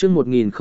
chương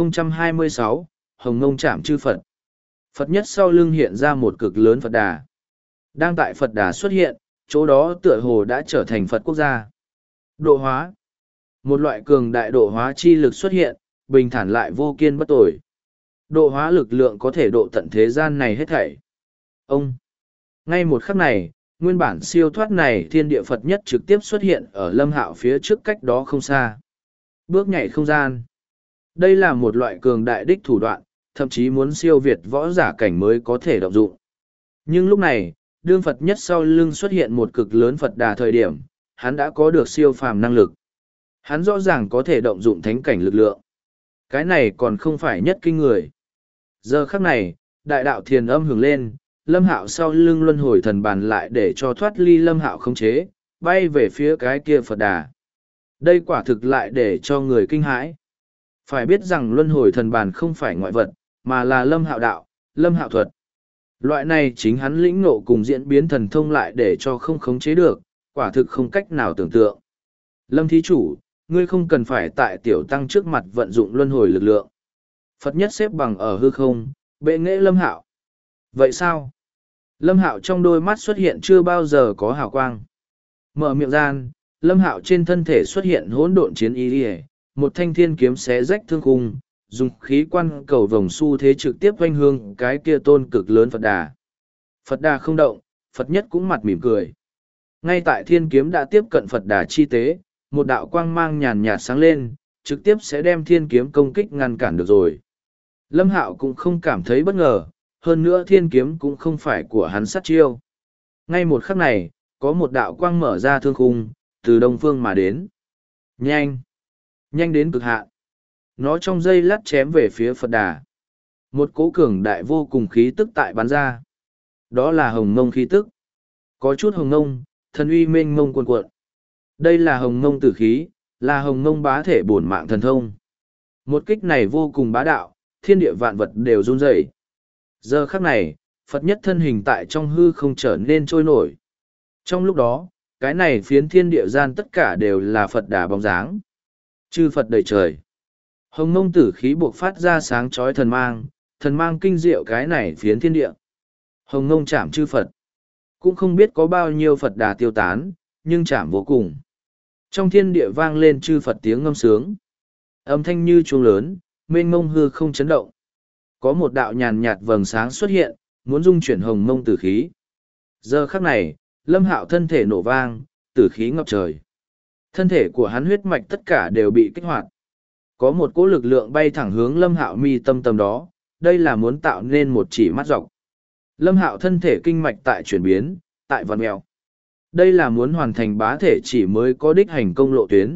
1026, Hồng Ngông Trảm Chư Phật. Phật nhất sau lưng hiện ra một cực lớn Phật Đà. Đang tại Phật Đà xuất hiện, chỗ đó tựa hồ đã trở thành Phật quốc gia. Độ hóa. Một loại cường đại độ hóa chi lực xuất hiện, bình thản lại vô kiên bất tồi. Độ hóa lực lượng có thể độ tận thế gian này hết thảy. Ông. Ngay một khắc này, nguyên bản siêu thoát này thiên địa Phật nhất trực tiếp xuất hiện ở Lâm Hạo phía trước cách đó không xa. Bước nhảy không gian. Đây là một loại cường đại đích thủ đoạn, thậm chí muốn siêu việt võ giả cảnh mới có thể động dụng. Nhưng lúc này, đương Phật nhất sau lưng xuất hiện một cực lớn Phật Đà thời điểm, hắn đã có được siêu phàm năng lực. Hắn rõ ràng có thể động dụng thánh cảnh lực lượng. Cái này còn không phải nhất kinh người. Giờ khắc này, đại đạo thiền âm hưởng lên, Lâm Hạo sau lưng luân hồi thần bàn lại để cho thoát ly Lâm Hạo khống chế, bay về phía cái kia Phật Đà. Đây quả thực lại để cho người kinh hãi. Phải biết rằng luân hồi thần bàn không phải ngoại vật, mà là Lâm Hạo đạo, Lâm Hạo thuật. Loại này chính hắn lĩnh ngộ cùng diễn biến thần thông lại để cho không khống chế được, quả thực không cách nào tưởng tượng. Lâm thí chủ, ngươi không cần phải tại tiểu tăng trước mặt vận dụng luân hồi lực lượng. Phật nhất xếp bằng ở hư không, bệ nghệ Lâm Hạo. Vậy sao? Lâm Hạo trong đôi mắt xuất hiện chưa bao giờ có hào quang. Mở miệng gian, Lâm Hạo trên thân thể xuất hiện hỗn độn chiến ý, một thanh thiên kiếm xé rách thương khung, dùng khí quan cầu vồng xu thế trực tiếp oanh hương cái kia tôn cực lớn Phật Đà. Phật Đà không động, Phật nhất cũng mặt mỉm cười. Ngay tại thiên kiếm đã tiếp cận Phật Đà chi tế, một đạo quang mang nhàn nhạt sáng lên, trực tiếp sẽ đem thiên kiếm công kích ngăn cản được rồi. Lâm Hạo cũng không cảm thấy bất ngờ, hơn nữa thiên kiếm cũng không phải của hắn sát chiêu. Ngay một khắc này, có một đạo quang mở ra thương khung, từ đông phương mà đến. Nhanh! Nhanh đến cực hạn. Nó trong giây lát chém về phía Phật Đà. Một cỗ cường đại vô cùng khí tức tại bắn ra. Đó là hồng ngông khí tức. Có chút hồng ngông, thần uy mênh mông cuồn cuộn. Đây là hồng ngông tử khí, là hồng ngông bá thể bổn mạng thần thông. Một kích này vô cùng bá đạo, thiên địa vạn vật đều run rẩy. Giờ khắc này, Phật nhất thân hình tại trong hư không trở nên trôi nổi. Trong lúc đó, cái này phiến thiên địa gian tất cả đều là Phật Đà bóng dáng. Chư Phật đầy trời. Hồng mông tử khí buộc phát ra sáng chói thần mang kinh diệu cái này phiến thiên địa. Hồng mông chạm chư Phật. Cũng không biết có bao nhiêu Phật Đà tiêu tán, nhưng chạm vô cùng. Trong thiên địa vang lên chư Phật tiếng ngâm sướng. Âm thanh như chuông lớn, mênh mông hư không chấn động. Có một đạo nhàn nhạt vầng sáng xuất hiện, muốn dung chuyển hồng mông tử khí. Giờ khắc này, Lâm Hạo thân thể nổ vang, tử khí ngập trời. Thân thể của hắn huyết mạch tất cả đều bị kích hoạt. Có một cỗ lực lượng bay thẳng hướng Lâm Hạo mi tâm tầm đó, đây là muốn tạo nên một chỉ mắt dọc. Lâm Hạo thân thể kinh mạch tại chuyển biến, tại vặn mèo. Đây là muốn hoàn thành bá thể chỉ mới có đích hành công lộ tuyến.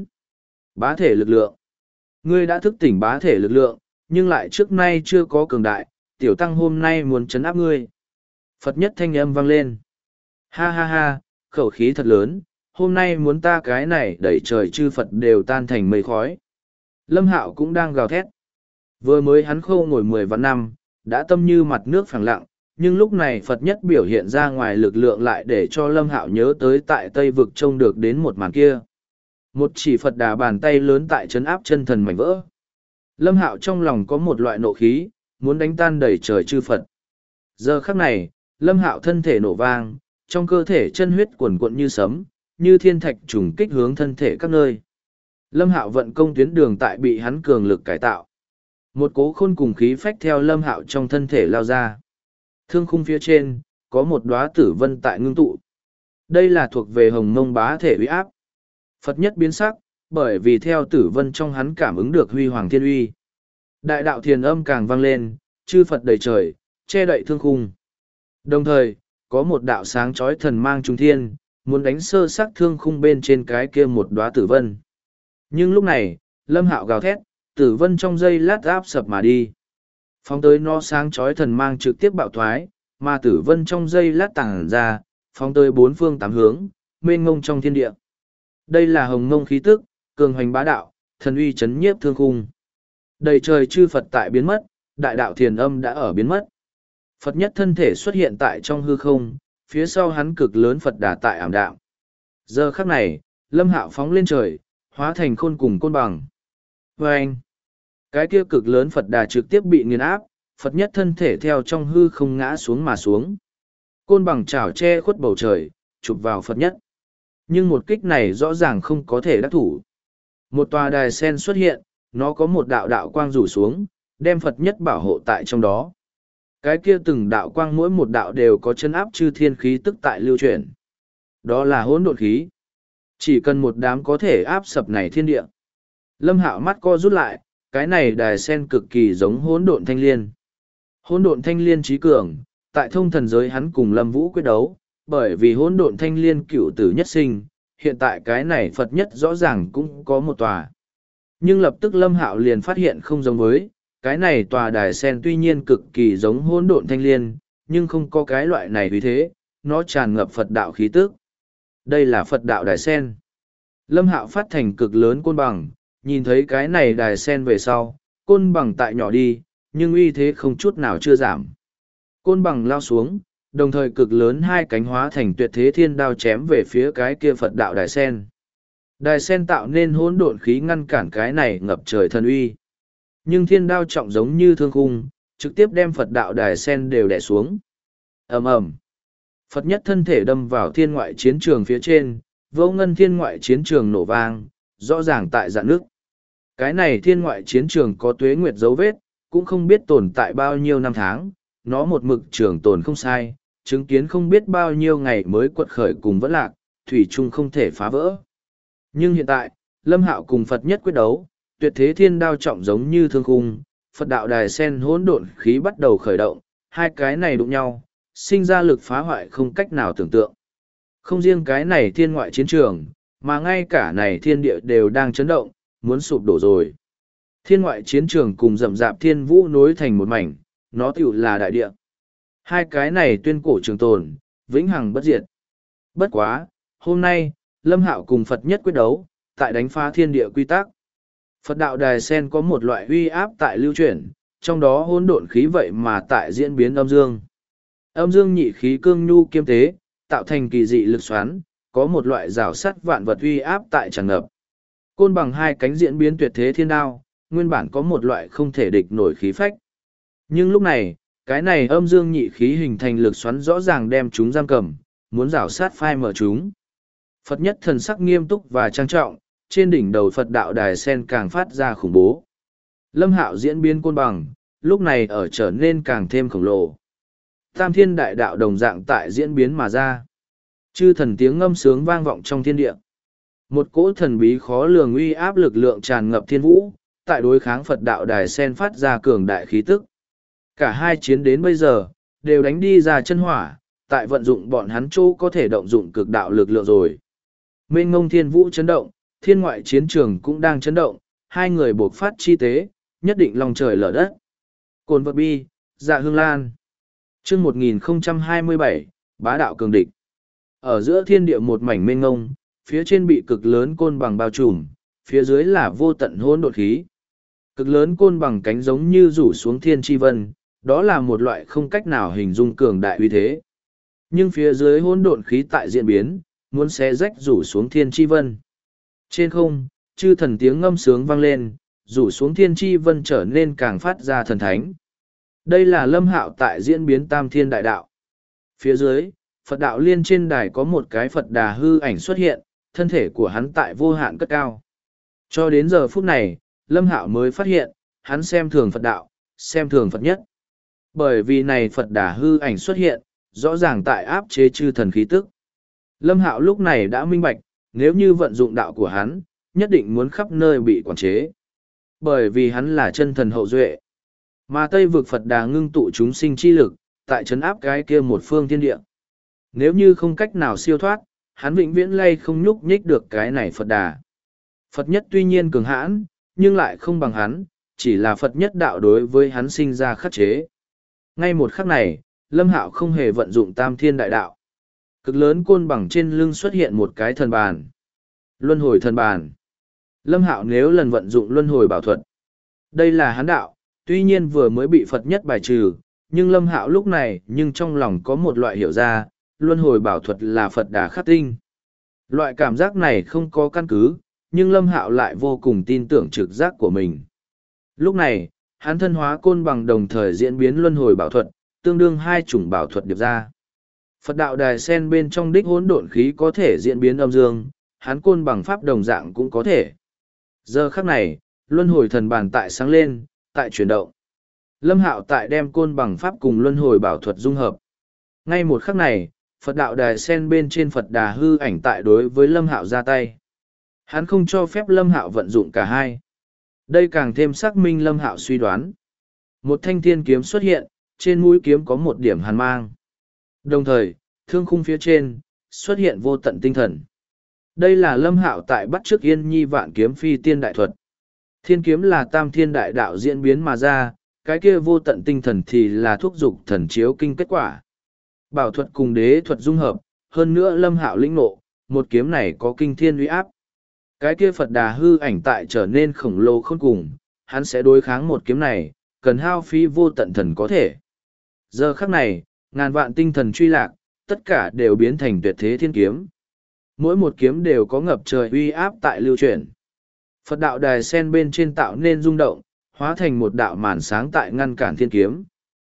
Bá thể lực lượng. Ngươi đã thức tỉnh bá thể lực lượng, nhưng lại trước nay chưa có cường đại, tiểu tăng hôm nay muốn trấn áp ngươi. Phật nhất thanh âm vang lên. Ha ha ha, khẩu khí thật lớn, hôm nay muốn ta cái này đẩy trời chư Phật đều tan thành mây khói. Lâm Hạo cũng đang gào thét. Vừa mới hắn khô ngồi 10 vạn năm, đã tâm như mặt nước phẳng lặng, nhưng lúc này Phật nhất biểu hiện ra ngoài lực lượng lại để cho Lâm Hạo nhớ tới tại Tây Vực trông được đến một màn kia. Một chỉ Phật Đà bàn tay lớn tại trấn áp chân thần mảnh vỡ. Lâm Hạo trong lòng có một loại nộ khí, muốn đánh tan đẩy trời chư Phật. Giờ khắc này, Lâm Hạo thân thể nổ vang, trong cơ thể chân huyết cuồn cuộn như sấm, như thiên thạch trùng kích hướng thân thể các nơi. Lâm Hạo vận công tuyến đường tại bị hắn cường lực cải tạo. Một cố khôn cùng khí phách theo Lâm Hạo trong thân thể lao ra. Thương khung phía trên, có một đóa tử vân tại ngưng tụ. Đây là thuộc về hồng mông bá thể uy áp. Phật nhất biến sắc, bởi vì theo tử vân trong hắn cảm ứng được huy hoàng thiên uy. Đại đạo thiền âm càng vang lên, chư Phật đầy trời, che đậy thương khung. Đồng thời, có một đạo sáng chói thần mang trung thiên, muốn đánh sơ sắc thương khung bên trên cái kia một đóa tử vân. Nhưng lúc này, Lâm Hạo gào thét, tử vân trong giây lát áp sập mà đi. Phóng tới nó sáng chói thần mang trực tiếp bạo thoái, mà tử vân trong giây lát tàng ra, phóng tới bốn phương tám hướng, mênh ngông trong thiên địa. Đây là hồng ngông khí tức, cường hoành bá đạo, thần uy chấn nhiếp thương khung. Đầy trời chư Phật tại biến mất, đại đạo thiền âm đã ở biến mất. Phật nhất thân thể xuất hiện tại trong hư không, phía sau hắn cực lớn Phật Đà tại ảm đạm. Giờ khắc này, Lâm Hạo phóng lên trời, hóa thành khôn cùng côn bằng. Và anh, Cái kia cực lớn Phật Đà trực tiếp bị nghiền áp, Phật nhất thân thể theo trong hư không ngã xuống mà xuống. Côn bằng chảo che khuất bầu trời, chụp vào Phật nhất. Nhưng một kích này rõ ràng không có thể đắc thủ. Một tòa đài sen xuất hiện, nó có một đạo đạo quang rủ xuống, đem Phật nhất bảo hộ tại trong đó. Cái kia từng đạo quang mỗi một đạo đều có chân áp chư thiên khí tức tại lưu chuyển. Đó là hỗn độn khí. Chỉ cần một đám có thể áp sập này thiên địa. Lâm Hạo mắt co rút lại, cái này đài sen cực kỳ giống hỗn độn thanh liên. Hỗn độn thanh liên trí cường, tại thông thần giới hắn cùng Lâm Vũ quyết đấu, bởi vì hỗn độn thanh liên cựu tử nhất sinh, hiện tại cái này Phật nhất rõ ràng cũng có một tòa. Nhưng lập tức Lâm Hạo liền phát hiện không giống với, cái này tòa đài sen tuy nhiên cực kỳ giống hỗn độn thanh liên, nhưng không có cái loại này vì thế, nó tràn ngập Phật đạo khí tức. Đây là Phật đạo đài sen. Lâm Hạo phát thành cực lớn côn bằng, nhìn thấy cái này đài sen về sau, côn bằng tại nhỏ đi, nhưng uy thế không chút nào chưa giảm. Côn bằng lao xuống, đồng thời cực lớn hai cánh hóa thành tuyệt thế thiên đao chém về phía cái kia Phật đạo đài sen. Đài sen tạo nên hỗn độn khí ngăn cản cái này ngập trời thần uy. Nhưng thiên đao trọng giống như thương khung, trực tiếp đem Phật đạo đài sen đều đè xuống. Ầm ầm. Phật nhất thân thể đâm vào thiên ngoại chiến trường phía trên, vô ngân thiên ngoại chiến trường nổ vang, rõ ràng tại dạn nước. Cái này thiên ngoại chiến trường có tuế nguyệt dấu vết, cũng không biết tồn tại bao nhiêu năm tháng, nó một mực trường tồn không sai, chứng kiến không biết bao nhiêu ngày mới quật khởi cùng vẫn lạc, thủy chung không thể phá vỡ. Nhưng hiện tại, Lâm Hạo cùng Phật nhất quyết đấu, tuyệt thế thiên đao trọng giống như thương khung, Phật đạo đài sen hỗn độn khí bắt đầu khởi động, hai cái này đụng nhau, sinh ra lực phá hoại không cách nào tưởng tượng. Không riêng cái này thiên ngoại chiến trường, mà ngay cả này thiên địa đều đang chấn động, muốn sụp đổ rồi. Thiên ngoại chiến trường cùng rậm rạp thiên vũ nối thành một mảnh, nó tựu là đại địa. Hai cái này tuyên cổ trường tồn, vĩnh hằng bất diệt. Bất quá, hôm nay, Lâm Hạo cùng Phật nhất quyết đấu, tại đánh phá thiên địa quy tắc. Phật đạo đài sen có một loại uy áp tại lưu chuyển, trong đó hỗn độn khí vậy mà tại diễn biến âm dương. Âm dương nhị khí cương nhu kiêm tế, tạo thành kỳ dị lực xoắn, có một loại rào sắt vạn vật uy áp tại tràn ngập. Côn bằng hai cánh diễn biến tuyệt thế thiên đao, nguyên bản có một loại không thể địch nổi khí phách. Nhưng lúc này, cái này âm dương nhị khí hình thành lực xoắn rõ ràng đem chúng giam cầm, muốn rào sát phai mở chúng. Phật nhất thần sắc nghiêm túc và trang trọng, trên đỉnh đầu Phật đạo đài sen càng phát ra khủng bố. Lâm Hạo diễn biến côn bằng, lúc này ở trở nên càng thêm khổng lồ. Tam thiên đại đạo đồng dạng tại diễn biến mà ra. Chư thần tiếng ngâm sướng vang vọng trong thiên địa. Một cỗ thần bí khó lường uy áp lực lượng tràn ngập thiên vũ, tại đối kháng Phật đạo đài sen phát ra cường đại khí tức. Cả hai chiến đến bây giờ, đều đánh đi ra chân hỏa, tại vận dụng bọn hắn chỗ có thể động dụng cực đạo lực lượng rồi. Mênh ngông thiên vũ chấn động, thiên ngoại chiến trường cũng đang chấn động, hai người buộc phát chi tế, nhất định lòng trời lở đất. Cồn vật bi, dạ hương lan. Chương 1027, bá đạo cường địch. Ở giữa thiên địa một mảnh mênh ngông, phía trên bị cực lớn côn bằng bao trùm, phía dưới là vô tận hỗn độn khí. Cực lớn côn bằng cánh giống như rủ xuống thiên tri vân, đó là một loại không cách nào hình dung cường đại uy thế. Nhưng phía dưới hỗn độn khí tại diễn biến, muốn xé rách rủ xuống thiên tri vân. Trên không, chư thần tiếng ngâm sướng vang lên, rủ xuống thiên tri vân trở nên càng phát ra thần thánh. Đây là Lâm Hạo tại diễn biến tam thiên đại đạo. Phía dưới, Phật đạo liên trên đài có một cái Phật đà hư ảnh xuất hiện, thân thể của hắn tại vô hạn cất cao. Cho đến giờ phút này, Lâm Hạo mới phát hiện, hắn xem thường Phật đạo, xem thường Phật nhất. Bởi vì này Phật đà hư ảnh xuất hiện, rõ ràng tại áp chế chư thần khí tức. Lâm Hạo lúc này đã minh bạch, nếu như vận dụng đạo của hắn, nhất định muốn khắp nơi bị quản chế. Bởi vì hắn là chân thần hậu duệ. Mà Tây vực Phật đà ngưng tụ chúng sinh chi lực, tại trấn áp cái kia một phương thiên địa. Nếu như không cách nào siêu thoát, hắn vĩnh viễn lay không nhúc nhích được cái này Phật đà. Phật nhất tuy nhiên cường hãn, nhưng lại không bằng hắn, chỉ là Phật nhất đạo đối với hắn sinh ra khắc chế. Ngay một khắc này, Lâm Hạo không hề vận dụng tam thiên đại đạo. Cực lớn côn bằng trên lưng xuất hiện một cái thần bàn. Luân hồi thần bàn. Lâm Hạo nếu lần vận dụng luân hồi bảo thuật. Đây là hắn đạo, tuy nhiên vừa mới bị Phật nhất bài trừ, nhưng Lâm Hạo lúc này nhưng trong lòng có một loại hiểu ra, luân hồi bảo thuật là Phật đà khắc tinh. Loại cảm giác này không có căn cứ, nhưng Lâm Hạo lại vô cùng tin tưởng trực giác của mình. Lúc này, hắn thân hóa côn bằng đồng thời diễn biến luân hồi bảo thuật, tương đương hai chủng bảo thuật điệp ra. Phật đạo đài sen bên trong đích hỗn độn khí có thể diễn biến âm dương, hắn côn bằng pháp đồng dạng cũng có thể. Giờ khắc này, luân hồi thần bàn tại sáng lên, tại chuyển động. Lâm Hạo tại đem côn bằng pháp cùng luân hồi bảo thuật dung hợp. Ngay một khắc này, Phật đạo đài sen bên trên Phật đà hư ảnh tại đối với Lâm Hạo ra tay. Hắn không cho phép Lâm Hạo vận dụng cả hai. Đây càng thêm xác minh Lâm Hạo suy đoán. Một thanh thiên kiếm xuất hiện, trên mũi kiếm có một điểm hàn mang. Đồng thời, thương khung phía trên, xuất hiện vô tận tinh thần. Đây là Lâm Hạo tại bắt chước Yên Nhi vạn kiếm phi tiên đại thuật. Thiên kiếm là tam thiên đại đạo diễn biến mà ra, cái kia vô tận tinh thần thì là thuốc dục thần chiếu kinh kết quả. Bảo thuật cùng đế thuật dung hợp, hơn nữa Lâm Hạo lĩnh ngộ, một kiếm này có kinh thiên uy áp. Cái kia Phật đà hư ảnh tại trở nên khổng lồ khôn cùng, hắn sẽ đối kháng một kiếm này, cần hao phí vô tận thần có thể. Giờ khắc này, ngàn vạn tinh thần truy lạc, tất cả đều biến thành tuyệt thế thiên kiếm. Mỗi một kiếm đều có ngập trời uy áp tại lưu chuyển. Phật đạo đài sen bên trên tạo nên rung động, hóa thành một đạo màn sáng tại ngăn cản thiên kiếm.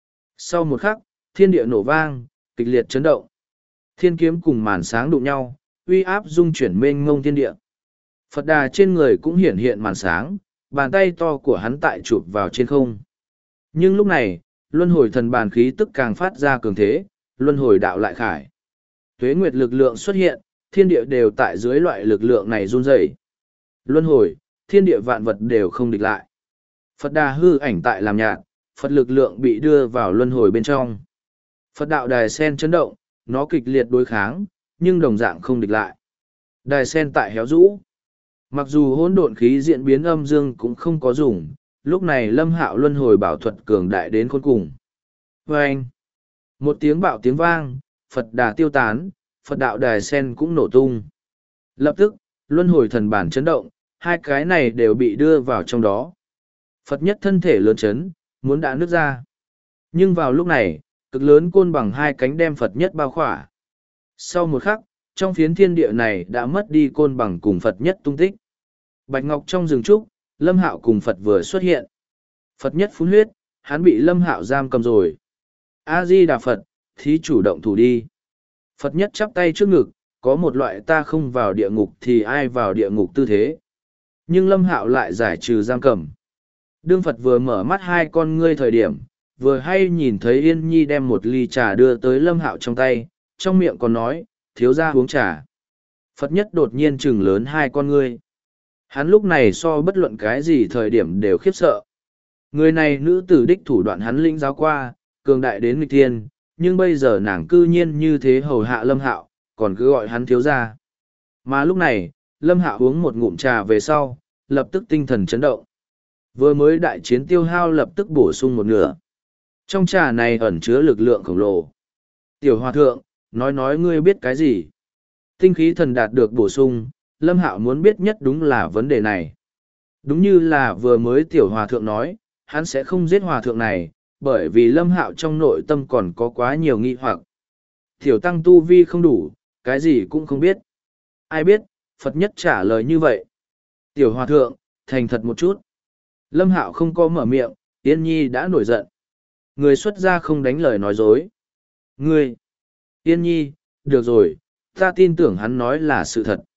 Sau một khắc, thiên địa nổ vang, kịch liệt chấn động. Thiên kiếm cùng màn sáng đụng nhau, uy áp dung chuyển mênh mông thiên địa. Phật đà trên người cũng hiển hiện màn sáng, bàn tay to của hắn tại chụp vào trên không. Nhưng lúc này, luân hồi thần bàn khí tức càng phát ra cường thế, luân hồi đạo lại khải. Tuế nguyệt lực lượng xuất hiện, thiên địa đều tại dưới loại lực lượng này run rẩy. Luân hồi, thiên địa vạn vật đều không địch lại. Phật đà hư ảnh tại làm nhạt, Phật lực lượng bị đưa vào luân hồi bên trong. Phật đạo đài sen chấn động, nó kịch liệt đối kháng, nhưng đồng dạng không địch lại. Đài sen tại héo rũ. Mặc dù hỗn độn khí diễn biến âm dương cũng không có dùng, lúc này Lâm Hạo luân hồi bảo thuật cường đại đến khôn cùng. Và anh, một tiếng bạo tiếng vang, Phật đà tiêu tán, Phật đạo đài sen cũng nổ tung. Lập tức, luân hồi thần bản chấn động, hai cái này đều bị đưa vào trong đó. Phật nhất thân thể lớn chấn, muốn đã nứt ra. Nhưng vào lúc này, cực lớn côn bằng hai cánh đem Phật nhất bao khỏa. Sau một khắc, trong phiến thiên địa này đã mất đi côn bằng cùng Phật nhất tung tích. Bạch Ngọc trong rừng trúc, Lâm Hạo cùng Phật vừa xuất hiện. Phật nhất phun huyết, hắn bị Lâm Hạo giam cầm rồi. A-di-đà Phật, thí chủ động thủ đi. Phật nhất chắp tay trước ngực, có một loại ta không vào địa ngục thì ai vào địa ngục tư thế. Nhưng Lâm Hạo lại giải trừ giam cầm. Đương Phật vừa mở mắt hai con ngươi thời điểm, vừa hay nhìn thấy Yên Nhi đem một ly trà đưa tới Lâm Hạo trong tay, trong miệng còn nói, thiếu gia uống trà. Phật nhất đột nhiên trừng lớn hai con ngươi. Hắn lúc này so bất luận cái gì thời điểm đều khiếp sợ. Người này nữ tử đích thủ đoạn hắn lĩnh giáo qua, cường đại đến nghịch thiên, nhưng bây giờ nàng cư nhiên như thế hầu hạ Lâm Hạo, còn cứ gọi hắn thiếu gia. Mà lúc này, Lâm Hạo uống một ngụm trà về sau, lập tức tinh thần chấn động. Vừa mới đại chiến tiêu hao lập tức bổ sung một nửa. Trong trà này ẩn chứa lực lượng khổng lồ. Tiểu hòa thượng, nói ngươi biết cái gì? Tinh khí thần đạt được bổ sung, Lâm Hạo muốn biết nhất đúng là vấn đề này. Đúng như là vừa mới tiểu hòa thượng nói, hắn sẽ không giết hòa thượng này, bởi vì Lâm Hạo trong nội tâm còn có quá nhiều nghi hoặc. Tiểu tăng tu vi không đủ, cái gì cũng không biết. Ai biết, Phật nhất trả lời như vậy. Tiểu hòa thượng, thành thật một chút. Lâm Hạo không có mở miệng, Yên Nhi đã nổi giận. Người xuất gia không đánh lời nói dối. Ngươi! Yên Nhi, được rồi, ta tin tưởng hắn nói là sự thật.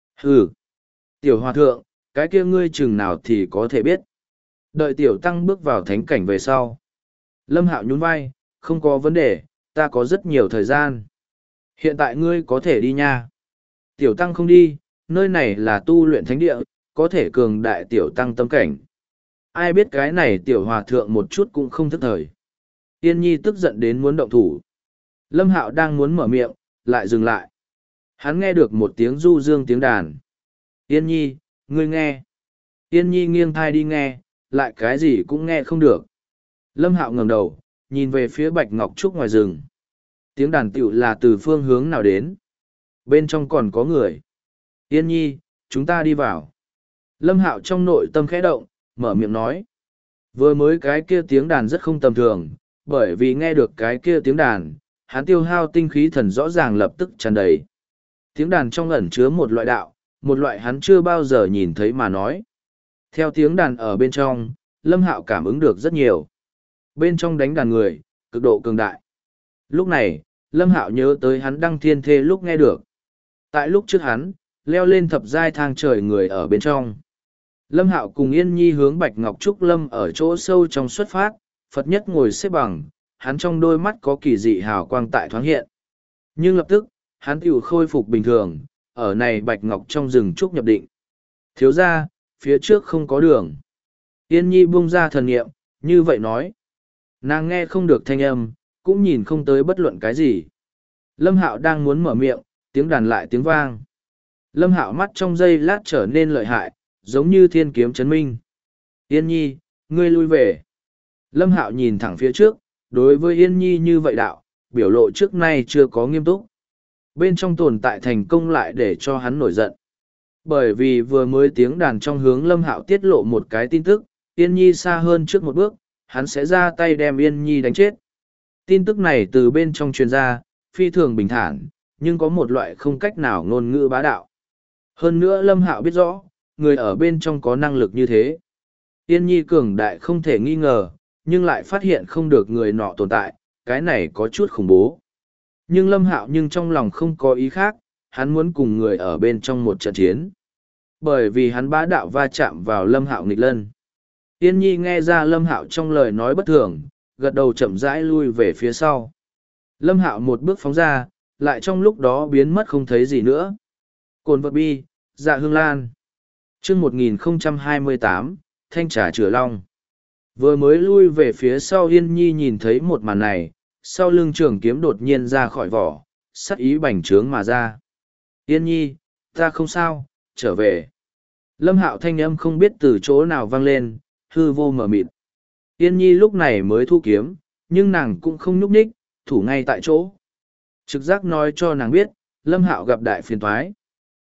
Ừ! Tiểu hòa thượng, cái kia ngươi chừng nào thì có thể biết. Đợi tiểu tăng bước vào thánh cảnh về sau. Lâm Hạo nhún vai, không có vấn đề, ta có rất nhiều thời gian. Hiện tại ngươi có thể đi nha. Tiểu tăng không đi, nơi này là tu luyện thánh địa, có thể cường đại tiểu tăng tâm cảnh. Ai biết cái này tiểu hòa thượng một chút cũng không thức thời. Yên Nhi tức giận đến muốn động thủ. Lâm Hạo đang muốn mở miệng, lại dừng lại. Hắn nghe được một tiếng du dương tiếng đàn. Yên Nhi, ngươi nghe. Yên Nhi nghiêng thai đi nghe, lại cái gì cũng nghe không được. Lâm Hạo ngẩng đầu, nhìn về phía Bạch Ngọc Trúc ngoài rừng. Tiếng đàn tựu là từ phương hướng nào đến. Bên trong còn có người. Yên Nhi, chúng ta đi vào. Lâm Hạo trong nội tâm khẽ động, mở miệng nói. Vừa mới cái kia tiếng đàn rất không tầm thường, bởi vì nghe được cái kia tiếng đàn, hắn tiêu hao tinh khí thần rõ ràng lập tức tràn đầy. Tiếng đàn trong ẩn chứa một loại đạo, một loại hắn chưa bao giờ nhìn thấy mà nói. Theo tiếng đàn ở bên trong, Lâm Hạo cảm ứng được rất nhiều. Bên trong đánh đàn người, cực độ cường đại. Lúc này, Lâm Hạo nhớ tới hắn đăng thiên thê lúc nghe được. Tại lúc trước hắn, leo lên thập giai thang trời người ở bên trong. Lâm Hạo cùng Yên Nhi hướng Bạch Ngọc Trúc Lâm ở chỗ sâu trong xuất phát, Phật nhất ngồi xếp bằng, hắn trong đôi mắt có kỳ dị hào quang tại thoáng hiện. Nhưng lập tức, hắn tiểu khôi phục bình thường, ở này Bạch Ngọc trong rừng trúc nhập định. Thiếu ra, phía trước không có đường. Yên Nhi buông ra thần niệm, như vậy nói. Nàng nghe không được thanh âm, cũng nhìn không tới bất luận cái gì. Lâm Hạo đang muốn mở miệng, tiếng đàn lại tiếng vang. Lâm Hạo mắt trong giây lát trở nên lợi hại, giống như thiên kiếm chấn minh. Yên Nhi, ngươi lui về. Lâm Hạo nhìn thẳng phía trước, đối với Yên Nhi như vậy đạo, biểu lộ trước nay chưa có nghiêm túc. Bên trong tồn tại thành công lại để cho hắn nổi giận. Bởi vì vừa mới tiếng đàn trong hướng Lâm Hạo tiết lộ một cái tin tức, Yên Nhi xa hơn trước một bước, hắn sẽ ra tay đem Yên Nhi đánh chết. Tin tức này từ bên trong truyền ra, phi thường bình thản, nhưng có một loại không cách nào ngôn ngữ bá đạo. Hơn nữa Lâm Hạo biết rõ, người ở bên trong có năng lực như thế. Yên Nhi cường đại không thể nghi ngờ, nhưng lại phát hiện không được người nọ tồn tại, cái này có chút khủng bố. Nhưng Lâm Hạo nhưng trong lòng không có ý khác, hắn muốn cùng người ở bên trong một trận chiến. Bởi vì hắn bá đạo va chạm vào Lâm Hạo nghịch lân. Yên Nhi nghe ra Lâm Hạo trong lời nói bất thường, gật đầu chậm rãi lui về phía sau. Lâm Hạo một bước phóng ra, lại trong lúc đó biến mất không thấy gì nữa. Cồn vật bi, dạ hương lan. Chương 1028, Thanh trà chửa long. Vừa mới lui về phía sau Yên Nhi nhìn thấy một màn này, sau lưng trường kiếm đột nhiên ra khỏi vỏ, sắc ý bành trướng mà ra. Yên Nhi, ta không sao, trở về. Lâm Hạo thanh âm không biết từ chỗ nào vang lên, hư vô mờ mịt. Yên Nhi lúc này mới thu kiếm, nhưng nàng cũng không nhúc nhích, thủ ngay tại chỗ. Trực giác nói cho nàng biết, Lâm Hạo gặp đại phiền toái.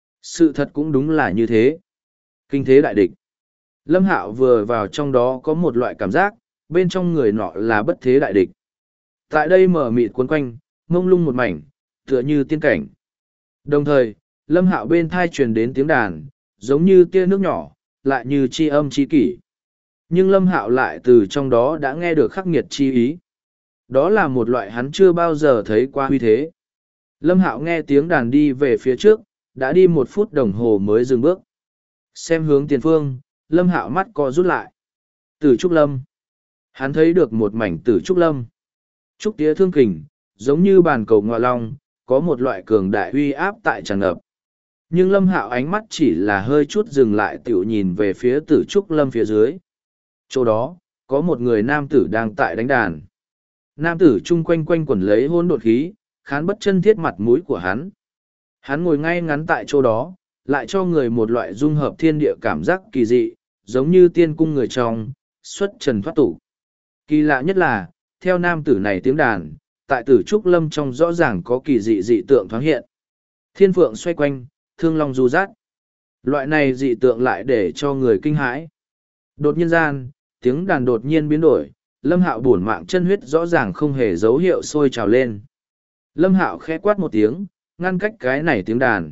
Sự thật cũng đúng là như thế. Kinh thế đại địch. Lâm Hạo vừa vào trong đó có một loại cảm giác, bên trong người nọ là bất thế đại địch. Tại đây mở mịt cuốn quanh, mông lung một mảnh, tựa như tiên cảnh. Đồng thời, Lâm Hạo bên thai truyền đến tiếng đàn, giống như tia nước nhỏ, lại như chi âm chi kỷ. Nhưng Lâm Hạo lại từ trong đó đã nghe được khắc nghiệt chi ý. Đó là một loại hắn chưa bao giờ thấy qua huy thế. Lâm Hạo nghe tiếng đàn đi về phía trước, đã đi 1 phút đồng hồ mới dừng bước. Xem hướng tiền phương, Lâm Hạo mắt co rút lại. Tử Trúc Lâm. Hắn thấy được một mảnh Tử Trúc Lâm. Trúc tía thương kình, giống như bàn cầu ngọa long, có một loại cường đại uy áp tại tràn ngập. Nhưng Lâm Hạo ánh mắt chỉ là hơi chút dừng lại tiểu nhìn về phía Tử Trúc Lâm phía dưới. Chỗ đó, có một người nam tử đang tại đánh đàn. Nam tử chung quanh quanh quẩn lấy hôn đột khí, khán bất chân thiết mặt mũi của hắn. Hắn ngồi ngay ngắn tại chỗ đó, lại cho người một loại dung hợp thiên địa cảm giác kỳ dị, giống như tiên cung người trong, xuất trần thoát tục. Kỳ lạ nhất là, theo nam tử này tiếng đàn, tại Tử Trúc Lâm trong rõ ràng có kỳ dị dị tượng thoáng hiện. Thiên phượng xoay quanh, thương long du rát. Loại này dị tượng lại để cho người kinh hãi. Đột nhiên gian, tiếng đàn đột nhiên biến đổi, Lâm Hạo bổn mạng chân huyết rõ ràng không hề dấu hiệu sôi trào lên. Lâm Hạo khẽ quát một tiếng, ngăn cách cái này tiếng đàn.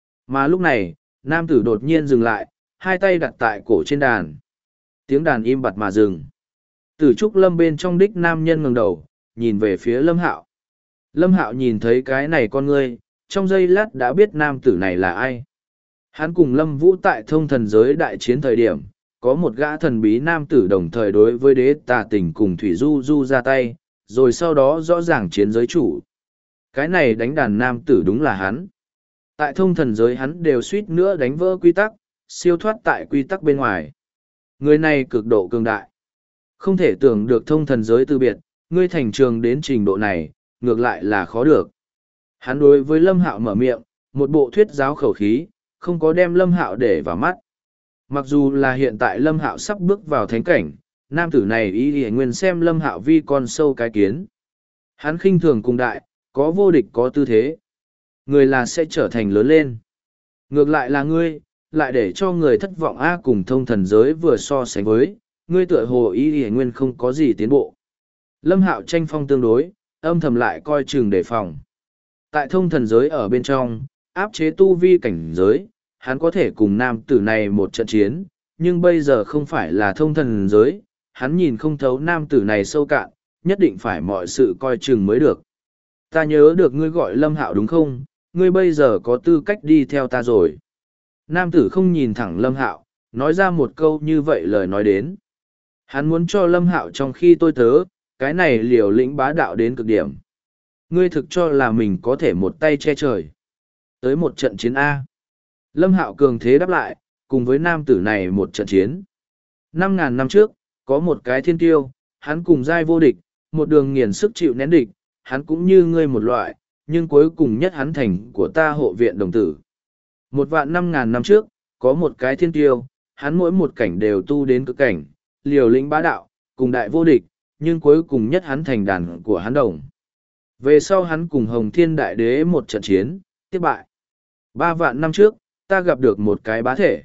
Mà lúc này, nam tử đột nhiên dừng lại, hai tay đặt tại cổ trên đàn. Tiếng đàn im bặt mà dừng. Tử Trúc Lâm bên trong đích nam nhân ngẩng đầu, nhìn về phía Lâm Hạo. Lâm Hạo nhìn thấy cái này con ngươi, trong giây lát đã biết nam tử này là ai. Hắn cùng Lâm Vũ tại thông thần giới đại chiến thời điểm, có một gã thần bí nam tử đồng thời đối với đế tà tình cùng Thủy Du Du ra tay, rồi sau đó rõ ràng chiến giới chủ. Cái này đánh đàn nam tử đúng là hắn. Tại thông thần giới hắn đều suýt nữa đánh vỡ quy tắc, siêu thoát tại quy tắc bên ngoài. Người này cực độ cường đại. Không thể tưởng được thông thần giới từ biệt, ngươi thành trường đến trình độ này, ngược lại là khó được. Hắn đối với Lâm Hạo mở miệng, một bộ thuyết giáo khẩu khí, không có đem Lâm Hạo để vào mắt. Mặc dù là hiện tại Lâm Hạo sắp bước vào thánh cảnh, nam tử này ý ý nguyên xem Lâm Hạo vi con sâu cái kiến. Hắn khinh thường cùng đại, có vô địch có tư thế. Người là sẽ trở thành lớn lên. Ngược lại là ngươi, lại để cho người thất vọng a cùng thông thần giới vừa so sánh với, ngươi tựa hồ ý ý nguyên không có gì tiến bộ. Lâm Hạo tranh phong tương đối, âm thầm lại coi chừng đề phòng. Tại thông thần giới ở bên trong, áp chế tu vi cảnh giới, hắn có thể cùng nam tử này một trận chiến, nhưng bây giờ không phải là thông thần giới, hắn nhìn không thấu nam tử này sâu cạn, nhất định phải mọi sự coi chừng mới được. Ta nhớ được ngươi gọi Lâm Hạo đúng không, ngươi bây giờ có tư cách đi theo ta rồi. Nam tử không nhìn thẳng Lâm Hạo, nói ra một câu như vậy lời nói đến. Hắn muốn cho Lâm Hạo trong khi tôi tớ, cái này liều lĩnh bá đạo đến cực điểm. Ngươi thực cho là mình có thể một tay che trời. Tới một trận chiến A. Lâm Hạo cường thế đáp lại, cùng với nam tử này một trận chiến. 5.000 năm trước, có một cái thiên tiêu, hắn cùng giai vô địch, một đường nghiền sức chịu nén địch, hắn cũng như ngươi một loại, nhưng cuối cùng nhất hắn thành của ta hộ viện đồng tử. 1.500.000 năm trước, có một cái thiên tiêu, hắn mỗi một cảnh đều tu đến cực cảnh, liều lĩnh bá đạo, cùng đại vô địch, nhưng cuối cùng nhất hắn thành đàn của hắn đồng. Về sau hắn cùng Hồng Thiên Đại Đế một trận chiến, tiếp bại. 3 vạn năm trước, ta gặp được một cái bá thể.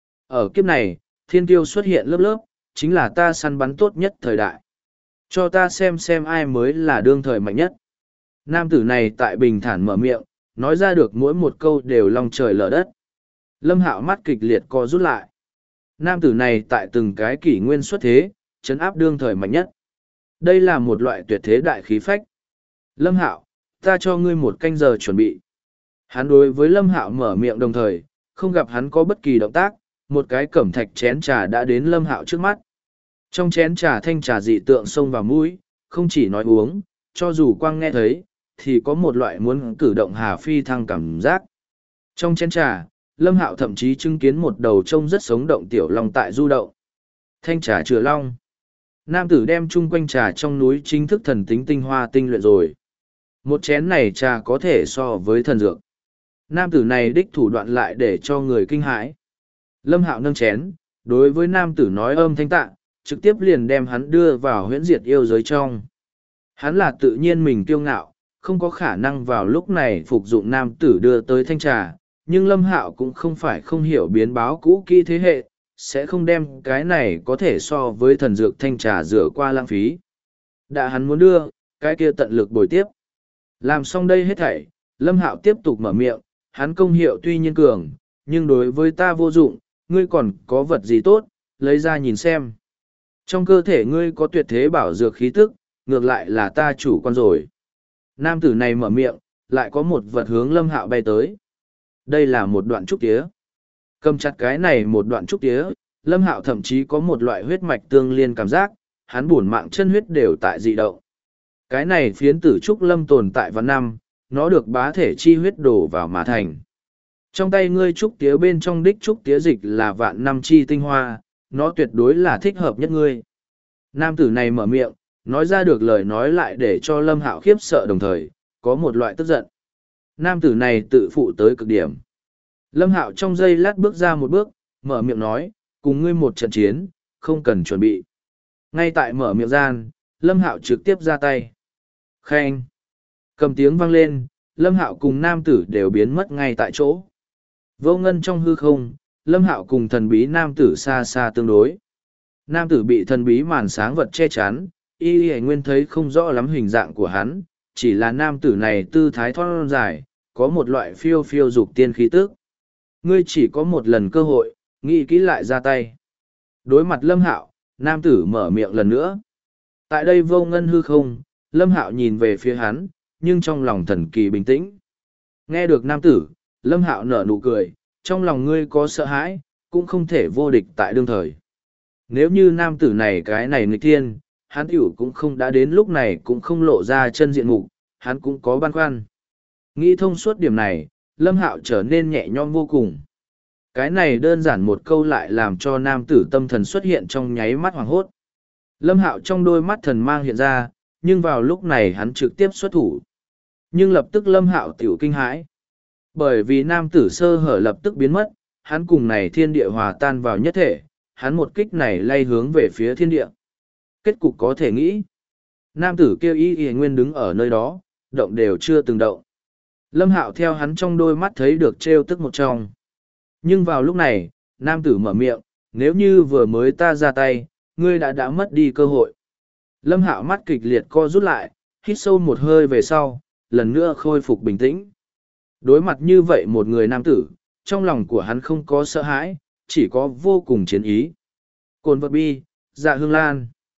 Ở kiếp này, thiên tiêu xuất hiện lớp lớp, chính là ta săn bắn tốt nhất thời đại. Cho ta xem ai mới là đương thời mạnh nhất. Nam tử này tại bình thản mở miệng, nói ra được mỗi một câu đều long trời lở đất. Lâm Hạo mắt kịch liệt co rút lại. Nam tử này tại từng cái kỷ nguyên xuất thế, trấn áp đương thời mạnh nhất. Đây là một loại tuyệt thế đại khí phách. Lâm Hạo, ta cho ngươi một canh giờ chuẩn bị. Hắn đối với Lâm Hạo mở miệng đồng thời, không gặp hắn có bất kỳ động tác, một cái cẩm thạch chén trà đã đến Lâm Hạo trước mắt. Trong chén trà thanh trà dị tượng xông vào mũi, không chỉ nói uống, cho dù quang nghe thấy, thì có một loại muốn cử động hà phi thăng cảm giác. Trong chén trà, Lâm Hạo thậm chí chứng kiến một đầu trông rất sống động tiểu long tại du động. Thanh trà chữa long. Nam tử đem chung quanh trà trong núi chính thức thần tính tinh hoa tinh luyện rồi. Một chén này trà có thể so với thần dược. Nam tử này đích thủ đoạn lại để cho người kinh hãi. Lâm Hạo nâng chén, đối với nam tử nói âm thanh tạ, trực tiếp liền đem hắn đưa vào huyễn diệt yêu giới trong. Hắn là tự nhiên mình kiêu ngạo, không có khả năng vào lúc này phục dụng nam tử đưa tới thanh trà, nhưng Lâm Hạo cũng không phải không hiểu biến báo cũ kỹ thế hệ, sẽ không đem cái này có thể so với thần dược thanh trà rửa qua lãng phí. Đã hắn muốn đưa, cái kia tận lực bồi tiếp. Làm xong đây hết thảy, Lâm Hạo tiếp tục mở miệng, hắn công hiệu tuy nhiên cường, nhưng đối với ta vô dụng, ngươi còn có vật gì tốt, lấy ra nhìn xem. Trong cơ thể ngươi có tuyệt thế bảo dược khí tức, ngược lại là ta chủ quan rồi. Nam tử này mở miệng, lại có một vật hướng Lâm Hạo bay tới. Đây là một đoạn trúc tía. Cầm chặt cái này một đoạn trúc tía, Lâm Hạo thậm chí có một loại huyết mạch tương liên cảm giác, hắn buồn mạng chân huyết đều tại dị động. Cái này phiến tử trúc lâm tồn tại vào năm, nó được bá thể chi huyết đổ vào mà thành. Trong tay ngươi trúc tía bên trong đích trúc tía dịch là vạn năm chi tinh hoa, nó tuyệt đối là thích hợp nhất ngươi. Nam tử này mở miệng, nói ra được lời nói lại để cho Lâm Hạo khiếp sợ đồng thời, có một loại tức giận. Nam tử này tự phụ tới cực điểm. Lâm Hạo trong giây lát bước ra một bước, mở miệng nói, cùng ngươi một trận chiến, không cần chuẩn bị. Ngay tại mở miệng gian, Lâm Hạo trực tiếp ra tay. Khen! Cầm tiếng vang lên, Lâm Hạo cùng nam tử đều biến mất ngay tại chỗ. Vô ngân trong hư không, Lâm Hạo cùng thần bí nam tử xa xa tương đối. Nam tử bị thần bí màn sáng vật che chắn, y nguyên thấy không rõ lắm hình dạng của hắn, chỉ là nam tử này tư thái thon dài, có một loại phiêu phiêu dục tiên khí tức. Ngươi chỉ có một lần cơ hội, nghĩ kỹ lại ra tay. Đối mặt Lâm Hạo, nam tử mở miệng lần nữa. Tại đây vô ngân hư không, Lâm Hạo nhìn về phía hắn, nhưng trong lòng thần kỳ bình tĩnh. Nghe được nam tử, Lâm Hạo nở nụ cười, trong lòng ngươi có sợ hãi, cũng không thể vô địch tại đương thời. Nếu như nam tử này cái này nghịch thiên, hắn tiểu cũng không đã đến lúc này cũng không lộ ra chân diện mục, hắn cũng có băn khoăn. Nghĩ thông suốt điểm này, Lâm Hạo trở nên nhẹ nhõm vô cùng. Cái này đơn giản một câu lại làm cho nam tử tâm thần xuất hiện trong nháy mắt hoảng hốt. Lâm Hạo trong đôi mắt thần mang hiện ra, nhưng vào lúc này hắn trực tiếp xuất thủ. Nhưng lập tức Lâm Hạo tiểu kinh hãi. Bởi vì nam tử sơ hở lập tức biến mất, hắn cùng này thiên địa hòa tan vào nhất thể, hắn một kích này lay hướng về phía thiên địa. Kết cục có thể nghĩ. Nam tử kêu y nguyên đứng ở nơi đó, động đều chưa từng động. Lâm Hạo theo hắn trong đôi mắt thấy được trêu tức một trong. Nhưng vào lúc này, nam tử mở miệng, nếu như vừa mới ta ra tay, ngươi đã mất đi cơ hội. Lâm Hạo mắt kịch liệt co rút lại, hít sâu một hơi về sau, lần nữa khôi phục bình tĩnh. Đối mặt như vậy một người nam tử, trong lòng của hắn không có sợ hãi, chỉ có vô cùng chiến ý. Cồn vật bi, dạ hương lan.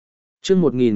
Chương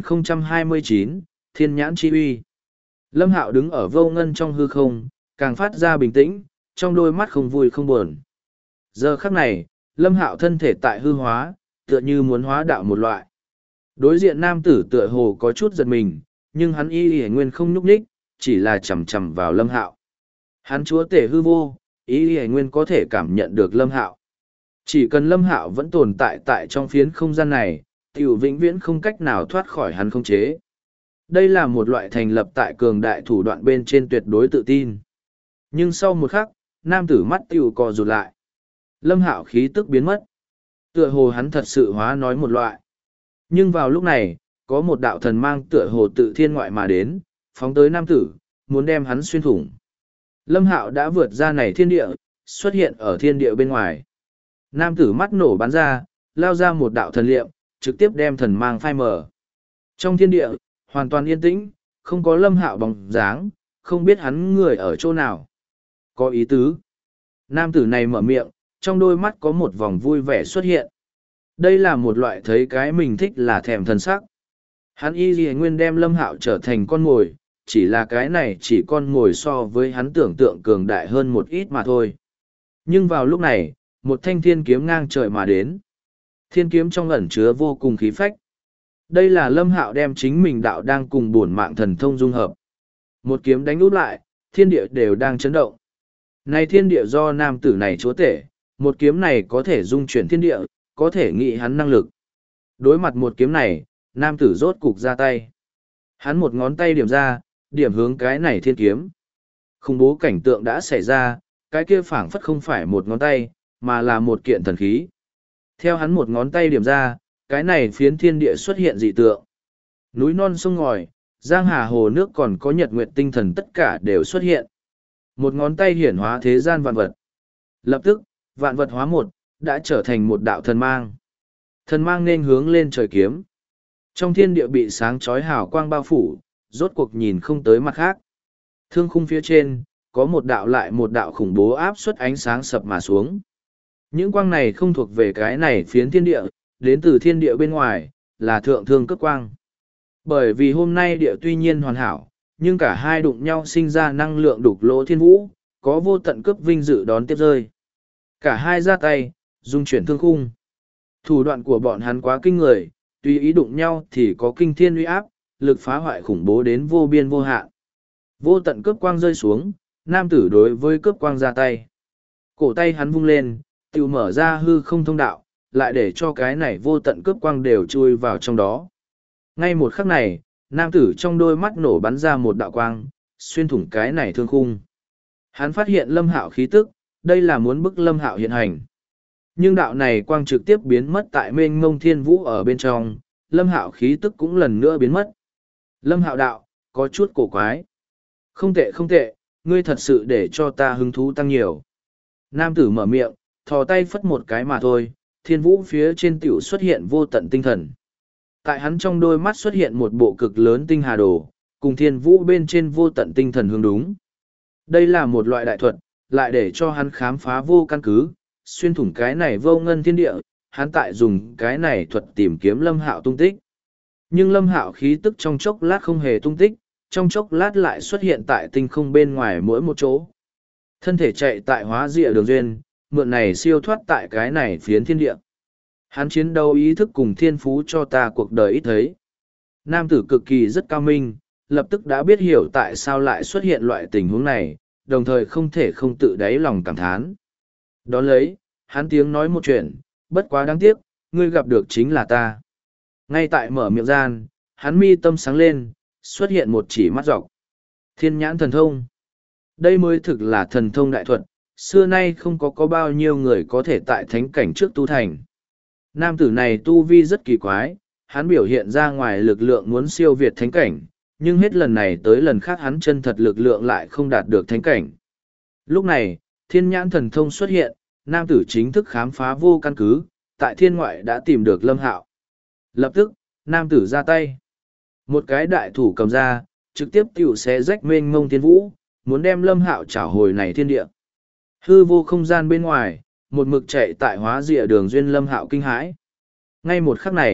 1029, Thiên Nhãn Chi Uy. Lâm Hạo đứng ở vô ngân trong hư không, càng phát ra bình tĩnh, trong đôi mắt không vui không buồn. Giờ khắc này, Lâm Hạo thân thể tại hư hóa, tựa như muốn hóa đạo một loại. Đối diện nam tử tựa hồ có chút giật mình, nhưng hắn y nguyên không nhúc nhích, chỉ là chầm chầm vào Lâm Hạo. Hắn chúa tể hư vô, y nguyên có thể cảm nhận được Lâm Hạo. Chỉ cần Lâm Hạo vẫn tồn tại tại trong phiến không gian này, tiểu vĩnh viễn không cách nào thoát khỏi hắn không chế. Đây là một loại thành lập tại cường đại thủ đoạn bên trên tuyệt đối tự tin. Nhưng sau một khắc, nam tử mắt tiểu co rụt lại. Lâm Hạo khí tức biến mất. Tựa hồ hắn thật sự hóa nói một loại. Nhưng vào lúc này, có một đạo thần mang tựa hồ tự thiên ngoại mà đến, phóng tới nam tử, muốn đem hắn xuyên thủng. Lâm Hạo đã vượt ra này thiên địa, xuất hiện ở thiên địa bên ngoài. Nam tử mắt nổ bắn ra, lao ra một đạo thần liệm, trực tiếp đem thần mang phai mở. Trong thiên địa, hoàn toàn yên tĩnh, không có Lâm Hạo bóng dáng, không biết hắn người ở chỗ nào. Có ý tứ. Nam tử này mở miệng, trong đôi mắt có một vòng vui vẻ xuất hiện. Đây là một loại thấy cái mình thích là thèm thần sắc. Hắn y gì nguyên đem Lâm Hạo trở thành con mồi, chỉ là cái này chỉ con mồi so với hắn tưởng tượng cường đại hơn một ít mà thôi. Nhưng vào lúc này, một thanh thiên kiếm ngang trời mà đến. Thiên kiếm trong ẩn chứa vô cùng khí phách. Đây là Lâm Hạo đem chính mình đạo đang cùng bổn mạng thần thông dung hợp. Một kiếm đánh úp lại, thiên địa đều đang chấn động. Này thiên địa do nam tử này chúa tể, một kiếm này có thể dung chuyển thiên địa, có thể nghĩ hắn năng lực. Đối mặt một kiếm này, nam tử rốt cục ra tay. Hắn một ngón tay điểm ra, điểm hướng cái này thiên kiếm. Khủng bố cảnh tượng đã xảy ra, cái kia phảng phất không phải một ngón tay, mà là một kiện thần khí. Theo hắn một ngón tay điểm ra, cái này phiến thiên địa xuất hiện dị tượng. Núi non sông ngòi, giang hà hồ nước còn có nhật nguyệt tinh thần tất cả đều xuất hiện. Một ngón tay hiển hóa thế gian vạn vật. Lập tức, vạn vật hóa một, đã trở thành một đạo thần mang. Thần mang nên hướng lên trời kiếm. Trong thiên địa bị sáng chói hào quang bao phủ, rốt cuộc nhìn không tới mặt khác. Thương khung phía trên, có một đạo lại một đạo khủng bố áp suất ánh sáng sập mà xuống. Những quang này không thuộc về cái này phiến thiên địa, đến từ thiên địa bên ngoài, là thượng thương cấp quang. Bởi vì hôm nay địa tuy nhiên hoàn hảo, nhưng cả hai đụng nhau sinh ra năng lượng đục lỗ thiên vũ, có vô tận cướp vinh dự đón tiếp rơi. Cả hai ra tay, dung chuyển thương khung. Thủ đoạn của bọn hắn quá kinh người, tùy ý đụng nhau thì có kinh thiên uy áp, lực phá hoại khủng bố đến vô biên vô hạn. Vô tận cướp quang rơi xuống, nam tử đối với cướp quang ra tay. Cổ tay hắn vung lên, tự mở ra hư không thông đạo, lại để cho cái này vô tận cướp quang đều chui vào trong đó. Ngay một khắc này, nam tử trong đôi mắt nổ bắn ra một đạo quang, xuyên thủng cái này thương khung. Hắn phát hiện Lâm Hạo khí tức, đây là muốn bức Lâm Hạo hiện hành. Nhưng đạo này quang trực tiếp biến mất tại mênh mông thiên vũ ở bên trong, Lâm Hạo khí tức cũng lần nữa biến mất. Lâm Hạo đạo, có chút cổ quái. Không tệ không tệ, ngươi thật sự để cho ta hứng thú tăng nhiều. Nam tử mở miệng, thò tay phất một cái mà thôi, thiên vũ phía trên tiểu xuất hiện vô tận tinh thần. Tại hắn trong đôi mắt xuất hiện một bộ cực lớn tinh hà đồ, cùng thiên vũ bên trên vô tận tinh thần hướng đúng. Đây là một loại đại thuật, lại để cho hắn khám phá vô căn cứ, xuyên thủng cái này vô ngân thiên địa, hắn tại dùng cái này thuật tìm kiếm Lâm Hạo tung tích. Nhưng Lâm Hạo khí tức trong chốc lát không hề tung tích, trong chốc lát lại xuất hiện tại tinh không bên ngoài mỗi một chỗ. Thân thể chạy tại hóa diệu đường duyên, mượn này siêu thoát tại cái này phiến thiên địa. Hắn chiến đấu ý thức cùng thiên phú cho ta cuộc đời ít thấy. Nam tử cực kỳ rất cao minh, lập tức đã biết hiểu tại sao lại xuất hiện loại tình huống này, đồng thời không thể không tự đáy lòng cảm thán. Đón lấy, hắn tiếng nói một chuyện, bất quá đáng tiếc, ngươi gặp được chính là ta. Ngay tại mở miệng gian, hắn mi tâm sáng lên, xuất hiện một chỉ mắt dọc. Thiên nhãn thần thông. Đây mới thực là thần thông đại thuật, xưa nay không có bao nhiêu người có thể tại thánh cảnh trước tu thành. Nam tử này tu vi rất kỳ quái, hắn biểu hiện ra ngoài lực lượng muốn siêu việt thánh cảnh, nhưng hết lần này tới lần khác hắn chân thật lực lượng lại không đạt được thánh cảnh. Lúc này, thiên nhãn thần thông xuất hiện, nam tử chính thức khám phá vô căn cứ, tại thiên ngoại đã tìm được Lâm Hạo. Lập tức, nam tử ra tay. Một cái đại thủ cầm ra, trực tiếp tiểu xé rách mênh mông thiên vũ, muốn đem Lâm Hạo trảo hồi này thiên địa. Hư vô không gian bên ngoài, một mực chạy tại hóa rịa đường duyên Lâm Hạo kinh hãi. Ngay một khắc này,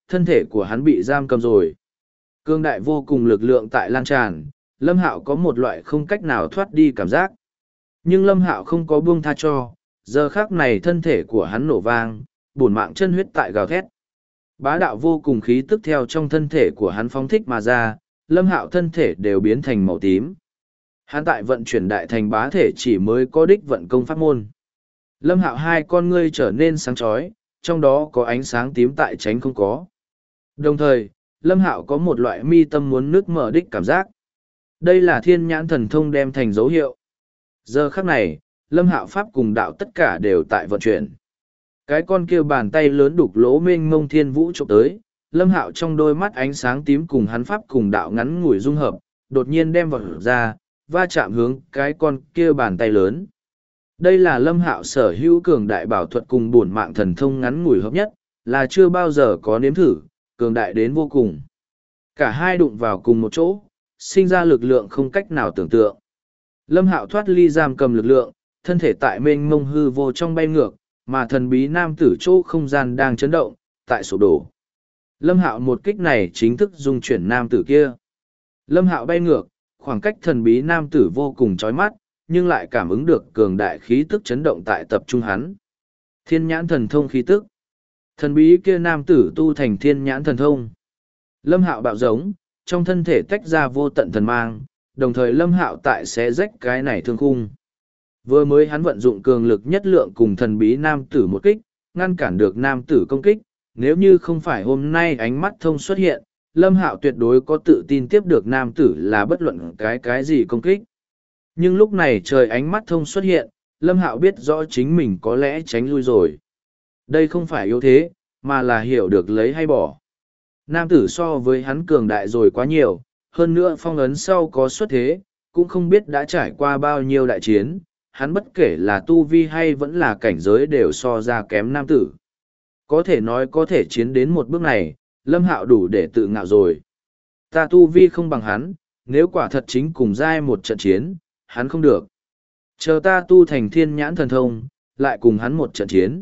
thân thể của hắn bị giam cầm rồi. Cương đại vô cùng lực lượng tại lan tràn, Lâm Hạo có một loại không cách nào thoát đi cảm giác. Nhưng Lâm Hạo không có buông tha cho, giờ khắc này thân thể của hắn nổ vang, bổn mạng chân huyết tại gào thét. Bá đạo vô cùng khí tức theo trong thân thể của hắn phóng thích mà ra, Lâm Hạo thân thể đều biến thành màu tím. Hắn tại vận chuyển đại thành bá thể chỉ mới có đích vận công pháp môn. Lâm Hạo hai con ngươi trở nên sáng chói, trong đó có ánh sáng tím tại tránh không có. Đồng thời, Lâm Hạo có một loại mi tâm muốn nước mở đích cảm giác. Đây là thiên nhãn thần thông đem thành dấu hiệu. Giờ khắc này, Lâm Hạo pháp cùng đạo tất cả đều tại vận chuyển. Cái con kia bàn tay lớn đục lỗ mênh mông thiên vũ chụp tới, Lâm Hạo trong đôi mắt ánh sáng tím cùng hắn pháp cùng đạo ngắn ngủi dung hợp, đột nhiên đem vào ra, va chạm hướng cái con kia bàn tay lớn. Đây là Lâm Hạo sở hữu cường đại bảo thuật cùng bổn mạng thần thông ngắn ngủi hợp nhất, là chưa bao giờ có nếm thử, cường đại đến vô cùng. Cả hai đụng vào cùng một chỗ, sinh ra lực lượng không cách nào tưởng tượng. Lâm Hạo thoát ly giam cầm lực lượng, thân thể tại mênh mông hư vô trong bay ngược, mà thần bí nam tử chỗ không gian đang chấn động, tại sụp đổ. Lâm Hạo một kích này chính thức dung chuyển nam tử kia. Lâm Hạo bay ngược, khoảng cách thần bí nam tử vô cùng chói mắt, nhưng lại cảm ứng được cường đại khí tức chấn động tại tập trung hắn. Thiên nhãn thần thông khí tức. Thần bí kia nam tử tu thành thiên nhãn thần thông. Lâm Hạo bạo giống, trong thân thể tách ra vô tận thần mang, đồng thời Lâm Hạo tại xé rách cái này thương khung. Vừa mới hắn vận dụng cường lực nhất lượng cùng thần bí nam tử một kích, ngăn cản được nam tử công kích, nếu như không phải hôm nay ánh mắt thông xuất hiện, Lâm Hạo tuyệt đối có tự tin tiếp được nam tử là bất luận cái gì công kích. Nhưng lúc này trời ánh mắt thông xuất hiện, Lâm Hạo biết rõ chính mình có lẽ tránh lui rồi. Đây không phải yếu thế, mà là hiểu được lấy hay bỏ. Nam tử so với hắn cường đại rồi quá nhiều, hơn nữa phong ấn sau có xuất thế, cũng không biết đã trải qua bao nhiêu đại chiến, hắn bất kể là tu vi hay vẫn là cảnh giới đều so ra kém nam tử. Có thể nói có thể chiến đến một bước này, Lâm Hạo đủ để tự ngạo rồi. Ta tu vi không bằng hắn, nếu quả thật chính cùng giai một trận chiến, hắn không được. Chờ ta tu thành thiên nhãn thần thông, lại cùng hắn một trận chiến.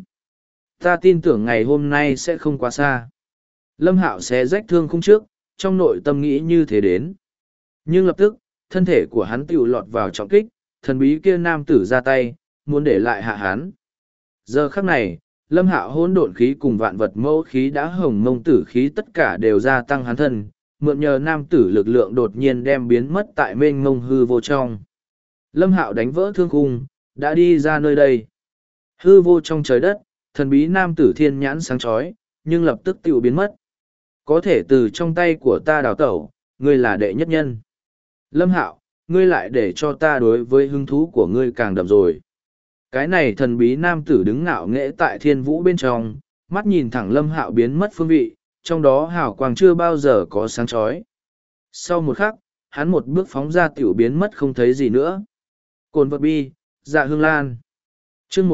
Ta tin tưởng ngày hôm nay sẽ không quá xa. Lâm Hạo xé rách thương khung trước, trong nội tâm nghĩ như thế đến. Nhưng lập tức, thân thể của hắn tiểu lọt vào trọng kích, thần bí kia nam tử ra tay, muốn để lại hạ hắn. Giờ khắc này, Lâm Hạo hỗn độn khí cùng vạn vật mẫu khí đã hồng mông tử khí tất cả đều gia tăng hắn thân, mượn nhờ nam tử lực lượng đột nhiên đem biến mất tại mênh mông hư vô trong. Lâm Hạo đánh vỡ thương khung, đã đi ra nơi đây. Hư vô trong trời đất, thần bí nam tử thiên nhãn sáng chói, nhưng lập tức tiểu biến mất. Có thể từ trong tay của ta đào tẩu, ngươi là đệ nhất nhân. Lâm Hạo, ngươi lại để cho ta đối với hứng thú của ngươi càng đậm rồi. Cái này thần bí nam tử đứng ngạo nghễ tại thiên vũ bên trong, mắt nhìn thẳng Lâm Hạo biến mất phương vị, trong đó hào quang chưa bao giờ có sáng chói. Sau một khắc, hắn một bước phóng ra tiểu biến mất không thấy gì nữa. Cồn vật bi, dạ hương lan. Chương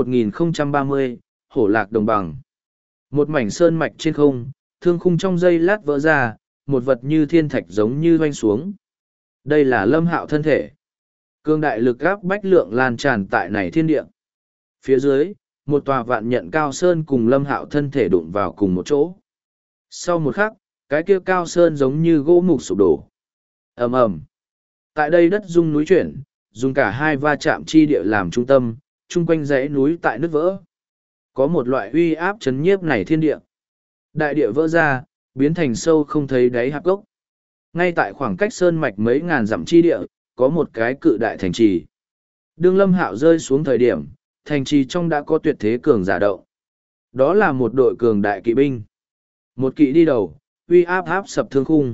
1030, hổ lạc đồng bằng. Một mảnh sơn mạch trên không, thương khung trong giây lát vỡ ra, một vật như thiên thạch giống như hoanh xuống. Đây là Lâm Hạo thân thể. Cương đại lực gáp bách lượng lan tràn tại này thiên địa. Phía dưới, một tòa vạn nhận cao sơn cùng Lâm Hạo thân thể đụng vào cùng một chỗ. Sau một khắc, cái kia cao sơn giống như gỗ mục sụp đổ. Ầm ầm. Tại đây đất rung núi chuyển, dùng cả hai va chạm chi địa làm trung tâm, chung quanh dãy núi tại nứt vỡ. Có một loại uy áp chấn nhiếp này thiên địa. Đại địa vỡ ra, biến thành sâu không thấy đáy hạp gốc. Ngay tại khoảng cách sơn mạch mấy ngàn dặm chi địa, có một cái cự đại thành trì. Đương Lâm Hạo rơi xuống thời điểm, thành trì trong đã có tuyệt thế cường giả động. Đó là một đội cường đại kỵ binh. Một kỵ đi đầu, uy áp áp sập thương khung.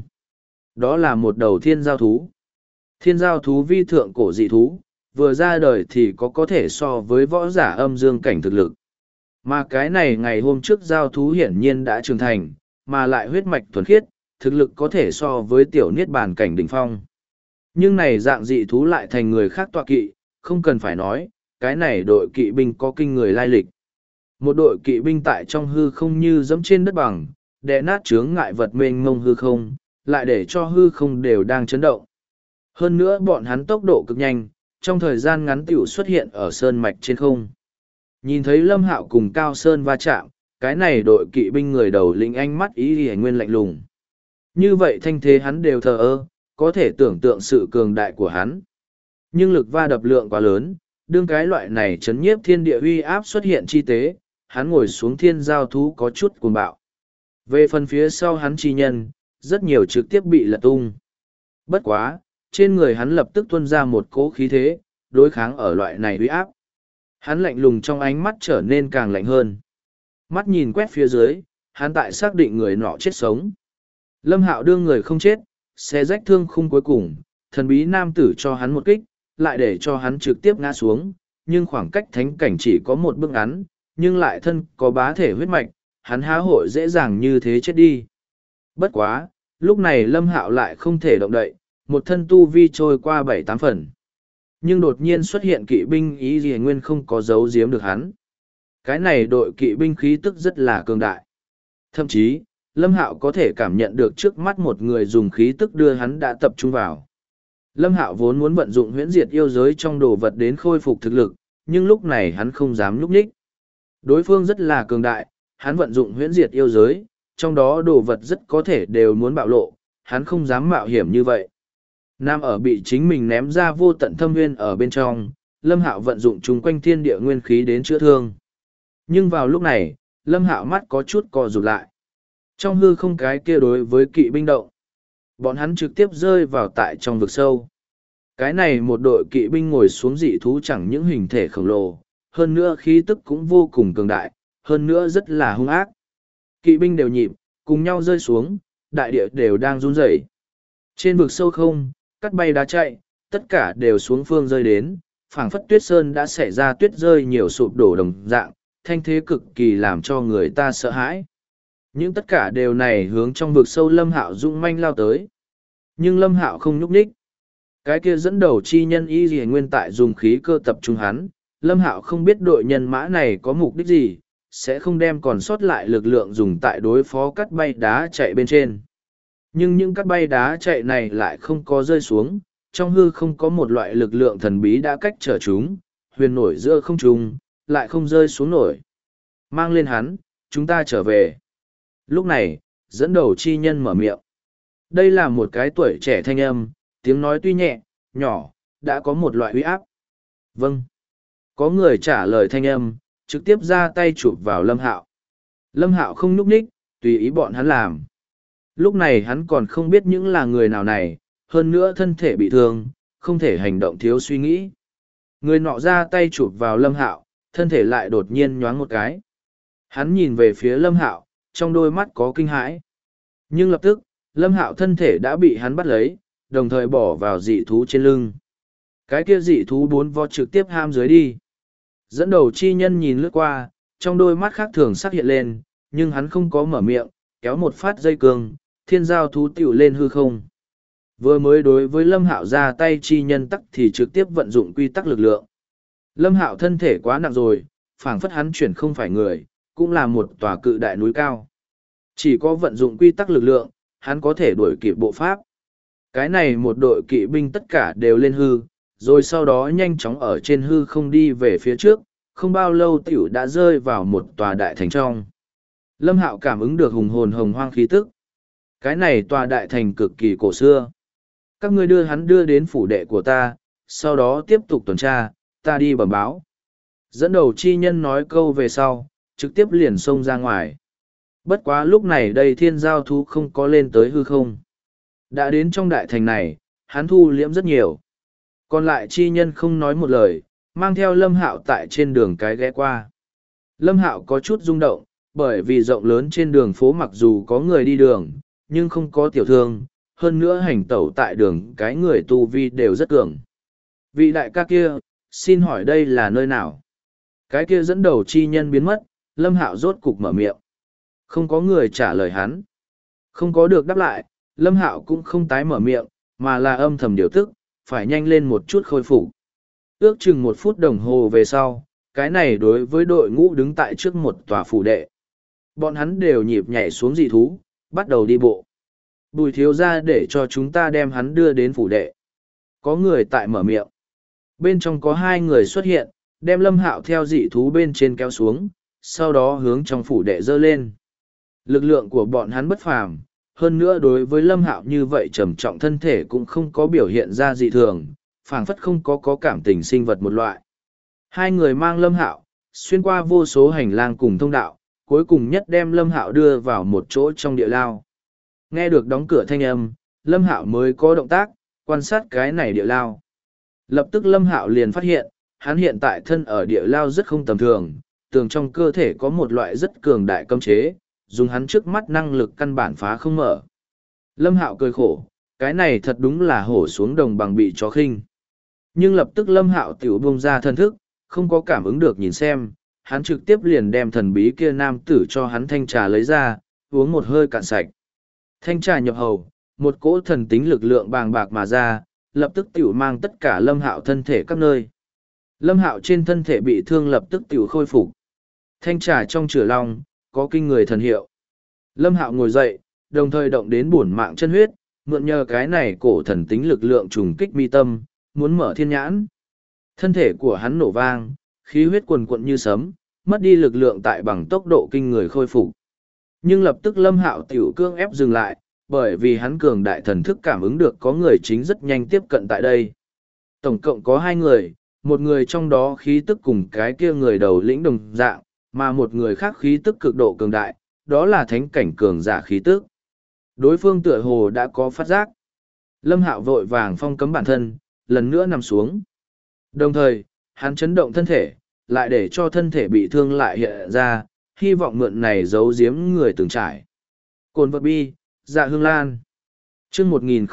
Đó là một đầu thiên giao thú. Thiên giao thú vi thượng cổ dị thú, vừa ra đời thì có thể so với võ giả âm dương cảnh thực lực. Mà cái này ngày hôm trước giao thú hiển nhiên đã trưởng thành, mà lại huyết mạch thuần khiết, thực lực có thể so với tiểu niết bàn cảnh đỉnh phong. Nhưng này dạng dị thú lại thành người khác tọa kỵ, không cần phải nói, cái này đội kỵ binh có kinh người lai lịch. Một đội kỵ binh tại trong hư không như dẫm trên đất bằng, đè nát chướng ngại vật mênh mông hư không, lại để cho hư không đều đang chấn động. Hơn nữa bọn hắn tốc độ cực nhanh, trong thời gian ngắn tiểu xuất hiện ở sơn mạch trên không. Nhìn thấy Lâm Hạo cùng Cao Sơn va chạm, cái này đội kỵ binh người đầu lĩnh ánh mắt ý y nguyên lạnh lùng. Như vậy thanh thế hắn đều thờ ơ, có thể tưởng tượng sự cường đại của hắn. Nhưng lực va đập lượng quá lớn, đương cái loại này chấn nhiếp thiên địa uy áp xuất hiện chi tế, hắn ngồi xuống thiên giao thú có chút cuồng bạo. Về phần phía sau hắn chi nhân, rất nhiều trực tiếp bị lật tung. Bất quá, trên người hắn lập tức tuôn ra một cỗ khí thế, đối kháng ở loại này uy áp. Hắn lạnh lùng trong ánh mắt trở nên càng lạnh hơn. Mắt nhìn quét phía dưới, hắn tại xác định người nọ chết sống. Lâm Hạo đương người không chết, xé rách thương khung cuối cùng, thần bí nam tử cho hắn một kích, lại để cho hắn trực tiếp ngã xuống, nhưng khoảng cách thánh cảnh chỉ có một bước ngắn, nhưng lại thân có bá thể huyết mạch, hắn há hội dễ dàng như thế chết đi. Bất quá, lúc này Lâm Hạo lại không thể động đậy, một thân tu vi trôi qua 7-8 phần. Nhưng đột nhiên xuất hiện kỵ binh ý gì nguyên không có giấu giếm được hắn. Cái này đội kỵ binh khí tức rất là cường đại. Thậm chí, Lâm Hạo có thể cảm nhận được trước mắt một người dùng khí tức đưa hắn đã tập trung vào. Lâm Hạo vốn muốn vận dụng huyễn diệt yêu giới trong đồ vật đến khôi phục thực lực, nhưng lúc này hắn không dám núp nhích. Đối phương rất là cường đại, hắn vận dụng huyễn diệt yêu giới, trong đó đồ vật rất có thể đều muốn bạo lộ, hắn không dám mạo hiểm như vậy. Nam ở bị chính mình ném ra vô tận thâm nguyên ở bên trong, Lâm Hạo vận dụng chung quanh thiên địa nguyên khí đến chữa thương. Nhưng vào lúc này, Lâm Hạo mắt có chút co rụt lại. Trong hư không cái kia đối với kỵ binh động, bọn hắn trực tiếp rơi vào tại trong vực sâu. Cái này một đội kỵ binh ngồi xuống dị thú chẳng những hình thể khổng lồ, hơn nữa khí tức cũng vô cùng cường đại, hơn nữa rất là hung ác. Kỵ binh đều nhịp, cùng nhau rơi xuống, đại địa đều đang run rẩy. Trên vực sâu không, cắt bay đá chạy, tất cả đều xuống phương rơi đến, phảng phất tuyết sơn đã xảy ra tuyết rơi nhiều sụp đổ đồng dạng, thanh thế cực kỳ làm cho người ta sợ hãi. Nhưng tất cả đều này hướng trong vực sâu Lâm Hạo dũng manh lao tới. Nhưng Lâm Hạo không nhúc nhích. Cái kia dẫn đầu chi nhân y gì nguyên tại dùng khí cơ tập trung hắn, Lâm Hạo không biết đội nhân mã này có mục đích gì, sẽ không đem còn sót lại lực lượng dùng tại đối phó cắt bay đá chạy bên trên. Nhưng những cắt bay đá chạy này lại không có rơi xuống, trong hư không có một loại lực lượng thần bí đã cách trở chúng, huyền nổi giữa không trung, lại không rơi xuống nổi. Mang lên hắn, chúng ta trở về. Lúc này, dẫn đầu chi nhân mở miệng. Đây là một cái tuổi trẻ thanh âm, tiếng nói tuy nhẹ, nhỏ, đã có một loại uy áp. Vâng. Có người trả lời thanh âm, trực tiếp ra tay chụp vào Lâm Hạo. Lâm Hạo không nhúc nhích, tùy ý bọn hắn làm. Lúc này hắn còn không biết những là người nào này, hơn nữa thân thể bị thương, không thể hành động thiếu suy nghĩ. Người nọ ra tay chụp vào Lâm Hạo, thân thể lại đột nhiên nhoáng một cái. Hắn nhìn về phía Lâm Hạo, trong đôi mắt có kinh hãi. Nhưng lập tức, Lâm Hạo thân thể đã bị hắn bắt lấy, đồng thời bỏ vào dị thú trên lưng. Cái kia dị thú 4 vo trực tiếp ham dưới đi. Dẫn đầu chi nhân nhìn lướt qua, trong đôi mắt khác thường sắc hiện lên, nhưng hắn không có mở miệng, kéo một phát dây cương, thiên giao thú tiểu lên hư không. Vừa mới đối với Lâm Hạo ra tay chi nhân tắc thì trực tiếp vận dụng quy tắc lực lượng. Lâm Hạo thân thể quá nặng rồi, phảng phất hắn chuyển không phải người, cũng là một tòa cự đại núi cao. Chỉ có vận dụng quy tắc lực lượng, hắn có thể đuổi kịp bộ pháp. Cái này một đội kỵ binh tất cả đều lên hư, rồi sau đó nhanh chóng ở trên hư không đi về phía trước, không bao lâu tiểu đã rơi vào một tòa đại thành trong. Lâm Hạo cảm ứng được hùng hồn hồng hoang khí tức. Cái này tòa đại thành cực kỳ cổ xưa. Các ngươi đưa hắn đưa đến phủ đệ của ta, sau đó tiếp tục tuần tra, ta đi bẩm báo. Dẫn đầu chi nhân nói câu về sau, trực tiếp liền xông ra ngoài. Bất quá lúc này đây thiên giao thú không có lên tới hư không. Đã đến trong đại thành này, hắn thu liễm rất nhiều. Còn lại chi nhân không nói một lời, mang theo Lâm Hạo tại trên đường cái ghé qua. Lâm Hạo có chút rung động, bởi vì rộng lớn trên đường phố mặc dù có người đi đường, nhưng không có tiểu thương, hơn nữa hành tẩu tại đường cái người tu vi đều rất cường. Vị đại ca kia, xin hỏi đây là nơi nào? Cái kia dẫn đầu chi nhân biến mất, Lâm Hạo rốt cục mở miệng. Không có người trả lời hắn. Không có được đáp lại, Lâm Hạo cũng không tái mở miệng, mà là âm thầm điều tức, phải nhanh lên một chút khôi phục. Ước chừng 1 phút đồng hồ về sau, cái này đối với đội ngũ đứng tại trước một tòa phủ đệ. Bọn hắn đều nhịp nhảy xuống dị thú, bắt đầu đi bộ. Bùi thiếu ra để cho chúng ta đem hắn đưa đến phủ đệ. Có người tại mở miệng. Bên trong có 2 người xuất hiện, đem Lâm Hạo theo dị thú bên trên kéo xuống, sau đó hướng trong phủ đệ dơ lên. Lực lượng của bọn hắn bất phàm, hơn nữa đối với Lâm Hạo như vậy trầm trọng thân thể cũng không có biểu hiện ra dị thường, phảng phất không có cảm tình sinh vật một loại. Hai người mang Lâm Hạo, xuyên qua vô số hành lang cùng thông đạo, cuối cùng nhất đem Lâm Hạo đưa vào một chỗ trong địa lao. Nghe được đóng cửa thanh âm, Lâm Hạo mới có động tác, quan sát cái này địa lao. Lập tức Lâm Hạo liền phát hiện, hắn hiện tại thân ở địa lao rất không tầm thường, tường trong cơ thể có một loại rất cường đại cấm chế, dùng hắn trước mắt năng lực căn bản phá không mở. Lâm Hạo cười khổ, cái này thật đúng là hổ xuống đồng bằng bị chó khinh. Nhưng lập tức Lâm Hạo tiểu buông ra thân thức, không có cảm ứng được nhìn xem, hắn trực tiếp liền đem thần bí kia nam tử cho hắn thanh trà lấy ra, uống một hơi cạn sạch. Thanh trà nhập hầu, một cỗ thần tính lực lượng bàng bạc mà ra, lập tức tiểu mang tất cả Lâm Hạo thân thể các nơi. Lâm Hạo trên thân thể bị thương lập tức tiểu khôi phục. Thanh trà trong chửa long, có kinh người thần hiệu. Lâm Hạo ngồi dậy, đồng thời động đến bổn mạng chân huyết, mượn nhờ cái này cổ thần tính lực lượng trùng kích mi tâm, muốn mở thiên nhãn. Thân thể của hắn nổ vang, khí huyết quần quận như sấm, mất đi lực lượng tại bằng tốc độ kinh người khôi phục. Nhưng lập tức Lâm Hạo tiểu cương ép dừng lại, bởi vì hắn cường đại thần thức cảm ứng được có người chính rất nhanh tiếp cận tại đây. Tổng cộng có hai người, một người trong đó khí tức cùng cái kia người đầu lĩnh đồng dạng, mà một người khác khí tức cực độ cường đại, đó là thánh cảnh cường giả khí tức. Đối phương tựa hồ đã có phát giác. Lâm Hạo vội vàng phong cấm bản thân, lần nữa nằm xuống. Đồng thời, hắn chấn động thân thể, lại để cho thân thể bị thương lại hiện ra, hy vọng mượn này giấu giếm người từng trải. Cồn vật bi, dạ hương lan. Chương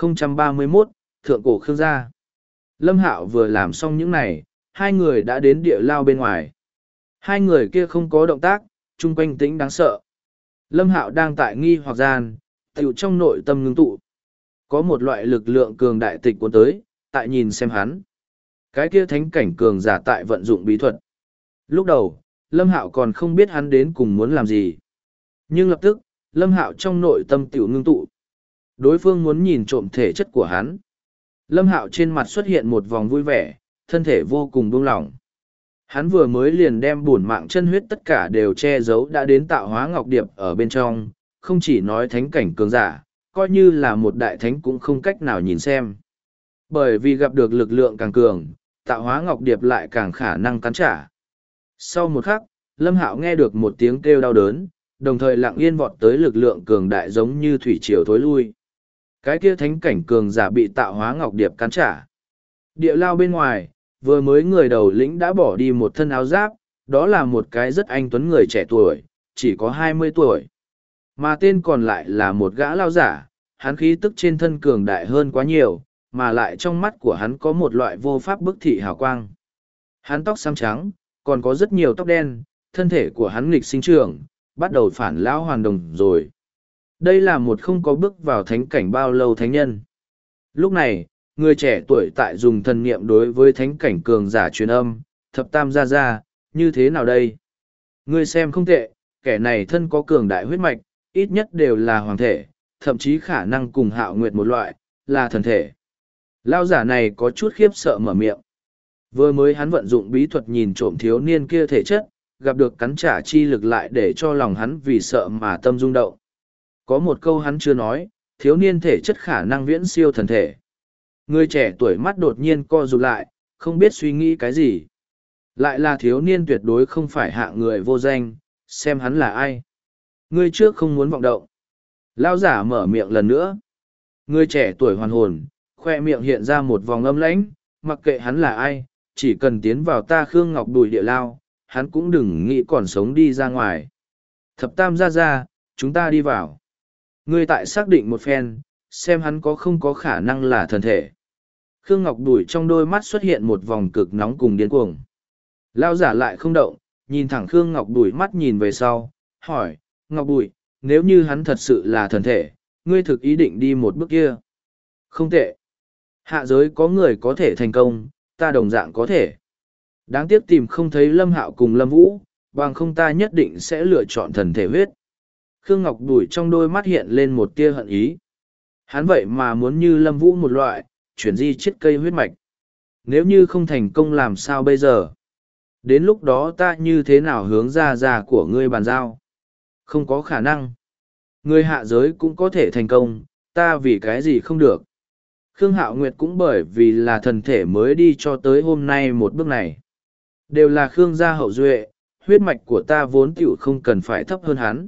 1031, Thượng Cổ Khương Gia. Lâm Hạo vừa làm xong những này, hai người đã đến địa lao bên ngoài. Hai người kia không có động tác, chung quanh tĩnh đáng sợ. Lâm Hạo đang tại nghi hoặc gian, tiểu trong nội tâm ngưng tụ. Có một loại lực lượng cường đại tịch cuốn tới, tại nhìn xem hắn. Cái kia thánh cảnh cường giả tại vận dụng bí thuật. Lúc đầu, Lâm Hạo còn không biết hắn đến cùng muốn làm gì. Nhưng lập tức, Lâm Hạo trong nội tâm tiểu ngưng tụ. Đối phương muốn nhìn trộm thể chất của hắn. Lâm Hạo trên mặt xuất hiện một vòng vui vẻ, thân thể vô cùng buông lỏng. Hắn vừa mới liền đem bổn mạng chân huyết tất cả đều che giấu đã đến tạo hóa ngọc điệp ở bên trong, không chỉ nói thánh cảnh cường giả, coi như là một đại thánh cũng không cách nào nhìn xem. Bởi vì gặp được lực lượng càng cường, tạo hóa ngọc điệp lại càng khả năng cắn trả. Sau một khắc, Lâm Hạo nghe được một tiếng kêu đau đớn, đồng thời lặng yên vọt tới lực lượng cường đại giống như thủy triều thối lui. Cái kia thánh cảnh cường giả bị tạo hóa ngọc điệp cắn trả. Địa lao bên ngoài, vừa mới người đầu lĩnh đã bỏ đi một thân áo giáp, đó là một cái rất anh tuấn người trẻ tuổi, chỉ có 20 tuổi. Mà tên còn lại là một gã lao giả, hắn khí tức trên thân cường đại hơn quá nhiều, mà lại trong mắt của hắn có một loại vô pháp bức thị hào quang. Hắn tóc xám trắng, còn có rất nhiều tóc đen, thân thể của hắn nghịch sinh trưởng, bắt đầu phản lão hoàn đồng rồi. Đây là một không có bước vào thánh cảnh bao lâu thánh nhân. Lúc này, người trẻ tuổi tại dùng thần niệm đối với thánh cảnh cường giả truyền âm, thập tam ra, như thế nào đây? Ngươi xem không tệ, kẻ này thân có cường đại huyết mạch, ít nhất đều là hoàng thể, thậm chí khả năng cùng Hạo Nguyệt một loại, là thần thể. Lao giả này có chút khiếp sợ mở miệng. Vừa mới hắn vận dụng bí thuật nhìn trộm thiếu niên kia thể chất, gặp được cắn trả chi lực lại để cho lòng hắn vì sợ mà tâm rung động. Có một câu hắn chưa nói, thiếu niên thể chất khả năng viễn siêu thần thể. Người trẻ tuổi mắt đột nhiên co rụt lại, không biết suy nghĩ cái gì. Lại là thiếu niên tuyệt đối không phải hạng người vô danh, xem hắn là ai. Ngươi trước không muốn vọng động. Lao giả mở miệng lần nữa. Người trẻ tuổi hoàn hồn, khoe miệng hiện ra một vòng âm lãnh, mặc kệ hắn là ai, chỉ cần tiến vào ta Khương Ngọc Bùi địa lao, hắn cũng đừng nghĩ còn sống đi ra ngoài. Thập tam ra, chúng ta đi vào. Ngươi tại xác định một phen, xem hắn có không có khả năng là thần thể. Khương Ngọc Bùi trong đôi mắt xuất hiện một vòng cực nóng cùng điên cuồng. Lao giả lại không động, nhìn thẳng Khương Ngọc Bùi mắt nhìn về sau, hỏi, Ngọc Bùi, nếu như hắn thật sự là thần thể, ngươi thực ý định đi một bước kia. Không tệ. Hạ giới có người có thể thành công, ta đồng dạng có thể. Đáng tiếc tìm không thấy Lâm Hạo cùng Lâm Vũ, bằng không ta nhất định sẽ lựa chọn thần thể huyết. Khương Ngọc Bùi trong đôi mắt hiện lên một tia hận ý. Hắn vậy mà muốn như Lâm Vũ một loại, chuyển di chiết cây huyết mạch. Nếu như không thành công làm sao bây giờ? Đến lúc đó ta như thế nào hướng ra của ngươi bàn giao? Không có khả năng. Ngươi hạ giới cũng có thể thành công, ta vì cái gì không được? Khương Hạo Nguyệt cũng bởi vì là thần thể mới đi cho tới hôm nay một bước này. Đều là Khương gia hậu duệ, huyết mạch của ta vốn tiểu không cần phải thấp hơn hắn.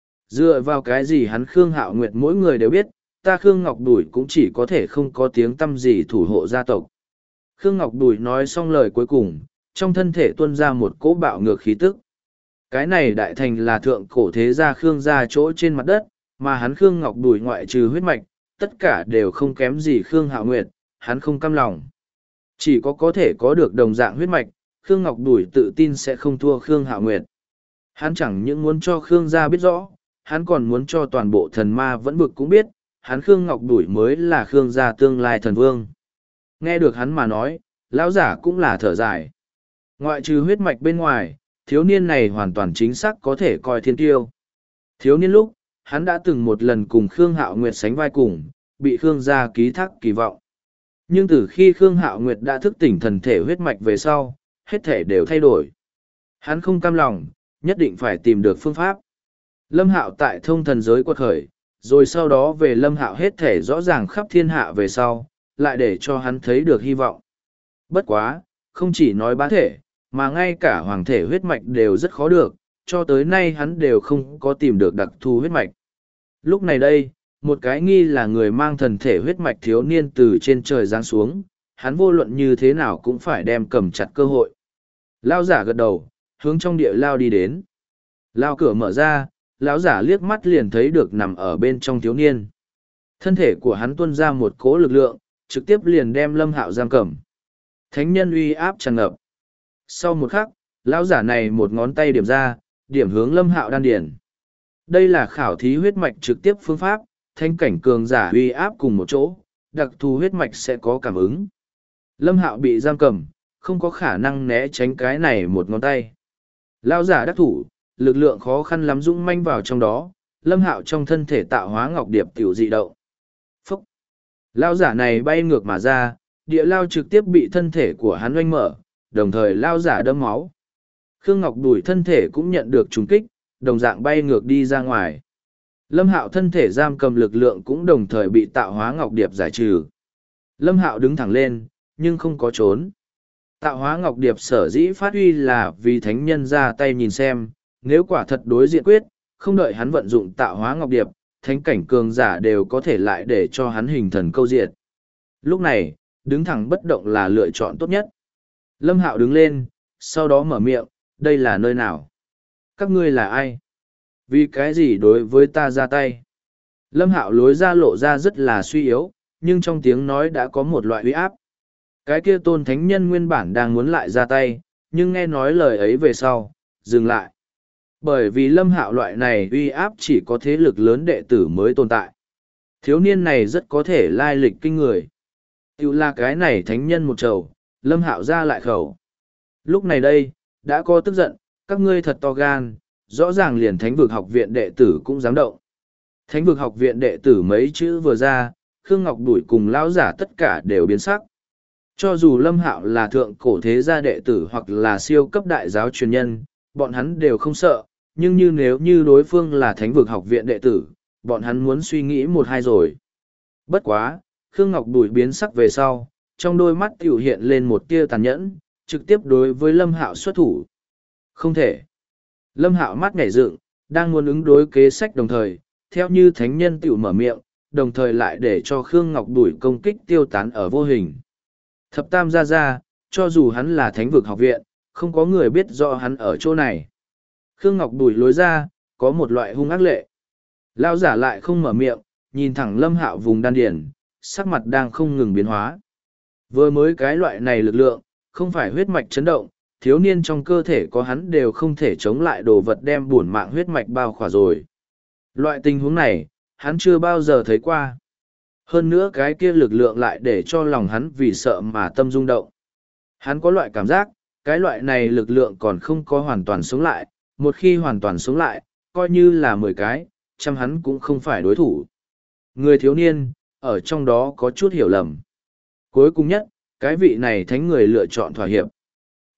Dựa vào cái gì hắn Khương Hạo Nguyệt mỗi người đều biết, ta Khương Ngọc Đùi cũng chỉ có thể không có tiếng tăm gì thủ hộ gia tộc. Khương Ngọc Đùi nói xong lời cuối cùng, trong thân thể tuôn ra một cỗ bạo ngược khí tức. Cái này đại thành là thượng cổ thế gia Khương gia chỗ trên mặt đất, mà hắn Khương Ngọc Đùi ngoại trừ huyết mạch, tất cả đều không kém gì Khương Hạo Nguyệt, hắn không cam lòng. Chỉ có thể có được đồng dạng huyết mạch, Khương Ngọc Đùi tự tin sẽ không thua Khương Hạo Nguyệt. Hắn chẳng những muốn cho Khương gia biết rõ, hắn còn muốn cho toàn bộ thần ma vẫn vực cũng biết, hắn Khương Ngọc Đùi mới là Khương gia tương lai thần vương. Nghe được hắn mà nói, lão giả cũng là thở dài. Ngoại trừ huyết mạch bên ngoài, thiếu niên này hoàn toàn chính xác có thể coi thiên tiêu. Thiếu niên lúc, hắn đã từng một lần cùng Khương Hạo Nguyệt sánh vai cùng, bị Khương gia ký thác kỳ vọng. Nhưng từ khi Khương Hạo Nguyệt đã thức tỉnh thần thể huyết mạch về sau, hết thể đều thay đổi. Hắn không cam lòng, nhất định phải tìm được phương pháp. Lâm Hạo tại thông thần giới quật khởi, rồi sau đó về Lâm Hạo hết thể rõ ràng khắp thiên hạ về sau, lại để cho hắn thấy được hy vọng. Bất quá, không chỉ nói bá thể, mà ngay cả hoàng thể huyết mạch đều rất khó được, cho tới nay hắn đều không có tìm được đặc thù huyết mạch. Lúc này đây, một cái nghi là người mang thần thể huyết mạch thiếu niên từ trên trời giáng xuống, hắn vô luận như thế nào cũng phải đem cầm chặt cơ hội. Lao giả gật đầu, hướng trong địa lao đi đến. Lao cửa mở ra, lão giả liếc mắt liền thấy được nằm ở bên trong thiếu niên. Thân thể của hắn tuôn ra một cỗ lực lượng, trực tiếp liền đem Lâm Hạo giam cầm. Thánh nhân uy áp tràn ngập. Sau một khắc, lão giả này một ngón tay điểm ra, điểm hướng Lâm Hạo đan điển. Đây là khảo thí huyết mạch trực tiếp phương pháp, thanh cảnh cường giả uy áp cùng một chỗ, đặc thù huyết mạch sẽ có cảm ứng. Lâm Hạo bị giam cầm, không có khả năng né tránh cái này một ngón tay. Lão giả đắc thủ, lực lượng khó khăn lắm dũng manh vào trong đó, Lâm Hạo trong thân thể tạo hóa ngọc điệp tiểu dị động. Phúc! Lão giả này bay ngược mà ra, địa lao trực tiếp bị thân thể của hắn oanh mở, đồng thời lão giả đâm máu. Khương Ngọc Đùi thân thể cũng nhận được trùng kích, đồng dạng bay ngược đi ra ngoài. Lâm Hạo thân thể giam cầm lực lượng cũng đồng thời bị tạo hóa ngọc điệp giải trừ. Lâm Hạo đứng thẳng lên, nhưng không có trốn. Tạo hóa ngọc điệp sở dĩ phát huy là vì thánh nhân ra tay nhìn xem, nếu quả thật đối diện quyết, không đợi hắn vận dụng tạo hóa ngọc điệp, thánh cảnh cường giả đều có thể lại để cho hắn hình thần câu diệt. Lúc này, đứng thẳng bất động là lựa chọn tốt nhất. Lâm Hạo đứng lên, sau đó mở miệng, đây là nơi nào? Các ngươi là ai? Vì cái gì đối với ta ra tay? Lâm Hạo lối ra lộ ra rất là suy yếu, nhưng trong tiếng nói đã có một loại uy áp. Cái kia tôn thánh nhân nguyên bản đang muốn lại ra tay, nhưng nghe nói lời ấy về sau, dừng lại. Bởi vì Lâm Hạo loại này uy áp chỉ có thế lực lớn đệ tử mới tồn tại. Thiếu niên này rất có thể lai lịch kinh người. Tiểu là cái này thánh nhân một trầu, Lâm Hạo ra lại khẩu. Lúc này đây, đã có tức giận, các ngươi thật to gan, rõ ràng liền thánh vực học viện đệ tử cũng dám động. Thánh vực học viện đệ tử mấy chữ vừa ra, Khương Ngọc Đuổi cùng lão giả tất cả đều biến sắc. Cho dù Lâm Hạo là thượng cổ thế gia đệ tử hoặc là siêu cấp đại giáo truyền nhân, bọn hắn đều không sợ, nhưng nếu như đối phương là thánh vực học viện đệ tử, bọn hắn muốn suy nghĩ một hai rồi. Bất quá, Khương Ngọc Đuổi biến sắc về sau, trong đôi mắt tiểu hiện lên một tia tàn nhẫn, trực tiếp đối với Lâm Hạo xuất thủ. Không thể. Lâm Hạo mắt nhảy dựng, đang muốn ứng đối kế sách đồng thời, theo như thánh nhân tiểu mở miệng, đồng thời lại để cho Khương Ngọc Đuổi công kích tiêu tán ở vô hình. Thập Tam ra, cho dù hắn là thánh vực học viện, không có người biết rõ hắn ở chỗ này. Khương Ngọc Đuổi lối ra, có một loại hung ác lệ. Lão giả lại không mở miệng, nhìn thẳng Lâm Hạo vùng đan điền, sắc mặt đang không ngừng biến hóa. Vừa mới cái loại này lực lượng, không phải huyết mạch chấn động, thiếu niên trong cơ thể có hắn đều không thể chống lại đồ vật đem bổn mạng huyết mạch bao khỏa rồi. Loại tình huống này, hắn chưa bao giờ thấy qua. Hơn nữa cái kia lực lượng lại để cho lòng hắn vì sợ mà tâm rung động. Hắn có loại cảm giác, cái loại này lực lượng còn không có hoàn toàn sống lại, một khi hoàn toàn sống lại, coi như là 10 cái, trăm hắn cũng không phải đối thủ. Người thiếu niên, ở trong đó có chút hiểu lầm. Cuối cùng nhất, cái vị này thánh người lựa chọn thỏa hiệp.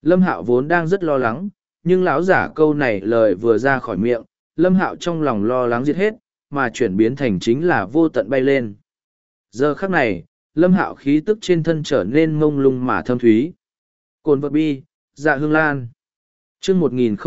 Lâm Hạo vốn đang rất lo lắng, nhưng lão giả câu này lời vừa ra khỏi miệng, Lâm Hạo trong lòng lo lắng giết hết, mà chuyển biến thành chính là vô tận bay lên. Giờ khắc này, Lâm Hạo khí tức trên thân trở nên ngông lung mà thâm thúy. Cồn vật bi, dạ hương lan. Chương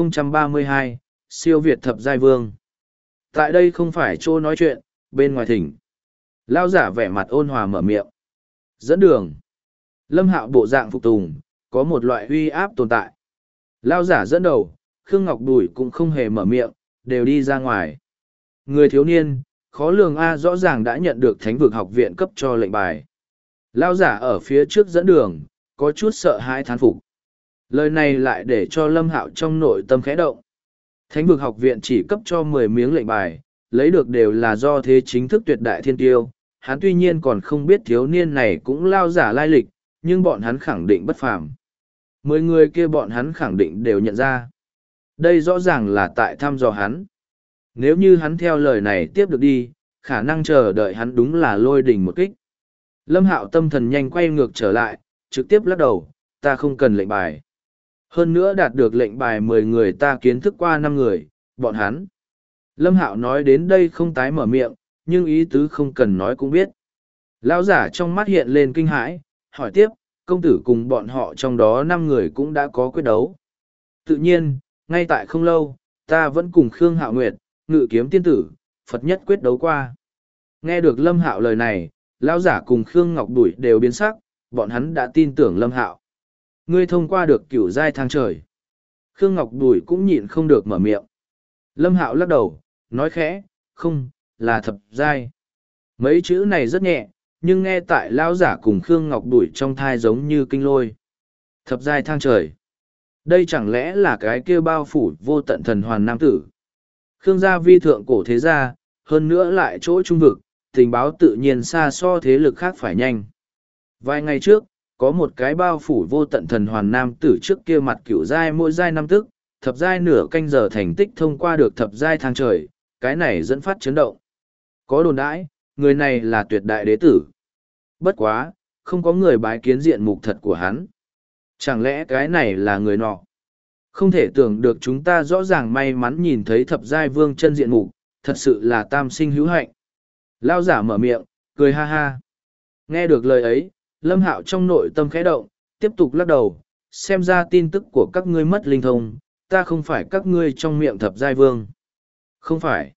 1032, siêu Việt thập giai vương. Tại đây không phải chỗ nói chuyện, bên ngoài thỉnh. Lão giả vẻ mặt ôn hòa mở miệng. Dẫn đường. Lâm Hạo bộ dạng phục tùng, có một loại uy áp tồn tại. Lão giả dẫn đầu, Khương Ngọc Đùi cũng không hề mở miệng, đều đi ra ngoài. Người thiếu niên, khó lường A rõ ràng đã nhận được Thánh vực học viện cấp cho lệnh bài. Lão giả ở phía trước dẫn đường, có chút sợ hãi thán phục. Lời này lại để cho Lâm Hạo trong nội tâm khẽ động. Thánh vực học viện chỉ cấp cho 10 miếng lệnh bài, lấy được đều là do thế chính thức tuyệt đại thiên tiêu. Hắn tuy nhiên còn không biết thiếu niên này cũng lao giả lai lịch, nhưng bọn hắn khẳng định bất phàm. 10 người kia bọn hắn khẳng định đều nhận ra. Đây rõ ràng là tại thăm dò hắn. Nếu như hắn theo lời này tiếp được đi, khả năng chờ đợi hắn đúng là lôi đình một kích. Lâm Hạo tâm thần nhanh quay ngược trở lại, trực tiếp lắc đầu, ta không cần lệnh bài. Hơn nữa đạt được lệnh bài 10 người ta kiến thức qua 5 người, bọn hắn. Lâm Hạo nói đến đây không tái mở miệng, nhưng ý tứ không cần nói cũng biết. Lão giả trong mắt hiện lên kinh hãi, hỏi tiếp, công tử cùng bọn họ trong đó 5 người cũng đã có quyết đấu. Tự nhiên, ngay tại không lâu, ta vẫn cùng Khương Hạo Nguyệt, Ngự Kiếm Tiên Tử, Phật Nhất quyết đấu qua. Nghe được Lâm Hạo lời này, lão giả cùng Khương Ngọc Đuổi đều biến sắc, bọn hắn đã tin tưởng Lâm Hạo. Ngươi thông qua được cửu giai thang trời. Khương Ngọc Đuổi cũng nhịn không được mở miệng. Lâm Hạo lắc đầu, nói khẽ, không, là thập giai. Mấy chữ này rất nhẹ, nhưng nghe tại lão giả cùng Khương Ngọc Đuổi trong thai giống như kinh lôi. Thập giai thang trời. Đây chẳng lẽ là cái kia bao phủ vô tận thần hoàn nam tử. Khương gia vi thượng cổ thế gia, hơn nữa lại chỗ trung vực, tình báo tự nhiên xa so thế lực khác phải nhanh. Vài ngày trước, có một cái bao phủ vô tận thần hoàn nam tử trước kia mặt cửu giai mỗi giai năm tức, thập giai nửa canh giờ thành tích thông qua được thập giai thang trời, cái này dẫn phát chấn động. Có đồn đãi, người này là tuyệt đại đế tử. Bất quá, không có người bái kiến diện mục thật của hắn. Chẳng lẽ cái này là người nọ? Không thể tưởng được chúng ta rõ ràng may mắn nhìn thấy thập giai vương chân diện mục, thật sự là tam sinh hữu hạnh. Lao giả mở miệng, cười ha ha. Nghe được lời ấy, Lâm Hạo trong nội tâm khẽ động, tiếp tục lắc đầu, xem ra tin tức của các ngươi mất linh thông, ta không phải các ngươi trong miệng thập giai vương. Không phải.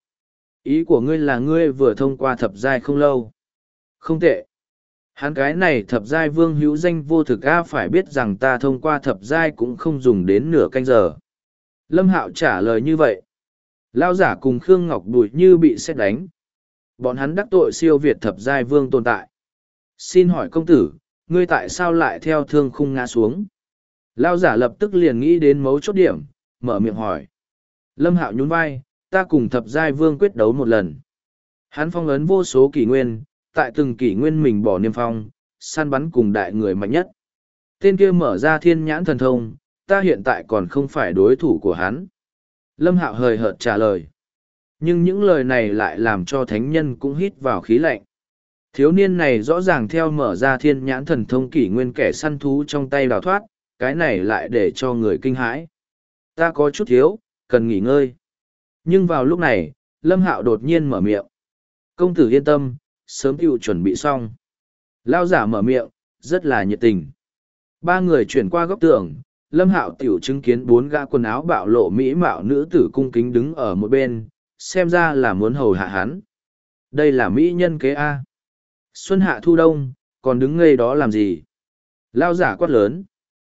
Ý của ngươi là ngươi vừa thông qua thập giai không lâu. Không tệ. Hắn cái này thập giai vương hữu danh vô thực a, phải biết rằng ta thông qua thập giai cũng không dùng đến nửa canh giờ. Lâm Hạo trả lời như vậy. Lao giả cùng Khương Ngọc Bụi như bị sét đánh. Bọn hắn đắc tội siêu việt thập giai vương tồn tại. Xin hỏi công tử, ngươi tại sao lại theo thương khung ngã xuống? Lao giả lập tức liền nghĩ đến mấu chốt điểm, mở miệng hỏi. Lâm Hạo nhún vai, ta cùng thập giai vương quyết đấu một lần. Hắn phong ấn vô số kỷ nguyên, tại từng kỷ nguyên mình bỏ niêm phong, săn bắn cùng đại người mạnh nhất. Tên kia mở ra thiên nhãn thần thông, ta hiện tại còn không phải đối thủ của hắn. Lâm Hạo hời hợt trả lời. Nhưng những lời này lại làm cho thánh nhân cũng hít vào khí lạnh. Thiếu niên này rõ ràng theo mở ra thiên nhãn thần thông kỷ nguyên kẻ săn thú trong tay đào thoát, cái này lại để cho người kinh hãi. Ta có chút thiếu, cần nghỉ ngơi. Nhưng vào lúc này, Lâm Hạo đột nhiên mở miệng. Công tử yên tâm, sớm tựu chuẩn bị xong. Lao giả mở miệng, rất là nhiệt tình. Ba người chuyển qua góc tường, Lâm Hạo tiểu chứng kiến 4 gã quần áo bạo lộ mỹ mạo nữ tử cung kính đứng ở một bên, xem ra là muốn hầu hạ hắn. Đây là mỹ nhân kế A. Xuân hạ thu đông, còn đứng ngây đó làm gì? Lao giả quát lớn.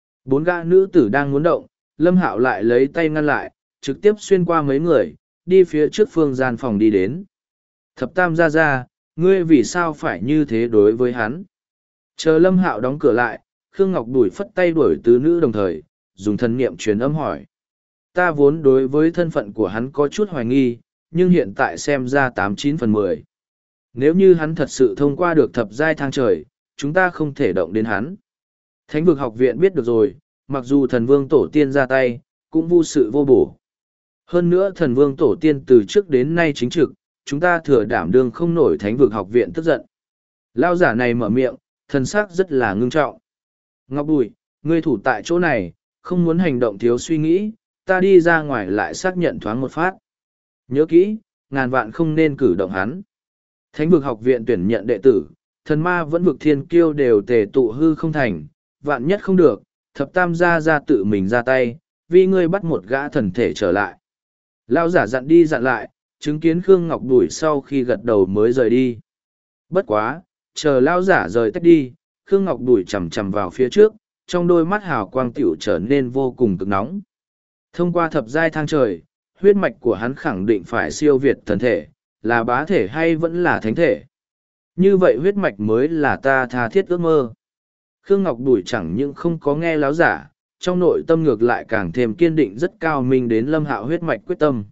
4 gã nữ tử đang muốn động, Lâm Hạo lại lấy tay ngăn lại, trực tiếp xuyên qua mấy người, đi phía trước phương gian phòng đi đến. Thập tam ra, ngươi vì sao phải như thế đối với hắn? Chờ Lâm Hạo đóng cửa lại, Khương Ngọc Bùi phất tay đuổi tứ nữ đồng thời, dùng thân niệm truyền âm hỏi. Ta vốn đối với thân phận của hắn có chút hoài nghi, nhưng hiện tại xem ra 89/10. Nếu như hắn thật sự thông qua được thập giai thang trời, chúng ta không thể động đến hắn. Thánh vực học viện biết được rồi, mặc dù thần vương tổ tiên ra tay, cũng vô sự vô bổ. Hơn nữa thần vương tổ tiên từ trước đến nay chính trực, chúng ta thừa đảm đương không nổi thánh vực học viện tức giận. Lao giả này mở miệng, thần sắc rất là ngưng trọng. Ngọc Bùi, ngươi thủ tại chỗ này, không muốn hành động thiếu suy nghĩ, ta đi ra ngoài lại xác nhận thoáng một phát. Nhớ kỹ, ngàn vạn không nên cử động hắn. Thánh vực học viện tuyển nhận đệ tử, thần ma vẫn vực thiên kiêu đều tề tụ hư không thành, vạn nhất không được, thập tam gia ra tự mình ra tay, vì ngươi bắt một gã thần thể trở lại. Lao giả dặn đi dặn lại, chứng kiến Khương Ngọc Đuổi sau khi gật đầu mới rời đi. Bất quá, chờ Lao giả rời tách đi, Khương Ngọc Đuổi chầm chầm vào phía trước, trong đôi mắt hào quang tiểu trở nên vô cùng cực nóng. Thông qua thập giai thang trời, huyết mạch của hắn khẳng định phải siêu việt thần thể, là bá thể hay vẫn là thánh thể. Như vậy huyết mạch mới là ta tha thiết ước mơ. Khương Ngọc Đuổi chẳng những không có nghe láo giả, trong nội tâm ngược lại càng thêm kiên định rất cao minh đến Lâm Hạo huyết mạch quyết tâm.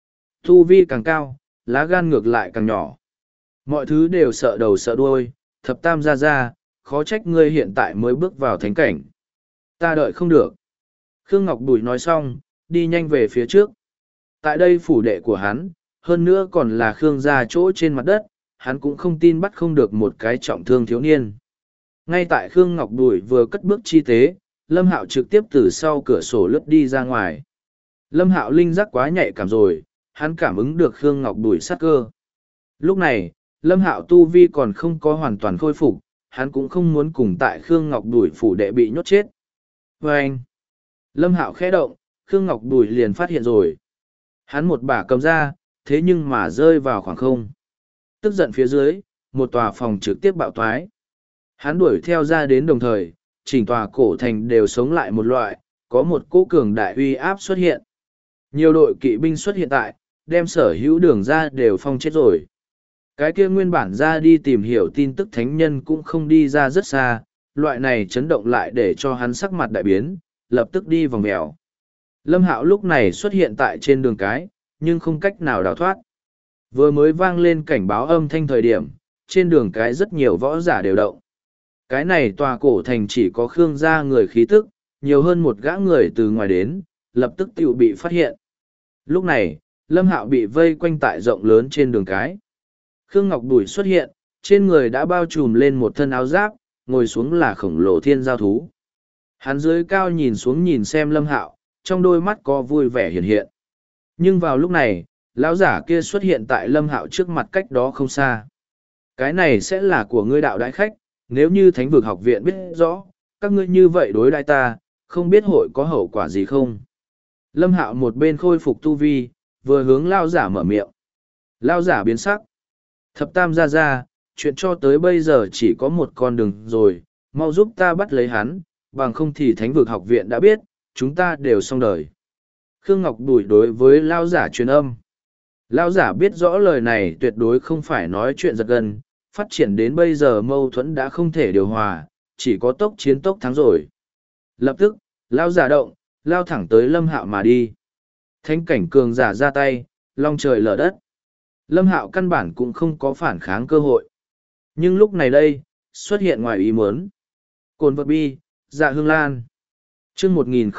Tu vi càng cao, lá gan ngược lại càng nhỏ. Mọi thứ đều sợ đầu sợ đuôi, thập tam ra, khó trách ngươi hiện tại mới bước vào thánh cảnh. Ta đợi không được. Khương Ngọc Đuổi nói xong, đi nhanh về phía trước. Tại đây phủ đệ của hắn, hơn nữa còn là Khương gia chỗ trên mặt đất, hắn cũng không tin bắt không được một cái trọng thương thiếu niên. Ngay tại Khương Ngọc Đuổi vừa cất bước chi tế, Lâm Hạo trực tiếp từ sau cửa sổ lướt đi ra ngoài. Lâm Hạo linh giác quá nhạy cảm rồi, hắn cảm ứng được Khương Ngọc Đuổi sát cơ. Lúc này, Lâm Hạo tu vi còn không có hoàn toàn khôi phục, hắn cũng không muốn cùng tại Khương Ngọc Đuổi phủ đệ bị nhốt chết. Và anh, Lâm Hạo khẽ động, Khương Ngọc Đuổi liền phát hiện rồi. Hắn một bả cầm ra, thế nhưng mà rơi vào khoảng không. Tức giận phía dưới, một tòa phòng trực tiếp bạo thoái. Hắn đuổi theo ra đến đồng thời, chỉnh tòa cổ thành đều sống lại một loại, có một cỗ cường đại uy áp xuất hiện. Nhiều đội kỵ binh xuất hiện tại, đem sở hữu đường ra đều phong chết rồi. Cái kia nguyên bản ra đi tìm hiểu tin tức thánh nhân cũng không đi ra rất xa, loại này chấn động lại để cho hắn sắc mặt đại biến, lập tức đi vòng mèo. Lâm Hạo lúc này xuất hiện tại trên đường cái, nhưng không cách nào đào thoát. Vừa mới vang lên cảnh báo âm thanh thời điểm, trên đường cái rất nhiều võ giả đều động. Cái này tòa cổ thành chỉ có Khương gia người khí tức, nhiều hơn một gã người từ ngoài đến, lập tức tiểu bị phát hiện. Lúc này, Lâm Hạo bị vây quanh tại rộng lớn trên đường cái. Khương Ngọc Đuổi xuất hiện, trên người đã bao trùm lên một thân áo giáp, ngồi xuống là khổng lồ thiên giao thú. Hắn dưới cao nhìn xuống nhìn xem Lâm Hạo, trong đôi mắt có vui vẻ hiện hiện. Nhưng vào lúc này, lão giả kia xuất hiện tại Lâm Hạo trước mặt cách đó không xa. Cái này sẽ là của ngươi đạo đại khách, nếu như thánh vực học viện biết rõ, các ngươi như vậy đối đãi ta, không biết hội có hậu quả gì không. Lâm Hạo một bên khôi phục tu vi, vừa hướng lão giả mở miệng. Lão giả biến sắc. Thập tam ra, chuyện cho tới bây giờ chỉ có một con đường rồi, mau giúp ta bắt lấy hắn, bằng không thì thánh vực học viện đã biết, chúng ta đều xong đời. Khương Ngọc Đuổi đối với lão giả truyền âm. Lão giả biết rõ lời này tuyệt đối không phải nói chuyện giật gân, phát triển đến bây giờ mâu thuẫn đã không thể điều hòa, chỉ có tốc chiến tốc thắng rồi. Lập tức, lão giả động, lao thẳng tới Lâm Hạo mà đi. Thánh cảnh cường giả ra tay, long trời lở đất. Lâm Hạo căn bản cũng không có phản kháng cơ hội. Nhưng lúc này đây, xuất hiện ngoài ý muốn. Cồn vật bi, dạ hương lan. Chương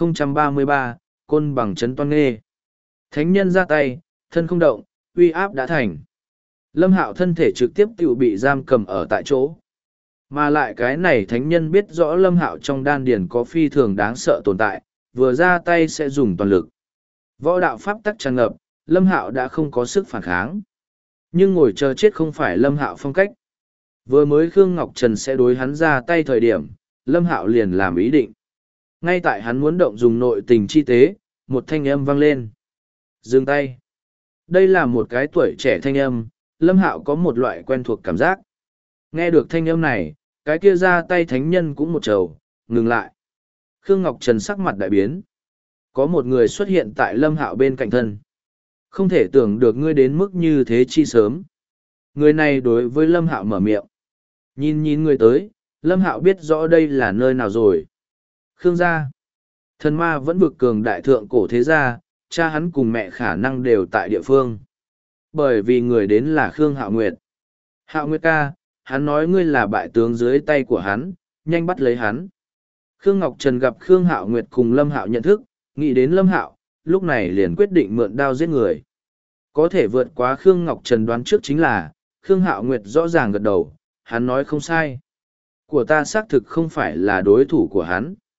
1033, côn bằng chấn toan nghê. Thánh nhân ra tay, thân không động, uy áp đã thành. Lâm Hạo thân thể trực tiếp tự bị giam cầm ở tại chỗ. Mà lại cái này thánh nhân biết rõ Lâm Hạo trong đan điền có phi thường đáng sợ tồn tại, vừa ra tay sẽ dùng toàn lực. Võ đạo pháp tắc tràn ngập, Lâm Hạo đã không có sức phản kháng. Nhưng ngồi chờ chết không phải Lâm Hạo phong cách. Vừa mới Khương Ngọc Trần sẽ đối hắn ra tay thời điểm, Lâm Hạo liền làm ý định. Ngay tại hắn muốn động dùng nội tình chi tế, một thanh âm vang lên. Dừng tay. Đây là một cái tuổi trẻ thanh âm, Lâm Hạo có một loại quen thuộc cảm giác. Nghe được thanh âm này, cái kia ra tay thánh nhân cũng một trầu, ngừng lại. Khương Ngọc Trần sắc mặt đại biến. Có một người xuất hiện tại Lâm Hạo bên cạnh thân. Không thể tưởng được ngươi đến mức như thế chi sớm. Người này đối với Lâm Hạo mở miệng. Nhìn người tới, Lâm Hạo biết rõ đây là nơi nào rồi. Khương gia. Thần ma vẫn vực cường đại thượng cổ thế gia, cha hắn cùng mẹ khả năng đều tại địa phương. Bởi vì người đến là Khương Hạo Nguyệt. Hạo Nguyệt ca, hắn nói ngươi là bại tướng dưới tay của hắn, nhanh bắt lấy hắn. Khương Ngọc Trần gặp Khương Hạo Nguyệt cùng Lâm Hạo nhận thức, nghĩ đến Lâm Hạo, lúc này liền quyết định mượn đao giết người. Có thể vượt quá Khương Ngọc Trần đoán trước chính là, Khương Hạo Nguyệt rõ ràng gật đầu, hắn nói không sai. Của ta xác thực không phải là đối thủ của hắn.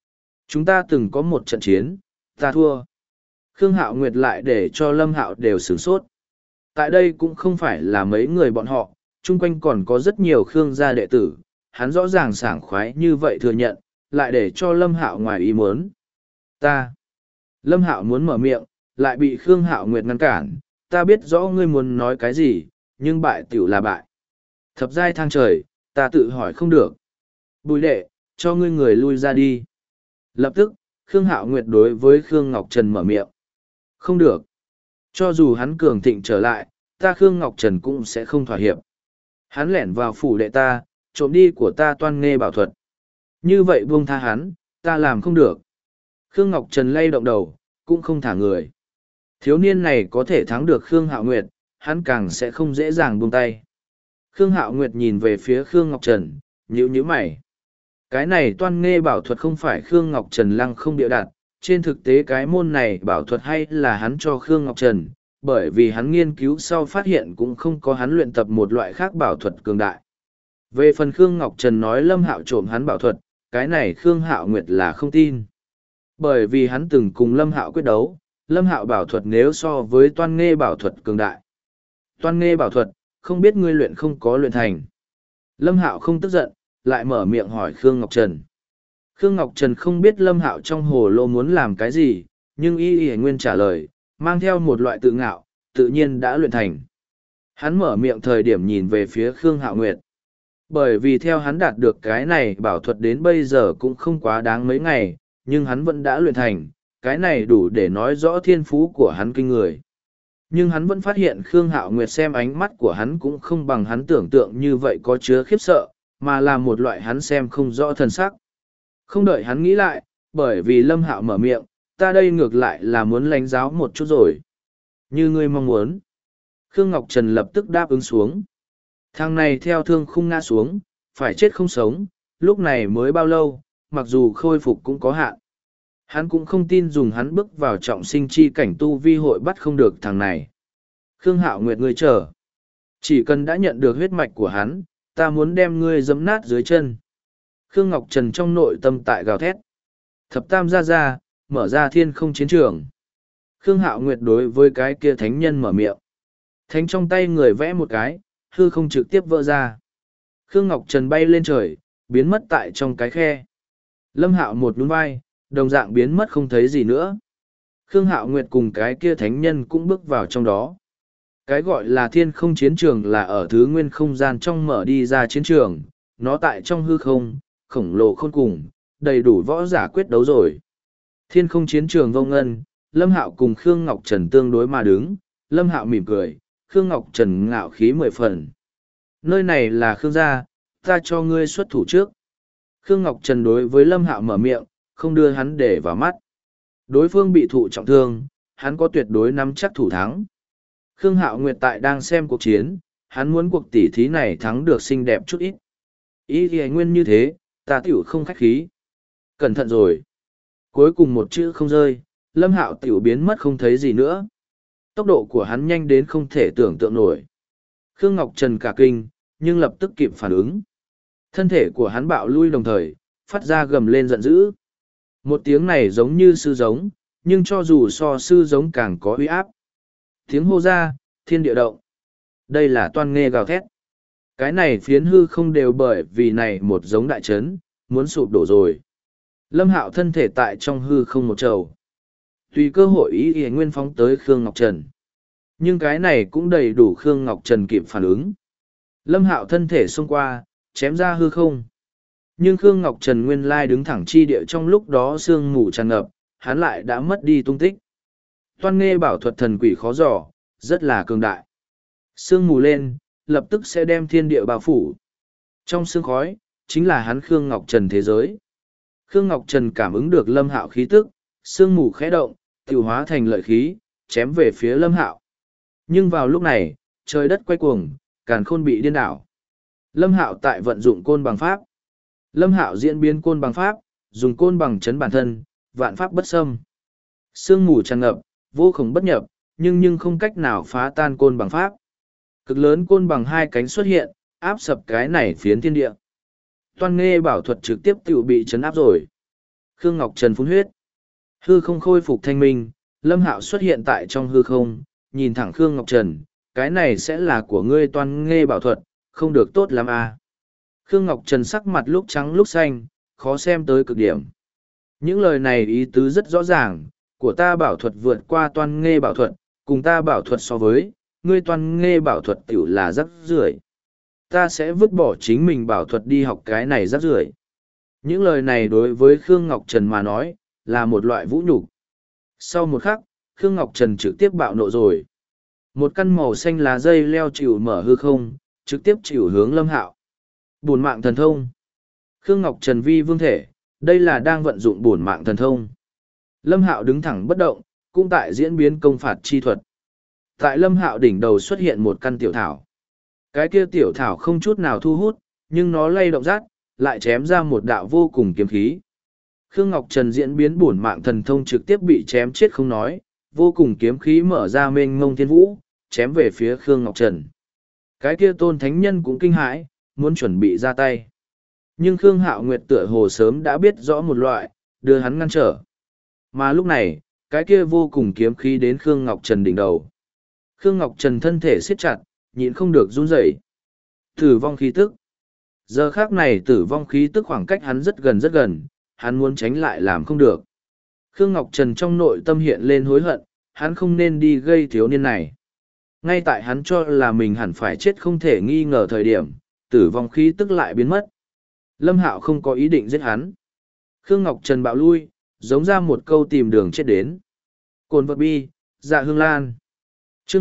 Chúng ta từng có một trận chiến, ta thua. Khương Hạo Nguyệt lại để cho Lâm Hạo đều sửng sốt. Tại đây cũng không phải là mấy người bọn họ, chung quanh còn có rất nhiều Khương gia đệ tử, hắn rõ ràng sảng khoái như vậy thừa nhận, lại để cho Lâm Hạo ngoài ý muốn. Ta. Lâm Hạo muốn mở miệng, lại bị Khương Hạo Nguyệt ngăn cản, ta biết rõ ngươi muốn nói cái gì, nhưng bại tiểu là bại. Thập giai thang trời, ta tự hỏi không được. Bùi đệ, cho ngươi người lui ra đi. Lập tức, Khương Hạo Nguyệt đối với Khương Ngọc Trần mở miệng. Không được. Cho dù hắn cường thịnh trở lại, ta Khương Ngọc Trần cũng sẽ không thỏa hiệp. Hắn lẻn vào phủ đệ ta, trộm đi của ta toan nghe bảo thuật. Như vậy buông tha hắn, ta làm không được. Khương Ngọc Trần lay động đầu, cũng không thả người. Thiếu niên này có thể thắng được Khương Hạo Nguyệt, hắn càng sẽ không dễ dàng buông tay. Khương Hạo Nguyệt nhìn về phía Khương Ngọc Trần, nhíu nhíu mày. Cái này toan nghe bảo thuật không phải Khương Ngọc Trần lăng không bịa đặt, trên thực tế cái môn này bảo thuật hay là hắn cho Khương Ngọc Trần, bởi vì hắn nghiên cứu sau phát hiện cũng không có hắn luyện tập một loại khác bảo thuật cường đại. Về phần Khương Ngọc Trần nói Lâm Hạo trộm hắn bảo thuật, cái này Khương Hạo Nguyệt là không tin. Bởi vì hắn từng cùng Lâm Hạo quyết đấu, Lâm Hạo bảo thuật nếu so với toan nghe bảo thuật cường đại. Toan nghe bảo thuật, không biết ngươi luyện không có luyện thành. Lâm Hạo không tức giận, lại mở miệng hỏi Khương Ngọc Trần. Khương Ngọc Trần không biết Lâm Hạo trong hồ lô muốn làm cái gì, nhưng y nguyên trả lời, mang theo một loại tự ngạo, tự nhiên đã luyện thành. Hắn mở miệng thời điểm nhìn về phía Khương Hạo Nguyệt. Bởi vì theo hắn đạt được cái này bảo thuật đến bây giờ cũng không quá đáng mấy ngày, nhưng hắn vẫn đã luyện thành, cái này đủ để nói rõ thiên phú của hắn kinh người. Nhưng hắn vẫn phát hiện Khương Hạo Nguyệt xem ánh mắt của hắn cũng không bằng hắn tưởng tượng như vậy có chứa khiếp sợ, mà là một loại hắn xem không rõ thân sắc. Không đợi hắn nghĩ lại, bởi vì Lâm Hạo mở miệng, ta đây ngược lại là muốn lãnh giáo một chút rồi. Như ngươi mong muốn. Khương Ngọc Trần lập tức đáp ứng xuống. Thằng này theo thương khung ngã xuống, phải chết không sống, lúc này mới bao lâu, mặc dù khôi phục cũng có hạn. Hắn cũng không tin dùng hắn bước vào trọng sinh chi cảnh tu vi hội bắt không được thằng này. Khương Hạo Nguyệt ngươi chờ. Chỉ cần đã nhận được huyết mạch của hắn, ta muốn đem ngươi giẫm nát dưới chân. Khương Ngọc Trần trong nội tâm tại gào thét. Thập tam ra, mở ra thiên không chiến trường. Khương Hạo Nguyệt đối với cái kia thánh nhân mở miệng. Thánh trong tay người vẽ một cái, hư không trực tiếp vỡ ra. Khương Ngọc Trần bay lên trời, biến mất tại trong cái khe. Lâm Hạo một nhún vai, đồng dạng biến mất không thấy gì nữa. Khương Hạo Nguyệt cùng cái kia thánh nhân cũng bước vào trong đó. Cái gọi là thiên không chiến trường là ở thứ nguyên không gian trong mở đi ra chiến trường, nó tại trong hư không, khổng lồ khôn cùng, đầy đủ võ giả quyết đấu rồi. Thiên không chiến trường vô ngân, Lâm Hạo cùng Khương Ngọc Trần tương đối mà đứng, Lâm Hạo mỉm cười, Khương Ngọc Trần ngạo khí 10 phần. Nơi này là Khương gia, ta cho ngươi xuất thủ trước. Khương Ngọc Trần đối với Lâm Hạo mở miệng, không đưa hắn để vào mắt. Đối phương bị thụ trọng thương, hắn có tuyệt đối nắm chắc thủ thắng. Khương Hạo Nguyệt tại đang xem cuộc chiến, hắn muốn cuộc tỉ thí này thắng được xinh đẹp chút ít. Ý thì nguyên như thế, ta tiểu không khách khí. Cẩn thận rồi. Cuối cùng một chữ không rơi, Lâm Hạo tiểu biến mất không thấy gì nữa. Tốc độ của hắn nhanh đến không thể tưởng tượng nổi. Khương Ngọc Trần cả kinh, nhưng lập tức kịp phản ứng. Thân thể của hắn bạo lui đồng thời, phát ra gầm lên giận dữ. Một tiếng này giống như sư giống, nhưng cho dù so sư giống càng có uy áp. Tiếng hô ra, thiên địa động. Đây là toan nghe gào thét. Cái này phiến hư không đều bởi vì này một giống đại trấn, muốn sụp đổ rồi. Lâm Hạo thân thể tại trong hư không một trầu. Tùy cơ hội ý nguyên phóng tới Khương Ngọc Trần. Nhưng cái này cũng đầy đủ Khương Ngọc Trần kịp phản ứng. Lâm Hạo thân thể xông qua, chém ra hư không. Nhưng Khương Ngọc Trần nguyên lai đứng thẳng chi địa trong lúc đó sương mù tràn ngập, hắn lại đã mất đi tung tích. Toan nghe bảo thuật thần quỷ khó dò, rất là cường đại. Sương mù lên, lập tức sẽ đem thiên địa bao phủ. Trong sương khói, chính là hắn Khương Ngọc Trần thế giới. Khương Ngọc Trần cảm ứng được Lâm Hạo khí tức, sương mù khẽ động, tiểu hóa thành lợi khí, chém về phía Lâm Hạo. Nhưng vào lúc này, trời đất quay cuồng, càn khôn bị điên đảo. Lâm Hạo tại vận dụng côn bằng pháp. Lâm Hạo diễn biến côn bằng pháp, dùng côn bằng chấn bản thân, vạn pháp bất xâm. Sương mù tràn ngập, vô cùng bất nhập, nhưng không cách nào phá tan côn bằng pháp. Cực lớn côn bằng hai cánh xuất hiện, áp sập cái này phiến thiên địa. Toan nghe bảo thuật trực tiếp tự bị chấn áp rồi. Khương Ngọc Trần phun huyết. Hư không khôi phục thanh minh, Lâm Hạo xuất hiện tại trong hư không, nhìn thẳng Khương Ngọc Trần, cái này sẽ là của ngươi Toan Nghê bảo thuật, không được tốt lắm à. Khương Ngọc Trần sắc mặt lúc trắng lúc xanh, khó xem tới cực điểm. Những lời này ý tứ rất rõ ràng, của ta bảo thuật vượt qua Toan Nghê bảo thuật, cùng ta bảo thuật so với, ngươi Toan Nghê bảo thuật tiểu là rắc rưởi. Ta sẽ vứt bỏ chính mình bảo thuật đi học cái này rắc rưởi. Những lời này đối với Khương Ngọc Trần mà nói, là một loại vũ nhục. Sau một khắc, Khương Ngọc Trần trực tiếp bạo nộ rồi. Một căn màu xanh lá dây leo chịu mở hư không, trực tiếp chịu hướng Lâm Hạo. Bổn mạng thần thông. Khương Ngọc Trần vi vương thể, đây là đang vận dụng bổn mạng thần thông. Lâm Hạo đứng thẳng bất động, cũng tại diễn biến công phạt chi thuật. Tại Lâm Hạo đỉnh đầu xuất hiện một căn tiểu thảo. Cái kia tiểu thảo không chút nào thu hút, nhưng nó lay động rát, lại chém ra một đạo vô cùng kiếm khí. Khương Ngọc Trần diễn biến bổn mạng thần thông trực tiếp bị chém chết không nói, vô cùng kiếm khí mở ra mênh mông thiên vũ, chém về phía Khương Ngọc Trần. Cái kia tôn thánh nhân cũng kinh hãi, muốn chuẩn bị ra tay. Nhưng Khương Hạo Nguyệt tựa hồ sớm đã biết rõ một loại, đưa hắn ngăn trở. Mà lúc này, cái kia vô cùng kiếm khí đến Khương Ngọc Trần đỉnh đầu. Khương Ngọc Trần thân thể siết chặt, nhịn không được run rẩy. Tử vong khí tức. Giờ khác này tử vong khí tức khoảng cách hắn rất gần, hắn muốn tránh lại làm không được. Khương Ngọc Trần trong nội tâm hiện lên hối hận, hắn không nên đi gây thiếu niên này. Ngay tại hắn cho là mình hẳn phải chết không thể nghi ngờ thời điểm, tử vong khí tức lại biến mất. Lâm Hạo không có ý định giết hắn. Khương Ngọc Trần bạo lui, giống ra một câu tìm đường chết đến. Cồn vật bi, dạ hương lan. Chương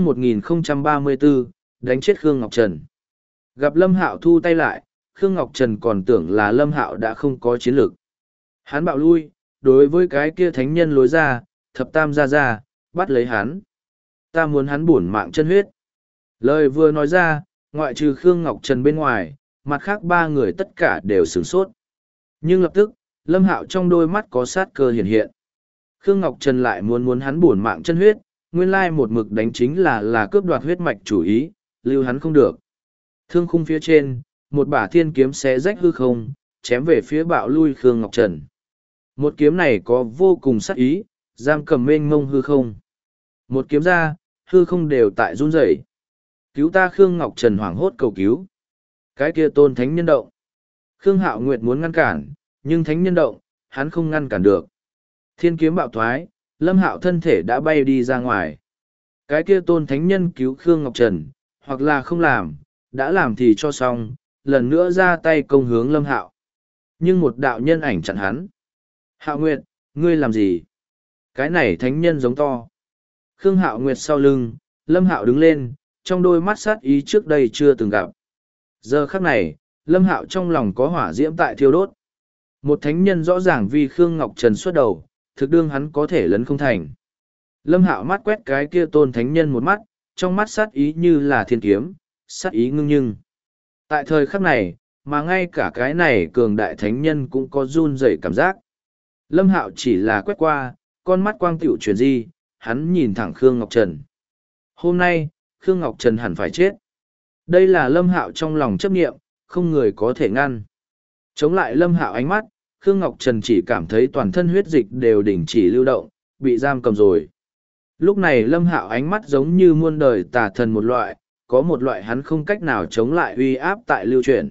1034, đánh chết Khương Ngọc Trần. Gặp Lâm Hạo thu tay lại, Khương Ngọc Trần còn tưởng là Lâm Hạo đã không có chiến lược. Hắn bạo lui, đối với cái kia thánh nhân lối ra, thập tam ra, bắt lấy hắn. Ta muốn hắn bổn mạng chân huyết. Lời vừa nói ra, ngoại trừ Khương Ngọc Trần bên ngoài, mặt khác ba người tất cả đều sửng sốt. Nhưng lập tức, Lâm Hạo trong đôi mắt có sát cơ hiện hiện. Khương Ngọc Trần lại muốn hắn bổn mạng chân huyết, nguyên lai một mực đánh chính là cướp đoạt huyết mạch chủ ý, lưu hắn không được. Thương khung phía trên, một bả thiên kiếm xé rách hư không, chém về phía bạo lui Khương Ngọc Trần. Một kiếm này có vô cùng sát ý, giam cầm mênh mông hư không. Một kiếm ra, hư không đều tại run rẩy. Cứu ta! Khương Ngọc Trần hoảng hốt cầu cứu. Cái kia tôn thánh nhân động. Khương Hạo Nguyệt muốn ngăn cản, nhưng thánh nhân động, hắn không ngăn cản được. Thiên kiếm bạo thoái, Lâm Hạo thân thể đã bay đi ra ngoài. Cái kia tôn thánh nhân cứu Khương Ngọc Trần, hoặc là không làm, đã làm thì cho xong, lần nữa ra tay công hướng Lâm Hạo. Nhưng một đạo nhân ảnh chặn hắn. Hạo Nguyệt, ngươi làm gì? Cái này thánh nhân giống to. Khương Hạo Nguyệt sau lưng, Lâm Hạo đứng lên, trong đôi mắt sát ý trước đây chưa từng gặp. Giờ khắc này, Lâm Hạo trong lòng có hỏa diễm tại thiêu đốt. Một thánh nhân rõ ràng vì Khương Ngọc Trần xuất đầu, thực đương hắn có thể lấn không thành. Lâm Hạo mắt quét cái kia tôn thánh nhân một mắt, trong mắt sát ý như là thiên kiếm, sát ý ngưng nhưng. Tại thời khắc này, mà ngay cả cái này cường đại thánh nhân cũng có run rẩy cảm giác. Lâm Hạo chỉ là quét qua, con mắt quang tiểu chuyển di, hắn nhìn thẳng Khương Ngọc Trần. Hôm nay, Khương Ngọc Trần hẳn phải chết. Đây là Lâm Hạo trong lòng chấp niệm, không người có thể ngăn. Chống lại Lâm Hạo ánh mắt, Khương Ngọc Trần chỉ cảm thấy toàn thân huyết dịch đều đình chỉ lưu động, bị giam cầm rồi. Lúc này Lâm Hạo ánh mắt giống như muôn đời tà thần một loại, có một loại hắn không cách nào chống lại uy áp tại lưu chuyển.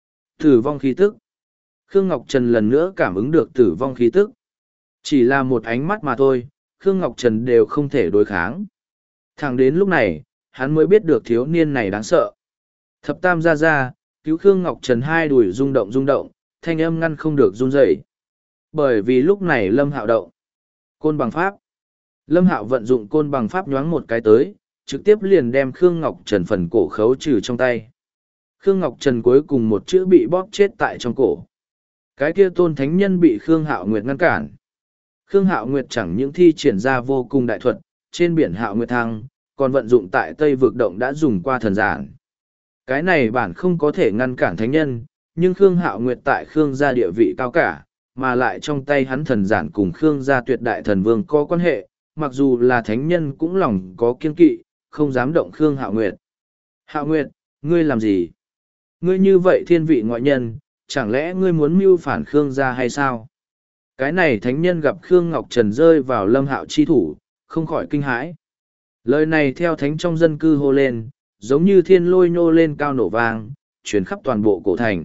Tử vong khí tức. Khương Ngọc Trần lần nữa cảm ứng được tử vong khí tức. Chỉ là một ánh mắt mà thôi, Khương Ngọc Trần đều không thể đối kháng. Thẳng đến lúc này, hắn mới biết được thiếu niên này đáng sợ. Thập tam ra, cứu Khương Ngọc Trần hai đùi rung động, thanh âm ngăn không được run rẩy. Bởi vì lúc này Lâm Hạo động. Côn bằng pháp. Lâm Hạo vận dụng côn bằng pháp nhoáng một cái tới, trực tiếp liền đem Khương Ngọc Trần phần cổ khấu trừ trong tay. Khương Ngọc Trần cuối cùng một chữ bị bóp chết tại trong cổ. Cái kia tôn thánh nhân bị Khương Hạo Nguyệt ngăn cản. Khương Hạo Nguyệt chẳng những thi triển ra vô cùng đại thuật, trên biển Hạo Nguyệt Thăng, còn vận dụng tại Tây Vực Động đã dùng qua thần giản. Cái này bản không có thể ngăn cản thánh nhân, nhưng Khương Hạo Nguyệt tại Khương gia địa vị cao cả, mà lại trong tay hắn thần giản cùng Khương gia tuyệt đại thần vương có quan hệ, mặc dù là thánh nhân cũng lòng có kiên kỵ, không dám động Khương Hạo Nguyệt. Hạo Nguyệt, ngươi làm gì? Ngươi như vậy thiên vị ngoại nhân, chẳng lẽ ngươi muốn mưu phản Khương gia hay sao? Cái này thánh nhân gặp Khương Ngọc Trần rơi vào Lâm Hạo chi thủ, không khỏi kinh hãi. Lời này theo thánh trong dân cư hô lên, giống như thiên lôi nhô lên cao nổ vang, chuyển khắp toàn bộ cổ thành.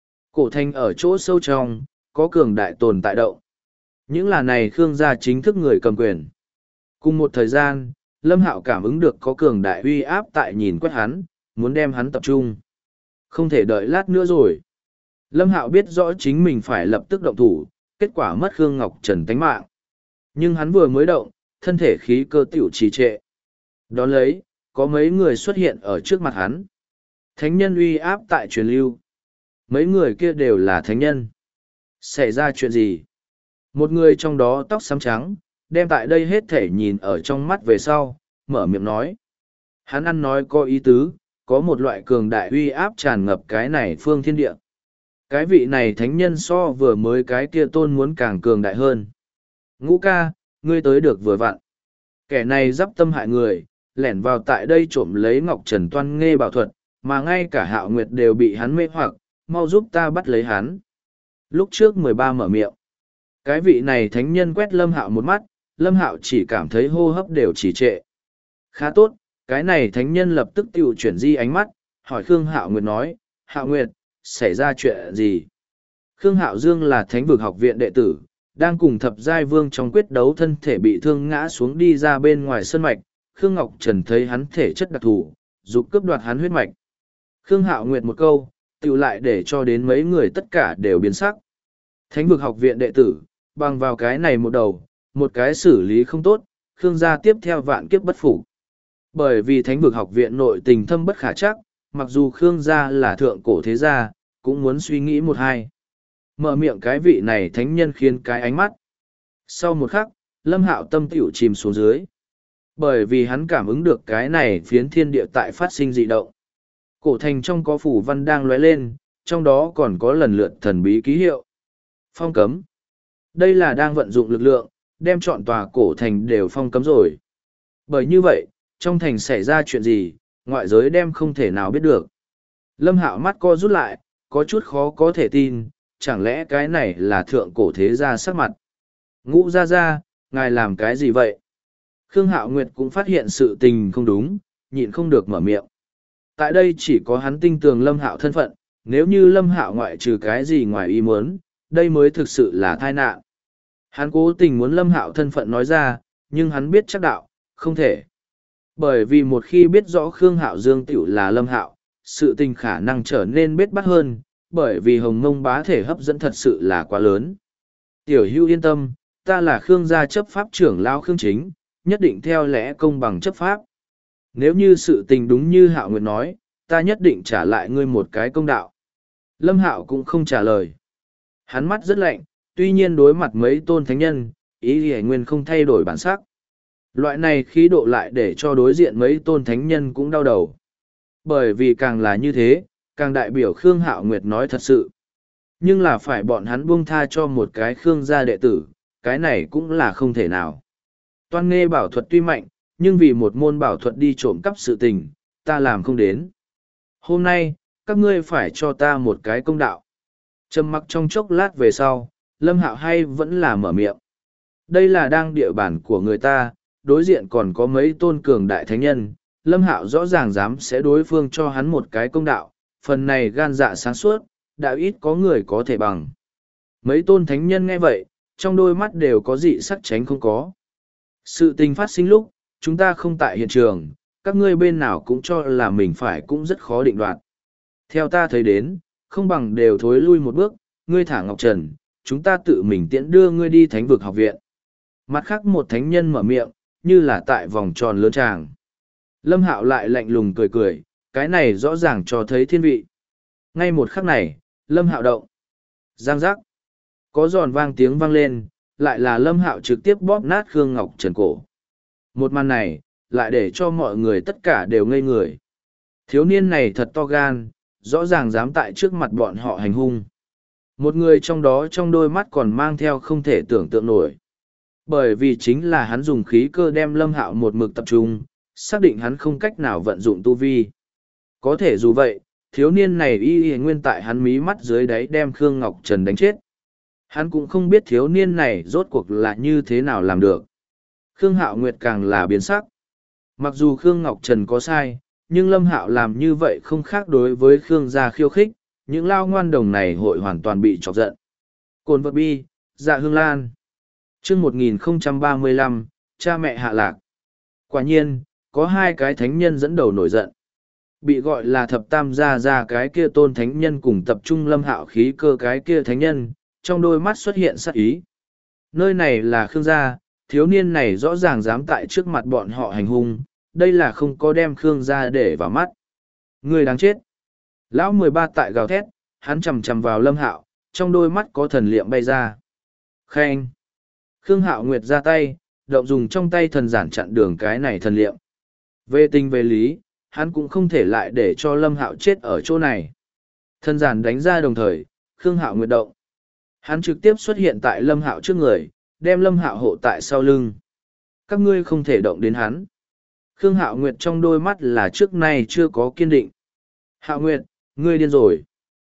Cổ thành ở chỗ sâu trong, có cường đại tồn tại động. Những là này Khương gia chính thức người cầm quyền. Cùng một thời gian, Lâm Hạo cảm ứng được có cường đại uy áp tại nhìn quét hắn, muốn đem hắn tập trung. Không thể đợi lát nữa rồi. Lâm Hạo biết rõ chính mình phải lập tức động thủ, kết quả mất Khương Ngọc Trần tánh mạng. Nhưng hắn vừa mới động, thân thể khí cơ tiểu trì trệ. Đón lấy, có mấy người xuất hiện ở trước mặt hắn. Thánh nhân uy áp tại truyền lưu. Mấy người kia đều là thánh nhân. Xảy ra chuyện gì? Một người trong đó tóc xám trắng, đem tại đây hết thể nhìn ở trong mắt về sau, mở miệng nói. Hắn ăn nói có ý tứ, có một loại cường đại uy áp tràn ngập cái này phương thiên địa. Cái vị này thánh nhân so vừa mới cái kia tôn muốn càng cường đại hơn. Ngũ ca, ngươi tới được vừa vặn. Kẻ này dắp tâm hại người, lẻn vào tại đây trộm lấy Ngọc Trần Toan Nghê bảo thuật, mà ngay cả Hạo Nguyệt đều bị hắn mê hoặc, mau giúp ta bắt lấy hắn. Lúc trước 13 mở miệng. Cái vị này thánh nhân quét Lâm Hạo một mắt, Lâm Hạo chỉ cảm thấy hô hấp đều trì trệ. Khá tốt, cái này thánh nhân lập tức tiêu chuyển di ánh mắt, hỏi Khương Hạo Nguyệt nói, Hạo Nguyệt, xảy ra chuyện gì? Khương Hạo Dương là thánh vực học viện đệ tử, đang cùng thập giai vương trong quyết đấu thân thể bị thương ngã xuống đi ra bên ngoài sân mạch. Khương Ngọc Trần thấy hắn thể chất đặc thù, dục cướp đoạt hắn huyết mạch. Khương Hạo Nguyệt một câu, tự lại để cho đến mấy người tất cả đều biến sắc. Thánh vực học viện đệ tử, bằng vào cái này một đầu, một cái xử lý không tốt, Khương gia tiếp theo vạn kiếp bất phục. Bởi vì thánh vực học viện nội tình thâm bất khả chắc, mặc dù Khương gia là thượng cổ thế gia, cũng muốn suy nghĩ một hai. Mở miệng cái vị này thánh nhân khiến cái ánh mắt. Sau một khắc, Lâm Hạo tâm tiểu chìm xuống dưới. Bởi vì hắn cảm ứng được cái này phiến thiên địa tại phát sinh dị động. Cổ thành trong có phủ văn đang lóe lên, trong đó còn có lần lượt thần bí ký hiệu. Phong cấm. Đây là đang vận dụng lực lượng, đem trọn tòa cổ thành đều phong cấm rồi. Bởi như vậy, trong thành xảy ra chuyện gì, ngoại giới đem không thể nào biết được. Lâm Hạo mắt co rút lại, có chút khó có thể tin, chẳng lẽ cái này là thượng cổ thế gia sắc mặt. Ngũ gia gia, ngài làm cái gì vậy? Khương Hạo Nguyệt cũng phát hiện sự tình không đúng, nhịn không được mở miệng. Tại đây chỉ có hắn tin tưởng Lâm Hạo thân phận, nếu như Lâm Hạo ngoại trừ cái gì ngoài ý muốn, đây mới thực sự là tai nạn. Hắn cố tình muốn Lâm Hạo thân phận nói ra, nhưng hắn biết chắc đạo, không thể. Bởi vì một khi biết rõ Khương Hạo Dương tiểu là Lâm Hạo, sự tình khả năng trở nên bết bát hơn, bởi vì Hồng Mông bá thể hấp dẫn thật sự là quá lớn. Tiểu Hưu yên tâm, ta là Khương gia chấp pháp trưởng lão Khương Chính, nhất định theo lẽ công bằng chấp pháp. Nếu như sự tình đúng như Hạo Nguyệt nói, ta nhất định trả lại ngươi một cái công đạo. Lâm Hạo cũng không trả lời. Hắn mắt rất lạnh, tuy nhiên đối mặt mấy tôn thánh nhân, ý Hải Nguyên không thay đổi bản sắc. Loại này khí độ lại để cho đối diện mấy tôn thánh nhân cũng đau đầu. Bởi vì càng là như thế, càng đại biểu Khương Hạo Nguyệt nói thật sự. Nhưng là phải bọn hắn buông tha cho một cái Khương gia đệ tử, cái này cũng là không thể nào. Toan Nghê bảo thuật tuy mạnh, nhưng vì một môn bảo thuật đi trộm cắp sự tình, ta làm không đến. Hôm nay, các ngươi phải cho ta một cái công đạo. Trầm mặc trong chốc lát về sau, Lâm Hạo hay vẫn là mở miệng. Đây là đang địa bàn của người ta, đối diện còn có mấy tôn cường đại thánh nhân, Lâm Hạo rõ ràng dám sẽ đối phương cho hắn một cái công đạo, phần này gan dạ sáng suốt, đã ít có người có thể bằng. Mấy tôn thánh nhân nghe vậy, trong đôi mắt đều có dị sắc tránh không có. Sự tình phát sinh lúc, chúng ta không tại hiện trường, các ngươi bên nào cũng cho là mình phải cũng rất khó định đoạt. Theo ta thấy đến, không bằng đều thối lui một bước, ngươi thả Ngọc Trần, chúng ta tự mình tiễn đưa ngươi đi thánh vực học viện. Mặt khác một thánh nhân mở miệng, như là tại vòng tròn lớn tràng. Lâm Hạo lại lạnh lùng cười cười, cái này rõ ràng cho thấy thiên vị. Ngay một khắc này, Lâm Hạo động. Giang giác. Có giòn vang tiếng vang lên, lại là Lâm Hạo trực tiếp bóp nát Khương Ngọc Trần cổ. Một màn này, lại để cho mọi người tất cả đều ngây người. Thiếu niên này thật to gan, rõ ràng dám tại trước mặt bọn họ hành hung. Một người trong đó trong đôi mắt còn mang theo không thể tưởng tượng nổi. Bởi vì chính là hắn dùng khí cơ đem Lâm Hạo một mực tập trung, xác định hắn không cách nào vận dụng tu vi. Có thể dù vậy, thiếu niên này y nguyên tại hắn mí mắt dưới đáy đem Khương Ngọc Trần đánh chết. Hắn cũng không biết thiếu niên này rốt cuộc là như thế nào làm được. Khương Hạo Nguyệt càng là biến sắc. Mặc dù Khương Ngọc Trần có sai, nhưng Lâm Hạo làm như vậy không khác đối với Khương gia khiêu khích, những lao ngoan đồng này hội hoàn toàn bị chọc giận. Cồn vật bi, dạ hương lan. chương 1035, cha mẹ hạ lạc. Quả nhiên, có hai cái thánh nhân dẫn đầu nổi giận. Bị gọi là thập tam gia ra cái kia tôn thánh nhân cùng tập trung Lâm Hạo khí cơ cái kia thánh nhân, trong đôi mắt xuất hiện sát ý. Nơi này là Khương gia, thiếu niên này rõ ràng dám tại trước mặt bọn họ hành hung, đây là không có đem Khương gia để vào mắt. Người đáng chết. Lão 13 tại gào thét, hắn chầm chầm vào Lâm Hạo, trong đôi mắt có thần liệm bay ra. Khen. Khương Hạo Nguyệt ra tay, động dùng trong tay thần giản chặn đường cái này thần liệm. Về tình về lý, hắn cũng không thể lại để cho Lâm Hạo chết ở chỗ này. Thần giản đánh ra đồng thời, Khương Hạo Nguyệt động. Hắn trực tiếp xuất hiện tại Lâm Hạo trước người, đem Lâm Hạo hộ tại sau lưng. Các ngươi không thể động đến hắn. Khương Hạo Nguyệt trong đôi mắt là trước nay chưa có kiên định. Hạo Nguyệt, ngươi điên rồi.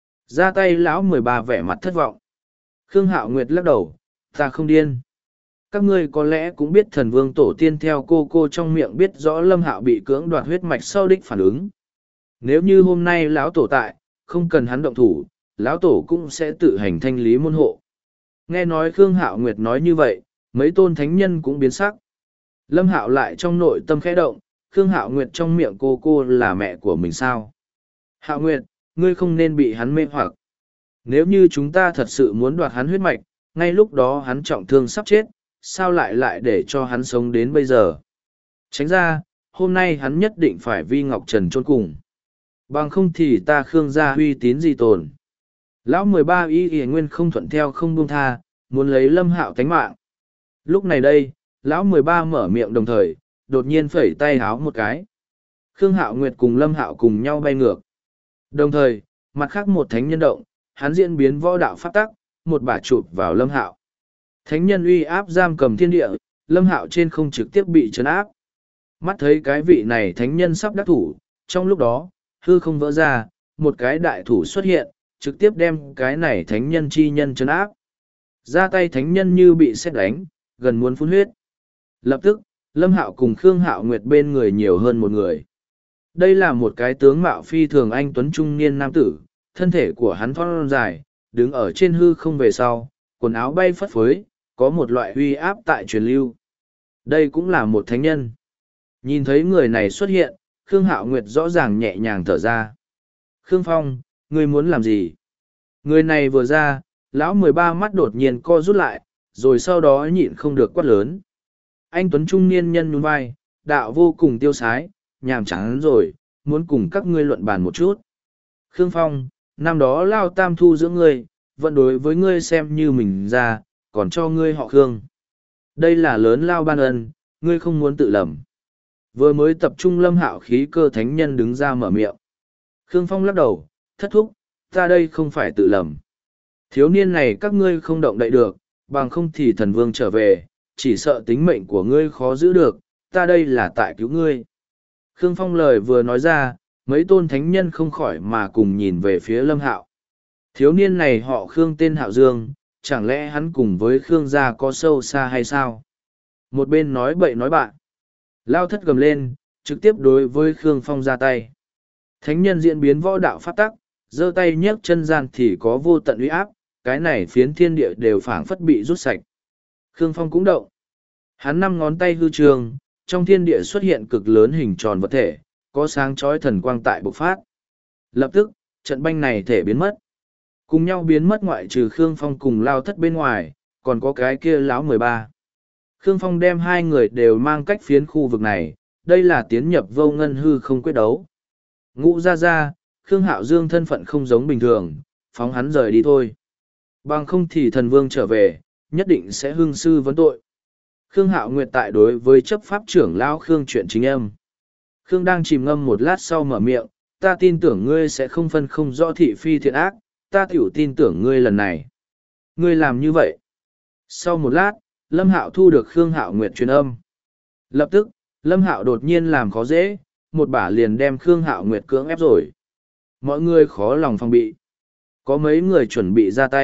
Ra tay lão 13 vẻ mặt thất vọng. Khương Hạo Nguyệt lắc đầu, ta không điên. Các ngươi có lẽ cũng biết thần vương tổ tiên theo cô trong miệng biết rõ Lâm Hạo bị cưỡng đoạt huyết mạch sau đích phản ứng. Nếu như hôm nay lão tổ tại, không cần hắn động thủ, lão tổ cũng sẽ tự hành thanh lý môn hộ. Nghe nói Khương Hạo Nguyệt nói như vậy, mấy tôn thánh nhân cũng biến sắc. Lâm Hạo lại trong nội tâm khẽ động, Khương Hạo Nguyệt trong miệng cô là mẹ của mình sao? Hạo Nguyệt, ngươi không nên bị hắn mê hoặc. Nếu như chúng ta thật sự muốn đoạt hắn huyết mạch, ngay lúc đó hắn trọng thương sắp chết, sao lại để cho hắn sống đến bây giờ? Tránh ra, hôm nay hắn nhất định phải vi Ngọc Trần chôn cùng. Bằng không thì ta Khương gia uy tín gì tồn. Lão 13 y nguyên không thuận theo không buông tha, muốn lấy Lâm Hạo tánh mạng. Lúc này đây, lão 13 mở miệng đồng thời, đột nhiên phẩy tay háo một cái. Khương Hạo Nguyệt cùng Lâm Hạo cùng nhau bay ngược. Đồng thời, mặt khác một thánh nhân động, hắn diễn biến võ đạo pháp tắc, một bả chụp vào Lâm Hạo. Thánh nhân uy áp giam cầm thiên địa, Lâm Hạo trên không trực tiếp bị trấn áp. Mắt thấy cái vị này thánh nhân sắp đắc thủ, trong lúc đó, hư không vỡ ra, một cái đại thủ xuất hiện, trực tiếp đem cái này thánh nhân chi nhân trấn áp. Ra tay thánh nhân như bị sét đánh, gần muốn phun huyết. Lập tức, Lâm Hạo cùng Khương Hạo Nguyệt bên người nhiều hơn một người. Đây là một cái tướng mạo phi thường anh tuấn trung niên nam tử, thân thể của hắn thon dài, đứng ở trên hư không về sau, quần áo bay phất phới, có một loại uy áp tại truyền lưu. Đây cũng là một thánh nhân. Nhìn thấy người này xuất hiện, Khương Hạo Nguyệt rõ ràng nhẹ nhàng thở ra. Khương Phong, ngươi muốn làm gì? Người này vừa ra, lão 13 mắt đột nhiên co rút lại, rồi sau đó nhịn không được quát lớn. Anh tuấn trung niên nhân nhún vai, đạo vô cùng tiêu sái, nhàm chán rồi, muốn cùng các ngươi luận bàn một chút. Khương Phong, năm đó Lao Tam thu giữa ngươi, vẫn đối với ngươi xem như mình ra, còn cho ngươi họ Khương. Đây là lớn lao ban ân, ngươi không muốn tự lầm. Vừa mới tập trung Lâm Hạo khí cơ thánh nhân đứng ra mở miệng. Khương Phong lắc đầu, thất thúc, ta đây không phải tự lầm. Thiếu niên này các ngươi không động đậy được, bằng không thì thần vương trở về, chỉ sợ tính mệnh của ngươi khó giữ được, ta đây là tại cứu ngươi. Khương Phong lời vừa nói ra, mấy tôn thánh nhân không khỏi mà cùng nhìn về phía Lâm Hạo. Thiếu niên này họ Khương tên Hạo Dương, chẳng lẽ hắn cùng với Khương gia có sâu xa hay sao? Một bên nói bậy nói bạn. Lao thất gầm lên, trực tiếp đối với Khương Phong ra tay. Thánh nhân diễn biến võ đạo pháp tắc, giơ tay nhấc chân gian thì có vô tận uy áp, cái này phiến thiên địa đều phảng phất bị rút sạch. Khương Phong cũng động. Hắn 5 ngón tay hư trường, trong thiên địa xuất hiện cực lớn hình tròn vật thể, có sáng chói thần quang tại bộc phát. Lập tức, trận banh này thể biến mất. Cùng nhau biến mất ngoại trừ Khương Phong cùng Lao thất bên ngoài, còn có cái kia lão 13. Khương Phong đem hai người đều mang cách phiến khu vực này, đây là tiến nhập vô ngân hư không quyết đấu. Ngũ ra, Khương Hạo Dương thân phận không giống bình thường, phóng hắn rời đi thôi. Bằng không thì thần vương trở về, nhất định sẽ hưng sư vấn tội. Khương Hạo Nguyệt tại đối với chấp pháp trưởng lão Khương chuyện chính âm. Khương đang chìm ngâm một lát sau mở miệng, ta tin tưởng ngươi sẽ không phân không rõ thị phi thiện ác, ta tiểu tin tưởng ngươi lần này. Ngươi làm như vậy. Sau một lát, Lâm Hạo thu được Khương Hạo Nguyệt truyền âm. Lập tức, Lâm Hạo đột nhiên làm khó dễ, một bả liền đem Khương Hạo Nguyệt cưỡng ép rồi. Mọi người khó lòng phòng bị. Có mấy người chuẩn bị ra tay,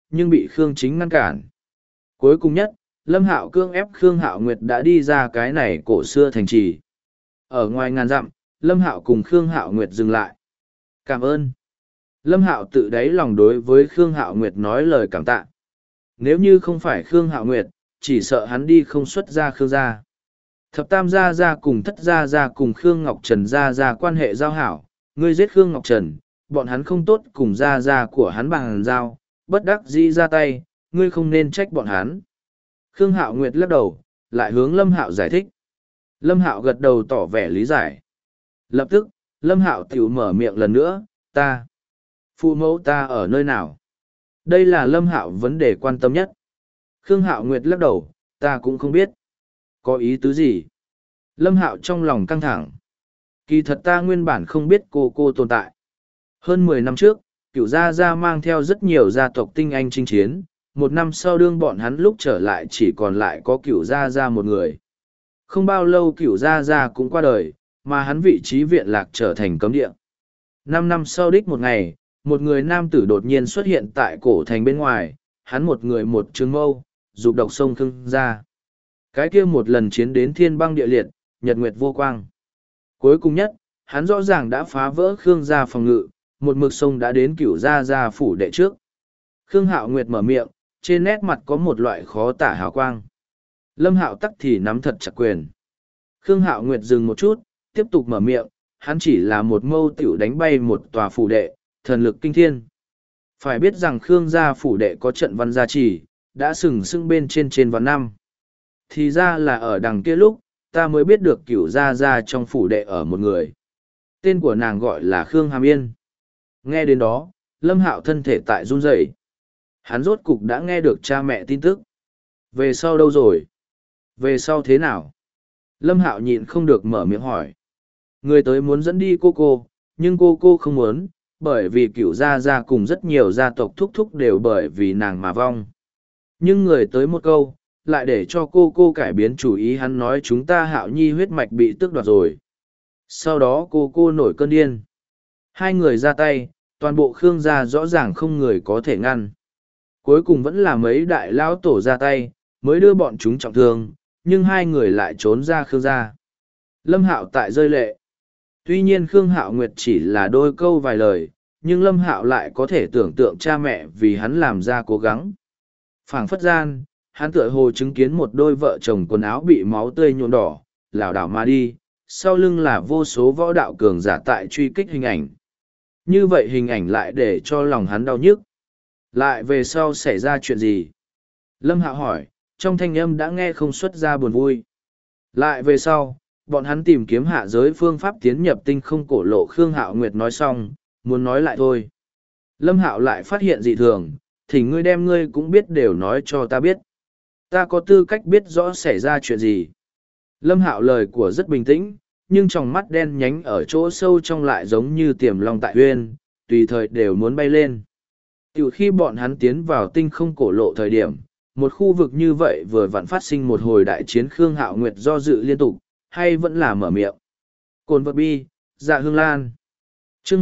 nhưng bị Khương Chính ngăn cản. Cuối cùng nhất, Lâm Hạo cương ép Khương Hạo Nguyệt đã đi ra cái này cổ xưa thành trì. Ở ngoài ngàn dặm, Lâm Hạo cùng Khương Hạo Nguyệt dừng lại. Cảm ơn. Lâm Hạo tự đáy lòng đối với Khương Hạo Nguyệt nói lời cảm tạ. Nếu như không phải Khương Hạo Nguyệt, chỉ sợ hắn đi không xuất ra Khương gia. Thập Tam gia gia cùng Thất gia gia cùng Khương Ngọc Trần gia gia quan hệ giao hảo, ngươi giết Khương Ngọc Trần, bọn hắn không tốt cùng gia gia của hắn bằng giao, bất đắc dĩ ra tay, ngươi không nên trách bọn hắn. Khương Hạo Nguyệt lắc đầu, lại hướng Lâm Hạo giải thích. Lâm Hạo gật đầu tỏ vẻ lý giải. Lập tức, Lâm Hạo tiểu mở miệng lần nữa, ta. Phụ mẫu ta ở nơi nào? Đây là Lâm Hạo vấn đề quan tâm nhất. Khương Hạo Nguyệt lắc đầu, ta cũng không biết. Có ý tứ gì? Lâm Hạo trong lòng căng thẳng. Kỳ thật ta nguyên bản không biết cô tồn tại. Hơn 10 năm trước, Cửu Gia Gia mang theo rất nhiều gia tộc tinh anh chinh chiến. Một năm sau đương bọn hắn lúc trở lại chỉ còn lại có Cửu Gia Gia một người. Không bao lâu Cửu Gia Gia cũng qua đời, mà hắn vị trí viện lạc trở thành cấm địa. 5 năm sau đích một ngày, một người nam tử đột nhiên xuất hiện tại cổ thành bên ngoài, hắn một người một trường mâu, dục độc sông Khương gia. Cái kia một lần chiến đến thiên băng địa liệt, nhật nguyệt vô quang. Cuối cùng nhất, hắn rõ ràng đã phá vỡ Khương gia phòng ngự, một mực sông đã đến Cửu Gia Gia phủ đệ trước. Khương Hạo Nguyệt mở miệng, trên nét mặt có một loại khó tả hào quang. Lâm Hạo tắc thì nắm thật chặt quyền. Khương Hạo Nguyệt dừng một chút, tiếp tục mở miệng, hắn chỉ là một mâu tiểu đánh bay một tòa phủ đệ, thần lực kinh thiên. Phải biết rằng Khương gia phủ đệ có trận văn gia trì, đã sừng sững bên trên vạn năm. Thì ra là ở đằng kia lúc, ta mới biết được Cửu Gia Gia trong phủ đệ ở một người. Tên của nàng gọi là Khương Hàm Yên. Nghe đến đó, Lâm Hạo thân thể tại run rẩy. Hắn rốt cục đã nghe được cha mẹ tin tức. Về sau đâu rồi? Về sau thế nào? Lâm Hạo nhịn không được mở miệng hỏi. Người tới muốn dẫn đi cô, nhưng cô không muốn, bởi vì Cửu Gia Gia cùng rất nhiều gia tộc thúc đều bởi vì nàng mà vong. Nhưng người tới một câu, lại để cho cô cải biến chủ ý, hắn nói chúng ta Hạo Nhi huyết mạch bị tước đoạt rồi. Sau đó cô nổi cơn điên. Hai người ra tay, toàn bộ Khương gia rõ ràng không người có thể ngăn. Cuối cùng vẫn là mấy đại lão tổ ra tay, mới đưa bọn chúng trọng thương, nhưng hai người lại trốn ra Khương gia. Lâm Hạo tại rơi lệ. Tuy nhiên Khương Hạo Nguyệt chỉ là đôi câu vài lời, nhưng Lâm Hạo lại có thể tưởng tượng cha mẹ vì hắn làm ra cố gắng. Phảng phất gian, hắn tựa hồ chứng kiến một đôi vợ chồng quần áo bị máu tươi nhuộm đỏ, lảo đảo mà đi, sau lưng là vô số võ đạo cường giả tại truy kích hình ảnh. Như vậy hình ảnh lại để cho lòng hắn đau nhức. Lại về sau xảy ra chuyện gì? Lâm Hạo hỏi, trong thanh âm đã nghe không xuất ra buồn vui. Lại về sau, bọn hắn tìm kiếm hạ giới phương pháp tiến nhập tinh không cổ lộ. Khương Hạo Nguyệt nói xong, muốn nói lại thôi. Lâm Hạo lại phát hiện dị thường, thì ngươi đem ngươi cũng biết đều nói cho ta biết. Ta có tư cách biết rõ xảy ra chuyện gì. Lâm Hạo lời của rất bình tĩnh, nhưng trong mắt đen nhánh ở chỗ sâu trong lại giống như tiềm long tại huyên, tùy thời đều muốn bay lên. Từ khi bọn hắn tiến vào tinh không cổ lộ thời điểm, một khu vực như vậy vừa vặn phát sinh một hồi đại chiến. Khương Hạo Nguyệt do dự liên tục, hay vẫn là mở miệng. Cồn vật bi, dạ hương lan. Chương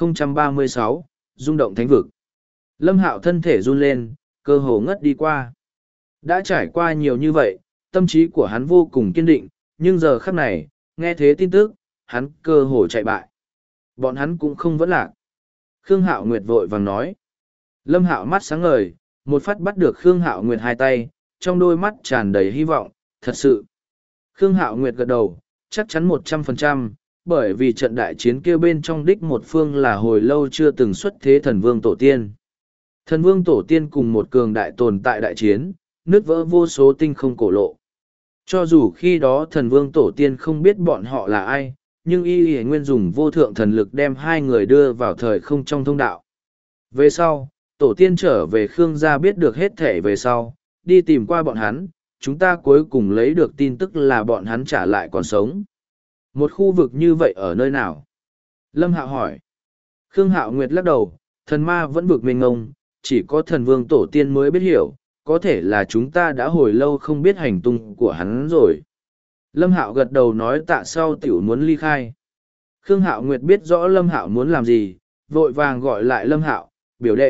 1036, rung động thánh vực. Lâm Hạo thân thể run lên, cơ hồ ngất đi qua. Đã trải qua nhiều như vậy, tâm trí của hắn vô cùng kiên định, nhưng giờ khắc này, nghe thế tin tức, hắn cơ hồ chạy bại. Bọn hắn cũng không vẫn lạc. Khương Hạo Nguyệt vội vàng nói. Lâm Hạo mắt sáng ngời, một phát bắt được Khương Hạo Nguyệt hai tay, trong đôi mắt tràn đầy hy vọng, thật sự. Khương Hạo Nguyệt gật đầu, chắc chắn 100%, bởi vì trận đại chiến kia bên trong đích một phương là hồi lâu chưa từng xuất thế thần vương tổ tiên. Thần vương tổ tiên cùng một cường đại tồn tại đại chiến, nứt vỡ vô số tinh không cổ lộ. Cho dù khi đó thần vương tổ tiên không biết bọn họ là ai, nhưng y nguyên dùng vô thượng thần lực đem hai người đưa vào thời không trong thông đạo. Về sau, tổ tiên trở về Khương gia biết được hết thể về sau, đi tìm qua bọn hắn, chúng ta cuối cùng lấy được tin tức là bọn hắn trả lại còn sống. Một khu vực như vậy ở nơi nào? Lâm Hạo hỏi. Khương Hạo Nguyệt lắc đầu, thần ma vẫn vực mênh ngông, chỉ có thần vương tổ tiên mới biết hiểu, có thể là chúng ta đã hồi lâu không biết hành tung của hắn rồi. Lâm Hạo gật đầu nói tạ sau tiểu muốn ly khai. Khương Hạo Nguyệt biết rõ Lâm Hạo muốn làm gì, vội vàng gọi lại Lâm Hạo, biểu đệ,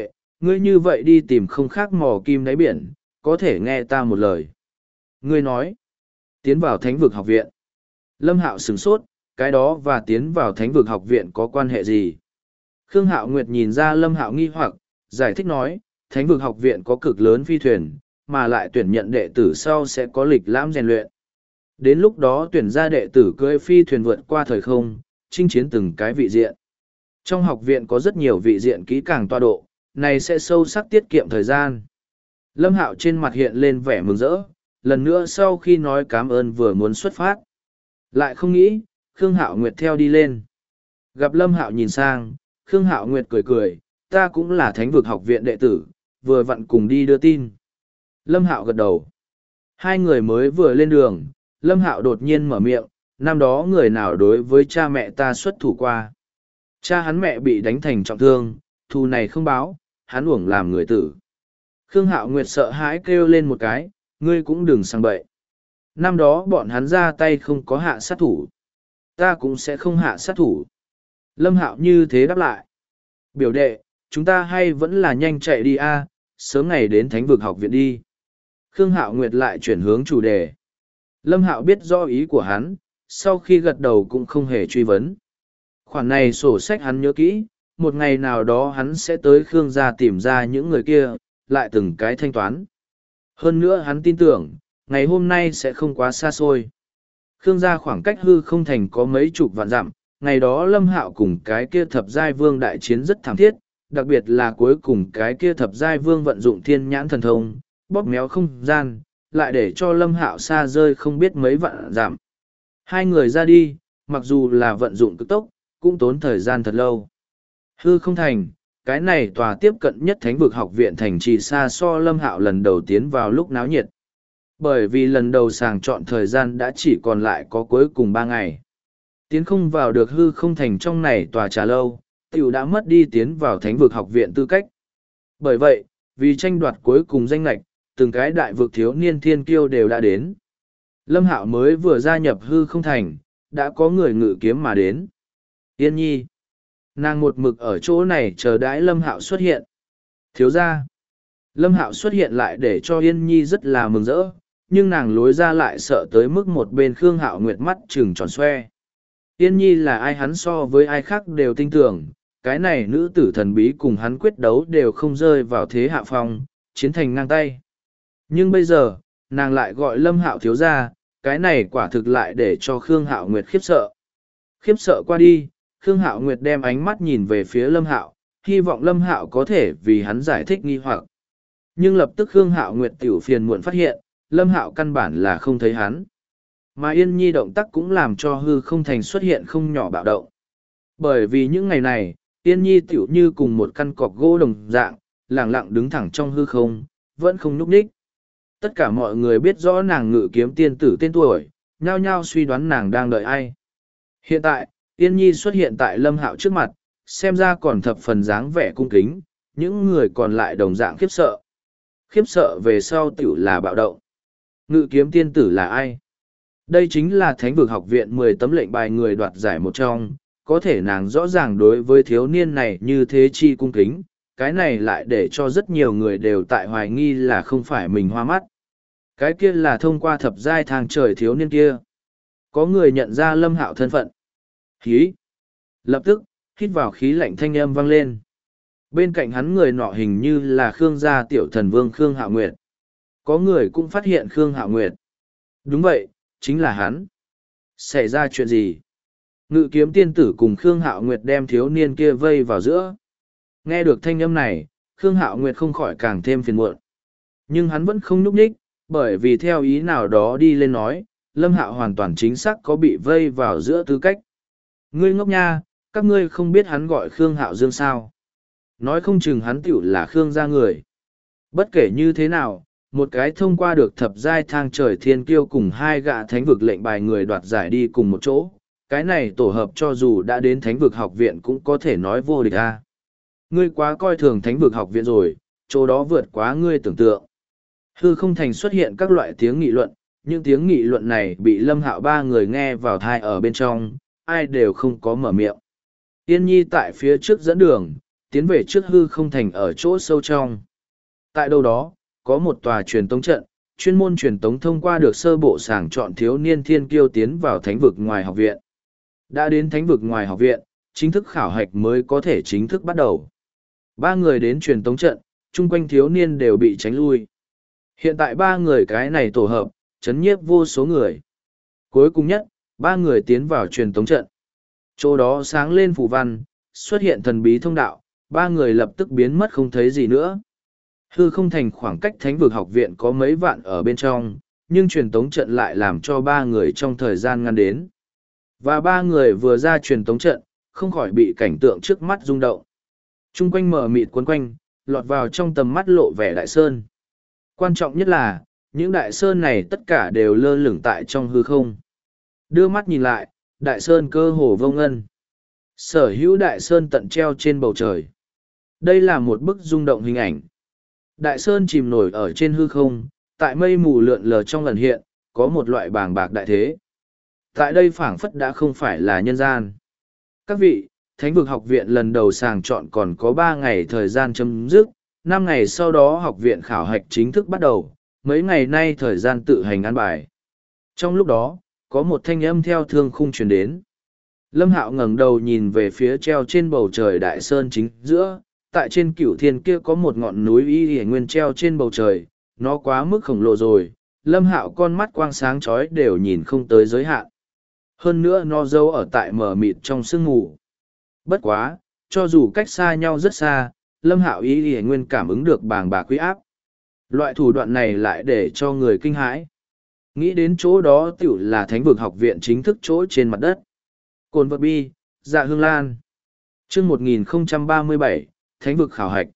ngươi như vậy đi tìm không khác mò kim đáy biển, có thể nghe ta một lời. Ngươi nói, tiến vào thánh vực học viện. Lâm Hạo sửng sốt, cái đó và tiến vào thánh vực học viện có quan hệ gì? Khương Hạo Nguyệt nhìn ra Lâm Hạo nghi hoặc, giải thích nói, thánh vực học viện có cực lớn phi thuyền, mà lại tuyển nhận đệ tử sau sẽ có lịch lãm rèn luyện. Đến lúc đó tuyển ra đệ tử cưỡi phi thuyền vượt qua thời không, chinh chiến từng cái vị diện. Trong học viện có rất nhiều vị diện kỹ càng tọa độ, này sẽ sâu sắc tiết kiệm thời gian. Lâm Hạo trên mặt hiện lên vẻ mừng rỡ, lần nữa sau khi nói cảm ơn vừa muốn xuất phát. Lại không nghĩ, Khương Hạo Nguyệt theo đi lên. Gặp Lâm Hạo nhìn sang, Khương Hạo Nguyệt cười cười, ta cũng là thánh vực học viện đệ tử, vừa vặn cùng đi đưa tin. Lâm Hạo gật đầu. Hai người mới vừa lên đường, Lâm Hạo đột nhiên mở miệng, năm đó người nào đối với cha mẹ ta xuất thủ qua. Cha hắn mẹ bị đánh thành trọng thương, thù này không báo, hắn uổng làm người tử. Khương Hạo Nguyệt sợ hãi kêu lên một cái, ngươi cũng đừng sang bậy. Năm đó bọn hắn ra tay không có hạ sát thủ. Ta cũng sẽ không hạ sát thủ. Lâm Hạo như thế đáp lại. Biểu đệ, chúng ta hay vẫn là nhanh chạy đi a, sớm ngày đến thánh vực học viện đi. Khương Hạo Nguyệt lại chuyển hướng chủ đề. Lâm Hạo biết rõ ý của hắn, sau khi gật đầu cũng không hề truy vấn. Khoản này sổ sách hắn nhớ kỹ, một ngày nào đó hắn sẽ tới Khương gia tìm ra những người kia, lại từng cái thanh toán. Hơn nữa hắn tin tưởng, ngày hôm nay sẽ không quá xa xôi. Khương gia khoảng cách hư không thành có mấy chục vạn dặm, ngày đó Lâm Hạo cùng cái kia thập giai vương đại chiến rất thảm thiết, đặc biệt là cuối cùng cái kia thập giai vương vận dụng thiên nhãn thần thông, bóp méo không gian, lại để cho Lâm Hạo xa rơi không biết mấy vạn dặm. Hai người ra đi, mặc dù là vận dụng cực tốc, cũng tốn thời gian thật lâu. Hư không thành, cái này tòa tiếp cận nhất thánh vực học viện thành trì xa so Lâm Hạo lần đầu tiến vào lúc náo nhiệt. Bởi vì lần đầu sàng chọn thời gian đã chỉ còn lại có cuối cùng 3 ngày. Tiến không vào được hư không thành trong này tòa trà lâu, tiểu đã mất đi tiến vào thánh vực học viện tư cách. Bởi vậy, vì tranh đoạt cuối cùng danh lạch, từng cái đại vực thiếu niên thiên kiêu đều đã đến. Lâm Hạo mới vừa gia nhập hư không thành, đã có người ngự kiếm mà đến. Yên Nhi. Nàng một mực ở chỗ này chờ đãi Lâm Hạo xuất hiện. Thiếu ra. Lâm Hạo xuất hiện lại để cho Yên Nhi rất là mừng rỡ, nhưng nàng lối ra lại sợ tới mức một bên Khương Hạo Nguyệt mắt trừng tròn xoe. Yên Nhi là ai hắn so với ai khác đều tin tưởng, cái này nữ tử thần bí cùng hắn quyết đấu đều không rơi vào thế hạ phong, chiến thành ngang tay. Nhưng bây giờ, nàng lại gọi Lâm Hạo thiếu ra, cái này quả thực lại để cho Khương Hạo Nguyệt khiếp sợ. Khiếp sợ qua đi, Khương Hạo Nguyệt đem ánh mắt nhìn về phía Lâm Hạo, hy vọng Lâm Hạo có thể vì hắn giải thích nghi hoặc. Nhưng lập tức Khương Hạo Nguyệt tiểu phiền muộn phát hiện, Lâm Hạo căn bản là không thấy hắn. Mà Yên Nhi động tác cũng làm cho hư không thành xuất hiện không nhỏ bạo động. Bởi vì những ngày này, Yên Nhi tiểu như cùng một căn cọc gỗ đồng dạng, lẳng lặng đứng thẳng trong hư không, vẫn không nhúc nhích. Tất cả mọi người biết rõ nàng ngự kiếm tiên tử tên tuổi, nhao nhao suy đoán nàng đang đợi ai. Hiện tại, Yên Nhi xuất hiện tại Lâm Hạo trước mặt, xem ra còn thập phần dáng vẻ cung kính, những người còn lại đồng dạng khiếp sợ. Khiếp sợ về sau tiểu là bạo động. Ngự kiếm tiên tử là ai? Đây chính là thánh vực học viện 10 tấm lệnh bài người đoạt giải một trong, có thể nàng rõ ràng đối với thiếu niên này như thế chi cung kính, cái này lại để cho rất nhiều người đều tại hoài nghi là không phải mình hoa mắt. Cái kia là thông qua thập giai thang trời thiếu niên kia. Có người nhận ra Lâm Hạo thân phận. Khí. Lập tức, hít vào khí lạnh thanh âm vang lên. Bên cạnh hắn người nọ hình như là Khương gia tiểu thần vương Khương Hạo Nguyệt. Có người cũng phát hiện Khương Hạo Nguyệt. Đúng vậy, chính là hắn. Xảy ra chuyện gì? Ngự kiếm tiên tử cùng Khương Hạo Nguyệt đem thiếu niên kia vây vào giữa. Nghe được thanh âm này, Khương Hạo Nguyệt không khỏi càng thêm phiền muộn. Nhưng hắn vẫn không nhúc nhích, bởi vì theo ý nào đó đi lên nói, Lâm Hạo hoàn toàn chính xác có bị vây vào giữa tư cách. Ngươi ngốc nha, các ngươi không biết hắn gọi Khương Hạo Dương sao? Nói không chừng hắn tiểu là Khương gia người. Bất kể như thế nào, một cái thông qua được thập giai thang trời thiên kiêu cùng hai gã thánh vực lệnh bài người đoạt giải đi cùng một chỗ. Cái này tổ hợp cho dù đã đến thánh vực học viện cũng có thể nói vô địch a. Ngươi quá coi thường thánh vực học viện rồi, chỗ đó vượt quá ngươi tưởng tượng. Hư không thành xuất hiện các loại tiếng nghị luận, những tiếng nghị luận này bị Lâm Hạo ba người nghe vào thai ở bên trong, ai đều không có mở miệng. Yên Nhi tại phía trước dẫn đường, tiến về trước hư không thành ở chỗ sâu trong. Tại đâu đó, có một tòa truyền tống trận, chuyên môn truyền tống thông qua được sơ bộ sàng chọn thiếu niên thiên kiêu tiến vào thánh vực ngoài học viện. Đã đến thánh vực ngoài học viện, chính thức khảo hạch mới có thể chính thức bắt đầu. Ba người đến truyền tống trận, chung quanh thiếu niên đều bị tránh lui. Hiện tại ba người cái này tổ hợp, chấn nhiếp vô số người. Cuối cùng nhất, ba người tiến vào truyền tống trận. Chỗ đó sáng lên phù văn, xuất hiện thần bí thông đạo, ba người lập tức biến mất không thấy gì nữa. Hư không thành khoảng cách thánh vực học viện có mấy vạn ở bên trong, nhưng truyền tống trận lại làm cho ba người trong thời gian ngắn đến. Và ba người vừa ra truyền tống trận, không khỏi bị cảnh tượng trước mắt rung động. Trung quanh mở mịt cuốn quanh, lọt vào trong tầm mắt lộ vẻ đại sơn. Quan trọng nhất là, những đại sơn này tất cả đều lơ lửng tại trong hư không. Đưa mắt nhìn lại, đại sơn cơ hồ vô ngân. Sở hữu đại sơn tận treo trên bầu trời. Đây là một bức rung động hình ảnh. Đại sơn chìm nổi ở trên hư không, tại mây mù lượn lờ trong lần hiện, có một loại bàng bạc đại thế. Tại đây phảng phất đã không phải là nhân gian. Các vị, Thánh vực học viện lần đầu sàng chọn còn có 3 ngày thời gian chấm dứt, 5 ngày sau đó học viện khảo hạch chính thức bắt đầu, mấy ngày nay thời gian tự hành an bài. Trong lúc đó, có một thanh âm theo thương khung truyền đến. Lâm Hạo ngẩng đầu nhìn về phía treo trên bầu trời đại sơn chính giữa, tại trên cửu thiên kia có một ngọn núi y nguyên treo trên bầu trời, nó quá mức khổng lồ rồi, Lâm Hạo con mắt quang sáng chói đều nhìn không tới giới hạn. Hơn nữa nó giấu ở tại mờ mịt trong sương mù. Bất quá, cho dù cách xa nhau rất xa, Lâm Hạo y nguyên cảm ứng được bàng bạc uy áp. Loại thủ đoạn này lại để cho người kinh hãi. Nghĩ đến chỗ đó tiểu là Thánh vực học viện chính thức chỗ trên mặt đất. Cồn vật bi, Dạ Hương Lan. Chương 1037, Thánh vực khảo hạch.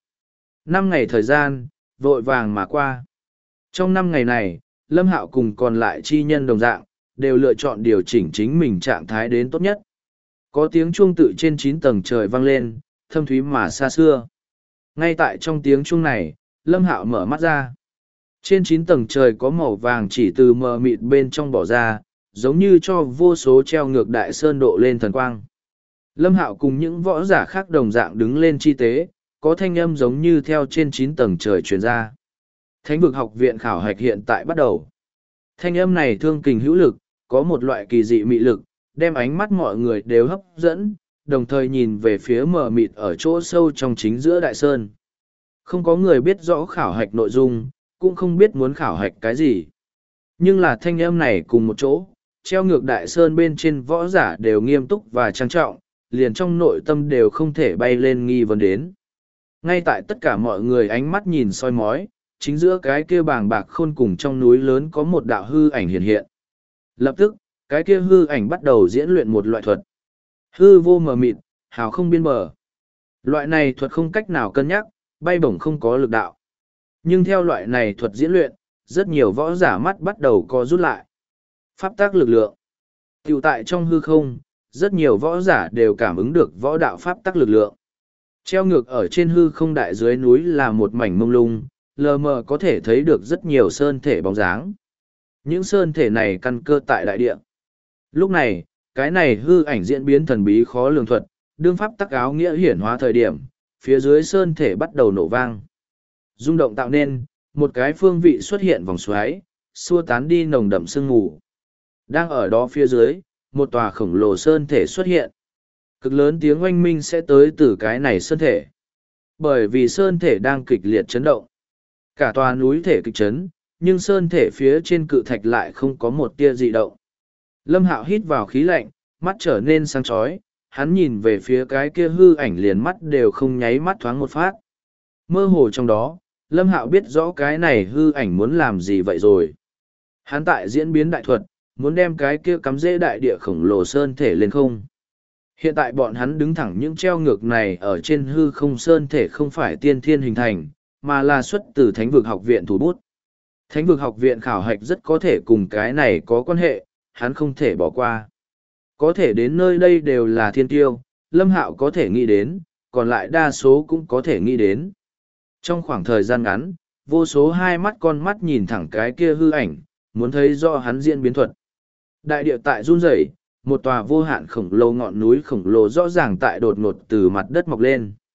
5 ngày thời gian, vội vàng mà qua. Trong 5 ngày này, Lâm Hạo cùng còn lại chi nhân đồng dạng, đều lựa chọn điều chỉnh chính mình trạng thái đến tốt nhất. Có tiếng chuông tự trên 9 tầng trời vang lên, thâm thúy mà xa xưa. Ngay tại trong tiếng chuông này, Lâm Hạo mở mắt ra. Trên 9 tầng trời có màu vàng chỉ từ mờ mịt bên trong bỏ ra, giống như cho vô số treo ngược đại sơn độ lên thần quang. Lâm Hạo cùng những võ giả khác đồng dạng đứng lên chi tế, có thanh âm giống như theo trên 9 tầng trời truyền ra. Thánh vực học viện khảo hạch hiện tại bắt đầu. Thanh âm này thương kình hữu lực, có một loại kỳ dị mị lực, đem ánh mắt mọi người đều hấp dẫn, đồng thời nhìn về phía mờ mịt ở chỗ sâu trong chính giữa đại sơn. Không có người biết rõ khảo hạch nội dung, cũng không biết muốn khảo hạch cái gì. Nhưng là thanh âm này cùng một chỗ, treo ngược đại sơn bên trên võ giả đều nghiêm túc và trang trọng, liền trong nội tâm đều không thể bay lên nghi vấn đến. Ngay tại tất cả mọi người ánh mắt nhìn soi mói, chính giữa cái kia bàng bạc khôn cùng trong núi lớn có một đạo hư ảnh hiện hiện. Lập tức, cái kia hư ảnh bắt đầu diễn luyện một loại thuật. Hư vô mờ mịt, hào không biên bờ. Loại này thuật không cách nào cân nhắc, bay bổng không có lực đạo. Nhưng theo loại này thuật diễn luyện, rất nhiều võ giả mắt bắt đầu co rút lại. Pháp tác lực lượng. Tiểu tại trong hư không, rất nhiều võ giả đều cảm ứng được võ đạo pháp tác lực lượng. Treo ngược ở trên hư không đại dưới núi là một mảnh mông lung, lờ mờ có thể thấy được rất nhiều sơn thể bóng dáng. Những sơn thể này căn cơ tại đại địa. Lúc này, cái này hư ảnh diễn biến thần bí khó lường thuật, đương pháp tắc áo nghĩa hiển hóa thời điểm, phía dưới sơn thể bắt đầu nổ vang. Rung động tạo nên, một cái phương vị xuất hiện vòng xoáy, xua tán đi nồng đậm sương mù. Đang ở đó phía dưới, một tòa khổng lồ sơn thể xuất hiện. Cực lớn tiếng oanh minh sẽ tới từ cái này sơn thể. Bởi vì sơn thể đang kịch liệt chấn động. Cả tòa núi thể kịch chấn, nhưng sơn thể phía trên cự thạch lại không có một tia dị động. Lâm Hạo hít vào khí lạnh, mắt trở nên sáng chói, hắn nhìn về phía cái kia hư ảnh liền mắt đều không nháy mắt thoáng một phát. Mơ hồ trong đó, Lâm Hạo biết rõ cái này hư ảnh muốn làm gì vậy rồi. Hắn tại diễn biến đại thuật, muốn đem cái kia cắm rễ đại địa khổng lồ sơn thể lên không. Hiện tại bọn hắn đứng thẳng những treo ngược này ở trên hư không sơn thể không phải tiên thiên hình thành, mà là xuất từ Thánh vực học viện thủ bút. Thánh vực học viện khảo hạch rất có thể cùng cái này có quan hệ, hắn không thể bỏ qua. Có thể đến nơi đây đều là thiên tiêu, Lâm Hạo có thể nghĩ đến, còn lại đa số cũng có thể nghĩ đến. Trong khoảng thời gian ngắn, vô số hai mắt con mắt nhìn thẳng cái kia hư ảnh, muốn thấy rõ hắn diễn biến thuật. Đại địa tại run rẩy, một tòa vô hạn khổng lồ ngọn núi khổng lồ rõ ràng tại đột ngột từ mặt đất mọc lên.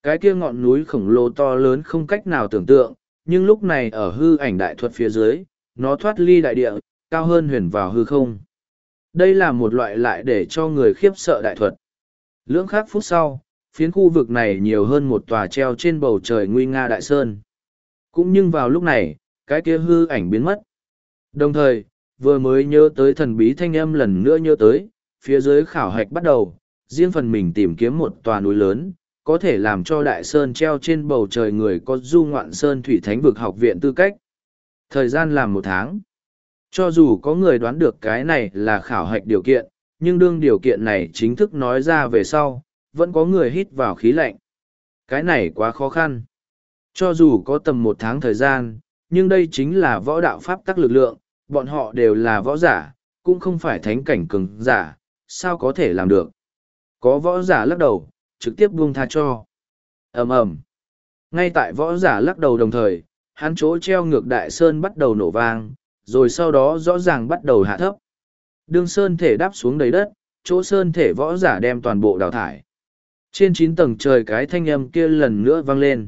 Cái kia ngọn núi khổng lồ to lớn không cách nào tưởng tượng, nhưng lúc này ở hư ảnh đại thuật phía dưới, nó thoát ly đại địa, cao hơn huyền vào hư không. Đây là một loại lại để cho người khiếp sợ đại thuật. Lưỡng khắc phút sau, phiến khu vực này nhiều hơn một tòa treo trên bầu trời nguy nga đại sơn. Cũng nhưng vào lúc này, cái kia hư ảnh biến mất. Đồng thời, vừa mới nhớ tới thần bí thanh âm lần nữa nhớ tới, phía dưới khảo hạch bắt đầu, riêng phần mình tìm kiếm một tòa núi lớn, có thể làm cho đại sơn treo trên bầu trời người có du ngoạn sơn thủy thánh vực học viện tư cách. Thời gian làm 1 tháng. Cho dù có người đoán được cái này là khảo hạch điều kiện, nhưng đương điều kiện này chính thức nói ra về sau, vẫn có người hít vào khí lạnh. Cái này quá khó khăn. Cho dù có tầm 1 tháng thời gian, nhưng đây chính là võ đạo pháp tắc lực lượng, bọn họ đều là võ giả, cũng không phải thánh cảnh cường giả, sao có thể làm được. Có võ giả lắc đầu, trực tiếp buông tha cho. Ầm ầm. Ngay tại võ giả lắc đầu đồng thời, hắn chỗ treo ngược đại sơn bắt đầu nổ vang, rồi sau đó rõ ràng bắt đầu hạ thấp. Đương sơn thể đáp xuống đầy đất, chỗ sơn thể võ giả đem toàn bộ đào thải. Trên 9 tầng trời cái thanh âm kia lần nữa vang lên.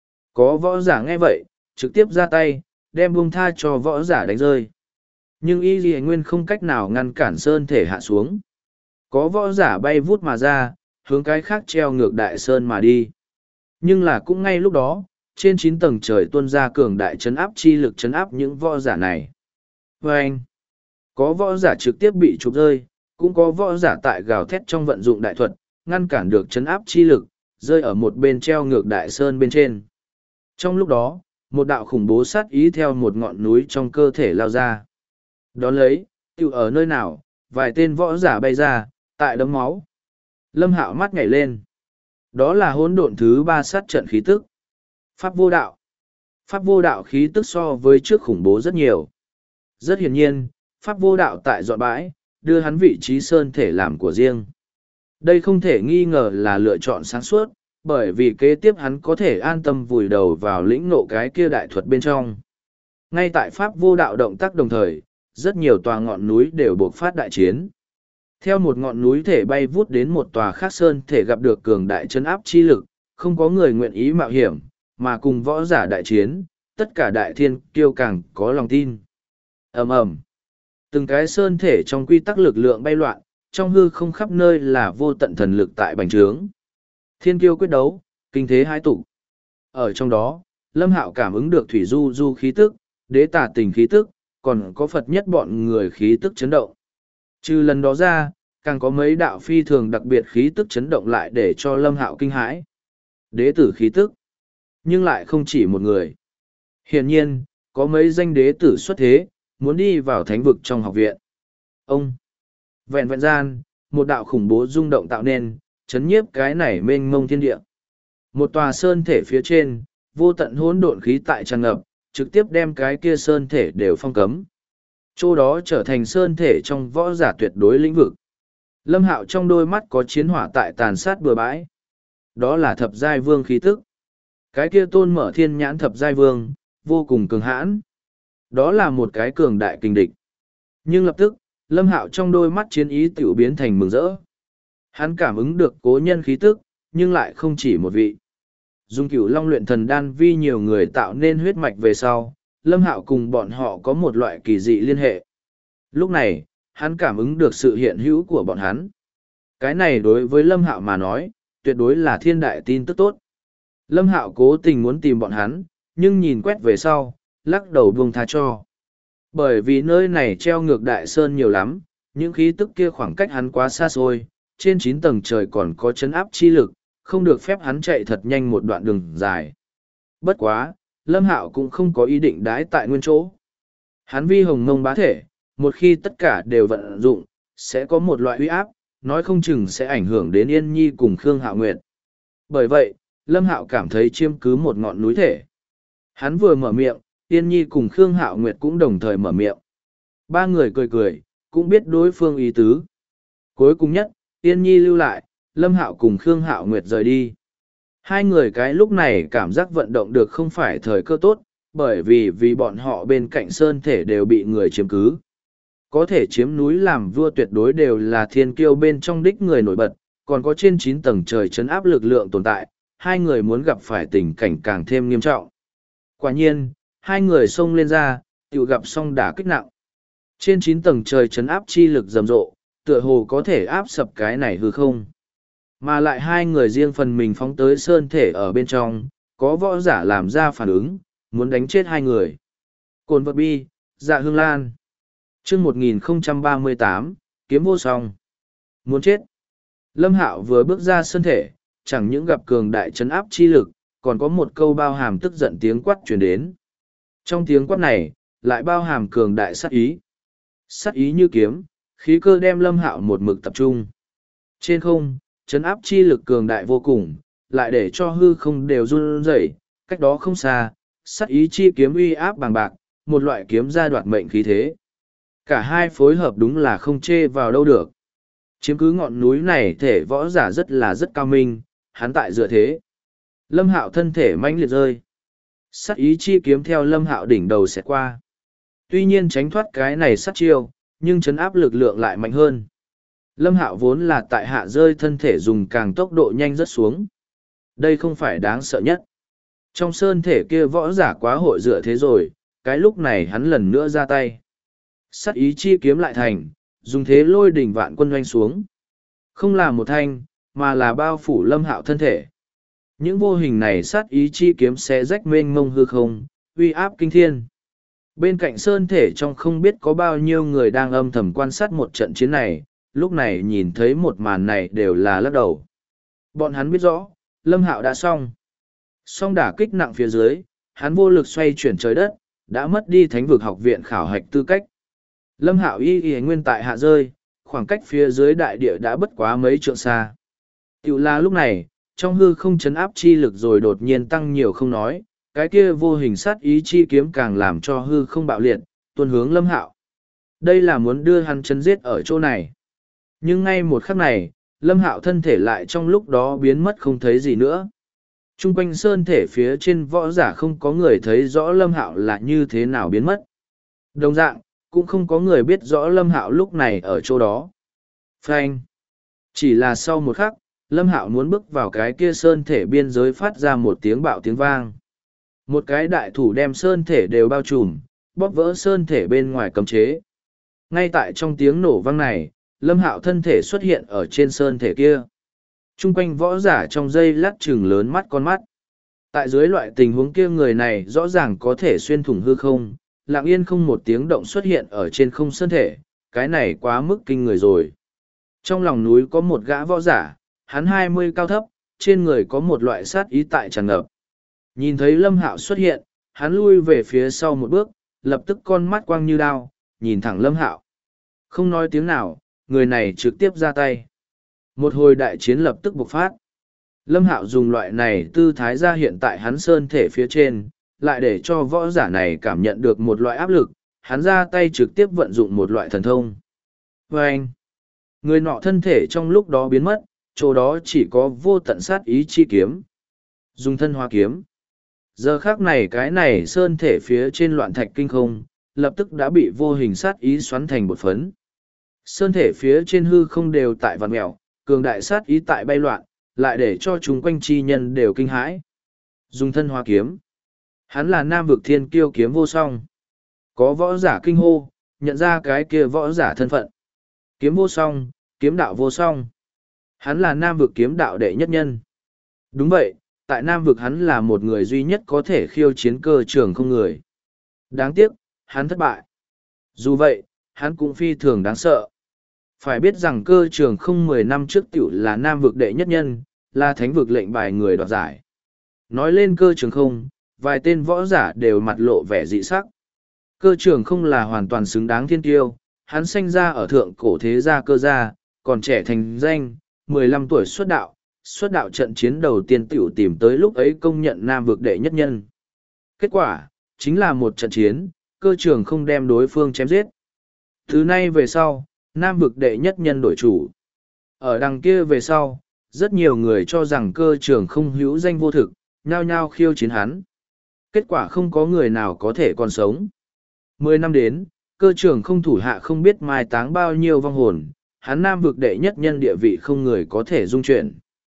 Có võ giả nghe vậy, trực tiếp ra tay, đem buông tha cho võ giả đánh rơi. Nhưng y dì nguyên không cách nào ngăn cản sơn thể hạ xuống. Có võ giả bay vút mà ra, hướng cái khác treo ngược đại sơn mà đi. Nhưng là cũng ngay lúc đó, trên 9 tầng trời tuôn ra cường đại chấn áp chi lực chấn áp những võ giả này. Vâng! Có võ giả trực tiếp bị chụp rơi, cũng có võ giả tại gào thét trong vận dụng đại thuật, ngăn cản được chấn áp chi lực, rơi ở một bên treo ngược đại sơn bên trên. Trong lúc đó, một đạo khủng bố sát ý theo một ngọn núi trong cơ thể lao ra. Đón lấy, tiểu ở nơi nào, vài tên võ giả bay ra, tại đấm máu. Lâm Hạo mắt nhảy lên. Đó là hỗn độn thứ 3 sát trận khí tức. Pháp vô đạo. Pháp vô đạo khí tức so với trước khủng bố rất nhiều. Rất hiển nhiên, Pháp vô đạo tại dọn bãi, đưa hắn vị trí sơn thể làm của riêng. Đây không thể nghi ngờ là lựa chọn sáng suốt, bởi vì kế tiếp hắn có thể an tâm vùi đầu vào lĩnh ngộ cái kia đại thuật bên trong. Ngay tại Pháp vô đạo động tác đồng thời, rất nhiều tòa ngọn núi đều buộc phát đại chiến. Theo một ngọn núi thể bay vút đến một tòa khác sơn thể gặp được cường đại chấn áp chi lực, không có người nguyện ý mạo hiểm, mà cùng võ giả đại chiến, tất cả đại thiên kiêu càng có lòng tin. Ầm ầm. Từng cái sơn thể trong quy tắc lực lượng bay loạn, trong hư không khắp nơi là vô tận thần lực tại bành trướng. Thiên kiêu quyết đấu, kinh thế hai tụ. Ở trong đó, Lâm Hạo cảm ứng được thủy du du khí tức, đế tả tình khí tức, còn có Phật nhất bọn người khí tức chấn động. Trừ lần đó ra, càng có mấy đạo phi thường đặc biệt khí tức chấn động lại để cho Lâm Hạo kinh hãi. Đế tử khí tức, nhưng lại không chỉ một người. Hiển nhiên, có mấy danh đế tử xuất thế, muốn đi vào thánh vực trong học viện. Ông, vẹn vẹn gian, một đạo khủng bố rung động tạo nên, chấn nhiếp cái này mênh mông thiên địa. Một tòa sơn thể phía trên, vô tận hỗn độn khí tại tràn ngập, trực tiếp đem cái kia sơn thể đều phong cấm. Chỗ đó trở thành sơn thể trong võ giả tuyệt đối lĩnh vực. Lâm Hạo trong đôi mắt có chiến hỏa tại tàn sát bừa bãi. Đó là thập giai vương khí tức. Cái kia tôn mở thiên nhãn thập giai vương, vô cùng cường hãn. Đó là một cái cường đại kình địch. Nhưng lập tức, Lâm Hạo trong đôi mắt chiến ý tiểu biến thành mừng rỡ. Hắn cảm ứng được cố nhân khí tức, nhưng lại không chỉ một vị. Dùng Cửu Long luyện thần đan vi nhiều người tạo nên huyết mạch về sau, Lâm Hạo cùng bọn họ có một loại kỳ dị liên hệ. Lúc này, hắn cảm ứng được sự hiện hữu của bọn hắn. Cái này đối với Lâm Hạo mà nói, tuyệt đối là thiên đại tin tức tốt. Lâm Hạo cố tình muốn tìm bọn hắn, nhưng nhìn quét về sau, lắc đầu buông tha cho. Bởi vì nơi này treo ngược đại sơn nhiều lắm, những khí tức kia khoảng cách hắn quá xa xôi, trên 9 tầng trời còn có chấn áp chi lực, không được phép hắn chạy thật nhanh một đoạn đường dài. Bất quá, Lâm Hạo cũng không có ý định đái tại nguyên chỗ. Hắn vi hồng mông bá thể, một khi tất cả đều vận dụng, sẽ có một loại uy áp, nói không chừng sẽ ảnh hưởng đến Yên Nhi cùng Khương Hạo Nguyệt. Bởi vậy, Lâm Hạo cảm thấy chiêm cứ một ngọn núi thể. Hắn vừa mở miệng, Yên Nhi cùng Khương Hạo Nguyệt cũng đồng thời mở miệng. Ba người cười cười, cũng biết đối phương ý tứ. Cuối cùng nhất, Yên Nhi lưu lại, Lâm Hạo cùng Khương Hạo Nguyệt rời đi. Hai người cái lúc này cảm giác vận động được không phải thời cơ tốt, bởi vì bọn họ bên cạnh sơn thể đều bị người chiếm cứ. Có thể chiếm núi làm vua tuyệt đối đều là thiên kiêu bên trong đích người nổi bật, còn có trên 9 tầng trời chấn áp lực lượng tồn tại, hai người muốn gặp phải tình cảnh càng thêm nghiêm trọng. Quả nhiên, hai người xông lên ra, tự gặp song đả kích nặng. Trên 9 tầng trời chấn áp chi lực rầm rộ, tựa hồ có thể áp sập cái này hư không. Mà lại hai người riêng phần mình phóng tới sơn thể ở bên trong, có võ giả làm ra phản ứng, muốn đánh chết hai người. Cồn vật bi, Dạ Hương Lan. Chương 1038, kiếm vô song. Muốn chết. Lâm Hạo vừa bước ra sơn thể, chẳng những gặp cường đại chấn áp chi lực, còn có một câu bao hàm tức giận tiếng quát truyền đến. Trong tiếng quát này, lại bao hàm cường đại sát ý. Sát ý như kiếm, khí cơ đem Lâm Hạo một mực tập trung. Trên không, chấn áp chi lực cường đại vô cùng, lại để cho hư không đều run rẩy, cách đó không xa, sát ý chi kiếm uy áp bằng bạc, một loại kiếm ra đoạt mệnh khí thế. Cả hai phối hợp đúng là không chê vào đâu được. Chiếm cứ ngọn núi này thể võ giả rất cao minh, hắn tại dựa thế. Lâm Hạo thân thể mãnh liệt rơi. Sát ý chi kiếm theo Lâm Hạo đỉnh đầu sẽ qua. Tuy nhiên tránh thoát cái này sát chiêu, nhưng chấn áp lực lượng lại mạnh hơn. Lâm Hạo vốn là tại hạ rơi thân thể dùng càng tốc độ nhanh rất xuống. Đây không phải đáng sợ nhất. Trong sơn thể kia võ giả quá hội dựa thế rồi, cái lúc này hắn lần nữa ra tay. Sát ý chi kiếm lại thành, dùng thế lôi đỉnh vạn quân doanh xuống. Không là một thanh, mà là bao phủ Lâm Hạo thân thể. Những vô hình này sát ý chi kiếm sẽ rách mênh mông hư không, uy áp kinh thiên. Bên cạnh sơn thể trong không biết có bao nhiêu người đang âm thầm quan sát một trận chiến này, lúc này nhìn thấy một màn này đều là lắc đầu. Bọn hắn biết rõ, Lâm Hạo đã xong. Song đả kích nặng phía dưới, hắn vô lực xoay chuyển trời đất, đã mất đi thánh vực học viện khảo hạch tư cách. Lâm Hạo y nguyên tại hạ rơi, khoảng cách phía dưới đại địa đã bất quá mấy trượng xa. Tiểu là lúc này, trong hư không chấn áp chi lực rồi đột nhiên tăng nhiều không nói, cái kia vô hình sát ý chi kiếm càng làm cho hư không bạo liệt, tuôn hướng Lâm Hạo. Đây là muốn đưa hắn chấn giết ở chỗ này. Nhưng ngay một khắc này, Lâm Hạo thân thể lại trong lúc đó biến mất không thấy gì nữa. Trung quanh sơn thể phía trên võ giả không có người thấy rõ Lâm Hạo là như thế nào biến mất. Đồng dạng, cũng không có người biết rõ Lâm Hạo lúc này ở chỗ đó. Phanh. Chỉ là sau một khắc, Lâm Hạo muốn bước vào cái kia sơn thể biên giới phát ra một tiếng bạo tiếng vang. Một cái đại thủ đem sơn thể đều bao trùm, bóp vỡ sơn thể bên ngoài cấm chế. Ngay tại trong tiếng nổ vang này, Lâm Hạo thân thể xuất hiện ở trên sơn thể kia. Trung quanh võ giả trong giây lát chừng lớn mắt con mắt. Tại dưới loại tình huống kia người này rõ ràng có thể xuyên thủng hư không, lặng yên không một tiếng động xuất hiện ở trên không sơn thể, cái này quá mức kinh người rồi. Trong lòng núi có một gã võ giả, hắn 20 cao thấp, trên người có một loại sát ý tại tràn ngập. Nhìn thấy Lâm Hạo xuất hiện, hắn lui về phía sau một bước, lập tức con mắt quang như đao, nhìn thẳng Lâm Hạo. Không nói tiếng nào, người này trực tiếp ra tay. Một hồi đại chiến lập tức bộc phát. Lâm Hạo dùng loại này tư thái ra hiện tại hắn sơn thể phía trên, lại để cho võ giả này cảm nhận được một loại áp lực, hắn ra tay trực tiếp vận dụng một loại thần thông. Vâng! Người nọ thân thể trong lúc đó biến mất, chỗ đó chỉ có vô tận sát ý chi kiếm. Dùng thân hóa kiếm. Giờ khác này cái này sơn thể phía trên loạn thạch kinh không, lập tức đã bị vô hình sát ý xoắn thành bột phấn. Sơn thể phía trên hư không đều tại vằn mèo, cường đại sát ý tại bay loạn, lại để cho chúng quanh chi nhân đều kinh hãi. Dùng thân hóa kiếm. Hắn là nam vực thiên kiêu kiếm vô song. Có võ giả kinh hô, nhận ra cái kia võ giả thân phận. Kiếm vô song, kiếm đạo vô song. Hắn là nam vực kiếm đạo đệ nhất nhân. Đúng vậy, tại nam vực hắn là một người duy nhất có thể khiêu chiến cơ trường không người. Đáng tiếc, hắn thất bại. Dù vậy, hắn cũng phi thường đáng sợ. Phải biết rằng cơ trường không 10 năm trước tiểu là nam vực đệ nhất nhân, là thánh vực lệnh bài người đoạt giải. Nói lên cơ trường không, vài tên võ giả đều mặt lộ vẻ dị sắc. Cơ trường không là hoàn toàn xứng đáng thiên tiêu, hắn sinh ra ở thượng cổ thế gia cơ gia, còn trẻ thành danh, 15 tuổi xuất đạo trận chiến đầu tiên tiểu tìm tới lúc ấy công nhận nam vực đệ nhất nhân. Kết quả, chính là một trận chiến, cơ trường không đem đối phương chém giết. Từ nay về sau, nam vực đệ nhất nhân đổi chủ. Ở đằng kia về sau, rất nhiều người cho rằng cơ trường không hữu danh vô thực, nhao nhao khiêu chiến hắn. Kết quả không có người nào có thể còn sống. 10 năm đến, cơ trường không thủ hạ không biết mai táng bao nhiêu vong hồn, hắn nam vực đệ nhất nhân địa vị không người có thể dung chuyển.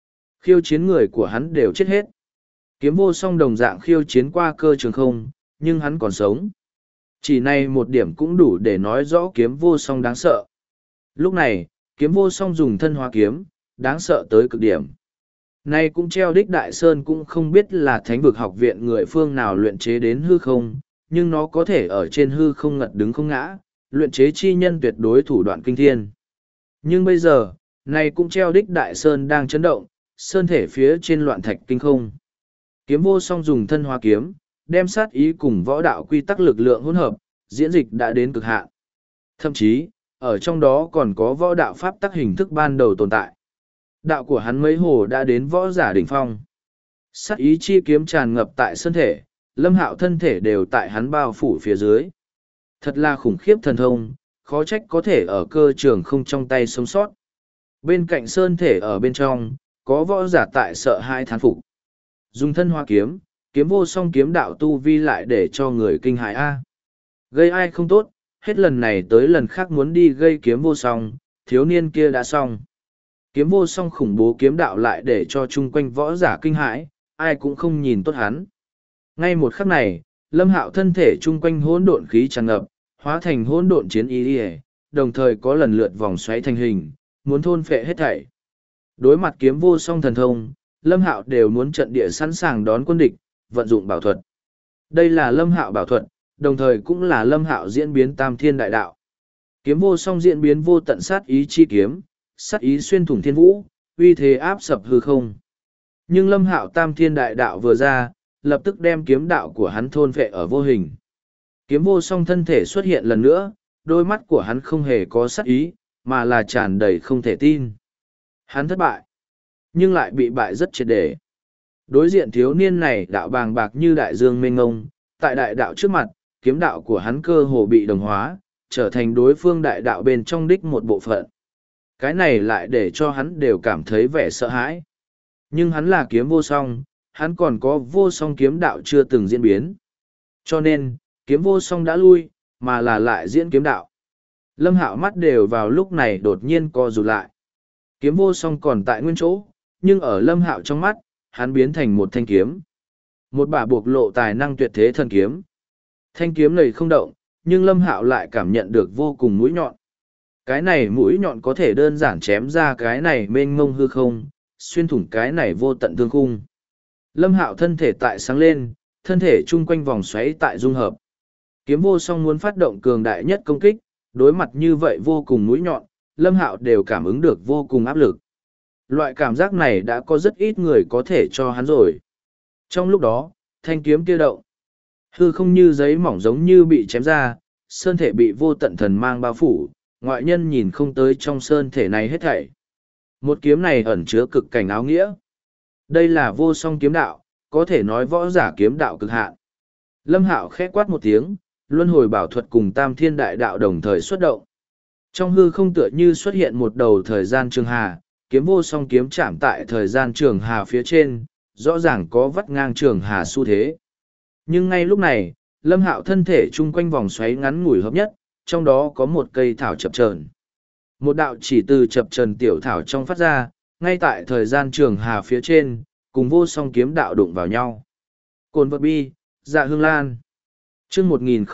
khiêu chiến người của hắn đều chết hết. Kiếm vô song đồng dạng khiêu chiến qua cơ trường không, nhưng hắn còn sống. Chỉ này một điểm cũng đủ để nói rõ kiếm vô song đáng sợ. Lúc này, kiếm vô song dùng thân hóa kiếm, đáng sợ tới cực điểm. Nay cũng treo đích đại sơn cũng không biết là thánh vực học viện người phương nào luyện chế đến hư không, nhưng nó có thể ở trên hư không ngật đứng không ngã, luyện chế chi nhân tuyệt đối thủ đoạn kinh thiên. Nhưng bây giờ, nay cũng treo đích đại sơn đang chấn động, sơn thể phía trên loạn thạch kinh không. Kiếm vô song dùng thân hóa kiếm, đem sát ý cùng võ đạo quy tắc lực lượng hỗn hợp, diễn dịch đã đến cực hạn. Thậm chí, ở trong đó còn có võ đạo pháp tắc hình thức ban đầu tồn tại. Đạo của hắn mấy hồ đã đến võ giả đỉnh phong. Sát ý chi kiếm tràn ngập tại sơn thể, Lâm Hạo thân thể đều tại hắn bao phủ phía dưới. Thật là khủng khiếp thần thông, khó trách có thể ở cơ trường không trong tay sống sót. Bên cạnh sơn thể ở bên trong, có võ giả tại sợ hai thán phục. Dùng thân hoa kiếm, kiếm vô song kiếm đạo tu vi lại để cho người kinh hại a. Gây ai không tốt, hết lần này tới lần khác muốn đi gây kiếm vô song, thiếu niên kia đã xong. Kiếm vô song khủng bố kiếm đạo lại để cho chung quanh võ giả kinh hãi, ai cũng không nhìn tốt hắn. Ngay một khắc này, Lâm Hạo thân thể chung quanh hỗn độn khí tràn ngập, hóa thành hỗn độn chiến y, đồng thời có lần lượt vòng xoáy thành hình, muốn thôn phệ hết thảy. Đối mặt kiếm vô song thần thông, Lâm Hạo đều muốn trận địa sẵn sàng đón quân địch, vận dụng bảo thuật. Đây là Lâm Hạo bảo thuật, đồng thời cũng là Lâm Hạo diễn biến tam thiên đại đạo. Kiếm vô song diễn biến vô tận sát ý chi kiếm, sát ý xuyên thủng thiên vũ, uy thế áp sập hư không. Nhưng Lâm Hạo tam thiên đại đạo vừa ra, lập tức đem kiếm đạo của hắn thôn phệ ở vô hình. Kiếm vô song thân thể xuất hiện lần nữa, đôi mắt của hắn không hề có sát ý, mà là tràn đầy không thể tin. Hắn thất bại, nhưng lại bị bại rất triệt để. Đối diện thiếu niên này đạo bàng bạc như đại dương mênh ngông, tại đại đạo trước mặt, kiếm đạo của hắn cơ hồ bị đồng hóa, trở thành đối phương đại đạo bên trong đích một bộ phận. Cái này lại để cho hắn đều cảm thấy vẻ sợ hãi. Nhưng hắn là kiếm vô song, hắn còn có vô song kiếm đạo chưa từng diễn biến. Cho nên, kiếm vô song đã lui, mà là lại diễn kiếm đạo. Lâm Hạo mắt đều vào lúc này đột nhiên co rụt lại. Kiếm vô song còn tại nguyên chỗ, nhưng ở Lâm Hạo trong mắt, hắn biến thành một thanh kiếm. Một bả buộc lộ tài năng tuyệt thế thần kiếm. Thanh kiếm này không động, nhưng Lâm Hạo lại cảm nhận được vô cùng mũi nhọn. Cái này mũi nhọn có thể đơn giản chém ra cái này mênh mông hư không, xuyên thủng cái này vô tận thương khung. Lâm Hạo thân thể tại sáng lên, thân thể chung quanh vòng xoáy tại dung hợp. Kiếm vô song muốn phát động cường đại nhất công kích, đối mặt như vậy vô cùng mũi nhọn, Lâm Hạo đều cảm ứng được vô cùng áp lực. Loại cảm giác này đã có rất ít người có thể cho hắn rồi. Trong lúc đó, thanh kiếm kia động. Hư không như giấy mỏng giống như bị chém ra, sơn thể bị vô tận thần mang bao phủ, ngoại nhân nhìn không tới trong sơn thể này hết thảy. Một kiếm này ẩn chứa cực cảnh áo nghĩa. Đây là vô song kiếm đạo, có thể nói võ giả kiếm đạo cực hạn. Lâm Hạo khẽ quát một tiếng, luân hồi bảo thuật cùng tam thiên đại đạo đồng thời xuất động. Trong hư không tựa như xuất hiện một đầu thời gian trường hà, kiếm vô song kiếm chạm tại thời gian trường hà phía trên, rõ ràng có vắt ngang trường hà xu thế. Nhưng ngay lúc này, Lâm Hạo thân thể chung quanh vòng xoáy ngắn ngủi hợp nhất, trong đó có một cây thảo chập chờn. Một đạo chỉ từ chập chờn tiểu thảo trong phát ra, ngay tại thời gian trường hà phía trên, cùng vô song kiếm đạo đụng vào nhau. Cồn vật bi, dạ hương lan. Chương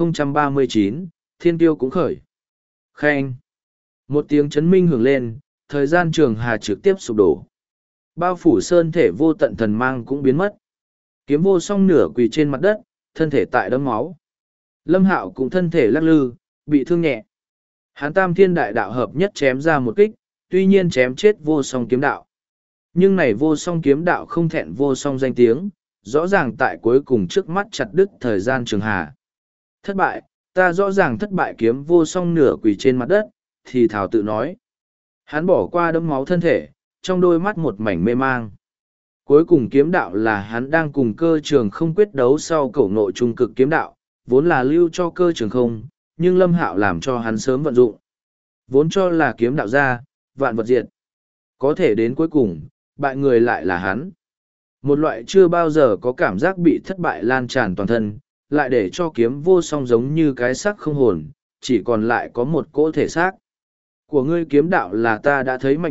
1039, Thiên Tiêu cũng khởi. Khen. Một tiếng chấn minh hưởng lên, thời gian trường hà trực tiếp sụp đổ. Bao phủ sơn thể vô tận thần mang cũng biến mất. Kiếm vô song nửa quỳ trên mặt đất, thân thể tại đấm máu. Lâm Hạo cũng thân thể lắc lư, bị thương nhẹ. Hán tam thiên đại đạo hợp nhất chém ra một kích, tuy nhiên chém chết vô song kiếm đạo. Nhưng này vô song kiếm đạo không thẹn vô song danh tiếng, rõ ràng tại cuối cùng trước mắt chặt đứt thời gian trường hà. Thất bại, ta rõ ràng thất bại. Kiếm vô song nửa quỳ trên mặt đất, thì thảo tự nói. Hắn bỏ qua đấm máu thân thể, trong đôi mắt một mảnh mê mang. Cuối cùng kiếm đạo là hắn đang cùng cơ trường không quyết đấu sau cổ nội trung cực kiếm đạo, vốn là lưu cho cơ trường không, nhưng Lâm Hạo làm cho hắn sớm vận dụng. Vốn cho là kiếm đạo ra, vạn vật diệt. Có thể đến cuối cùng, bại người lại là hắn. Một loại chưa bao giờ có cảm giác bị thất bại lan tràn toàn thân, lại để cho kiếm vô song giống như cái xác không hồn, chỉ còn lại có một cỗ thể xác. Của ngươi kiếm đạo là ta đã thấy mạnh nhất,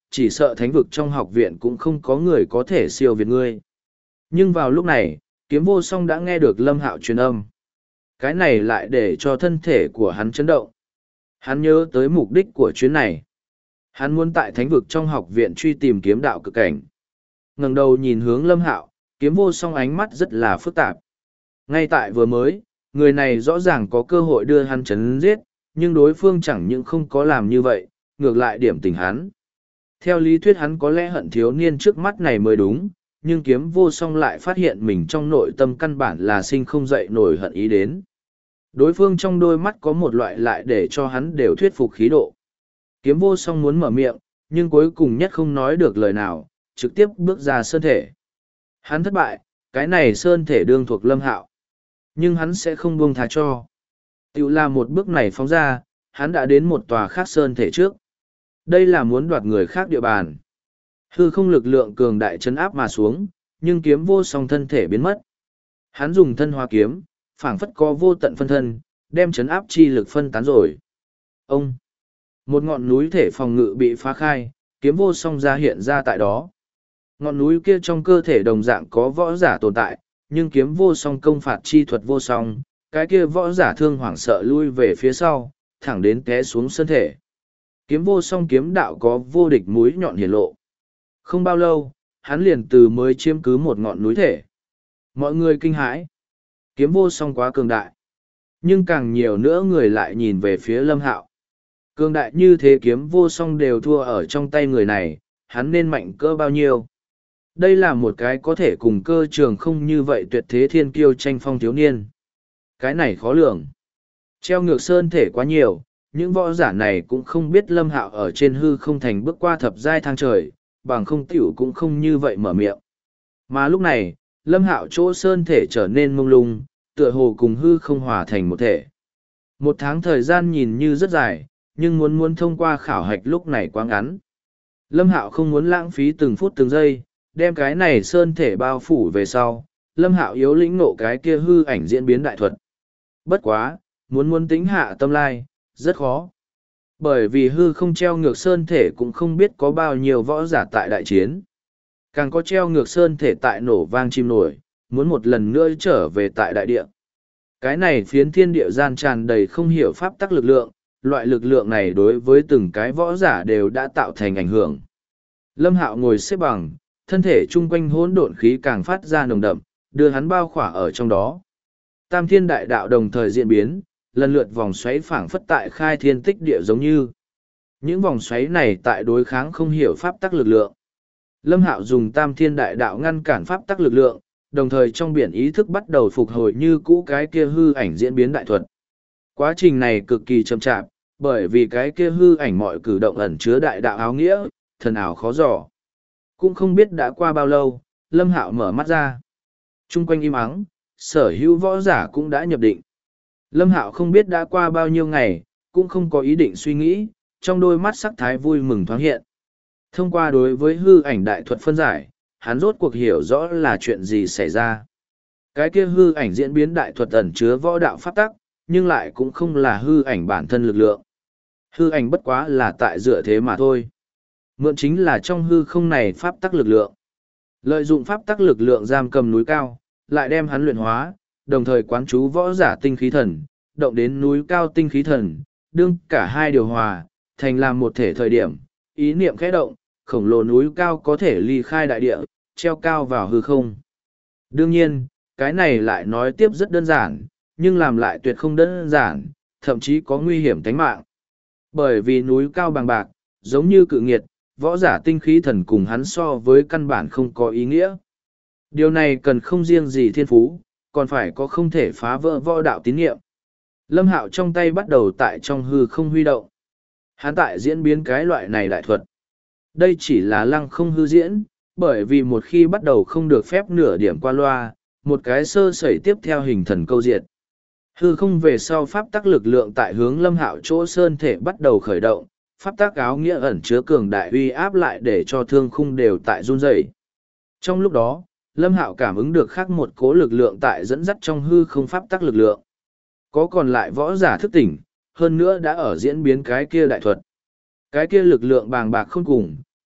chỉ sợ thánh vực trong học viện cũng không có người có thể siêu việt ngươi. Nhưng vào lúc này, Kiếm Vô Song đã nghe được Lâm Hạo truyền âm. Cái này lại để cho thân thể của hắn chấn động. Hắn nhớ tới mục đích của chuyến này. Hắn muốn tại thánh vực trong học viện truy tìm kiếm đạo cực cảnh. Ngẩng đầu nhìn hướng Lâm Hạo, Kiếm Vô Song ánh mắt rất là phức tạp. Ngay tại vừa mới, người này rõ ràng có cơ hội đưa hắn chấn giết, nhưng đối phương chẳng những không có làm như vậy, ngược lại điểm tình hắn. Theo lý thuyết hắn có lẽ hận thiếu niên trước mắt này mới đúng, nhưng Kiếm Vô Song lại phát hiện mình trong nội tâm căn bản là sinh không dậy nổi hận ý đến. Đối phương trong đôi mắt có một loại lại để cho hắn đều thuyết phục khí độ. Kiếm Vô Song muốn mở miệng, nhưng cuối cùng nhất không nói được lời nào, trực tiếp bước ra sơn thể. Hắn thất bại, cái này sơn thể đương thuộc Lâm Hạo. Nhưng hắn sẽ không buông tha cho. Tiểu là một bước này phóng ra, hắn đã đến một tòa khác sơn thể trước. Đây là muốn đoạt người khác địa bàn. Hư không lực lượng cường đại chấn áp mà xuống, nhưng Kiếm Vô Song thân thể biến mất. Hắn dùng thân hóa kiếm, phảng phất có vô tận phân thân, đem chấn áp chi lực phân tán rồi. Ông! Một ngọn núi thể phòng ngự bị phá khai, Kiếm Vô Song ra hiện ra tại đó. Ngọn núi kia trong cơ thể đồng dạng có võ giả tồn tại, nhưng Kiếm Vô Song công phạt chi thuật vô song, cái kia võ giả thương hoảng sợ lui về phía sau, thẳng đến té xuống sơn thể. Kiếm Vô Song kiếm đạo có vô địch mũi nhọn hiển lộ. Không bao lâu, hắn liền từ mới chiếm cứ một ngọn núi thể. Mọi người kinh hãi. Kiếm Vô Song quá cường đại. Nhưng càng nhiều nữa người lại nhìn về phía Lâm Hạo. Cường đại như thế Kiếm Vô Song đều thua ở trong tay người này, hắn nên mạnh cỡ bao nhiêu. Đây là một cái có thể cùng cơ trường không như vậy tuyệt thế thiên kiêu tranh phong thiếu niên. Cái này khó lường. Treo ngược sơn thể quá nhiều, những võ giả này cũng không biết Lâm Hạo ở trên hư không thành bước qua thập giai thang trời, bằng không tiểu cũng không như vậy mở miệng. Mà lúc này, Lâm Hạo chỗ sơn thể trở nên mông lung, tựa hồ cùng hư không hòa thành một thể. Một tháng thời gian nhìn như rất dài, nhưng muốn thông qua khảo hạch lúc này quá ngắn. Lâm Hạo không muốn lãng phí từng phút từng giây, đem cái này sơn thể bao phủ về sau. Lâm Hạo yếu lĩnh nộ cái kia hư ảnh diễn biến đại thuật. Bất quá, muốn tính hạ tâm lai, rất khó. Bởi vì hư không treo ngược sơn thể cũng không biết có bao nhiêu võ giả tại đại chiến. Càng có treo ngược sơn thể tại nổ vang chim nổi, muốn một lần nữa trở về tại đại địa. Cái này phiến thiên địa gian tràn đầy không hiểu pháp tắc lực lượng, loại lực lượng này đối với từng cái võ giả đều đã tạo thành ảnh hưởng. Lâm Hạo ngồi xếp bằng, thân thể chung quanh hỗn độn khí càng phát ra nồng đậm, đưa hắn bao khỏa ở trong đó. Tam thiên đại đạo đồng thời diễn biến, lần lượt vòng xoáy phảng phất tại khai thiên tích địa giống như. Những vòng xoáy này tại đối kháng không hiểu pháp tắc lực lượng. Lâm Hạo dùng tam thiên đại đạo ngăn cản pháp tắc lực lượng, đồng thời trong biển ý thức bắt đầu phục hồi như cũ cái kia hư ảnh diễn biến đại thuật. Quá trình này cực kỳ chậm chạp, bởi vì cái kia hư ảnh mọi cử động ẩn chứa đại đạo áo nghĩa, thần ảo khó dò. Cũng không biết đã qua bao lâu, Lâm Hạo mở mắt ra. Trung quanh im ắng, sở hữu võ giả cũng đã nhập định. Lâm Hạo không biết đã qua bao nhiêu ngày, cũng không có ý định suy nghĩ, trong đôi mắt sắc thái vui mừng thoáng hiện. Thông qua đối với hư ảnh đại thuật phân giải, hắn rốt cuộc hiểu rõ là chuyện gì xảy ra. Cái kia hư ảnh diễn biến đại thuật ẩn chứa võ đạo pháp tắc, nhưng lại cũng không là hư ảnh bản thân lực lượng. Hư ảnh bất quá là tại dựa thế mà thôi. Mượn chính là trong hư không này pháp tắc lực lượng. Lợi dụng pháp tắc lực lượng giam cầm núi cao, lại đem hắn luyện hóa, đồng thời quán chú võ giả tinh khí thần, động đến núi cao tinh khí thần, đương cả hai điều hòa, thành làm một thể thời điểm, ý niệm khẽ động, khổng lồ núi cao có thể ly khai đại địa, treo cao vào hư không. Đương nhiên, cái này lại nói tiếp rất đơn giản, nhưng làm lại tuyệt không đơn giản, thậm chí có nguy hiểm tính mạng. Bởi vì núi cao bằng bạc, giống như cự nghiệt, võ giả tinh khí thần cùng hắn so với căn bản không có ý nghĩa. Điều này cần không riêng gì thiên phú, còn phải có không thể phá vỡ võ đạo tín nhiệm. Lâm Hạo trong tay bắt đầu tại trong hư không huy động. Hắn tại diễn biến cái loại này đại thuật. Đây chỉ là lăng không hư diễn, bởi vì một khi bắt đầu không được phép nửa điểm qua loa, một cái sơ sẩy tiếp theo hình thần câu diệt. Hư không về sau pháp tắc lực lượng tại hướng Lâm Hạo chỗ sơn thể bắt đầu khởi động, pháp tắc áo nghĩa ẩn chứa cường đại uy áp lại để cho thương khung đều tại run rẩy. Trong lúc đó, Lâm Hạo cảm ứng được khác một cố lực lượng tại dẫn dắt trong hư không pháp tắc lực lượng. Có còn lại võ giả thức tỉnh, hơn nữa đã ở diễn biến cái kia đại thuật. Cái kia lực lượng bàng bạc không cùng,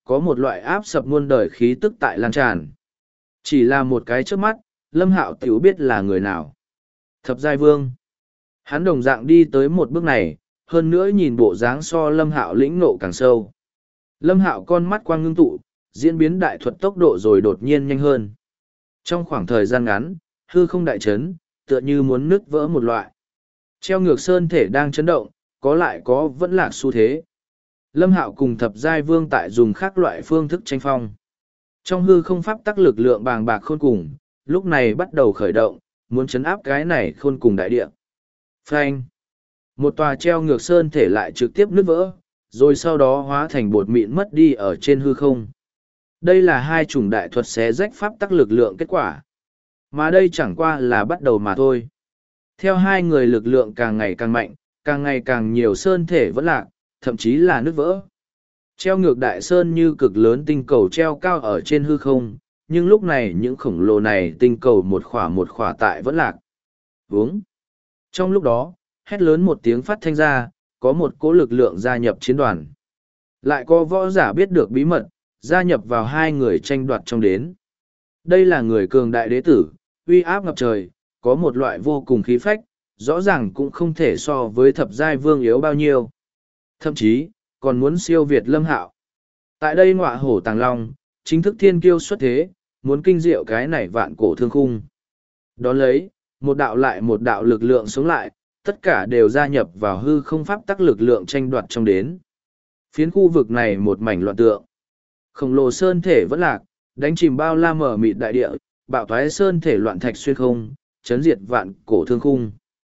có một loại áp sập muôn đời khí tức tại lan tràn. Chỉ là một cái trước mắt, Lâm Hạo tiểu biết là người nào. Thập giai vương. Hắn đồng dạng đi tới một bước này, hơn nữa nhìn bộ dáng so Lâm Hạo lĩnh nộ càng sâu. Lâm Hạo con mắt quang ngưng tụ, diễn biến đại thuật tốc độ rồi đột nhiên nhanh hơn. Trong khoảng thời gian ngắn, hư không đại chấn, tựa như muốn nứt vỡ một loại. Treo ngược sơn thể đang chấn động, có lại có vẫn lạc xu thế. Lâm Hạo cùng thập giai vương tại dùng khác loại phương thức tranh phong. Trong hư không pháp tắc lực lượng bàng bạc khôn cùng, lúc này bắt đầu khởi động, muốn chấn áp cái này khôn cùng đại địa. Phanh! Một tòa treo ngược sơn thể lại trực tiếp nứt vỡ, rồi sau đó hóa thành bột mịn mất đi ở trên hư không. Đây là hai chủng đại thuật xé rách pháp tắc lực lượng kết quả. Mà đây chẳng qua là bắt đầu mà thôi. Theo hai người lực lượng càng ngày càng mạnh, càng ngày càng nhiều sơn thể vẫn lạc, thậm chí là nứt vỡ. Treo ngược đại sơn như cực lớn tinh cầu treo cao ở trên hư không, nhưng lúc này những khổng lồ này tinh cầu một khỏa tại vẫn lạc. Vướng. Trong lúc đó, hét lớn một tiếng phát thanh ra, có một cỗ lực lượng gia nhập chiến đoàn. Lại có võ giả biết được bí mật, gia nhập vào hai người tranh đoạt trong đến. Đây là người cường đại đế tử, uy áp ngập trời, có một loại vô cùng khí phách, rõ ràng cũng không thể so với thập giai vương yếu bao nhiêu. Thậm chí, còn muốn siêu việt Lâm Hạo. Tại đây ngọa hổ tàng long, chính thức thiên kiêu xuất thế, muốn kinh diệu cái này vạn cổ thương khung. Đón lấy, một đạo lại một đạo lực lượng sống lại, tất cả đều gia nhập vào hư không pháp tắc lực lượng tranh đoạt trong đến. Phiến khu vực này một mảnh loạn tượng. Khổng lồ sơn thể vẫn lạc, đánh chìm bao la mở mịt đại địa, bạo thoái sơn thể loạn thạch xuyên không, chấn diệt vạn cổ thương khung.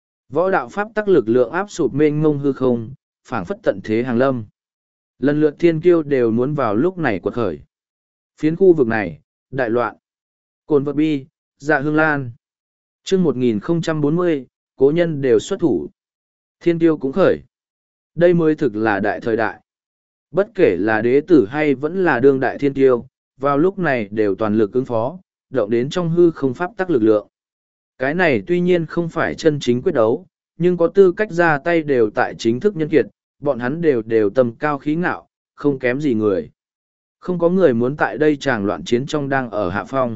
Võ đạo pháp tắc lực lượng áp sụp mênh ngông hư không, phảng phất tận thế hàng lâm. Lần lượt thiên kiêu đều muốn vào lúc này quật khởi. Phiến khu vực này, đại loạn. Cồn vật bi, dạ hương lan. chương 1040, cố nhân đều xuất thủ. Thiên kiêu cũng khởi. Đây mới thực là đại thời đại. Bất kể là đế tử hay vẫn là đương đại thiên kiêu, vào lúc này đều toàn lực ứng phó, động đến trong hư không pháp tắc lực lượng. Cái này tuy nhiên không phải chân chính quyết đấu, nhưng có tư cách ra tay đều tại chính thức nhân kiệt, bọn hắn đều tầm cao khí ngạo, không kém gì người. Không có người muốn tại đây tràng loạn chiến trong đang ở hạ phong.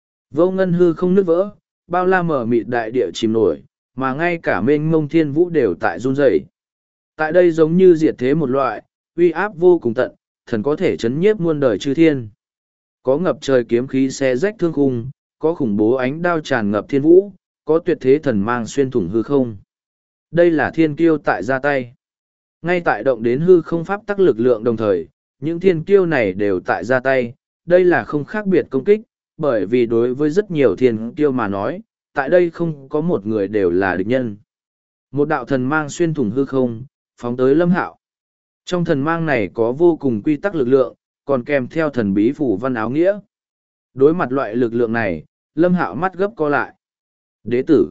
Vô ngân hư không nứt vỡ, bao la mở mịt đại địa chìm nổi, mà ngay cả mênh mông thiên vũ đều tại run rẩy. Tại đây giống như diệt thế một loại, uy áp vô cùng tận, thần có thể chấn nhiếp muôn đời chư thiên. Có ngập trời kiếm khí xé rách thương khung, có khủng bố ánh đao tràn ngập thiên vũ, có tuyệt thế thần mang xuyên thủng hư không. Đây là thiên kiêu tại ra tay. Ngay tại động đến hư không pháp tắc lực lượng đồng thời, những thiên kiêu này đều tại ra tay, đây là không khác biệt công kích, bởi vì đối với rất nhiều thiên kiêu mà nói, tại đây không có một người đều là địch nhân. Một đạo thần mang xuyên thủng hư không, phóng tới Lâm Hạo. Trong thần mang này có vô cùng quy tắc lực lượng, còn kèm theo thần bí phủ văn áo nghĩa. Đối mặt loại lực lượng này, Lâm Hạo mắt gấp co lại. Đế tử.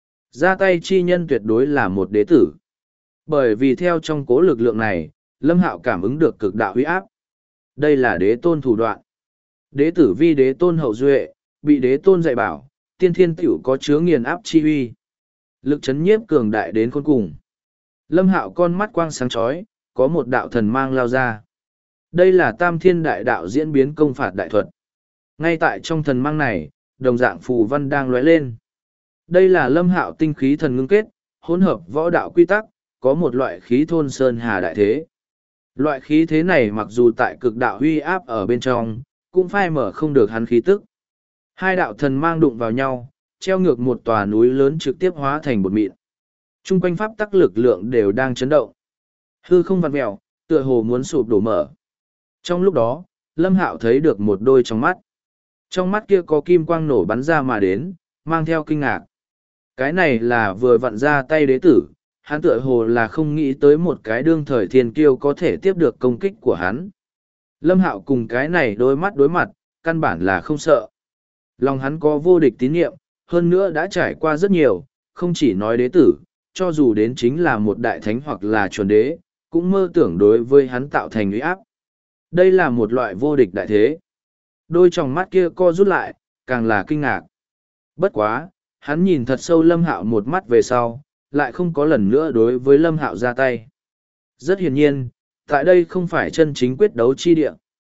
Ra tay chi nhân tuyệt đối là một đế tử. Bởi vì theo trong cố lực lượng này, Lâm Hạo cảm ứng được cực đạo huy áp. Đây là đế tôn thủ đoạn. Đế tử vi đế tôn hậu duệ, bị đế tôn dạy bảo, tiên thiên tiểu có chứa nghiền áp chi huy. Lực chấn nhiếp cường đại đến khôn cùng. Lâm Hạo con mắt quang sáng chói, có một đạo thần mang lao ra. Đây là tam thiên đại đạo diễn biến công phạt đại thuật. Ngay tại trong thần mang này, đồng dạng phù văn đang lóe lên. Đây là Lâm Hạo tinh khí thần ngưng kết, hỗn hợp võ đạo quy tắc, có một loại khí thôn sơn hà đại thế. Loại khí thế này mặc dù tại cực đạo huy áp ở bên trong, cũng phai mở không được hắn khí tức. Hai đạo thần mang đụng vào nhau, treo ngược một tòa núi lớn trực tiếp hóa thành bột mịn. Trung quanh pháp tắc lực lượng đều đang chấn động. Hư không vặn mèo, tựa hồ muốn sụp đổ mở. Trong lúc đó, Lâm Hạo thấy được một đôi trong mắt. Trong mắt kia có kim quang nổ bắn ra mà đến, mang theo kinh ngạc. Cái này là vừa vặn ra tay đế tử, hắn tựa hồ là không nghĩ tới một cái đương thời thiên kiêu có thể tiếp được công kích của hắn. Lâm Hạo cùng cái này đôi mắt đối mặt, căn bản là không sợ. Lòng hắn có vô địch tín nhiệm, hơn nữa đã trải qua rất nhiều, không chỉ nói đế tử, cho dù đến chính là một đại thánh hoặc là chuẩn đế, cũng mơ tưởng đối với hắn tạo thành uy áp. Đây là một loại vô địch đại thế. Đôi tròng mắt kia co rút lại, càng là kinh ngạc. Bất quá, hắn nhìn thật sâu Lâm Hạo một mắt về sau, lại không có lần nữa đối với Lâm Hạo ra tay. Rất hiển nhiên, tại đây không phải chân chính quyết đấu chi địa.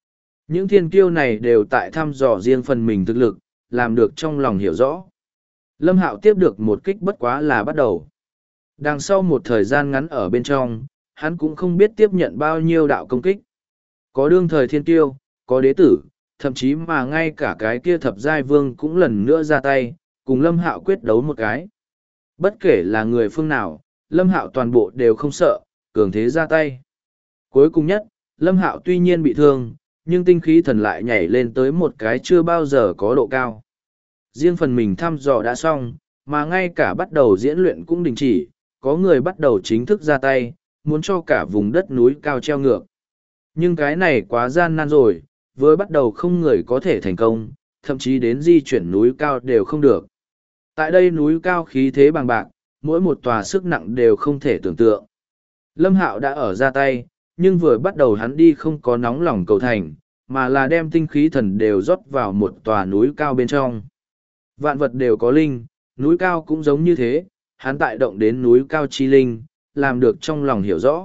Những thiên kiêu này đều tại thăm dò riêng phần mình thực lực, làm được trong lòng hiểu rõ. Lâm Hạo tiếp được một kích bất quá là bắt đầu. Đằng sau một thời gian ngắn ở bên trong, hắn cũng không biết tiếp nhận bao nhiêu đạo công kích. Có đương thời thiên kiêu, có đế tử, thậm chí mà ngay cả cái kia thập giai vương cũng lần nữa ra tay, cùng Lâm Hạo quyết đấu một cái. Bất kể là người phương nào, Lâm Hạo toàn bộ đều không sợ, cường thế ra tay. Cuối cùng nhất, Lâm Hạo tuy nhiên bị thương, nhưng tinh khí thần lại nhảy lên tới một cái chưa bao giờ có độ cao. Riêng phần mình thăm dò đã xong, mà ngay cả bắt đầu diễn luyện cũng đình chỉ, có người bắt đầu chính thức ra tay, muốn cho cả vùng đất núi cao treo ngược. Nhưng cái này quá gian nan rồi, vừa bắt đầu không người có thể thành công, thậm chí đến di chuyển núi cao đều không được. Tại đây núi cao khí thế bằng bạc, mỗi một tòa sức nặng đều không thể tưởng tượng. Lâm Hạo đã ở ra tay, nhưng vừa bắt đầu hắn đi không có nóng lòng cầu thành, mà là đem tinh khí thần đều rót vào một tòa núi cao bên trong. Vạn vật đều có linh, núi cao cũng giống như thế, hắn tại động đến núi cao chi linh, làm được trong lòng hiểu rõ.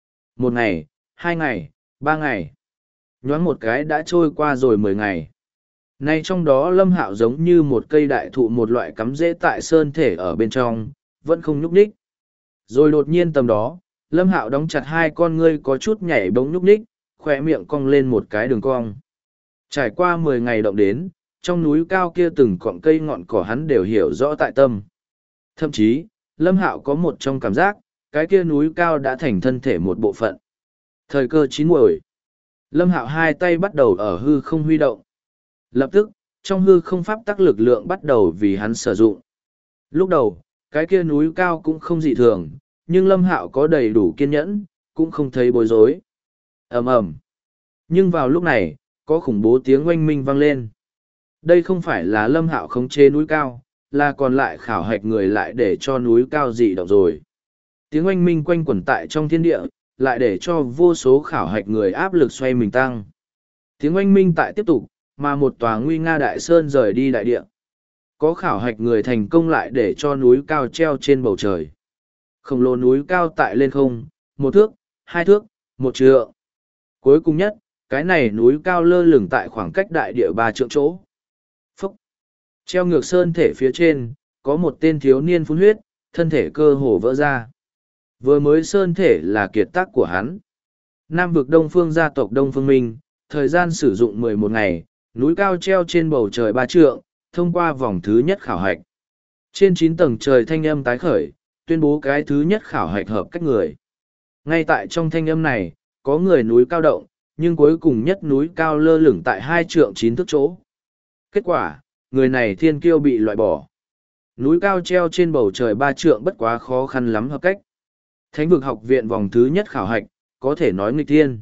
1 ngày, 2 ngày, 3 ngày. Nhoáng một cái đã trôi qua rồi 10 ngày. Nay trong đó Lâm Hạo giống như một cây đại thụ một loại cắm rễ tại sơn thể ở bên trong, vẫn không nhúc nhích. Rồi đột nhiên tầm đó, Lâm Hạo đóng chặt hai con ngươi có chút nhảy bỗng nhúc nhích, khỏe miệng cong lên một cái đường cong. Trải qua 10 ngày động đến, trong núi cao kia từng cọng cây ngọn cỏ hắn đều hiểu rõ tại tâm. Thậm chí, Lâm Hạo có một trong cảm giác, cái kia núi cao đã thành thân thể một bộ phận. Thời cơ chín muồi. Lâm Hạo hai tay bắt đầu ở hư không huy động. Lập tức, trong hư không pháp tắc lực lượng bắt đầu vì hắn sử dụng. Lúc đầu, cái kia núi cao cũng không dị thường, nhưng Lâm Hạo có đầy đủ kiên nhẫn, cũng không thấy bối rối. Ầm ầm. Nhưng vào lúc này, có khủng bố tiếng oanh minh vang lên. Đây không phải là Lâm Hạo khống chế núi cao, là còn lại khảo hạch người lại để cho núi cao dị động rồi. Tiếng oanh minh quanh quẩn tại trong thiên địa, lại để cho vô số khảo hạch người áp lực xoay mình tăng. Tiếng oanh minh tại tiếp tục, mà một tòa nguy nga đại sơn rời đi đại địa. Có khảo hạch người thành công lại để cho núi cao treo trên bầu trời. Khổng lồ núi cao tại lên không, 1 thước, 2 thước, 1 trượng. Cuối cùng nhất, cái này núi cao lơ lửng tại khoảng cách đại địa 3 trượng chỗ. Phúc! Treo ngược sơn thể phía trên, có một tên thiếu niên phun huyết, thân thể cơ hồ vỡ ra. Vừa mới sơn thể là kiệt tác của hắn. Nam vực Đông Phương gia tộc Đông Phương Minh, thời gian sử dụng 11 ngày, núi cao treo trên bầu trời 3 trượng, thông qua vòng thứ nhất khảo hạch. Trên 9 tầng trời thanh âm tái khởi, tuyên bố cái thứ nhất khảo hạch hợp cách người. Ngay tại trong thanh âm này, có người núi cao động, nhưng cuối cùng nhất núi cao lơ lửng tại 2 trượng 9 thước chỗ. Kết quả, người này thiên kiêu bị loại bỏ. Núi cao treo trên bầu trời 3 trượng bất quá khó khăn lắm hợp cách. Thánh vực học viện vòng thứ nhất khảo hạch, có thể nói nghịch thiên.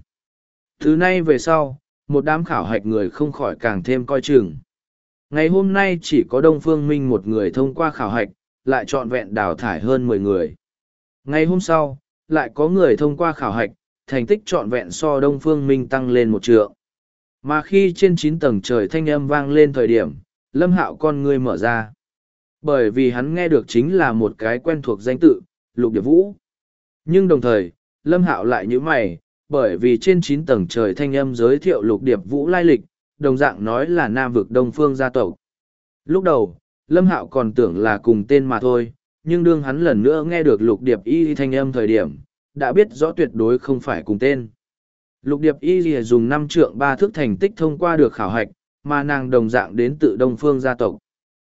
Từ nay về sau, một đám khảo hạch người không khỏi càng thêm coi chừng. Ngày hôm nay chỉ có Đông Phương Minh một người thông qua khảo hạch, lại trọn vẹn đào thải hơn 10 người. Ngày hôm sau, lại có người thông qua khảo hạch, thành tích trọn vẹn so Đông Phương Minh tăng lên 1 trượng. Mà khi trên 9 tầng trời thanh âm vang lên thời điểm, Lâm Hạo con ngươi mở ra. Bởi vì hắn nghe được chính là một cái quen thuộc danh tự, Lục Điệp Vũ. Nhưng đồng thời, Lâm Hạo lại nhíu mày, bởi vì trên 9 tầng trời thanh âm giới thiệu Lục Điệp Vũ lai lịch, đồng dạng nói là Nam vực Đông Phương gia tộc. Lúc đầu, Lâm Hạo còn tưởng là cùng tên mà thôi, nhưng đương hắn lần nữa nghe được Lục Điệp Y thanh âm thời điểm, đã biết rõ tuyệt đối không phải cùng tên. Lục Điệp Y dùng 5 trượng 3 thước thành tích thông qua được khảo hạch, mà nàng đồng dạng đến từ Đông Phương gia tộc.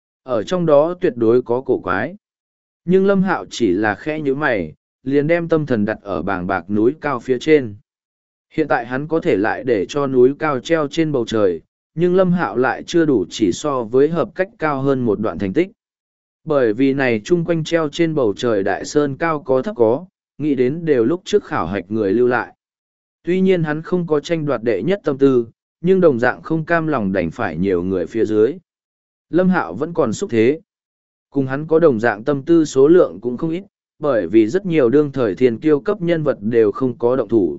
Ở trong đó tuyệt đối có cổ quái. Nhưng Lâm Hạo chỉ là khẽ nhíu mày, liền đem tâm thần đặt ở bảng bạc núi cao phía trên. Hiện tại hắn có thể lại để cho núi cao treo trên bầu trời, nhưng Lâm Hạo lại chưa đủ chỉ so với hợp cách cao hơn một đoạn thành tích. Bởi vì này chung quanh treo trên bầu trời đại sơn cao có thấp có, nghĩ đến đều lúc trước khảo hạch người lưu lại. Tuy nhiên hắn không có tranh đoạt đệ nhất tâm tư, nhưng đồng dạng không cam lòng đành phải nhiều người phía dưới. Lâm Hạo vẫn còn xúc thế. Cùng hắn có đồng dạng tâm tư số lượng cũng không ít, bởi vì rất nhiều đương thời thiên kiêu cấp nhân vật đều không có động thủ.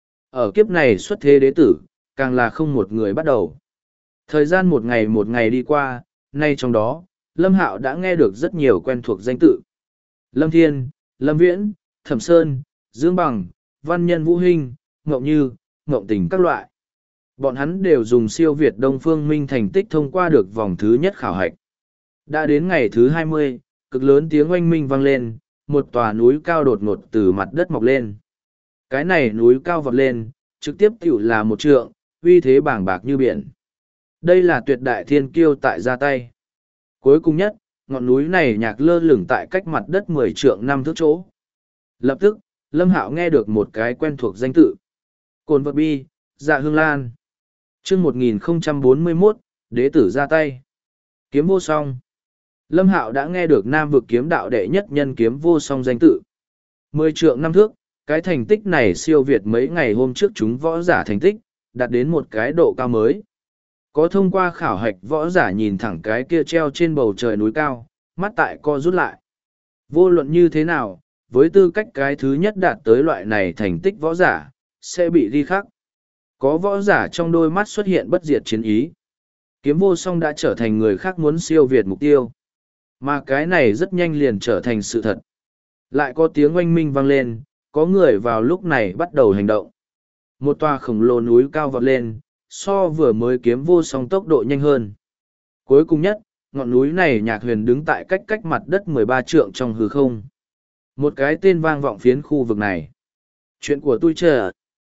Ở kiếp này xuất thế đế tử, càng là không một người bắt đầu. Thời gian một ngày đi qua, nay trong đó, Lâm Hạo đã nghe được rất nhiều quen thuộc danh tự. Lâm Thiên, Lâm Viễn, Thẩm Sơn, Dương Bằng, Văn Nhân Vũ Hinh, Ngộng Như, Ngộng Tình các loại. Bọn hắn đều dùng siêu Việt Đông Phương Minh thành tích thông qua được vòng thứ nhất khảo hạch. Đã đến ngày thứ 20, cực lớn tiếng oanh minh vang lên, một tòa núi cao đột ngột từ mặt đất mọc lên. Cái này núi cao vọt lên, trực tiếp tiểu là một trượng, uy thế bàng bạc như biển. Đây là tuyệt đại thiên kiêu tại ra tay. Cuối cùng nhất, ngọn núi này nhạc lơ lửng tại cách mặt đất 10 trượng 5 thước chỗ. Lập tức, Lâm Hạo nghe được một cái quen thuộc danh tự. Cồn vật bi, Dạ Hương Lan. Chương 1041, đế tử ra tay. Kiếm vô song. Lâm Hạo đã nghe được Nam vực kiếm đạo đệ nhất nhân kiếm vô song danh tự. 10 trượng 5 thước, cái thành tích này siêu việt mấy ngày hôm trước chúng võ giả thành tích, đạt đến một cái độ cao mới. Có thông qua khảo hạch võ giả nhìn thẳng cái kia treo trên bầu trời núi cao, mắt tại co rút lại. Vô luận như thế nào, với tư cách cái thứ nhất đạt tới loại này thành tích võ giả, sẽ bị ghi khắc. Có võ giả trong đôi mắt xuất hiện bất diệt chiến ý. Kiếm vô song đã trở thành người khác muốn siêu việt mục tiêu. Mà cái này rất nhanh liền trở thành sự thật. Lại có tiếng oanh minh vang lên, có người vào lúc này bắt đầu hành động. Một tòa khổng lồ núi cao vọt lên, so vừa mới kiếm vô song tốc độ nhanh hơn. Cuối cùng nhất, ngọn núi này Nhạc Huyền đứng tại cách mặt đất 13 trượng trong hư không. Một cái tên vang vọng phiến khu vực này. Chuyện của tôi chờ.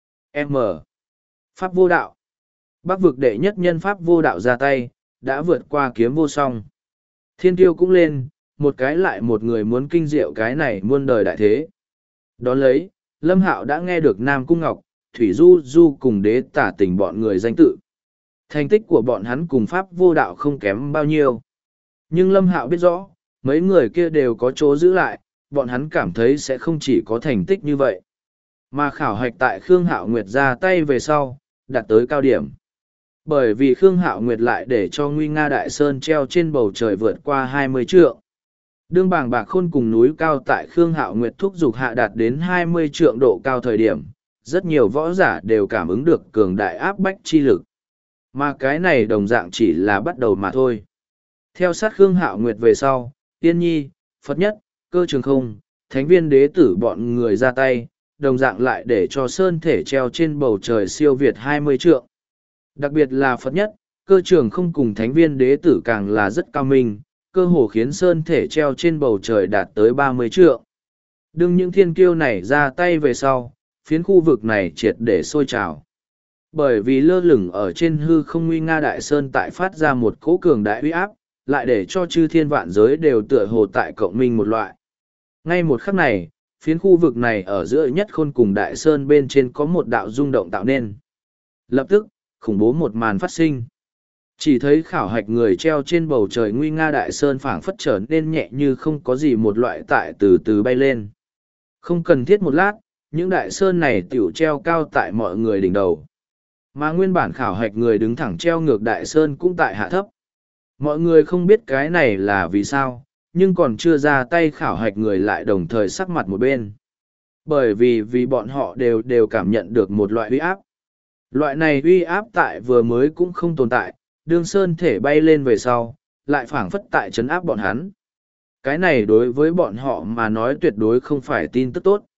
M. Pháp vô đạo. Bắc vực đệ nhất nhân Pháp vô đạo ra tay, đã vượt qua kiếm vô song. Thiên tiêu cũng lên, một cái lại một người muốn kinh diệu cái này muôn đời đại thế. Đón lấy, Lâm Hạo đã nghe được Nam Cung Ngọc, Thủy Du Du cùng đế tả tình bọn người danh tự. Thành tích của bọn hắn cùng Pháp vô đạo không kém bao nhiêu. Nhưng Lâm Hạo biết rõ, mấy người kia đều có chỗ giữ lại, bọn hắn cảm thấy sẽ không chỉ có thành tích như vậy. Mà khảo hạch tại Khương Hạo Nguyệt ra tay về sau, đạt tới cao điểm. Bởi vì Khương Hạo Nguyệt lại để cho Nguy Nga Đại Sơn treo trên bầu trời vượt qua 20 trượng. Đương bàng bạc khôn cùng núi cao tại Khương Hạo Nguyệt thúc dục hạ đạt đến 20 trượng độ cao thời điểm, rất nhiều võ giả đều cảm ứng được cường đại áp bách chi lực. Mà cái này đồng dạng chỉ là bắt đầu mà thôi. Theo sát Khương Hạo Nguyệt về sau, Tiên Nhi, Phật Nhất, Cơ Trường Không, Thánh viên đế tử bọn người ra tay, đồng dạng lại để cho sơn thể treo trên bầu trời siêu việt 20 trượng. Đặc biệt là Phật Nhất, Cơ Trường Không cùng Thánh viên đế tử càng là rất cao minh, cơ hồ khiến sơn thể treo trên bầu trời đạt tới 30 trượng. Đương những thiên kiêu này ra tay về sau, phiến khu vực này triệt để sôi trào. Bởi vì lơ lửng ở trên hư không Nguy Nga Đại Sơn tại phát ra một cỗ cường đại uy áp, lại để cho chư thiên vạn giới đều tựa hồ tại cộng minh một loại. Ngay một khắc này, phiến khu vực này ở giữa nhất khôn cùng Đại Sơn bên trên có một đạo rung động tạo nên. Lập tức, khủng bố một màn phát sinh. Chỉ thấy khảo hạch người treo trên bầu trời Nguy Nga Đại Sơn phảng phất trở nên nhẹ như không có gì một loại tại từ từ bay lên. Không cần thiết một lát, những đại sơn này tiểu treo cao tại mọi người đỉnh đầu. Mà nguyên bản khảo hạch người đứng thẳng treo ngược đại sơn cũng tại hạ thấp. Mọi người không biết cái này là vì sao, nhưng còn chưa ra tay khảo hạch người lại đồng thời sắc mặt một bên. Bởi vì bọn họ đều cảm nhận được một loại uy áp. Loại này uy áp tại vừa mới cũng không tồn tại, đương sơn thể bay lên về sau, lại phảng phất tại trấn áp bọn hắn. Cái này đối với bọn họ mà nói tuyệt đối không phải tin tức tốt.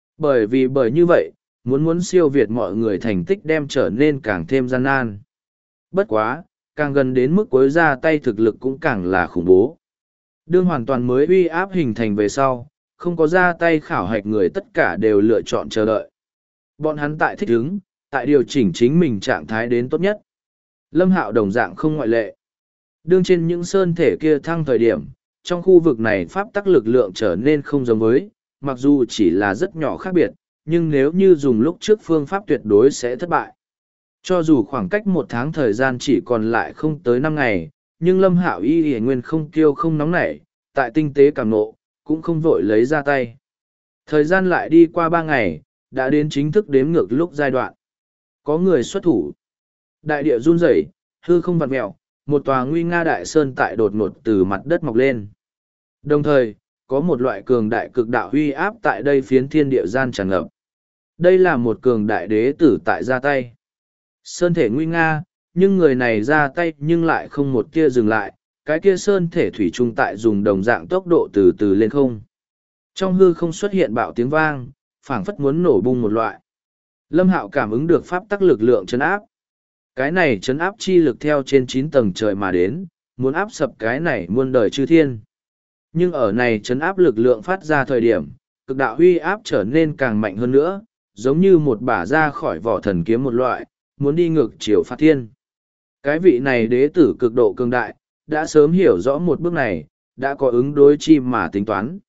Bởi như vậy, muốn siêu việt mọi người thành tích đem trở nên càng thêm gian nan. Bất quá, càng gần đến mức cuối ra tay thực lực cũng càng là khủng bố. Đương hoàn toàn mới uy áp hình thành về sau, không có ra tay khảo hạch người tất cả đều lựa chọn chờ đợi. Bọn hắn tại thích ứng, tại điều chỉnh chính mình trạng thái đến tốt nhất. Lâm Hạo đồng dạng không ngoại lệ. Đương trên những sơn thể kia thăng thời điểm, trong khu vực này pháp tắc lực lượng trở nên không giống với, mặc dù chỉ là rất nhỏ khác biệt, nhưng nếu như dùng lúc trước phương pháp tuyệt đối sẽ thất bại. Cho dù khoảng cách 1 tháng thời gian chỉ còn lại không tới 5 ngày, nhưng Lâm Hạo y nguyên không kiêu không nóng nảy, tại tinh tế cảm nộ, cũng không vội lấy ra tay. Thời gian lại đi qua 3 ngày, đã đến chính thức đếm ngược lúc giai đoạn. Có người xuất thủ. Đại địa run rẩy, hư không vặn mèo, một tòa nguy nga đại sơn tại đột ngột từ mặt đất mọc lên. Đồng thời, có một loại cường đại cực đạo huy áp tại đây phiến thiên địa gian tràn ngập. Đây là một cường đại đế tử tại ra tay. Sơn thể nguy nga, nhưng người này ra tay nhưng lại không một tia dừng lại, cái kia sơn thể thủy trung tại dùng đồng dạng tốc độ từ từ lên không. Trong hư không xuất hiện bạo tiếng vang, phảng phất muốn nổ bung một loại. Lâm Hạo cảm ứng được pháp tắc lực lượng trấn áp. Cái này trấn áp chi lực theo trên 9 tầng trời mà đến, muốn áp sập cái này muôn đời chư thiên. Nhưng ở này trấn áp lực lượng phát ra thời điểm, cực đạo huy áp trở nên càng mạnh hơn nữa, giống như một bả ra khỏi vỏ thần kiếm một loại, muốn đi ngược chiều phạt thiên. Cái vị này đế tử cực độ cường đại, đã sớm hiểu rõ một bước này, đã có ứng đối chi mà tính toán.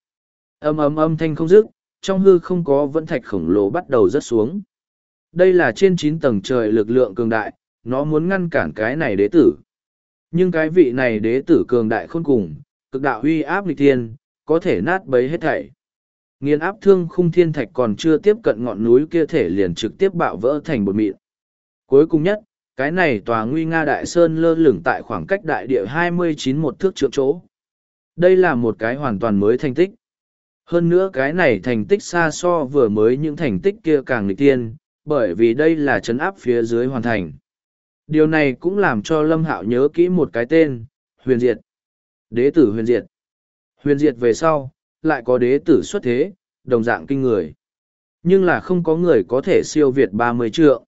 Âm thanh không dứt, trong hư không có vẫn thạch khổng lồ bắt đầu rớt xuống. Đây là trên 9 tầng trời lực lượng cường đại, nó muốn ngăn cản cái này đế tử. Nhưng cái vị này đế tử cường đại khôn cùng, cực đạo huy áp nghịch thiên, có thể nát bấy hết thảy. Nghiền áp thương khung thiên thạch còn chưa tiếp cận ngọn núi kia thể liền trực tiếp bạo vỡ thành bột mịn. Cuối cùng nhất, cái này tòa nguy nga đại sơn lơ lửng tại khoảng cách đại địa 29 một thước trượng chỗ. Đây là một cái hoàn toàn mới thành tích. Hơn nữa cái này thành tích xa so vừa mới những thành tích kia càng nghịch tiên, bởi vì đây là trấn áp phía dưới hoàn thành. Điều này cũng làm cho Lâm Hạo nhớ kỹ một cái tên, Huyền Diệt. Đế tử Huyền Diệt. Huyền Diệt về sau, lại có đế tử xuất thế, đồng dạng kinh người. Nhưng là không có người có thể siêu việt 30 trượng.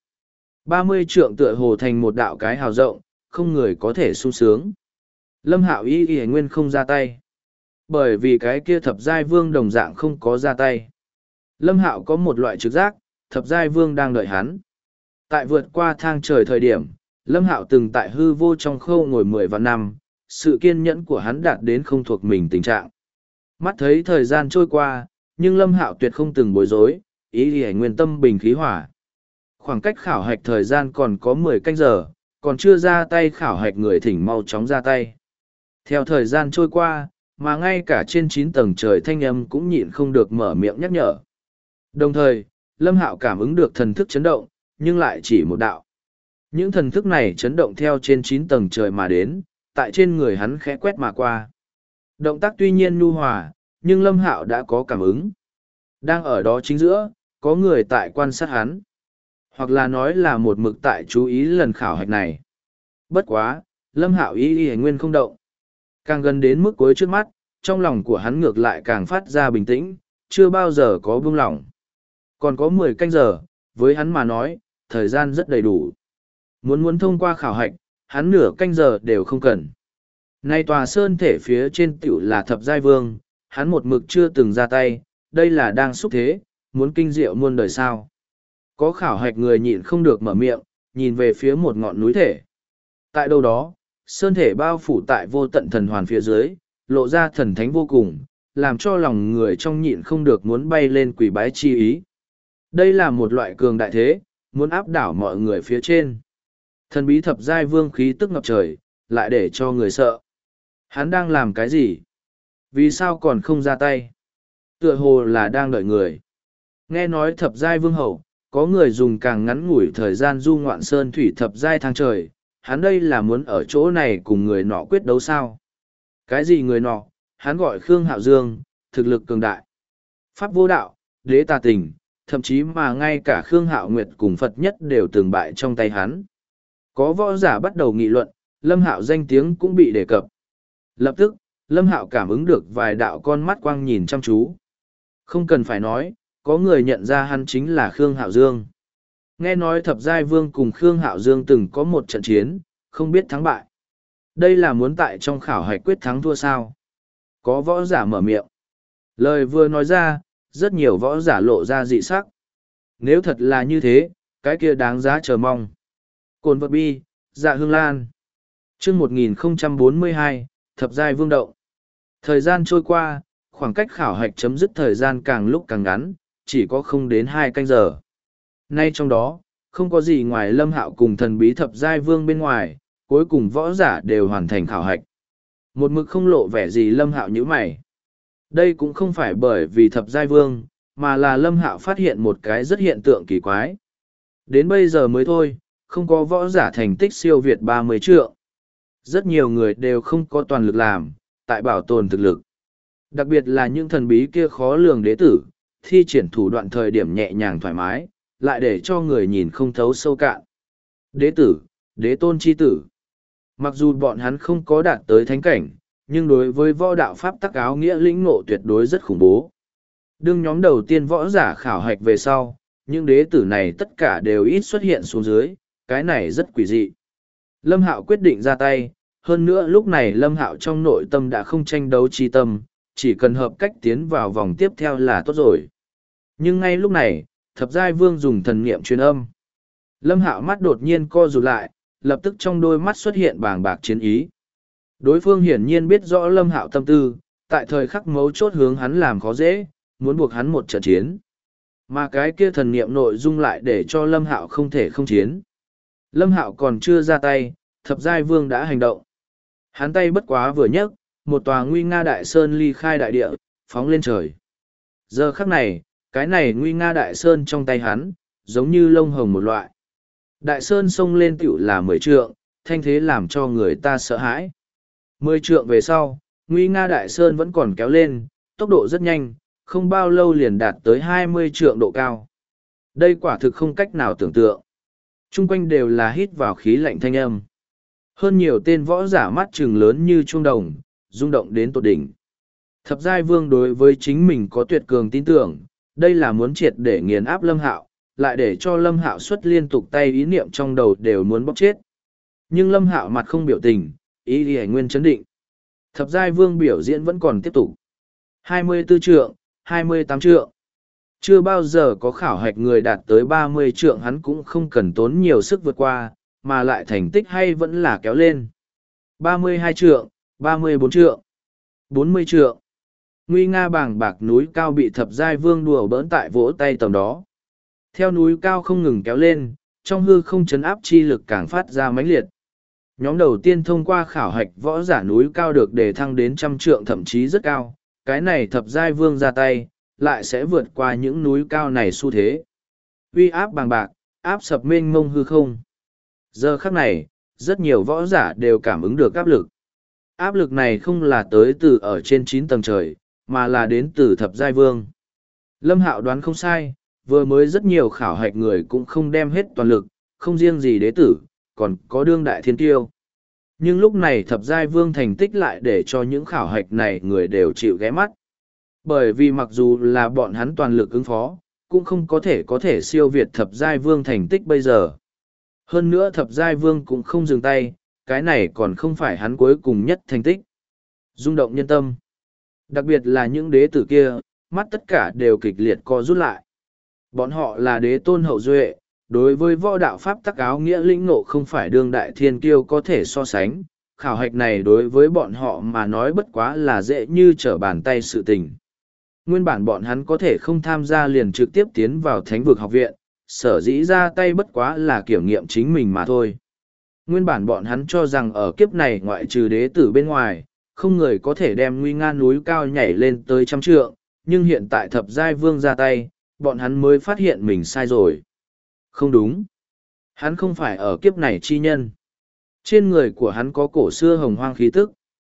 30 trượng tựa hồ thành một đạo cái hào rộng, không người có thể sung sướng. Lâm Hạo y nguyên không ra tay. Bởi vì cái kia thập giai vương đồng dạng không có ra tay. Lâm Hạo có một loại trực giác, thập giai vương đang đợi hắn. Tại vượt qua thang trời thời điểm, Lâm Hạo từng tại hư vô trong khâu ngồi 10 vạn năm, sự kiên nhẫn của hắn đạt đến không thuộc mình tình trạng. Mắt thấy thời gian trôi qua, nhưng Lâm Hạo tuyệt không từng bối rối, ý ý nguyên tâm bình khí hỏa. Khoảng cách khảo hạch thời gian còn có 10 canh giờ, còn chưa ra tay khảo hạch người thỉnh mau chóng ra tay. Theo thời gian trôi qua, mà ngay cả trên 9 tầng trời thanh âm cũng nhịn không được mở miệng nhắc nhở. Đồng thời, Lâm Hạo cảm ứng được thần thức chấn động, nhưng lại chỉ một đạo. Những thần thức này chấn động theo trên 9 tầng trời mà đến, tại trên người hắn khẽ quét mà qua. Động tác tuy nhiên nhu hòa, nhưng Lâm Hạo đã có cảm ứng. Đang ở đó chính giữa, có người tại quan sát hắn. Hoặc là nói là một mực tại chú ý lần khảo hạch này. Bất quá, Lâm Hạo y nguyên không động. Càng gần đến mức cuối trước mắt, trong lòng của hắn ngược lại càng phát ra bình tĩnh, chưa bao giờ có buông lỏng. Còn có 10 canh giờ, với hắn mà nói, thời gian rất đầy đủ. Muốn thông qua khảo hạch, hắn nửa canh giờ đều không cần. Nay tòa sơn thể phía trên tiểu là thập giai vương, hắn một mực chưa từng ra tay, đây là đang xúc thế, muốn kinh diệu muôn đời sao. Có khảo hạch người nhịn không được mở miệng, nhìn về phía một ngọn núi thể. Tại đâu đó, sơn thể bao phủ tại vô tận thần hoàn phía dưới, lộ ra thần thánh vô cùng, làm cho lòng người trong nhịn không được muốn bay lên quỷ bái chi ý. Đây là một loại cường đại thế, muốn áp đảo mọi người phía trên. Thần bí thập giai vương khí tức ngập trời, lại để cho người sợ. Hắn đang làm cái gì? Vì sao còn không ra tay? Tựa hồ là đang đợi người. Nghe nói thập giai vương hậu, có người dùng càng ngắn ngủi thời gian du ngoạn sơn thủy thập giai thang trời. Hắn đây là muốn ở chỗ này cùng người nọ quyết đấu sao? Cái gì người nọ? Hắn gọi Khương Hạo Dương, thực lực cường đại. Pháp vô đạo, đế tà tình, thậm chí mà ngay cả Khương Hạo Nguyệt cùng Phật nhất đều từng bại trong tay hắn. Có võ giả bắt đầu nghị luận, Lâm Hạo danh tiếng cũng bị đề cập. Lập tức, Lâm Hạo cảm ứng được vài đạo con mắt quang nhìn chăm chú. Không cần phải nói, có người nhận ra hắn chính là Khương Hạo Dương. Nghe nói thập giai vương cùng Khương Hạo Dương từng có một trận chiến, không biết thắng bại. Đây là muốn tại trong khảo hạch quyết thắng thua sao? Có võ giả mở miệng. Lời vừa nói ra, rất nhiều võ giả lộ ra dị sắc. Nếu thật là như thế, cái kia đáng giá chờ mong. Cồn vật bi, dạ hương lan. Chương 1042, thập giai vương động. Thời gian trôi qua, khoảng cách khảo hạch chấm dứt thời gian càng lúc càng ngắn, chỉ có không đến 2 canh giờ. Nay trong đó, không có gì ngoài Lâm Hạo cùng thần bí thập giai vương bên ngoài, cuối cùng võ giả đều hoàn thành khảo hạch. Một mực không lộ vẻ gì Lâm Hạo như mày. Đây cũng không phải bởi vì thập giai vương, mà là Lâm Hạo phát hiện một cái rất hiện tượng kỳ quái. Đến bây giờ mới thôi, không có võ giả thành tích siêu việt 30 trượng. Rất nhiều người đều không có toàn lực làm, tại bảo tồn thực lực. Đặc biệt là những thần bí kia khó lường đế tử, thi triển thủ đoạn thời điểm nhẹ nhàng thoải mái, lại để cho người nhìn không thấu sâu cạn. Đế tử, đế tôn chi tử. Mặc dù bọn hắn không có đạt tới thánh cảnh, nhưng đối với võ đạo pháp tắc áo nghĩa lĩnh ngộ tuyệt đối rất khủng bố. Đương nhóm đầu tiên võ giả khảo hạch về sau, những đế tử này tất cả đều ít xuất hiện xuống dưới, cái này rất quỷ dị. Lâm Hạo quyết định ra tay, hơn nữa lúc này Lâm Hạo trong nội tâm đã không tranh đấu chi tâm, chỉ cần hợp cách tiến vào vòng tiếp theo là tốt rồi. Nhưng ngay lúc này, Thập Giai Vương dùng thần niệm truyền âm. Lâm Hạo mắt đột nhiên co rụt lại, lập tức trong đôi mắt xuất hiện bàng bạc chiến ý. Đối phương hiển nhiên biết rõ Lâm Hạo tâm tư, tại thời khắc mấu chốt hướng hắn làm khó dễ, muốn buộc hắn một trận chiến. Mà cái kia thần niệm nội dung lại để cho Lâm Hạo không thể không chiến. Lâm Hạo còn chưa ra tay, Thập Giai Vương đã hành động. Hắn tay bất quá vừa nhấc, một tòa nguy nga đại sơn ly khai đại địa, phóng lên trời. Giờ khắc này, cái này nguy nga đại sơn trong tay hắn, giống như lông hồng một loại. Đại sơn xông lên tiểu là 10 trượng, thanh thế làm cho người ta sợ hãi. 10 trượng về sau, nguy nga đại sơn vẫn còn kéo lên, tốc độ rất nhanh, không bao lâu liền đạt tới 20 trượng độ cao. Đây quả thực không cách nào tưởng tượng. Trung quanh đều là hít vào khí lạnh thanh âm. Hơn nhiều tên võ giả mắt trừng lớn như chuông đồng, rung động đến tột đỉnh. Thập Giai Vương đối với chính mình có tuyệt cường tin tưởng, đây là muốn triệt để nghiền áp Lâm Hạo, lại để cho Lâm Hạo xuất liên tục tay ý niệm trong đầu đều muốn bóc chết. Nhưng Lâm Hạo mặt không biểu tình, ý thì nguyên chấn định. Thập Giai Vương biểu diễn vẫn còn tiếp tục. 24 trượng, 28 trượng. Chưa bao giờ có khảo hạch người đạt tới 30 trượng hắn cũng không cần tốn nhiều sức vượt qua, mà lại thành tích hay vẫn là kéo lên. 32 trượng, 34 trượng, 40 trượng. Nguy nga bàng bạc núi cao bị Thập Giai Vương đùa bỡn tại vỗ tay tầm đó. Theo núi cao không ngừng kéo lên, trong hư không chấn áp chi lực càng phát ra mãnh liệt. Nhóm đầu tiên thông qua khảo hạch võ giả núi cao được đề thăng đến 100 trượng thậm chí rất cao, cái này Thập Giai Vương ra tay, lại sẽ vượt qua những núi cao này xu thế. Uy áp bàng bạc, áp sập mênh mông hư không. Giờ khắc này, rất nhiều võ giả đều cảm ứng được áp lực. Áp lực này không là tới từ ở trên 9 tầng trời, mà là đến từ Thập Giai Vương. Lâm Hạo đoán không sai, vừa mới rất nhiều khảo hạch người cũng không đem hết toàn lực, không riêng gì đế tử, còn có đương đại thiên tiêu. Nhưng lúc này Thập Giai Vương thành tích lại để cho những khảo hạch này người đều chịu ghé mắt. Bởi vì mặc dù là bọn hắn toàn lực ứng phó, cũng không có thể siêu việt Thập Giai Vương thành tích bây giờ. Hơn nữa Thập Giai Vương cũng không dừng tay, cái này còn không phải hắn cuối cùng nhất thành tích. Rung động nhân tâm. Đặc biệt là những đế tử kia, mắt tất cả đều kịch liệt co rút lại. Bọn họ là đế tôn hậu duệ, đối với võ đạo pháp tắc áo nghĩa lĩnh ngộ không phải đương đại thiên kiêu có thể so sánh. Khảo hạch này đối với bọn họ mà nói bất quá là dễ như trở bàn tay sự tình. Nguyên bản bọn hắn có thể không tham gia liền trực tiếp tiến vào thánh vực học viện, sở dĩ ra tay bất quá là kiểm nghiệm chính mình mà thôi. Nguyên bản bọn hắn cho rằng ở kiếp này ngoại trừ đế tử bên ngoài, không người có thể đem nguy nga núi cao nhảy lên tới 100 trượng, nhưng hiện tại Thập Giai Vương ra tay, bọn hắn mới phát hiện mình sai rồi. Không đúng. Hắn không phải ở kiếp này chi nhân. Trên người của hắn có cổ xưa hồng hoang khí tức.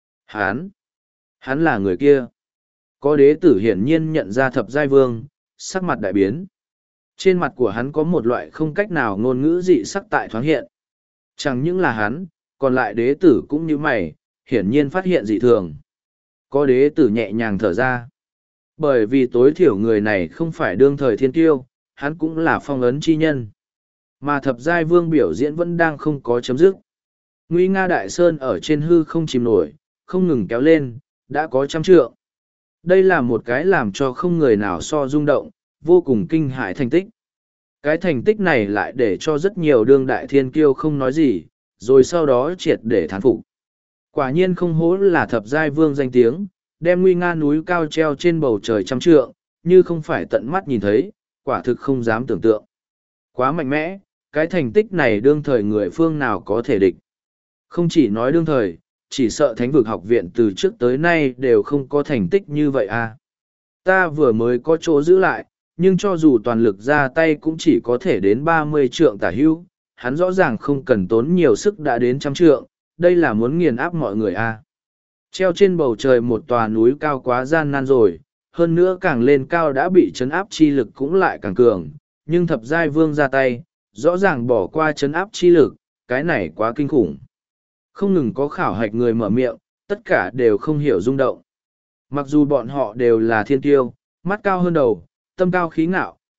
Hắn là người kia. Có đế tử hiển nhiên nhận ra Thập Giai Vương, sắc mặt đại biến. Trên mặt của hắn có một loại không cách nào ngôn ngữ dị sắc tại thoáng hiện. Chẳng những là hắn, còn lại đế tử cũng như mày, hiển nhiên phát hiện dị thường. Có đế tử nhẹ nhàng thở ra. Bởi vì tối thiểu người này không phải đương thời thiên kiêu, hắn cũng là phong ấn chi nhân. Mà Thập Giai Vương biểu diễn vẫn đang không có chấm dứt. Nguy nga đại sơn ở trên hư không chìm nổi, không ngừng kéo lên, đã có 100 trượng. Đây là một cái làm cho không người nào so rung động, vô cùng kinh hãi thành tích. Cái thành tích này lại để cho rất nhiều đương đại thiên kiêu không nói gì, rồi sau đó triệt để thán phục. Quả nhiên không hổ là Thập Giai Vương danh tiếng, đem nguy nga núi cao treo trên bầu trời 100 trượng, như không phải tận mắt nhìn thấy, quả thực không dám tưởng tượng. Quá mạnh mẽ, cái thành tích này đương thời người phương nào có thể địch. Không chỉ nói đương thời, chỉ sợ thánh vực học viện từ trước tới nay đều không có thành tích như vậy à. Ta vừa mới có chỗ giữ lại, nhưng cho dù toàn lực ra tay cũng chỉ có thể đến 30 trượng tả hữu, hắn rõ ràng không cần tốn nhiều sức đã đến 100 trượng, đây là muốn nghiền áp mọi người à. Treo trên bầu trời một tòa núi cao quá gian nan rồi, hơn nữa càng lên cao đã bị chấn áp chi lực cũng lại càng cường, nhưng Thập Giai Vương ra tay, rõ ràng bỏ qua chấn áp chi lực, cái này quá kinh khủng. Không ngừng có khảo hạch người mở miệng, tất cả đều không hiểu rung động. Mặc dù bọn họ đều là thiên tiêu, mắt cao hơn đầu, tâm cao khí ngạo,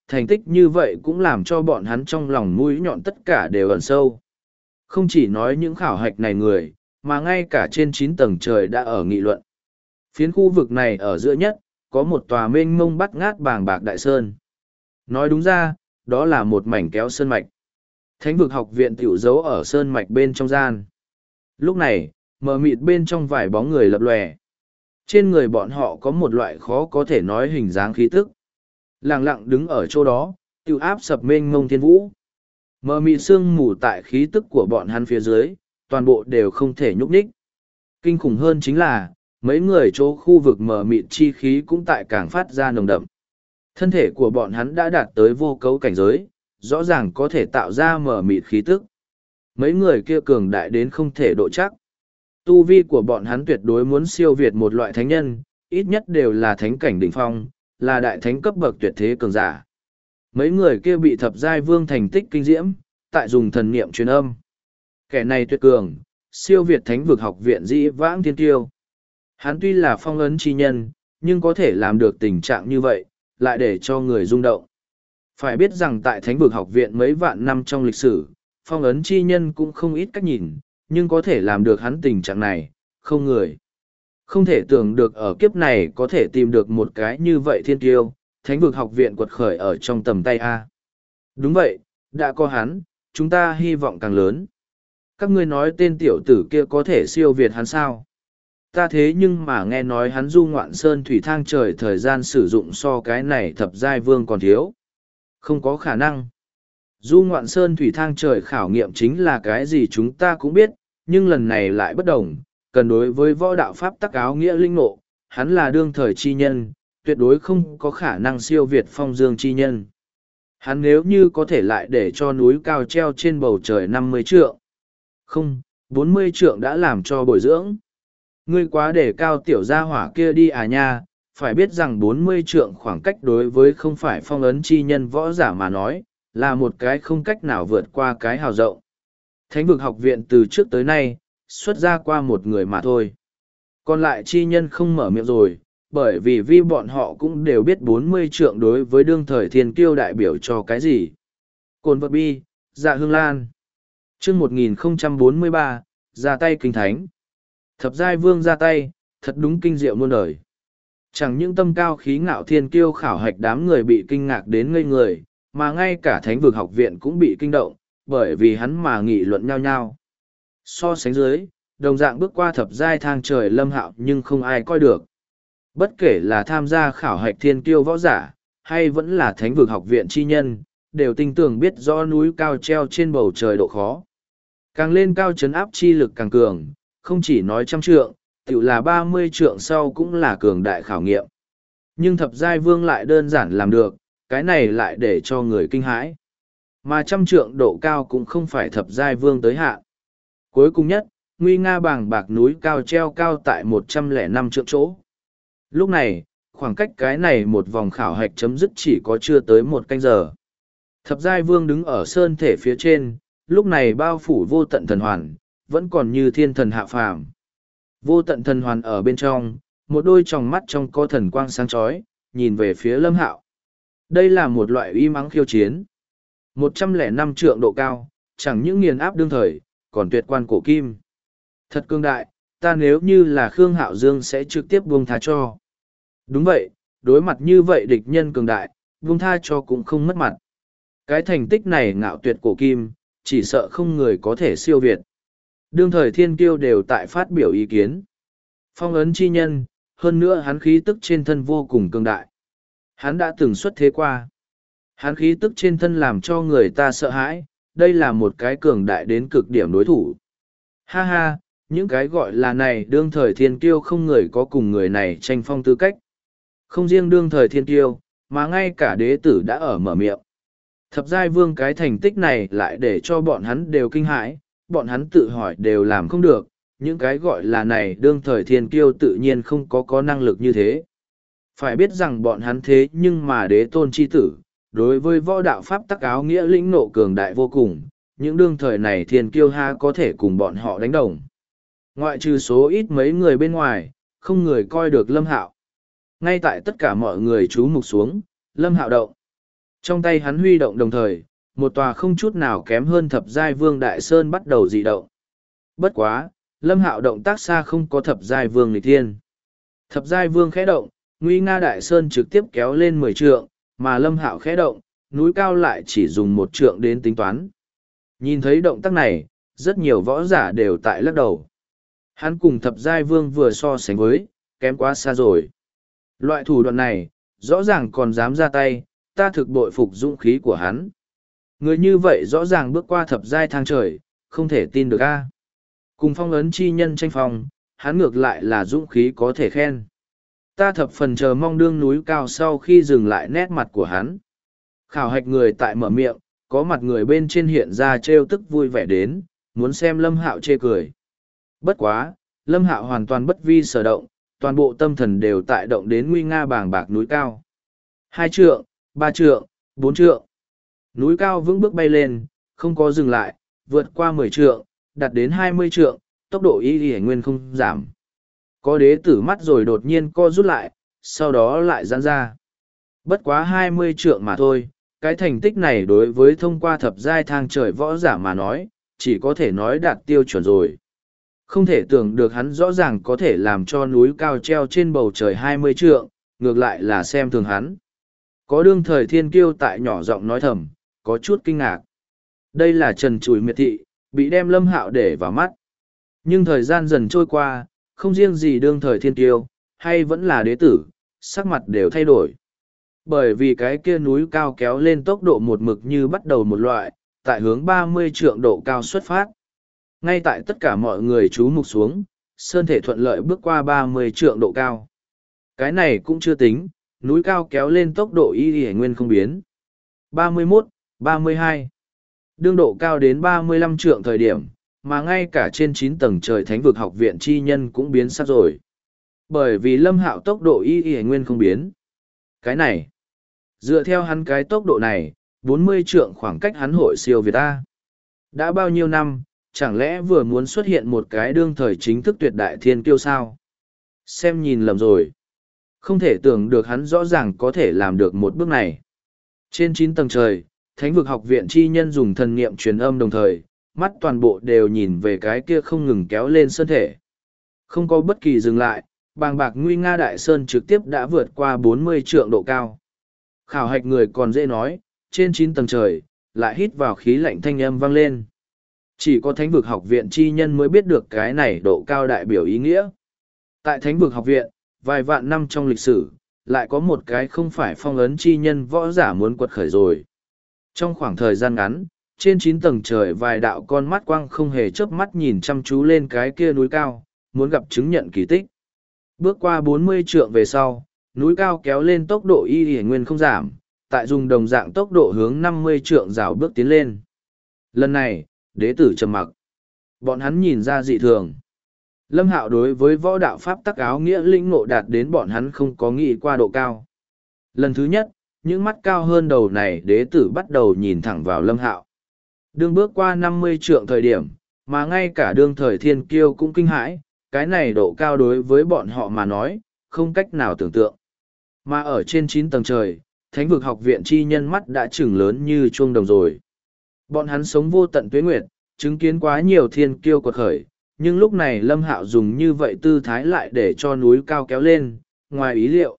thành tích như vậy cũng làm cho bọn hắn trong lòng mũi nhọn tất cả đều ẩn sâu. Không chỉ nói những khảo hạch này người, mà ngay cả trên 9 tầng trời đã ở nghị luận. Phiến khu vực này ở giữa nhất, có một tòa mênh mông bắt ngát bàng bạc đại sơn. Nói đúng ra, đó là một mảnh kéo sơn mạch. Thánh vực học viện tiểu giấu ở sơn mạch bên trong gian. Lúc này, mờ mịt bên trong vài bóng người lập lòe. Trên người bọn họ có một loại khó có thể nói hình dáng khí tức. Lặng lặng đứng ở chỗ đó, tiểu áp sập mênh mông thiên vũ. Mờ mịt sương mù tại khí tức của bọn hắn phía dưới, toàn bộ đều không thể nhúc nhích. Kinh khủng hơn chính là, mấy người chỗ khu vực mờ mịt chi khí cũng tại càng phát ra nồng đậm. Thân thể của bọn hắn đã đạt tới vô cấu cảnh giới, rõ ràng có thể tạo ra mờ mịt khí tức. Mấy người kia cường đại đến không thể độ chắc. Tu vi của bọn hắn tuyệt đối muốn siêu việt một loại thánh nhân, ít nhất đều là thánh cảnh đỉnh phong, là đại thánh cấp bậc tuyệt thế cường giả. Mấy người kia bị thập giai vương thành tích kinh diễm, tại dùng thần niệm truyền âm. Kẻ này tuyệt cường, siêu việt thánh vực học viện dĩ vãng thiên tiêu. Hắn tuy là phong ấn chi nhân, nhưng có thể làm được tình trạng như vậy, lại để cho người rung động. Phải biết rằng tại thánh vực học viện mấy vạn năm trong lịch sử, phong ấn chi nhân cũng không ít cách nhìn, nhưng có thể làm được hắn tình trạng này, không người. Không thể tưởng được ở kiếp này có thể tìm được một cái như vậy thiên tiêu, thánh vực học viện quật khởi ở trong tầm tay A. Đúng vậy, đã có hắn, chúng ta hy vọng càng lớn. Các ngươi nói tên tiểu tử kia có thể siêu việt hắn sao? Ta thế nhưng mà nghe nói hắn du ngoạn sơn thủy thang trời thời gian sử dụng so cái này thập giai vương còn thiếu. Không có khả năng. Du ngoạn sơn thủy thang trời khảo nghiệm chính là cái gì chúng ta cũng biết, nhưng lần này lại bất đồng, cần đối với võ đạo pháp tắc áo nghĩa linh ngộ, hắn là đương thời chi nhân, tuyệt đối không có khả năng siêu việt phong dương chi nhân. Hắn nếu như có thể lại để cho núi cao treo trên bầu trời 50 trượng. Không, 40 trượng đã làm cho bồi dưỡng. Ngươi quá để cao tiểu gia hỏa kia đi à nha, phải biết rằng 40 trượng khoảng cách đối với không phải phong ấn chi nhân võ giả mà nói, là một cái không cách nào vượt qua cái hào rộng. Thánh vực học viện từ trước tới nay, xuất ra qua một người mà thôi. Còn lại chi nhân không mở miệng rồi, bởi vì bọn họ cũng đều biết 40 trượng đối với đương thời thiên kiêu đại biểu cho cái gì. Cồn vật bi, dạ hương lan. chương 1043, ra tay kinh thánh. Thập giai vương ra tay, thật đúng kinh diệu muôn đời. Chẳng những tâm cao khí ngạo thiên kiêu khảo hạch đám người bị kinh ngạc đến ngây người, mà ngay cả thánh vực học viện cũng bị kinh động, bởi vì hắn mà nghị luận nhau nhau. So sánh dưới, đồng dạng bước qua thập giai thang trời Lâm Hạo nhưng không ai coi được. Bất kể là tham gia khảo hạch thiên kiêu võ giả, hay vẫn là thánh vực học viện chi nhân, đều tinh tường biết rõ núi cao treo trên bầu trời độ khó. Càng lên cao chấn áp chi lực càng cường, không chỉ nói 100 trượng, tự là 30 trượng sau cũng là cường đại khảo nghiệm. Nhưng thập giai vương lại đơn giản làm được, cái này lại để cho người kinh hãi. Mà 100 trượng độ cao cũng không phải thập giai vương tới hạn. Cuối cùng nhất, nguy nga bàng bạc núi cao treo cao tại 105 trượng chỗ. Lúc này, khoảng cách cái này một vòng khảo hạch chấm dứt chỉ có chưa tới 1 canh giờ. Thập giai vương đứng ở sơn thể phía trên, lúc này bao phủ vô tận thần hoàn, vẫn còn như thiên thần hạ phàm. Vô tận thần hoàn ở bên trong, một đôi tròng mắt trong có thần quang sáng chói, nhìn về phía Lâm Hạo. Đây là một loại uy mãng khiêu chiến. 105 trượng độ cao, chẳng những nghiền áp đương thời, còn tuyệt quan cổ kim. Thật cương đại, ta nếu như là Khương Hạo Dương sẽ trực tiếp buông tha cho. Đúng vậy, đối mặt như vậy địch nhân cường đại, buông tha cho cũng không mất mặt. Cái thành tích này ngạo tuyệt cổ kim, chỉ sợ không người có thể siêu việt. Đương thời thiên kiêu đều tại phát biểu ý kiến. Phong ấn chi nhân, hơn nữa hắn khí tức trên thân vô cùng cường đại. Hắn đã từng xuất thế qua. Hắn khí tức trên thân làm cho người ta sợ hãi, đây là một cái cường đại đến cực điểm đối thủ. Ha ha, những cái gọi là này đương thời thiên kiêu không người có cùng người này tranh phong tư cách. Không riêng đương thời thiên kiêu, mà ngay cả đế tử đã ở mở miệng. Thập giai vương cái thành tích này lại để cho bọn hắn đều kinh hãi, bọn hắn tự hỏi đều làm không được, những cái gọi là này đương thời thiên kiêu tự nhiên không có năng lực như thế. Phải biết rằng bọn hắn thế nhưng mà đế tôn chi tử, đối với võ đạo pháp tắc áo nghĩa lĩnh nộ cường đại vô cùng, những đương thời này thiên kiêu ha có thể cùng bọn họ đánh đồng. Ngoại trừ số ít mấy người bên ngoài, không người coi được Lâm Hạo. Ngay tại tất cả mọi người chú mục xuống, Lâm Hạo động. Trong tay hắn huy động đồng thời, một tòa không chút nào kém hơn thập giai vương đại sơn bắt đầu dị động. Bất quá, Lâm Hạo động tác xa không có thập giai vương nghịch thiên. Thập giai vương khẽ động, nguy nga đại sơn trực tiếp kéo lên 10 trượng, mà Lâm Hạo khẽ động, núi cao lại chỉ dùng 1 trượng đến tính toán. Nhìn thấy động tác này, rất nhiều võ giả đều tại lắc đầu. Hắn cùng thập giai vương vừa so sánh với, kém quá xa rồi. Loại thủ đoạn này, rõ ràng còn dám ra tay, ta thực bội phục dũng khí của hắn. Người như vậy rõ ràng bước qua thập giai thang trời, không thể tin được a. Cùng phong ấn chi nhân tranh phong, hắn ngược lại là dũng khí có thể khen. Ta thập phần chờ mong đương núi cao sau khi dừng lại nét mặt của hắn. Khảo hạch người tại mở miệng, có mặt người bên trên hiện ra trêu tức vui vẻ đến, muốn xem Lâm Hạo chê cười. Bất quá, Lâm Hạo hoàn toàn bất vi sở động, toàn bộ tâm thần đều tại động đến nguy nga bàng bạc núi cao. 2 trượng, 3 trượng, 4 trượng. Núi cao vững bước bay lên, không có dừng lại, vượt qua 10 trượng, đạt đến 20 trượng, tốc độ y nguyên không giảm. Có đế tử mắt rồi đột nhiên co rút lại, sau đó lại giãn ra. Bất quá 20 trượng mà thôi, cái thành tích này đối với thông qua thập giai thang trời võ giả mà nói, chỉ có thể nói đạt tiêu chuẩn rồi. Không thể tưởng được hắn rõ ràng có thể làm cho núi cao treo trên bầu trời 20 trượng, ngược lại là xem thường hắn. Có đương thời thiên kiêu tại nhỏ giọng nói thầm, có chút kinh ngạc. Đây là trần trùi miệt thị, bị đem Lâm Hạo để vào mắt. Nhưng thời gian dần trôi qua, không riêng gì đương thời thiên kiêu, hay vẫn là đế tử, sắc mặt đều thay đổi. Bởi vì cái kia núi cao kéo lên tốc độ một mực như bắt đầu một loại, tại hướng 30 trượng độ cao xuất phát. Ngay tại tất cả mọi người chú mục xuống, sơn thể thuận lợi bước qua 30 trượng độ cao. Cái này cũng chưa tính, núi cao kéo lên tốc độ y nguyên không biến. 31, 32. Đương độ cao đến 35 trượng thời điểm, mà ngay cả trên 9 tầng trời thánh vực học viện chi nhân cũng biến sắc rồi. Bởi vì Lâm Hạo tốc độ y nguyên không biến. Cái này, dựa theo hắn cái tốc độ này, 40 trượng khoảng cách hắn hội siêu Việt ta. Đã bao nhiêu năm, chẳng lẽ vừa muốn xuất hiện một cái đương thời chính thức tuyệt đại thiên kiêu sao? Xem nhìn lầm rồi. Không thể tưởng được hắn rõ ràng có thể làm được một bước này. Trên 9 tầng trời, thánh vực học viện chi nhân dùng thần niệm truyền âm đồng thời, mắt toàn bộ đều nhìn về cái kia không ngừng kéo lên sơn thể. Không có bất kỳ dừng lại, bàng bạc nguy nga đại sơn trực tiếp đã vượt qua 40 trượng độ cao. Khảo hạch người còn dễ nói, trên 9 tầng trời, lại hít vào khí lạnh thanh âm vang lên. Chỉ có thánh vực học viện chi nhân mới biết được cái này độ cao đại biểu ý nghĩa. Tại thánh vực học viện, vài vạn năm trong lịch sử, lại có một cái không phải phong ấn chi nhân võ giả muốn quật khởi rồi. Trong khoảng thời gian ngắn, trên 9 tầng trời vài đạo con mắt quang không hề chớp mắt nhìn chăm chú lên cái kia núi cao, muốn gặp chứng nhận kỳ tích. Bước qua 40 trượng về sau, núi cao kéo lên tốc độ y nguyên không giảm, tại dùng đồng dạng tốc độ hướng 50 trượng rào bước tiến lên. Lần này, đế tử trầm mặc. Bọn hắn nhìn ra dị thường. Lâm Hạo đối với võ đạo pháp tắc áo nghĩa lĩnh ngộ đạt đến bọn hắn không có nghĩ qua độ cao. Lần thứ nhất, những mắt cao hơn đầu này đế tử bắt đầu nhìn thẳng vào Lâm Hạo. Đương bước qua 50 trượng thời điểm, mà ngay cả đương thời thiên kiêu cũng kinh hãi, cái này độ cao đối với bọn họ mà nói, không cách nào tưởng tượng. Mà ở trên 9 tầng trời, thánh vực học viện chi nhân mắt đã trừng lớn như chuông đồng rồi. Bọn hắn sống vô tận tuế nguyệt, chứng kiến quá nhiều thiên kiêu quật khởi, nhưng lúc này Lâm Hạo dùng như vậy tư thái lại để cho núi cao kéo lên, ngoài ý liệu.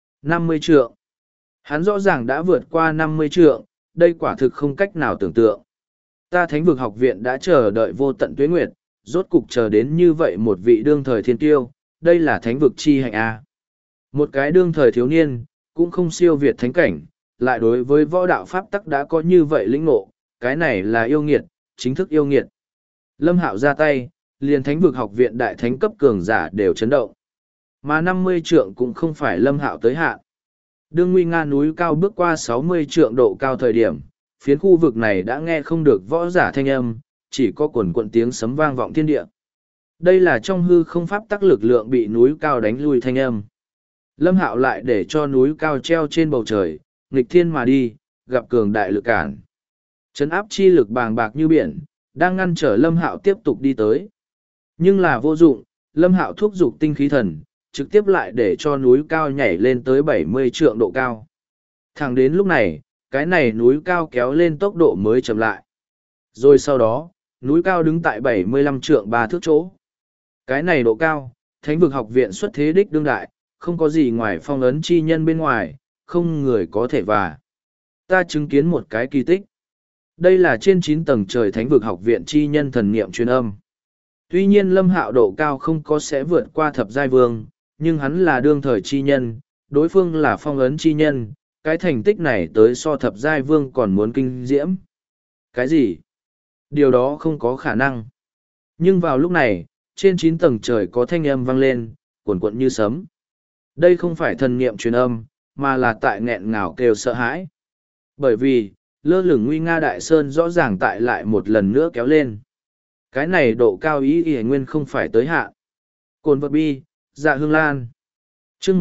50 trượng. Hắn rõ ràng đã vượt qua 50 trượng, đây quả thực không cách nào tưởng tượng. Ta thánh vực học viện đã chờ đợi vô tận tuế nguyệt, rốt cục chờ đến như vậy một vị đương thời thiên kiêu, đây là thánh vực chi hạnh A. Một cái đương thời thiếu niên, cũng không siêu việt thánh cảnh, lại đối với võ đạo pháp tắc đã có như vậy lĩnh ngộ, cái này là yêu nghiệt, chính thức yêu nghiệt. Lâm Hạo ra tay, liền thánh vực học viện đại thánh cấp cường giả đều chấn động. Mà 50 trượng cũng không phải Lâm Hạo tới hạn. Đương nguy nga núi cao bước qua 60 trượng độ cao thời điểm, phiến khu vực này đã nghe không được võ giả thanh âm, chỉ có quần quận tiếng sấm vang vọng thiên địa. Đây là trong hư không pháp tắc lực lượng bị núi cao đánh lui thanh âm. Lâm Hạo lại để cho núi cao treo trên bầu trời, nghịch thiên mà đi, gặp cường đại lực cản. Trấn áp chi lực bàng bạc như biển, đang ngăn trở Lâm Hạo tiếp tục đi tới. Nhưng là vô dụng, Lâm Hạo thúc giục tinh khí thần, trực tiếp lại để cho núi cao nhảy lên tới 70 trượng độ cao. Thẳng đến lúc này, cái này núi cao kéo lên tốc độ mới chậm lại. Rồi sau đó, núi cao đứng tại 75 trượng 3 thước chỗ. Cái này độ cao, Thánh vực học viện xuất thế đích đương đại, không có gì ngoài phong ấn chi nhân bên ngoài, không người có thể và. Ta chứng kiến một cái kỳ tích. Đây là trên 9 tầng trời Thánh vực học viện chi nhân thần niệm truyền âm. Tuy nhiên Lâm Hạo độ cao không có sẽ vượt qua thập giai vương, nhưng hắn là đương thời chi nhân, đối phương là phong ấn chi nhân, cái thành tích này tới so thập giai vương còn muốn kinh diễm. Cái gì? Điều đó không có khả năng. Nhưng vào lúc này, trên 9 tầng trời có thanh âm vang lên, cuồn cuộn như sấm. Đây không phải thần niệm truyền âm, mà là tại nghẹn ngào kêu sợ hãi. Bởi vì, lơ lửng nguy nga đại sơn rõ ràng tại lại một lần nữa kéo lên. Cái này độ cao ý ỉa nguyên không phải tới hạ. Cồn vật bi, dạ hương lan. chương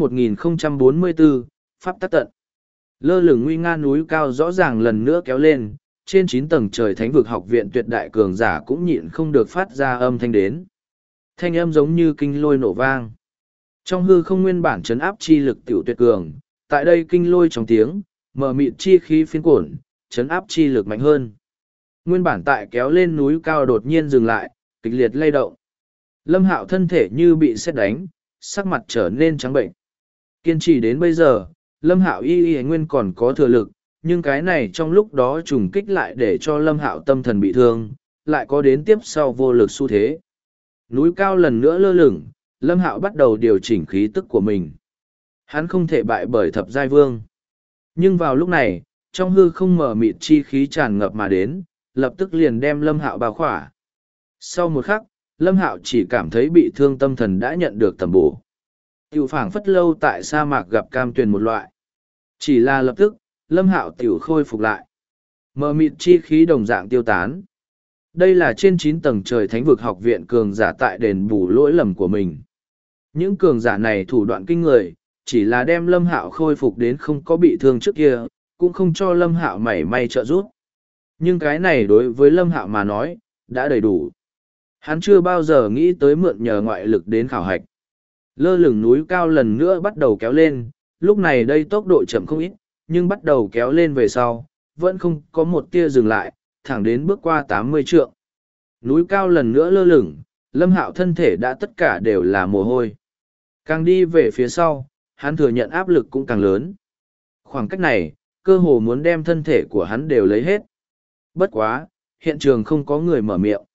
1044, Pháp tắc tận. Lơ lửng nguy nga núi cao rõ ràng lần nữa kéo lên, trên 9 tầng trời Thánh vực học viện tuyệt đại cường giả cũng nhịn không được phát ra âm thanh đến. Thanh âm giống như kinh lôi nổ vang. Trong hư không nguyên bản chấn áp chi lực tiểu tuyệt cường, tại đây kinh lôi trong tiếng, mở mịt chi khí phiến cuộn, chấn áp chi lực mạnh hơn. Nguyên bản tại kéo lên núi cao đột nhiên dừng lại, kịch liệt lay động. Lâm Hạo thân thể như bị sét đánh, sắc mặt trở nên trắng bệnh. Kiên trì đến bây giờ, Lâm Hạo y nguyên còn có thừa lực, nhưng cái này trong lúc đó trùng kích lại để cho Lâm Hạo tâm thần bị thương, lại có đến tiếp sau vô lực xu thế. Núi cao lần nữa lơ lửng, Lâm Hạo bắt đầu điều chỉnh khí tức của mình. Hắn không thể bại bởi thập giai vương. Nhưng vào lúc này, trong hư không mở mịt chi khí tràn ngập mà đến, lập tức liền đem Lâm Hạo bao khỏa. Sau một khắc, Lâm Hạo chỉ cảm thấy bị thương tâm thần đã nhận được tầm bổ. Tiểu phảng phất lâu tại sa mạc gặp cam tuyền một loại. Chỉ là lập tức, Lâm Hạo tiểu khôi phục lại. Mở mịt chi khí đồng dạng tiêu tán. Đây là trên 9 tầng trời Thánh vực học viện cường giả tại đền bù lỗi lầm của mình. Những cường giả này thủ đoạn kinh người, chỉ là đem Lâm Hạo khôi phục đến không có bị thương trước kia, cũng không cho Lâm Hạo mảy may trợ giúp. Nhưng cái này đối với Lâm Hạo mà nói, đã đầy đủ. Hắn chưa bao giờ nghĩ tới mượn nhờ ngoại lực đến khảo hạch. Lơ lửng núi cao lần nữa bắt đầu kéo lên, lúc này đây tốc độ chậm không ít, nhưng bắt đầu kéo lên về sau, vẫn không có một tia dừng lại, thẳng đến bước qua 80 trượng. Núi cao lần nữa lơ lửng, Lâm Hạo thân thể đã tất cả đều là mồ hôi. Càng đi về phía sau, hắn thừa nhận áp lực cũng càng lớn. Khoảng cách này, cơ hồ muốn đem thân thể của hắn đều lấy hết. Bất quá, hiện trường không có người mở miệng.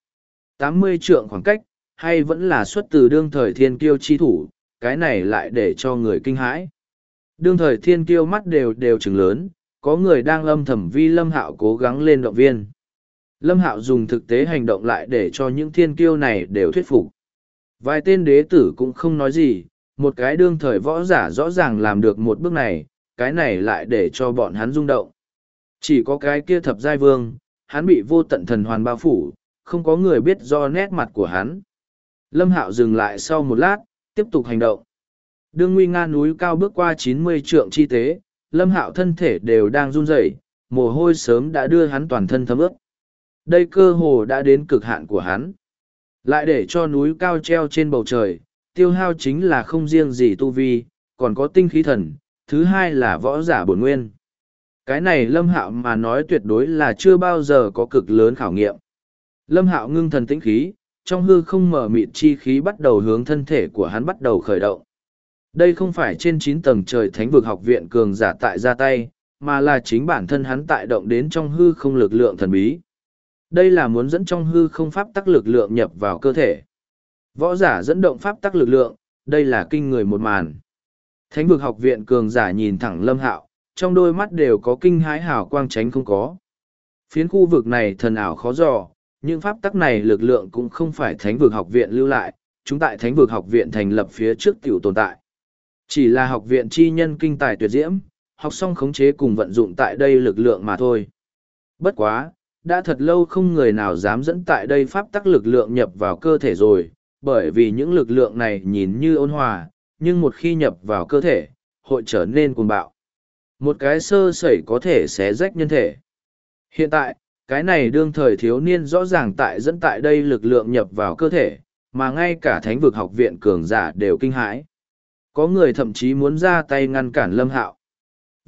80 trượng khoảng cách, hay vẫn là xuất từ đương thời thiên kiêu chi thủ, cái này lại để cho người kinh hãi. Đương thời thiên kiêu mắt đều trừng lớn, có người đang âm thầm vi Lâm Hạo cố gắng lên động viên. Lâm Hạo dùng thực tế hành động lại để cho những thiên kiêu này đều thuyết phục. Vài tên đế tử cũng không nói gì, một cái đương thời võ giả rõ ràng làm được một bước này, cái này lại để cho bọn hắn rung động. Chỉ có cái kia thập giai vương, hắn bị vô tận thần hoàn bao phủ, không có người biết do nét mặt của hắn. Lâm Hạo dừng lại sau một lát, tiếp tục hành động. Đương nguy nga núi cao bước qua 90 trượng chi tế, Lâm Hạo thân thể đều đang run rẩy, mồ hôi sớm đã đưa hắn toàn thân thấm ướt. Đây cơ hồ đã đến cực hạn của hắn. Lại để cho núi cao treo trên bầu trời, tiêu hao chính là không riêng gì tu vi, còn có tinh khí thần, thứ hai là võ giả bổn nguyên. Cái này Lâm Hạo mà nói tuyệt đối là chưa bao giờ có cực lớn khảo nghiệm. Lâm Hạo ngưng thần tĩnh khí, trong hư không mở mịt chi khí bắt đầu hướng thân thể của hắn bắt đầu khởi động. Đây không phải trên 9 tầng trời Thánh vực học viện cường giả tại ra tay, mà là chính bản thân hắn tại động đến trong hư không lực lượng thần bí. Đây là muốn dẫn trong hư không pháp tắc lực lượng nhập vào cơ thể. Võ giả dẫn động pháp tắc lực lượng, đây là kinh người một màn. Thánh vực học viện cường giả nhìn thẳng Lâm Hạo, trong đôi mắt đều có kinh hãi hào quang tránh không có. Phiến khu vực này thần ảo khó dò, những pháp tắc này lực lượng cũng không phải Thánh vực học viện lưu lại, chúng tại Thánh vực học viện thành lập phía trước tiểu tồn tại. Chỉ là học viện chi nhân kinh tài tuyệt diễm, học xong khống chế cùng vận dụng tại đây lực lượng mà thôi. Bất quá, đã thật lâu không người nào dám dẫn tại đây pháp tắc lực lượng nhập vào cơ thể rồi, bởi vì những lực lượng này nhìn như ôn hòa, nhưng một khi nhập vào cơ thể, hội trở nên cuồng bạo. Một cái sơ sẩy có thể xé rách nhân thể. Hiện tại, cái này đương thời thiếu niên rõ ràng tại dẫn tại đây lực lượng nhập vào cơ thể, mà ngay cả Thánh vực học viện cường giả đều kinh hãi. Có người thậm chí muốn ra tay ngăn cản Lâm Hạo.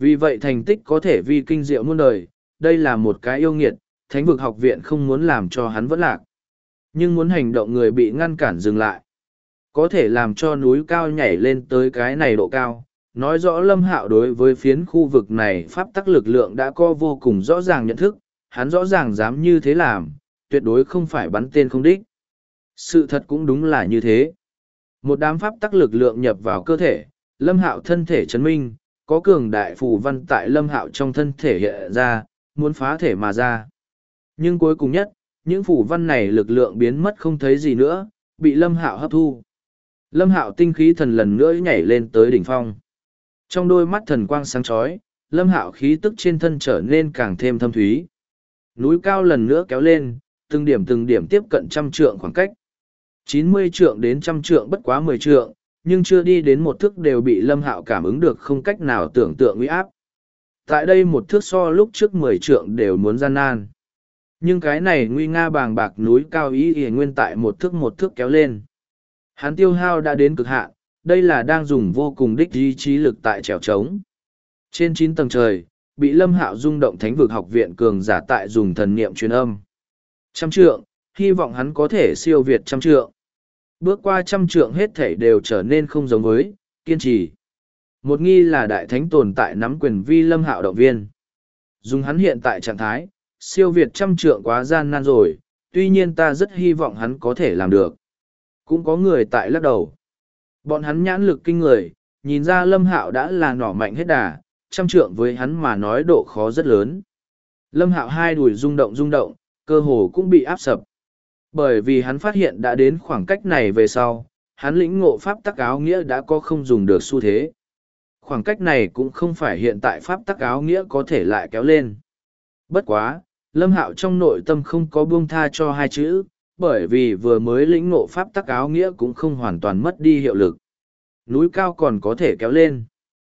Vì vậy thành tích có thể vi kinh diệu muôn đời, đây là một cái yêu nghiệt, thánh vực học viện không muốn làm cho hắn vẫn lạc. Nhưng muốn hành động người bị ngăn cản dừng lại. Có thể làm cho núi cao nhảy lên tới cái này độ cao, nói rõ Lâm Hạo đối với phiến khu vực này pháp tắc lực lượng đã có vô cùng rõ ràng nhận thức, hắn rõ ràng dám như thế làm, tuyệt đối không phải bắn tên không đích. Sự thật cũng đúng là như thế. Một đám pháp tắc lực lượng nhập vào cơ thể, Lâm Hạo thân thể chấn minh, có cường đại phù văn tại Lâm Hạo trong thân thể hiện ra, muốn phá thể mà ra. Nhưng cuối cùng nhất, những phù văn này lực lượng biến mất không thấy gì nữa, bị Lâm Hạo hấp thu. Lâm Hạo tinh khí thần lần nữa nhảy lên tới đỉnh phong. Trong đôi mắt thần quang sáng chói, Lâm Hạo khí tức trên thân trở nên càng thêm thâm thúy. Núi cao lần nữa kéo lên, từng điểm tiếp cận 100 trượng khoảng cách. 90 trượng đến 100 trượng bất quá 10 trượng, nhưng chưa đi đến một thước đều bị Lâm Hạo cảm ứng được không cách nào tưởng tượng uy áp. Tại đây một thước so lúc trước 10 trượng đều muốn gian nan. Nhưng cái này nguy nga bàng bạc núi cao ý nguyên tại một thước kéo lên. Hắn tiêu hao đã đến cực hạn, đây là đang dùng vô cùng đích ý chí lực tại trèo trống. Trên 9 tầng trời, bị Lâm Hạo rung động thánh vực học viện cường giả tại dùng thần niệm truyền âm. 100 trượng, hy vọng hắn có thể siêu việt 100 trượng. Bước qua 100 trượng hết thảy đều trở nên không giống với, kiên trì. Một nghi là đại thánh tồn tại nắm quyền vi Lâm Hạo động viên. Dùng hắn hiện tại trạng thái, siêu việt 100 trượng quá gian nan rồi, tuy nhiên ta rất hy vọng hắn có thể làm được. Cũng có người tại lắc đầu. Bọn hắn nhãn lực kinh người, nhìn ra Lâm Hạo đã là nỏ mạnh hết đà, 100 trượng với hắn mà nói độ khó rất lớn. Lâm Hạo hai đùi rung động, cơ hồ cũng bị áp sập. Bởi vì hắn phát hiện đã đến khoảng cách này về sau, hắn lĩnh ngộ pháp tắc áo nghĩa đã có không dùng được xu thế. Khoảng cách này cũng không phải hiện tại pháp tắc áo nghĩa có thể lại kéo lên. Bất quá, Lâm Hạo trong nội tâm không có buông tha cho hai chữ, bởi vì vừa mới lĩnh ngộ pháp tắc áo nghĩa cũng không hoàn toàn mất đi hiệu lực. Núi cao còn có thể kéo lên.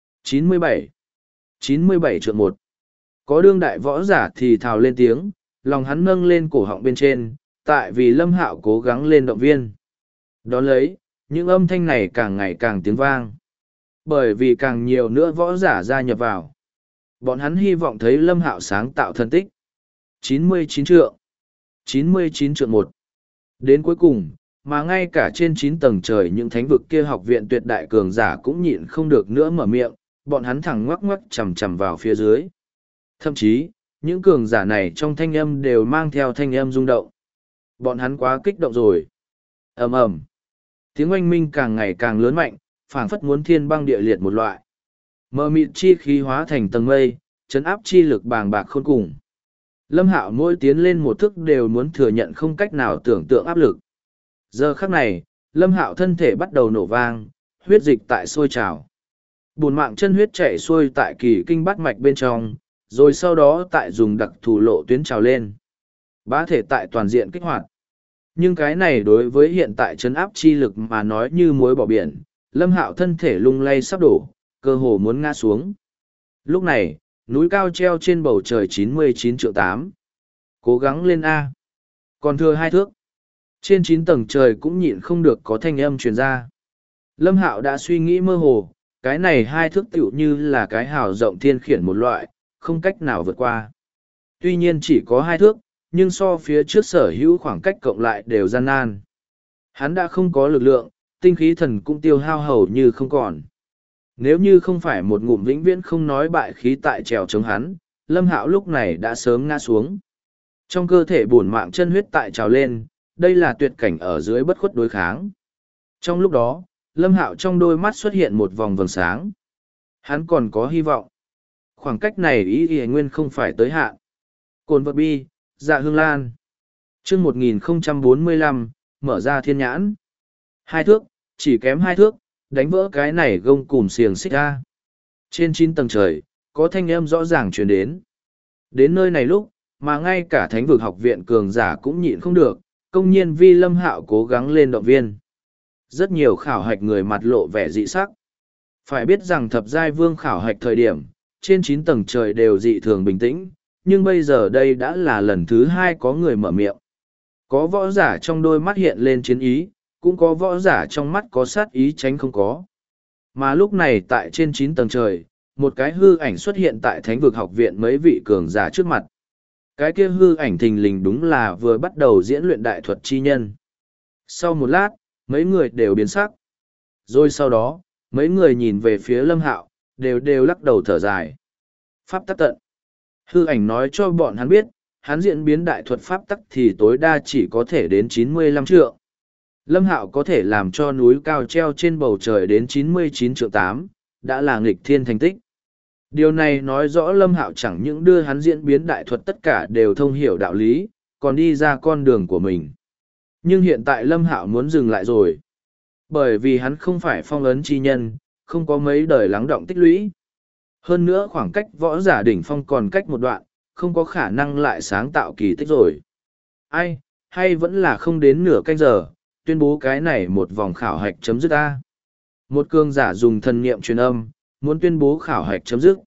97 trượng 1. Có đương đại võ giả thì thào lên tiếng, lòng hắn nâng lên cổ họng bên trên, tại vì Lâm Hạo cố gắng lên động viên. Đón lấy, những âm thanh này càng ngày càng tiếng vang. Bởi vì càng nhiều nữa võ giả gia nhập vào. Bọn hắn hy vọng thấy Lâm Hạo sáng tạo thân tích. 99 trượng 1. Đến cuối cùng, mà ngay cả trên 9 tầng trời những thánh vực kia học viện tuyệt đại cường giả cũng nhịn không được nữa mở miệng, bọn hắn thẳng ngoắc ngoắc chằm chằm vào phía dưới. Thậm chí, những cường giả này trong thanh âm đều mang theo thanh âm rung động. Bọn hắn quá kích động rồi. Ầm ầm. Tiếng oanh minh càng ngày càng lớn mạnh, phảng phất muốn thiên băng địa liệt một loại. Mờ mịt chi khí hóa thành tầng mây, chấn áp chi lực bàng bạc khôn cùng. Lâm Hạo mỗi tiến lên một thức đều muốn thừa nhận không cách nào tưởng tượng áp lực. Giờ khắc này, Lâm Hạo thân thể bắt đầu nổ vang, huyết dịch tại sôi trào. Bùn mạng chân huyết chảy xuôi tại kỳ kinh bát mạch bên trong, rồi sau đó tại dùng đặc thù lộ tuyến trào lên. Bá thể tại toàn diện kích hoạt. Nhưng cái này đối với hiện tại chấn áp chi lực mà nói như muối bỏ biển, Lâm Hạo thân thể lung lay sắp đổ, cơ hồ muốn ngã xuống. Lúc này, núi cao treo trên bầu trời 99 trượng 8. Cố gắng lên A. Còn thừa 2 thước. Trên 9 tầng trời cũng nhịn không được có thanh âm truyền ra. Lâm Hạo đã suy nghĩ mơ hồ, cái này 2 thước tựu như là cái hào rộng thiên khiển một loại, không cách nào vượt qua. Tuy nhiên chỉ có 2 thước, nhưng so phía trước sở hữu khoảng cách cộng lại đều gian nan. Hắn đã không có lực lượng, tinh khí thần cũng tiêu hao hầu như không còn. Nếu như không phải một ngụm vĩnh viễn không nói bại khí tại trèo chống hắn, Lâm Hạo lúc này đã sớm ngã xuống. Trong cơ thể bổn mạng chân huyết tại trào lên, đây là tuyệt cảnh ở dưới bất khuất đối kháng. Trong lúc đó, Lâm Hạo trong đôi mắt xuất hiện một vòng vầng sáng. Hắn còn có hy vọng. Khoảng cách này ý nguyên không phải tới hạn. Cồn vật bi, dạ hương lan. Chương 1045, mở ra thiên nhãn. 2 thước, chỉ kém 2 thước, đánh vỡ cái này gông cùm xiềng xích ra. Trên 9 tầng trời, có thanh âm rõ ràng truyền đến. Đến nơi này lúc, mà ngay cả thánh vực học viện cường giả cũng nhịn không được, công nhiên vi Lâm Hạo cố gắng lên động viên. Rất nhiều khảo hạch người mặt lộ vẻ dị sắc. Phải biết rằng thập giai vương khảo hạch thời điểm, trên 9 tầng trời đều dị thường bình tĩnh, nhưng bây giờ đây đã là lần thứ 2 có người mở miệng. Có võ giả trong đôi mắt hiện lên chiến ý, cũng có võ giả trong mắt có sát ý tránh không có. Mà lúc này tại trên 9 tầng trời, một cái hư ảnh xuất hiện tại thánh vực học viện mấy vị cường giả trước mặt. Cái kia hư ảnh thình lình đúng là vừa bắt đầu diễn luyện đại thuật chi nhân. Sau một lát, mấy người đều biến sắc. Rồi sau đó, mấy người nhìn về phía Lâm Hạo, đều lắc đầu thở dài. Pháp tắc tận. Hư ảnh nói cho bọn hắn biết, hắn diễn biến đại thuật pháp tắc thì tối đa chỉ có thể đến 95 trượng. Lâm Hạo có thể làm cho núi cao treo trên bầu trời đến 99 trượng 8, đã là nghịch thiên thành tích. Điều này nói rõ Lâm Hạo chẳng những đưa hắn diễn biến đại thuật tất cả đều thông hiểu đạo lý, còn đi ra con đường của mình. Nhưng hiện tại Lâm Hạo muốn dừng lại rồi. Bởi vì hắn không phải phong ấn chi nhân, không có mấy đời lắng đọng tích lũy. Hơn nữa khoảng cách võ giả đỉnh phong còn cách một đoạn, không có khả năng lại sáng tạo kỳ tích rồi. Ai, hay vẫn là không đến nửa canh giờ, tuyên bố cái này một vòng khảo hạch chấm dứt ta. Một cường giả dùng thần niệm truyền âm, muốn tuyên bố khảo hạch chấm dứt.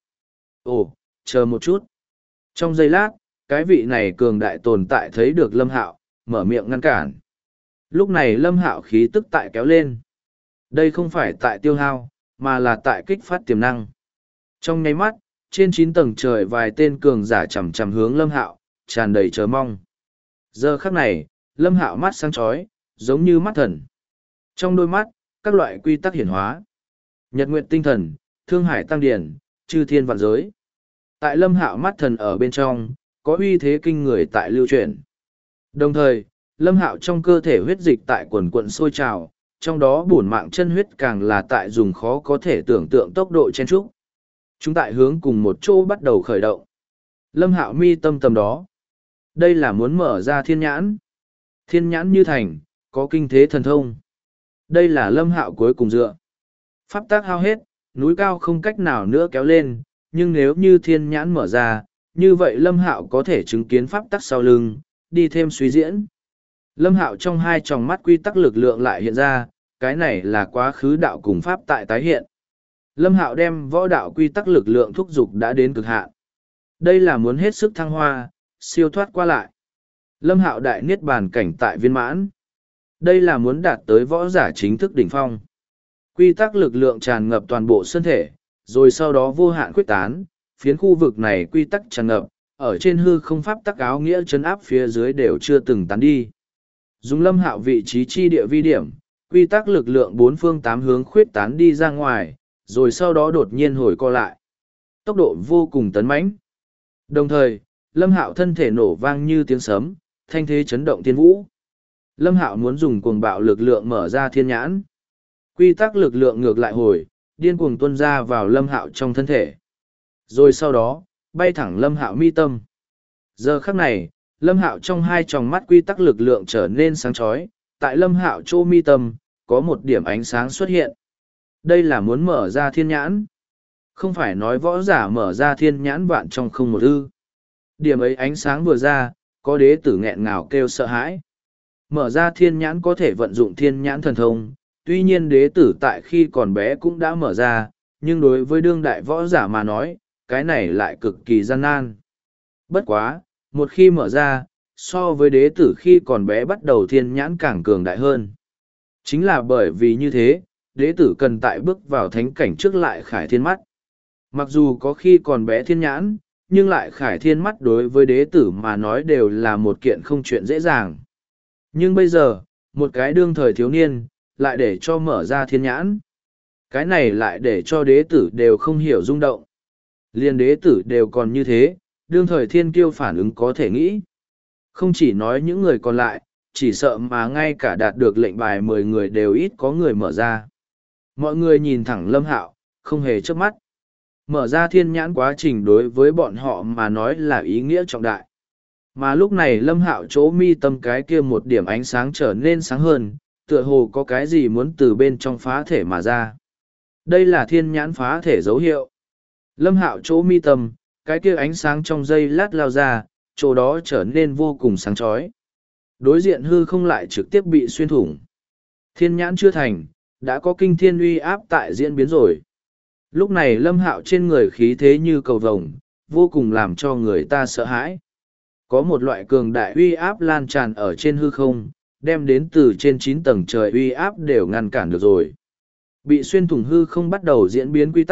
Ồ, chờ một chút. Trong giây lát, cái vị này cường đại tồn tại thấy được Lâm Hạo, mở miệng ngăn cản. Lúc này Lâm Hạo khí tức tại kéo lên. Đây không phải tại tiêu hao, mà là tại kích phát tiềm năng. Trong nháy mắt, trên 9 tầng trời vài tên cường giả chằm chằm hướng Lâm Hạo, tràn đầy chờ mong. Giờ khắc này, Lâm Hạo mắt sáng chói, giống như mắt thần. Trong đôi mắt, các loại quy tắc hiển hóa. Nhật nguyệt tinh thần, thương hải tăng điển, chư thiên vạn giới. Tại Lâm Hạo mắt thần ở bên trong, có uy thế kinh người tại lưu chuyển. Đồng thời, Lâm Hạo trong cơ thể huyết dịch tại quần quận sôi trào, trong đó bổn mạng chân huyết càng là tại dùng khó có thể tưởng tượng tốc độ chen trúc. Chúng tại hướng cùng một chỗ bắt đầu khởi động. Lâm Hạo mi tâm tầm đó. Đây là muốn mở ra thiên nhãn. Thiên nhãn như thành, có kinh thế thần thông. Đây là Lâm Hạo cuối cùng dựa. Pháp tác hao hết, núi cao không cách nào nữa kéo lên, nhưng nếu như thiên nhãn mở ra, như vậy Lâm Hạo có thể chứng kiến pháp tắc sau lưng, đi thêm suy diễn. Lâm Hạo trong hai tròng mắt quy tắc lực lượng lại hiện ra, cái này là quá khứ đạo cùng pháp tại tái hiện. Lâm Hạo đem võ đạo quy tắc lực lượng thúc dục đã đến cực hạn. Đây là muốn hết sức thăng hoa, siêu thoát qua lại. Lâm Hạo đại niết bàn cảnh tại viên mãn. Đây là muốn đạt tới võ giả chính thức đỉnh phong. Quy tắc lực lượng tràn ngập toàn bộ thân thể, rồi sau đó vô hạn quyết tán, phiến khu vực này quy tắc tràn ngập, ở trên hư không pháp tắc áo nghĩa chấn áp phía dưới đều chưa từng tán đi. Dùng Lâm Hạo vị trí chi địa vi điểm, quy tắc lực lượng bốn phương tám hướng khuyết tán đi ra ngoài, rồi sau đó đột nhiên hồi co lại. Tốc độ vô cùng tấn mãnh. Đồng thời, Lâm Hạo thân thể nổ vang như tiếng sấm, thanh thế chấn động thiên vũ. Lâm Hạo muốn dùng cuồng bạo lực lượng mở ra thiên nhãn. Quy tắc lực lượng ngược lại hồi, điên cuồng tuôn ra vào Lâm Hạo trong thân thể. Rồi sau đó, bay thẳng Lâm Hạo mi tâm. Giờ khắc này, Lâm Hạo trong hai tròng mắt quy tắc lực lượng trở nên sáng chói, tại Lâm Hạo chỗ mi tâm, có một điểm ánh sáng xuất hiện. Đây là muốn mở ra thiên nhãn. Không phải nói võ giả mở ra thiên nhãn vạn trong không một ư. Điểm ấy ánh sáng vừa ra, có đế tử nghẹn ngào kêu sợ hãi. Mở ra thiên nhãn có thể vận dụng thiên nhãn thần thông, tuy nhiên đế tử tại khi còn bé cũng đã mở ra, nhưng đối với đương đại võ giả mà nói, cái này lại cực kỳ gian nan. Bất quá, một khi mở ra, so với đế tử khi còn bé bắt đầu thiên nhãn càng cường đại hơn. Chính là bởi vì như thế, đế tử cần tại bước vào thánh cảnh trước lại khải thiên mắt. Mặc dù có khi còn bé thiên nhãn, nhưng lại khải thiên mắt đối với đế tử mà nói đều là một kiện không chuyện dễ dàng. Nhưng bây giờ, một cái đương thời thiếu niên, lại để cho mở ra thiên nhãn. Cái này lại để cho đế tử đều không hiểu rung động. Liên đế tử đều còn như thế, đương thời thiên kiêu phản ứng có thể nghĩ. Không chỉ nói những người còn lại, chỉ sợ mà ngay cả đạt được lệnh bài 10 người đều ít có người mở ra. Mọi người nhìn thẳng Lâm Hạo, không hề chớp mắt. Mở ra thiên nhãn quá trình đối với bọn họ mà nói là ý nghĩa trọng đại. Mà lúc này Lâm Hạo chỗ mi tâm cái kia một điểm ánh sáng trở nên sáng hơn, tựa hồ có cái gì muốn từ bên trong phá thể mà ra. Đây là thiên nhãn phá thể dấu hiệu. Lâm Hạo chỗ mi tâm, cái kia ánh sáng trong giây lát lao ra, chỗ đó trở nên vô cùng sáng chói. Đối diện hư không lại trực tiếp bị xuyên thủng. Thiên nhãn chưa thành, đã có kinh thiên uy áp tại diễn biến rồi. Lúc này Lâm Hạo trên người khí thế như cầu vồng, vô cùng làm cho người ta sợ hãi. Có một loại cường đại uy áp lan tràn ở trên hư không, đem đến từ trên 9 tầng trời uy áp đều ngăn cản được rồi. Bị xuyên thủng hư không bắt đầu diễn biến quy tắc,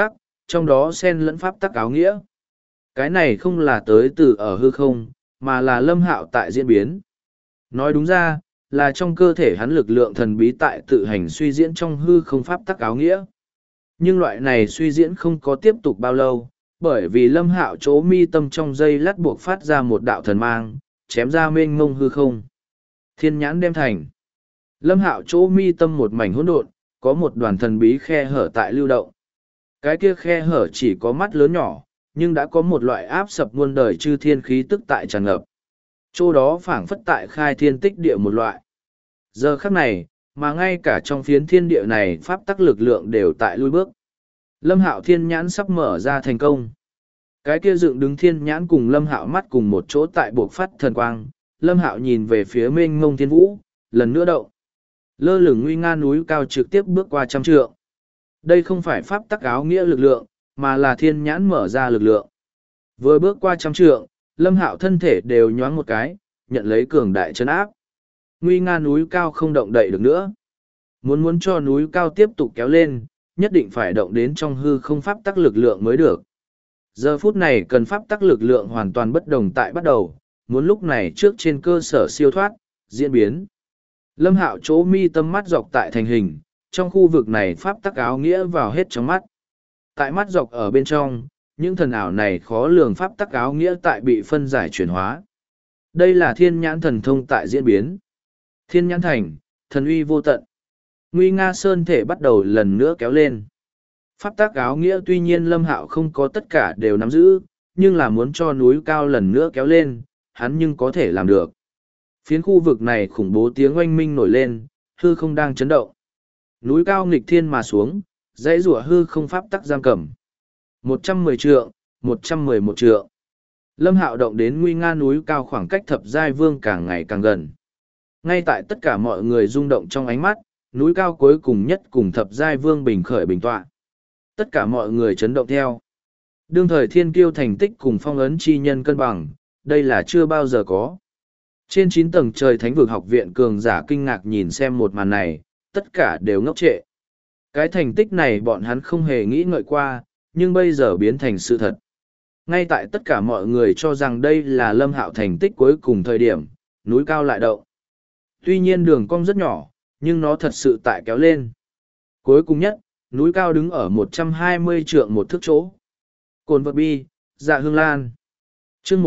trong đó xen lẫn pháp tắc áo nghĩa. Cái này không là tới từ ở hư không, mà là Lâm Hạo tại diễn biến. Nói đúng ra, là trong cơ thể hắn lực lượng thần bí tại tự hành suy diễn trong hư không pháp tắc áo nghĩa. Nhưng loại này suy diễn không có tiếp tục bao lâu, bởi vì Lâm Hạo chỗ mi tâm trong dây lát buộc phát ra một đạo thần mang, chém ra mênh mông hư không. Thiên nhãn đem thành. Lâm Hạo chỗ mi tâm một mảnh hỗn độn, có một đoàn thần bí khe hở tại lưu động. Cái kia khe hở chỉ có mắt lớn nhỏ, nhưng đã có một loại áp sập muôn đời chư thiên khí tức tại tràn ngập. Chỗ đó phảng phất tại khai thiên tích địa một loại. Giờ khắc này, mà ngay cả trong phiến thiên địa này pháp tắc lực lượng đều tại lui bước. Lâm Hạo thiên nhãn sắp mở ra thành công. Cái kia dựng đứng thiên nhãn cùng Lâm Hạo mắt cùng một chỗ tại buộc phát thần quang. Lâm Hạo nhìn về phía mênh mông thiên vũ, lần nữa động. Lơ lửng nguy nga núi cao trực tiếp bước qua 100 trượng. Đây không phải pháp tắc áo nghĩa lực lượng, mà là thiên nhãn mở ra lực lượng. Vừa bước qua 100 trượng, Lâm Hạo thân thể đều nhoáng một cái, nhận lấy cường đại trấn áp. Nguy nga núi cao không động đậy được nữa. Muốn cho núi cao tiếp tục kéo lên, nhất định phải động đến trong hư không pháp tắc lực lượng mới được. Giờ phút này cần pháp tắc lực lượng hoàn toàn bất đồng tại bắt đầu, muốn lúc này trước trên cơ sở siêu thoát, diễn biến. Lâm Hạo chỗ mi tâm mắt dọc tại thành hình, trong khu vực này pháp tắc áo nghĩa vào hết trong mắt. Tại mắt dọc ở bên trong, những thần ảo này khó lường pháp tắc áo nghĩa tại bị phân giải chuyển hóa. Đây là thiên nhãn thần thông tại diễn biến. Thiên nhãn thành, thần uy vô tận. Nguy nga sơn thể bắt đầu lần nữa kéo lên. Pháp tắc áo nghĩa tuy nhiên Lâm Hạo không có tất cả đều nắm giữ, nhưng là muốn cho núi cao lần nữa kéo lên, hắn nhưng có thể làm được. Phiến khu vực này khủng bố tiếng oanh minh nổi lên, hư không đang chấn động. Núi cao nghịch thiên mà xuống, dãy rủa hư không pháp tắc giam cầm. 110 trượng, 111 trượng. Lâm Hạo động đến nguy nga núi cao khoảng cách thập giai vương càng ngày càng gần. Ngay tại tất cả mọi người rung động trong ánh mắt, núi cao cuối cùng nhất cùng thập giai vương bình khởi bình tọa. Tất cả mọi người chấn động theo. Đương thời thiên kiêu thành tích cùng phong ấn chi nhân cân bằng, đây là chưa bao giờ có. Trên 9 tầng trời thánh vực học viện cường giả kinh ngạc nhìn xem một màn này, tất cả đều ngốc trệ. Cái thành tích này bọn hắn không hề nghĩ ngợi qua, nhưng bây giờ biến thành sự thật. Ngay tại tất cả mọi người cho rằng đây là Lâm Hạo thành tích cuối cùng thời điểm, núi cao lại động. Tuy nhiên đường cong rất nhỏ, nhưng nó thật sự tại kéo lên. Cuối cùng nhất, núi cao đứng ở 120 trượng một thước chỗ. Cồn vật bi, dạ hương lan. Chương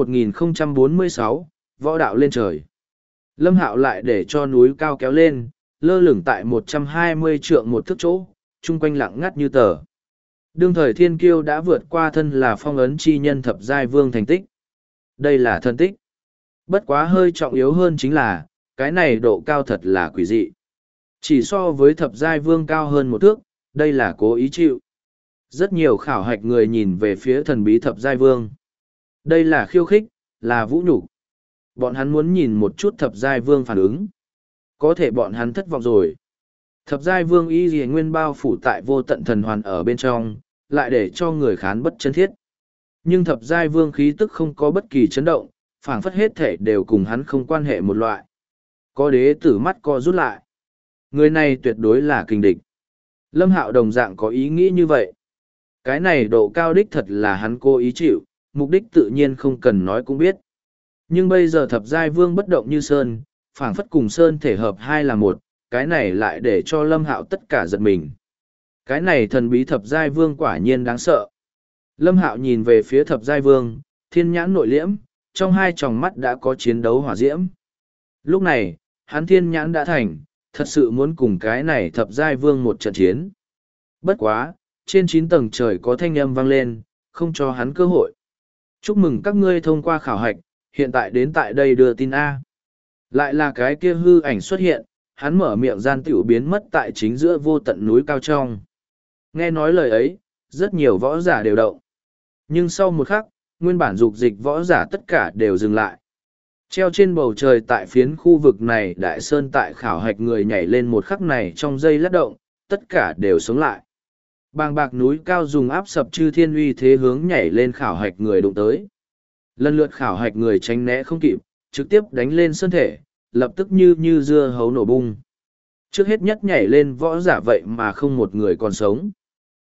1046, võ đạo lên trời. Lâm Hạo lại để cho núi cao kéo lên, lơ lửng tại 120 trượng một thước chỗ, chung quanh lặng ngắt như tờ. Đương thời thiên kiêu đã vượt qua thân là phong ấn chi nhân thập giai vương thành tích. Đây là thân tích. Bất quá hơi trọng yếu hơn chính là, cái này độ cao thật là quỷ dị. Chỉ so với thập giai vương cao hơn một thước, đây là cố ý chịu. Rất nhiều khảo hạch người nhìn về phía thần bí thập giai vương. Đây là khiêu khích, là vũ nhục. Bọn hắn muốn nhìn một chút thập giai vương phản ứng. Có thể bọn hắn thất vọng rồi. Thập giai vương y gì nguyên bao phủ tại vô tận thần hoàn ở bên trong, lại để cho người khán bất chân thiết. Nhưng thập giai vương khí tức không có bất kỳ chấn động, phảng phất hết thể đều cùng hắn không quan hệ một loại. Có đế tử mắt co rút lại. Người này tuyệt đối là kình địch. Lâm Hạo đồng dạng có ý nghĩ như vậy. Cái này độ cao đích thật là hắn cố ý chịu, mục đích tự nhiên không cần nói cũng biết. Nhưng bây giờ thập giai vương bất động như sơn, phảng phất cùng sơn thể hợp hai là một, cái này lại để cho Lâm Hạo tất cả giật mình. Cái này thần bí thập giai vương quả nhiên đáng sợ. Lâm Hạo nhìn về phía thập giai vương, thiên nhãn nội liễm, trong hai tròng mắt đã có chiến đấu hỏa diễm. Lúc này, hắn thiên nhãn đã thành, thật sự muốn cùng cái này thập giai vương một trận chiến. Bất quá, trên 9 tầng trời có thanh âm vang lên, không cho hắn cơ hội. Chúc mừng các ngươi thông qua khảo hạch, hiện tại đến tại đây đưa tin A. Lại là cái kia hư ảnh xuất hiện, hắn mở miệng gian tiểu biến mất tại chính giữa vô tận núi cao trong. Nghe nói lời ấy, rất nhiều võ giả đều động. Nhưng sau một khắc, nguyên bản dục dịch võ giả tất cả đều dừng lại. Treo trên bầu trời tại phiến khu vực này đại sơn tại khảo hạch người nhảy lên một khắc này trong giây lát động, tất cả đều sống lại. Bàng bạc núi cao dùng áp sập chư thiên uy thế hướng nhảy lên khảo hạch người đụng tới. Lần lượt khảo hạch người tránh né không kịp, trực tiếp đánh lên sơn thể, lập tức như dưa hấu nổ bung. Trước hết nhất nhảy lên võ giả vậy mà không một người còn sống.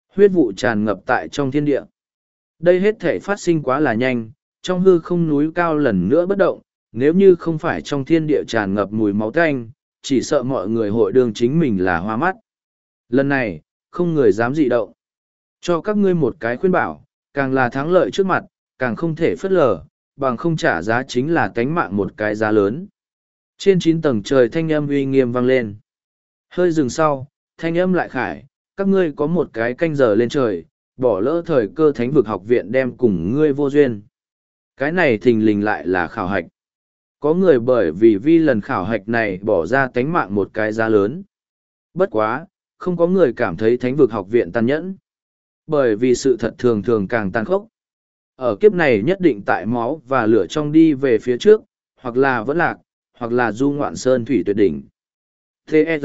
Huyết vụ tràn ngập tại trong thiên địa. Đây hết thể phát sinh quá là nhanh, trong hư không núi cao lần nữa bất động, nếu như không phải trong thiên địa tràn ngập mùi máu tanh, chỉ sợ mọi người hội đương chính mình là hoa mắt. Lần này, không người dám dị động. Cho các ngươi một cái khuyên bảo, càng là thắng lợi trước mặt, càng không thể phớt lờ, bằng không trả giá chính là tánh mạng một cái giá lớn. Trên 9 tầng trời thanh âm uy nghiêm vang lên. Hơi dừng sau, thanh âm lại khải, các ngươi có một cái canh giờ lên trời, bỏ lỡ thời cơ thánh vực học viện đem cùng ngươi vô duyên. Cái này thình lình lại là khảo hạch. Có người bởi vì lần khảo hạch này bỏ ra tánh mạng một cái giá lớn. Bất quá, không có người cảm thấy thánh vực học viện tàn nhẫn. Bởi vì sự thật thường thường càng tàn khốc. Ở kiếp này nhất định tại máu và lửa trong đi về phía trước, hoặc là vẫn lạc, hoặc là du ngoạn sơn thủy tuyệt đỉnh. T.E.R.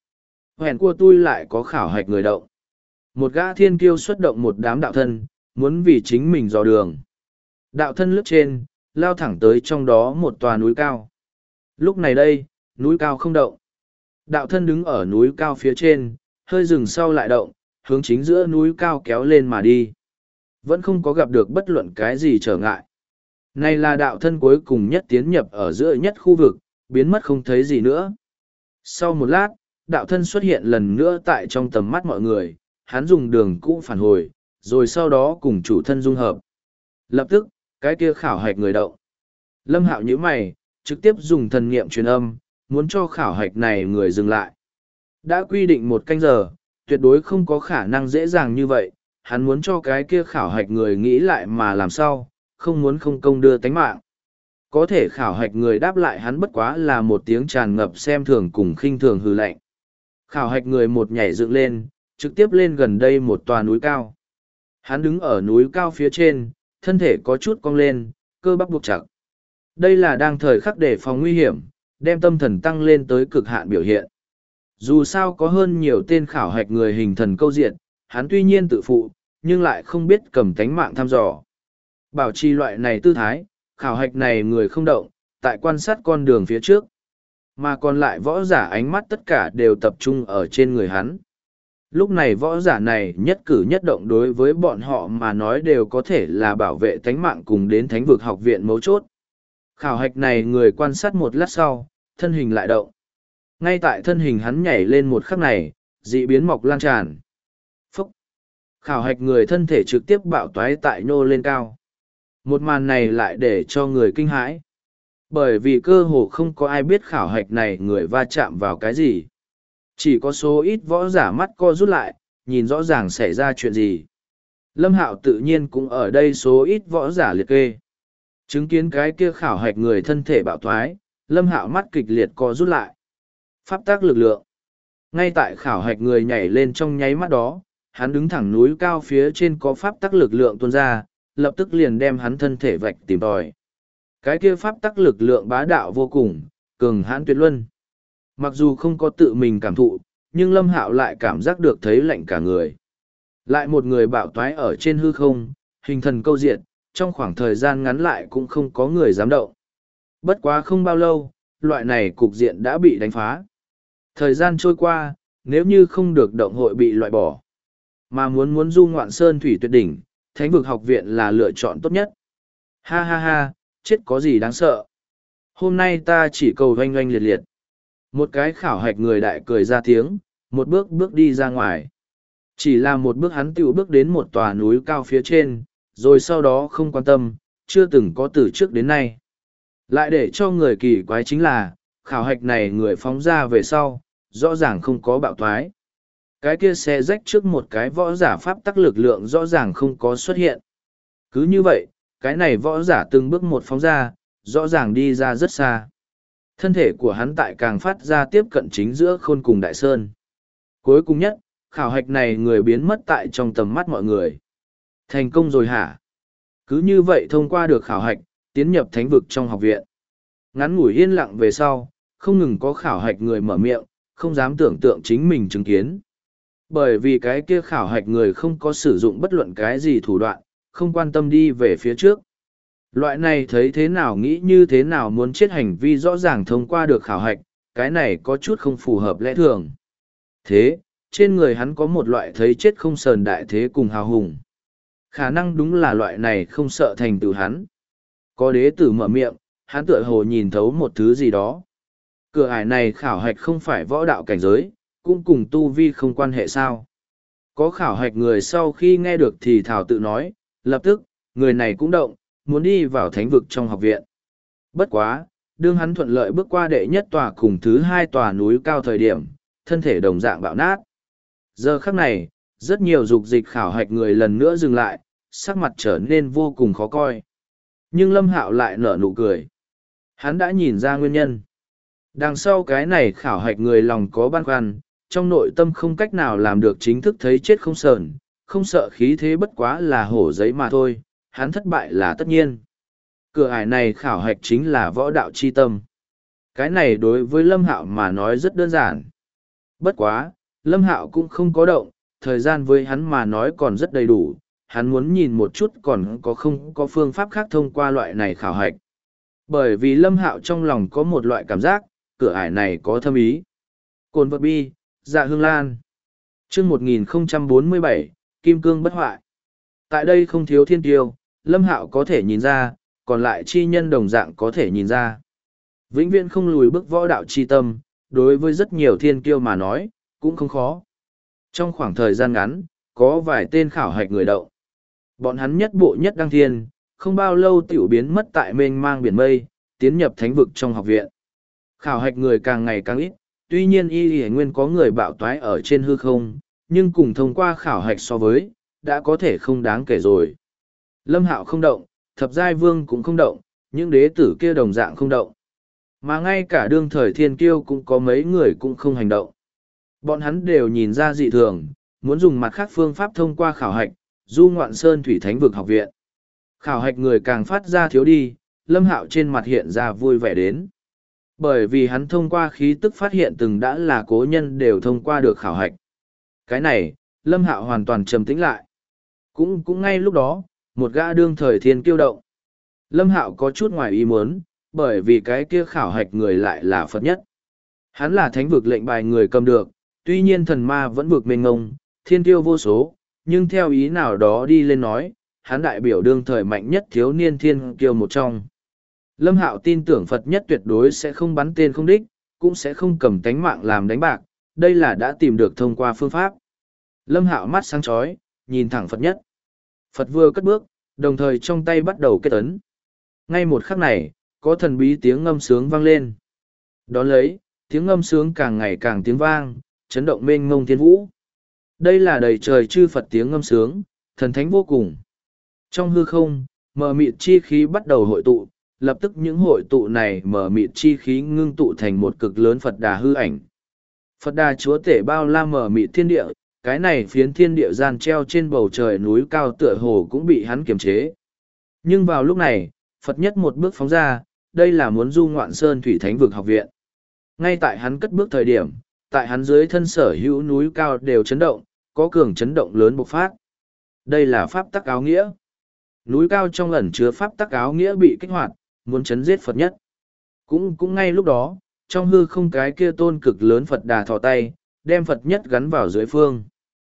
Hẹn của tôi lại có khảo hạch người động. Một gã thiên kiêu xuất động một đám đạo thân, muốn vì chính mình dò đường. Đạo thân lướt trên, lao thẳng tới trong đó một tòa núi cao. Lúc này đây, núi cao không động. Đạo thân đứng ở núi cao phía trên, hơi dừng sau lại động, hướng chính giữa núi cao kéo lên mà đi. Vẫn không có gặp được bất luận cái gì trở ngại. Này là đạo thân cuối cùng nhất tiến nhập ở giữa nhất khu vực, biến mất không thấy gì nữa. Sau một lát, đạo thân xuất hiện lần nữa tại trong tầm mắt mọi người, hắn dùng đường cũ phản hồi, rồi sau đó cùng chủ thân dung hợp. Lập tức, cái kia khảo hạch người động. Lâm Hạo nhíu mày, trực tiếp dùng thần niệm truyền âm, muốn cho khảo hạch này người dừng lại. Đã quy định 1 canh giờ, tuyệt đối không có khả năng dễ dàng như vậy, hắn muốn cho cái kia khảo hạch người nghĩ lại mà làm sao, không muốn không công đưa tánh mạng. Có thể khảo hạch người đáp lại hắn bất quá là một tiếng tràn ngập xem thường cùng khinh thường hừ lạnh. Khảo hạch người một nhảy dựng lên, trực tiếp lên gần đây một tòa núi cao. Hắn đứng ở núi cao phía trên, thân thể có chút cong lên, cơ bắp buộc chặt. Đây là đang thời khắc đề phòng nguy hiểm, đem tâm thần tăng lên tới cực hạn biểu hiện. Dù sao có hơn nhiều tên khảo hạch người hình thần câu diện, hắn tuy nhiên tự phụ, nhưng lại không biết cầm tánh mạng thăm dò. Bảo trì loại này tư thái, khảo hạch này người không động, tại quan sát con đường phía trước. Mà còn lại võ giả ánh mắt tất cả đều tập trung ở trên người hắn. Lúc này võ giả này nhất cử nhất động đối với bọn họ mà nói đều có thể là bảo vệ tánh mạng cùng đến thánh vực học viện mấu chốt. Khảo hạch này người quan sát một lát sau, thân hình lại động. Ngay tại thân hình hắn nhảy lên một khắc này, dị biến mọc lan tràn. Phúc! Khảo hạch người thân thể trực tiếp bạo toái tại nhô lên cao. Một màn này lại để cho người kinh hãi. Bởi vì cơ hồ không có ai biết khảo hạch này người va chạm vào cái gì. Chỉ có số ít võ giả mắt co rút lại, nhìn rõ ràng xảy ra chuyện gì. Lâm Hạo tự nhiên cũng ở đây số ít võ giả liệt kê. Chứng kiến cái kia khảo hạch người thân thể bạo thoái, Lâm Hạo mắt kịch liệt co rút lại. Pháp tác lực lượng. Ngay tại khảo hạch người nhảy lên trong nháy mắt đó, hắn đứng thẳng núi cao phía trên có pháp tác lực lượng tuôn ra, lập tức liền đem hắn thân thể vạch tìm tòi. Cái kia pháp tác lực lượng bá đạo vô cùng, cường hãn tuyệt luân. Mặc dù không có tự mình cảm thụ, nhưng Lâm Hạo lại cảm giác được thấy lạnh cả người. Lại một người bạo toái ở trên hư không, hình thần câu diện, trong khoảng thời gian ngắn lại cũng không có người dám động. Bất quá không bao lâu, loại này cục diện đã bị đánh phá. Thời gian trôi qua, nếu như không được động hội bị loại bỏ, mà muốn du ngoạn sơn thủy tuyệt đỉnh, thánh vực học viện là lựa chọn tốt nhất. Ha ha ha, chết có gì đáng sợ. Hôm nay ta chỉ cầu oanh oanh liệt liệt. Một cái khảo hạch người đại cười ra tiếng, một bước bước đi ra ngoài. Chỉ là một bước hắn tiểu bước đến một tòa núi cao phía trên, rồi sau đó không quan tâm, chưa từng có từ trước đến nay. Lại để cho người kỳ quái chính là, khảo hạch này người phóng ra về sau, rõ ràng không có bạo thoái. Cái kia xe rách trước một cái võ giả pháp tắc lực lượng rõ ràng không có xuất hiện. Cứ như vậy, cái này võ giả từng bước một phóng ra, rõ ràng đi ra rất xa. Thân thể của hắn tại càng phát ra tiếp cận chính giữa khôn cùng đại sơn. Cuối cùng nhất, khảo hạch này người biến mất tại trong tầm mắt mọi người. Thành công rồi hả? Cứ như vậy thông qua được khảo hạch, tiến nhập thánh vực trong học viện. Ngắn ngủi yên lặng về sau, không ngừng có khảo hạch người mở miệng, không dám tưởng tượng chính mình chứng kiến. Bởi vì cái kia khảo hạch người không có sử dụng bất luận cái gì thủ đoạn, không quan tâm đi về phía trước. Loại này thấy thế nào nghĩ như thế nào muốn chết hành vi rõ ràng thông qua được khảo hạch, cái này có chút không phù hợp lẽ thường. Thế, trên người hắn có một loại thấy chết không sờn đại thế cùng hào hùng. Khả năng đúng là loại này không sợ thành tựu hắn. Có đế tử mở miệng, hắn tựa hồ nhìn thấu một thứ gì đó. Cửa ải này khảo hạch không phải võ đạo cảnh giới, cũng cùng tu vi không quan hệ sao. Có khảo hạch người sau khi nghe được thì thảo tự nói, lập tức, người này cũng động, muốn đi vào thánh vực trong học viện. Bất quá, đương hắn thuận lợi bước qua đệ nhất tòa cùng thứ hai tòa núi cao thời điểm, thân thể đồng dạng bạo nát. Giờ khắc này, rất nhiều dục dịch khảo hạch người lần nữa dừng lại, sắc mặt trở nên vô cùng khó coi. Nhưng Lâm Hạo lại nở nụ cười. Hắn đã nhìn ra nguyên nhân. Đằng sau cái này khảo hạch người lòng có băn khoăn, trong nội tâm không cách nào làm được chính thức thấy chết không sờn, không sợ khí thế bất quá là hổ giấy mà thôi, hắn thất bại là tất nhiên. Cửa ải này khảo hạch chính là võ đạo chi tâm. Cái này đối với Lâm Hạo mà nói rất đơn giản. Bất quá, Lâm Hạo cũng không có động, thời gian với hắn mà nói còn rất đầy đủ, hắn muốn nhìn một chút còn có không có phương pháp khác thông qua loại này khảo hạch. Bởi vì Lâm Hạo trong lòng có một loại cảm giác, cửa ải này có thâm ý. Cồn vật bi, dạ hương lan. Chương 1047, Kim Cương bất hoại. Tại đây không thiếu thiên tiêu, Lâm Hạo có thể nhìn ra, còn lại chi nhân đồng dạng có thể nhìn ra. Vĩnh viễn không lùi bước võ đạo chi tâm, đối với rất nhiều thiên kiêu mà nói, cũng không khó. Trong khoảng thời gian ngắn, có vài tên khảo hạch người đậu. Bọn hắn nhất bộ nhất đăng thiên, không bao lâu tiểu biến mất tại mênh mang biển mây, tiến nhập thánh vực trong học viện. Khảo hạch người càng ngày càng ít, tuy nhiên y nguyên có người bạo toái ở trên hư không, nhưng cùng thông qua khảo hạch so với, đã có thể không đáng kể rồi. Lâm Hạo không động, thập giai vương cũng không động, những đế tử kia đồng dạng không động. Mà ngay cả đương thời thiên kiêu cũng có mấy người cũng không hành động. Bọn hắn đều nhìn ra dị thường, muốn dùng mặt khác phương pháp thông qua khảo hạch, du ngoạn sơn thủy thánh vực học viện. Khảo hạch người càng phát ra thiếu đi, Lâm Hạo trên mặt hiện ra vui vẻ đến. Bởi vì hắn thông qua khí tức phát hiện từng đã là cố nhân đều thông qua được khảo hạch. Cái này, Lâm Hạo hoàn toàn trầm tĩnh lại. Cũng ngay lúc đó, một gã đương thời thiên kiêu động. Lâm Hạo có chút ngoài ý muốn, bởi vì cái kia khảo hạch người lại là Phật nhất. Hắn là thánh vực lệnh bài người cầm được, tuy nhiên thần ma vẫn vực mênh ngông, thiên kiêu vô số, nhưng theo ý nào đó đi lên nói, hắn đại biểu đương thời mạnh nhất thiếu niên thiên kiêu một trong. Lâm Hạo tin tưởng Phật nhất tuyệt đối sẽ không bắn tên không đích, cũng sẽ không cầm tánh mạng làm đánh bạc, đây là đã tìm được thông qua phương pháp. Lâm Hạo mắt sáng chói, nhìn thẳng Phật nhất. Phật vừa cất bước, đồng thời trong tay bắt đầu kết ấn. Ngay một khắc này, có thần bí tiếng ngâm sướng vang lên. Đón lấy, tiếng ngâm sướng càng ngày càng tiếng vang, chấn động mênh mông thiên vũ. Đây là đầy trời chư Phật tiếng ngâm sướng, thần thánh vô cùng. Trong hư không, mờ mịt chi khí bắt đầu hội tụ, lập tức những hội tụ này mờ mịt chi khí ngưng tụ thành một cực lớn Phật đà hư ảnh. Phật đà chúa tể bao la mờ mịt thiên địa, cái này phiến thiên địa gian treo trên bầu trời núi cao tựa hồ cũng bị hắn kiềm chế. Nhưng vào lúc này, Phật nhất một bước phóng ra, đây là muốn du ngoạn sơn thủy thánh vực học viện. Ngay tại hắn cất bước thời điểm, tại hắn dưới thân sở hữu núi cao đều chấn động, có cường chấn động lớn bộc phát. Đây là pháp tắc áo nghĩa. Núi cao trong ẩn chứa pháp tắc áo nghĩa bị kích hoạt, muốn chấn giết Phật nhất. Cũng ngay lúc đó, trong hư không cái kia tôn cực lớn Phật đà thò tay, đem Phật nhất gắn vào dưới phương.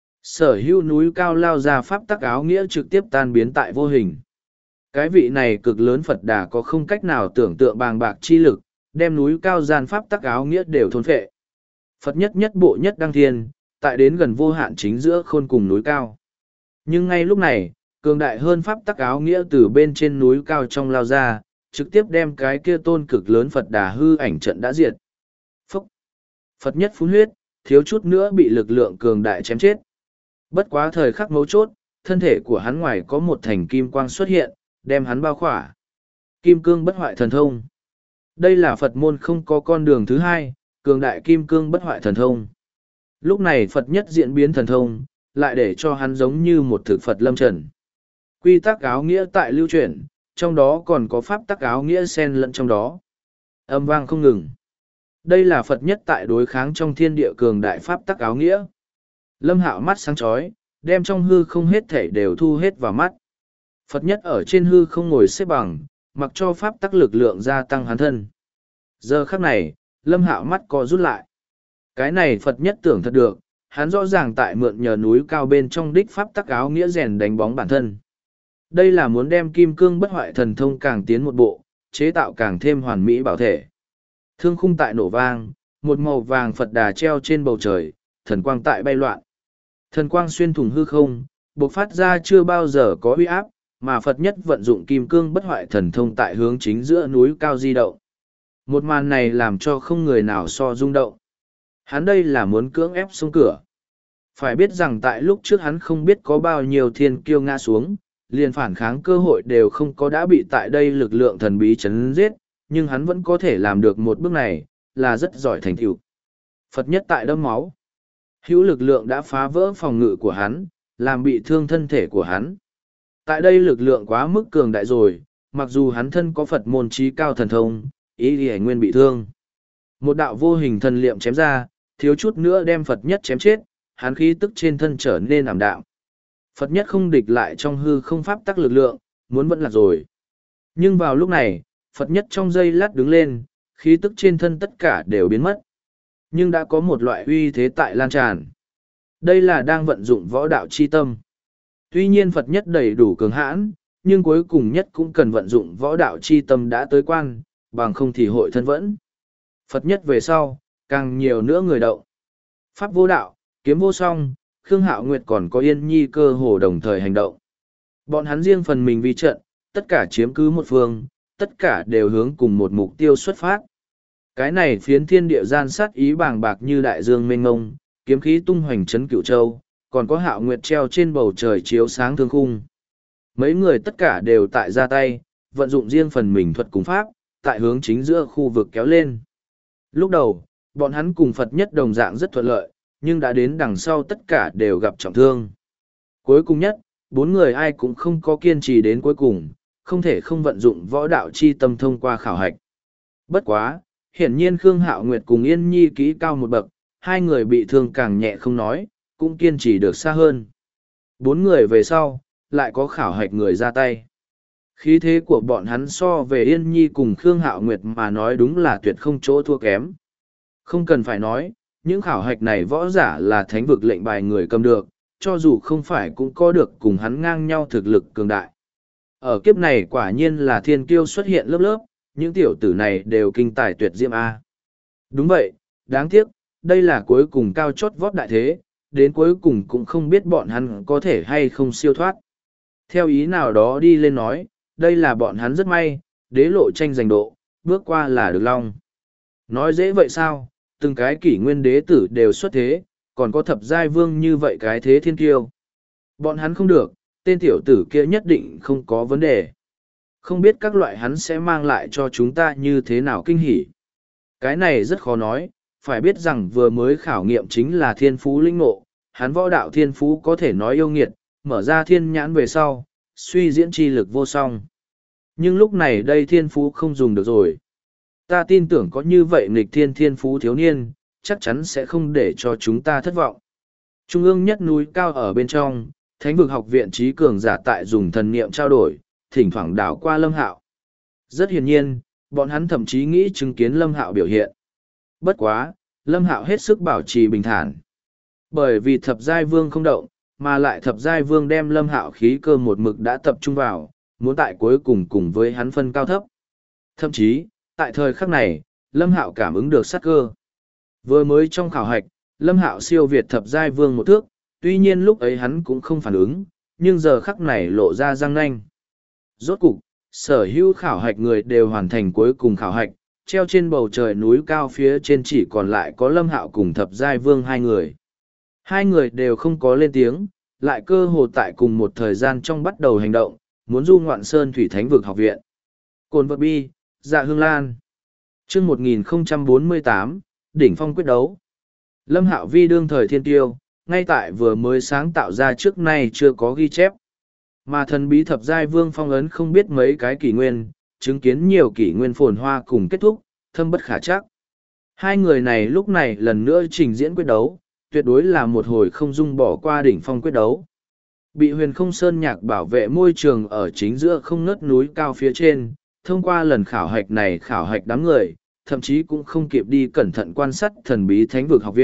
Sở hữu núi cao lao ra pháp tắc áo nghĩa trực tiếp tan biến tại vô hình. Cái vị này cực lớn Phật đà có không cách nào tưởng tượng bàng bạc chi lực, đem núi cao gian pháp tắc áo nghĩa đều thôn phệ. Phật nhất nhất bộ nhất đăng thiên, tại đến gần vô hạn chính giữa khôn cùng núi cao. Nhưng ngay lúc này, cường đại hơn pháp tắc áo nghĩa từ bên trên núi cao trong lao ra, trực tiếp đem cái kia tôn cực lớn Phật đà hư ảnh trận đã diệt. Phúc! Phật nhất phun huyết, thiếu chút nữa bị lực lượng cường đại chém chết. Bất quá thời khắc mấu chốt, thân thể của hắn ngoài có một thành kim quang xuất hiện, đem hắn bao khỏa. Kim cương bất hoại thần thông. Đây là Phật môn không có con đường thứ hai, cường đại kim cương bất hoại thần thông. Lúc này Phật nhất diễn biến thần thông, lại để cho hắn giống như một thực Phật lâm trần. Quy tắc áo nghĩa tại lưu chuyển, trong đó còn có pháp tắc áo nghĩa xen lẫn trong đó. Âm vang không ngừng. Đây là Phật nhất tại đối kháng trong thiên địa cường đại pháp tắc áo nghĩa. Lâm Hạo mắt sáng chói, đem trong hư không hết thể đều thu hết vào mắt. Phật nhất ở trên hư không ngồi xếp bằng, mặc cho pháp tắc lực lượng gia tăng hắn thân. Giờ khắc này, Lâm Hạo mắt co rút lại. Cái này Phật nhất tưởng thật được, hắn rõ ràng tại mượn nhờ núi cao bên trong đích pháp tắc áo nghĩa rèn đánh bóng bản thân. Đây là muốn đem kim cương bất hoại thần thông càng tiến một bộ, chế tạo càng thêm hoàn mỹ bảo thể. Thương khung tại nổ vang, một màu vàng Phật đà treo trên bầu trời, thần quang tại bay loạn. Thần quang xuyên thủng hư không, bộc phát ra chưa bao giờ có uy áp, mà Phật nhất vận dụng kim cương bất hoại thần thông tại hướng chính giữa núi cao di động. Một màn này làm cho không người nào so rung động. Hắn đây là muốn cưỡng ép xuống cửa. Phải biết rằng tại lúc trước hắn không biết có bao nhiêu thiên kiêu ngã xuống, liền phản kháng cơ hội đều không có, đã bị tại đây lực lượng thần bí chấn giết, nhưng hắn vẫn có thể làm được một bước này, là rất giỏi thành tựu. Phật nhất tại đâm máu. Hữu lực lượng đã phá vỡ phòng ngự của hắn, làm bị thương thân thể của hắn. Tại đây lực lượng quá mức cường đại rồi, mặc dù hắn thân có Phật môn trí cao thần thông, ý thì nguyên bị thương. Một đạo vô hình thần liệm chém ra, thiếu chút nữa đem Phật nhất chém chết, hắn khí tức trên thân trở nên ảm đạm. Phật nhất không địch lại trong hư không pháp tắc lực lượng, muốn vẫn lạc rồi. Nhưng vào lúc này, Phật nhất trong giây lát đứng lên, khí tức trên thân tất cả đều biến mất. Nhưng đã có một loại uy thế tại lan tràn. Đây là đang vận dụng võ đạo chi tâm. Tuy nhiên Phật nhất đầy đủ cường hãn, nhưng cuối cùng nhất cũng cần vận dụng võ đạo chi tâm đã tới quan, bằng không thì hội thân vẫn. Phật nhất về sau, càng nhiều nữa người động. Pháp vô đạo, kiếm vô song, Khương Hạo Nguyệt còn có Yên Nhi cơ hồ đồng thời hành động. Bọn hắn riêng phần mình vi trận, tất cả chiếm cứ một phương, tất cả đều hướng cùng một mục tiêu xuất phát. Cái này phiến thiên địa gian sát ý bàng bạc như đại dương mênh ngông, kiếm khí tung hoành chấn cửu châu, còn có Hạo Nguyệt treo trên bầu trời chiếu sáng thương khung. Mấy người tất cả đều tại ra tay, vận dụng riêng phần mình thuật cùng pháp, tại hướng chính giữa khu vực kéo lên. Lúc đầu, bọn hắn cùng Phật nhất đồng dạng rất thuận lợi, nhưng đã đến đằng sau tất cả đều gặp trọng thương. Cuối cùng nhất, bốn người ai cũng không có kiên trì đến cuối cùng, không thể không vận dụng võ đạo chi tâm thông qua khảo hạch. Bất quá, hiển nhiên Khương Hạo Nguyệt cùng Yên Nhi kỹ cao một bậc, hai người bị thương càng nhẹ không nói, cũng kiên trì được xa hơn. Bốn người về sau, lại có khảo hạch người ra tay. Khí thế của bọn hắn so về Yên Nhi cùng Khương Hạo Nguyệt mà nói đúng là tuyệt không chỗ thua kém. Không cần phải nói, những khảo hạch này võ giả là thánh vực lệnh bài người cầm được, cho dù không phải cũng có được cùng hắn ngang nhau thực lực cường đại. Ở kiếp này quả nhiên là thiên kiêu xuất hiện lớp lớp, những tiểu tử này đều kinh tài tuyệt diễm A. Đúng vậy, đáng tiếc, đây là cuối cùng cao chót vót đại thế, đến cuối cùng cũng không biết bọn hắn có thể hay không siêu thoát. Theo ý nào đó đi lên nói, đây là bọn hắn rất may, đế lộ tranh giành độ, bước qua là được long. Nói dễ vậy sao, từng cái kỷ nguyên đế tử đều xuất thế, còn có thập giai vương như vậy cái thế thiên kiêu. Bọn hắn không được, tên tiểu tử kia nhất định không có vấn đề. Không biết các loại hắn sẽ mang lại cho chúng ta như thế nào kinh hỉ. Cái này rất khó nói, phải biết rằng vừa mới khảo nghiệm chính là thiên phú linh ngộ, hắn võ đạo thiên phú có thể nói yêu nghiệt, mở ra thiên nhãn về sau, suy diễn chi lực vô song. Nhưng lúc này đây thiên phú không dùng được rồi. Ta tin tưởng có như vậy nghịch thiên thiên phú thiếu niên, chắc chắn sẽ không để cho chúng ta thất vọng. Trung ương nhất núi cao ở bên trong, Thánh vực học viện trí cường giả tại dùng thần niệm trao đổi, thỉnh thoảng đảo qua Lâm Hạo. Rất hiển nhiên, bọn hắn thậm chí nghĩ chứng kiến Lâm Hạo biểu hiện. Bất quá, Lâm Hạo hết sức bảo trì bình thản. Bởi vì thập giai vương không động, mà lại thập giai vương đem Lâm Hạo khí cơ một mực đã tập trung vào, muốn tại cuối cùng cùng với hắn phân cao thấp. Thậm chí, tại thời khắc này, Lâm Hạo cảm ứng được sát cơ. Vừa mới trong khảo hạch, Lâm Hạo siêu việt thập giai vương một thước, tuy nhiên lúc ấy hắn cũng không phản ứng, nhưng giờ khắc này lộ ra răng nanh. Rốt cục, sở hữu khảo hạch người đều hoàn thành cuối cùng khảo hạch, treo trên bầu trời núi cao phía trên chỉ còn lại có Lâm Hạo cùng thập giai vương hai người. Hai người đều không có lên tiếng, lại cơ hồ tại cùng một thời gian trong bắt đầu hành động, muốn du ngoạn sơn thủy thánh vực học viện. Cồn vật bi, dạ hương lan. Chương 1048, đỉnh phong quyết đấu. Lâm Hạo vi đương thời thiên tiêu, ngay tại vừa mới sáng tạo ra trước nay chưa có ghi chép. Mà thần bí thập giai vương phong ấn không biết mấy cái kỷ nguyên, chứng kiến nhiều kỷ nguyên phồn hoa cùng kết thúc, thâm bất khả chắc. Hai người này lúc này lần nữa trình diễn quyết đấu, tuyệt đối là một hồi không dung bỏ qua đỉnh phong quyết đấu. Bị huyền không sơn nhạc bảo vệ môi trường ở chính giữa không ngớt núi cao phía trên, thông qua lần khảo hạch này khảo hạch đám người, thậm chí cũng không kịp đi cẩn thận quan sát thần bí thánh vực học viện,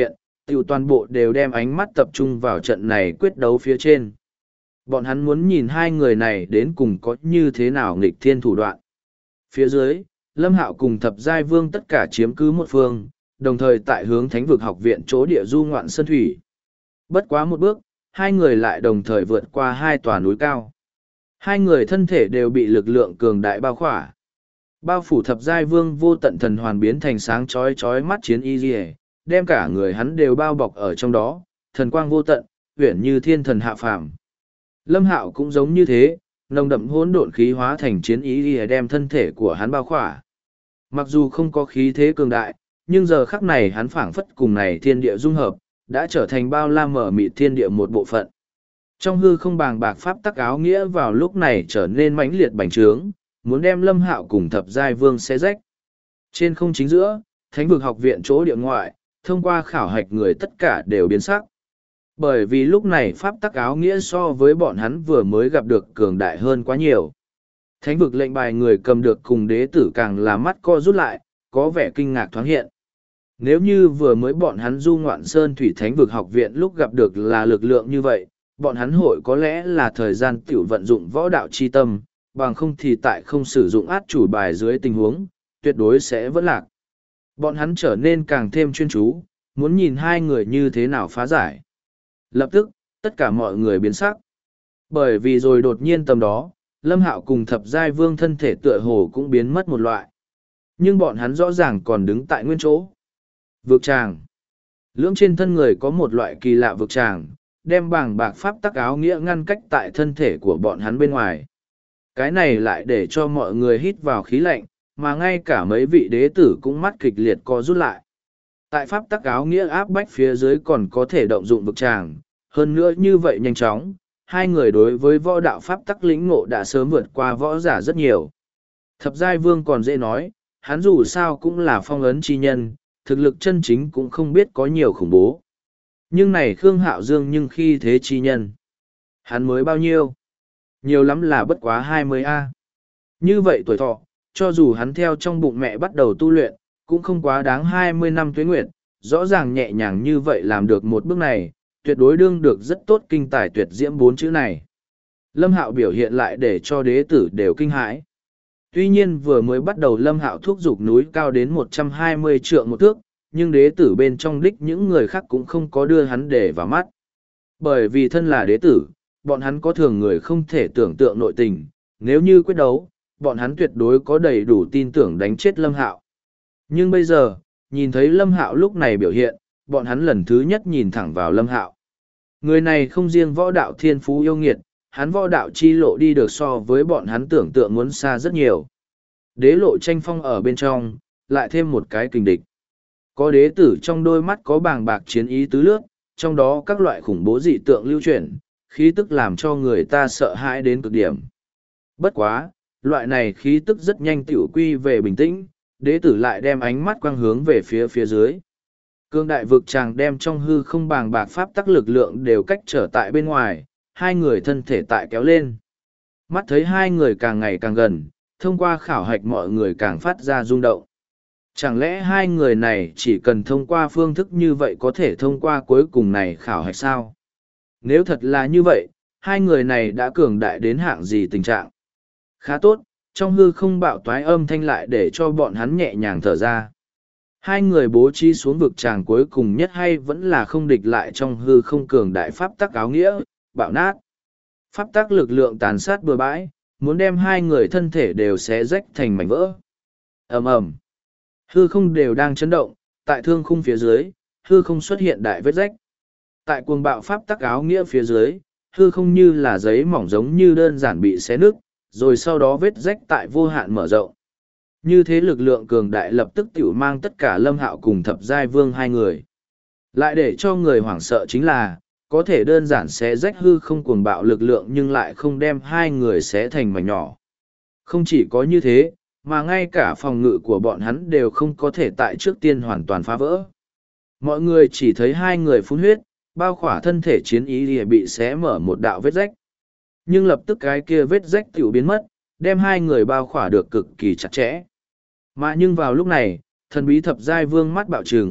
tiểu toàn bộ đều đem ánh mắt tập trung vào trận này quyết đấu phía trên. Bọn hắn muốn nhìn hai người này đến cùng có như thế nào nghịch thiên thủ đoạn. Phía dưới, Lâm Hạo cùng Thập Giai Vương tất cả chiếm cứ một phương, đồng thời tại hướng Thánh vực học viện chỗ địa du ngoạn sơn thủy. Bất quá một bước, hai người lại đồng thời vượt qua hai tòa núi cao. Hai người thân thể đều bị lực lượng cường đại bao khỏa. Bao phủ Thập Giai Vương vô tận thần hoàn biến thành sáng chói chói mắt chiến y liề, đem cả người hắn đều bao bọc ở trong đó, thần quang vô tận, uyển như thiên thần hạ phàm. Lâm Hạo cũng giống như thế, nồng đậm hỗn độn khí hóa thành chiến ý liề đem thân thể của hắn bao khỏa. Mặc dù không có khí thế cường đại, nhưng giờ khắc này hắn phảng phất cùng này thiên địa dung hợp, đã trở thành bao la mở mịt thiên địa một bộ phận. Trong hư không bàng bạc pháp tắc áo nghĩa vào lúc này trở nên mãnh liệt bành trướng, muốn đem Lâm Hạo cùng Thập Giai Vương xé rách. Trên không chính giữa, Thánh vực học viện chỗ địa ngoại, thông qua khảo hạch người tất cả đều biến sắc. Bởi vì lúc này pháp tắc áo nghĩa so với bọn hắn vừa mới gặp được cường đại hơn quá nhiều. Thánh vực lệnh bài người cầm được cùng đế tử càng là mắt co rút lại, có vẻ kinh ngạc thoáng hiện. Nếu như vừa mới bọn hắn du ngoạn sơn thủy thánh vực học viện lúc gặp được là lực lượng như vậy, bọn hắn hội có lẽ là thời gian tiểu vận dụng võ đạo chi tâm, bằng không thì tại không sử dụng át chủ bài dưới tình huống, tuyệt đối sẽ vẫn lạc. Bọn hắn trở nên càng thêm chuyên chú, muốn nhìn hai người như thế nào phá giải. Lập tức, tất cả mọi người biến sắc. Bởi vì rồi đột nhiên tầm đó, Lâm Hạo cùng Thập Giai Vương thân thể tựa hồ cũng biến mất một loại. Nhưng bọn hắn rõ ràng còn đứng tại nguyên chỗ. Vực tràng. Lưỡng trên thân người có một loại kỳ lạ vực tràng, đem bàng bạc pháp tắc áo nghĩa ngăn cách tại thân thể của bọn hắn bên ngoài. Cái này lại để cho mọi người hít vào khí lạnh, mà ngay cả mấy vị đế tử cũng mắt kịch liệt co rút lại. Tại pháp tắc áo nghĩa áp bách phía dưới còn có thể động dụng vực tràng, hơn nữa như vậy nhanh chóng, hai người đối với võ đạo pháp tắc lĩnh ngộ đã sớm vượt qua võ giả rất nhiều. Thập Giai Vương còn dễ nói, hắn dù sao cũng là phong ấn chi nhân, thực lực chân chính cũng không biết có nhiều khủng bố. Nhưng này Khương Hạo Dương nhưng khi thế chi nhân. Hắn mới bao nhiêu? Nhiều lắm là bất quá 20A. Như vậy tuổi thọ, cho dù hắn theo trong bụng mẹ bắt đầu tu luyện, cũng không quá đáng 20 năm tuế nguyệt, rõ ràng nhẹ nhàng như vậy làm được một bước này, tuyệt đối đương được rất tốt kinh tài tuyệt diễm 4 chữ này. Lâm Hạo biểu hiện lại để cho đế tử đều kinh hãi. Tuy nhiên vừa mới bắt đầu Lâm Hạo thúc giục núi cao đến 120 trượng một thước, nhưng đế tử bên trong đích những người khác cũng không có đưa hắn để vào mắt. Bởi vì thân là đế tử, bọn hắn có thường người không thể tưởng tượng nội tình, nếu như quyết đấu, bọn hắn tuyệt đối có đầy đủ tin tưởng đánh chết Lâm Hạo. Nhưng bây giờ, nhìn thấy Lâm Hạo lúc này biểu hiện, bọn hắn lần thứ nhất nhìn thẳng vào Lâm Hạo. Người này không riêng võ đạo thiên phú yêu nghiệt, hắn võ đạo chi lộ đi được so với bọn hắn tưởng tượng muốn xa rất nhiều. Đế lộ tranh phong ở bên trong, lại thêm một cái kình địch. Có đế tử trong đôi mắt có bàng bạc chiến ý tứ lướt, trong đó các loại khủng bố dị tượng lưu chuyển, khí tức làm cho người ta sợ hãi đến cực điểm. Bất quá, loại này khí tức rất nhanh tiểu quy về bình tĩnh, đế tử lại đem ánh mắt quang hướng về phía dưới. Cương đại vực chàng đem trong hư không bàng bạc pháp tắc lực lượng đều cách trở tại bên ngoài, hai người thân thể tại kéo lên. Mắt thấy hai người càng ngày càng gần, thông qua khảo hạch mọi người càng phát ra rung động. Chẳng lẽ hai người này chỉ cần thông qua phương thức như vậy có thể thông qua cuối cùng này khảo hạch sao? Nếu thật là như vậy, hai người này đã cường đại đến hạng gì tình trạng? Khá tốt, trong hư không bạo toái âm thanh lại để cho bọn hắn nhẹ nhàng thở ra. Hai người bố trí xuống vực tràng cuối cùng nhất hay vẫn là không địch lại trong hư không cường đại pháp tắc áo nghĩa, bạo nát. Pháp tắc lực lượng tàn sát bừa bãi, muốn đem hai người thân thể đều xé rách thành mảnh vỡ. Ầm ầm. Hư không đều đang chấn động, tại thương khung phía dưới, hư không xuất hiện đại vết rách. Tại cuồng bạo pháp tắc áo nghĩa phía dưới, hư không như là giấy mỏng giống như đơn giản bị xé nứt, rồi sau đó vết rách tại vô hạn mở rộng. Như thế lực lượng cường đại lập tức tiểu mang tất cả Lâm Hạo cùng Thập Giai Vương hai người. Lại để cho người hoảng sợ chính là, có thể đơn giản xé rách hư không cuồng bạo lực lượng nhưng lại không đem hai người xé thành mảnh nhỏ. Không chỉ có như thế, mà ngay cả phòng ngự của bọn hắn đều không có thể tại trước tiên hoàn toàn phá vỡ. Mọi người chỉ thấy hai người phun huyết, bao khỏa thân thể chiến ý thì bị xé mở một đạo vết rách. Nhưng lập tức cái kia vết rách tiểu biến mất, đem hai người bao khỏa được cực kỳ chặt chẽ. Mà nhưng vào lúc này, thần bí Thập Giai Vương mắt bạo trừng,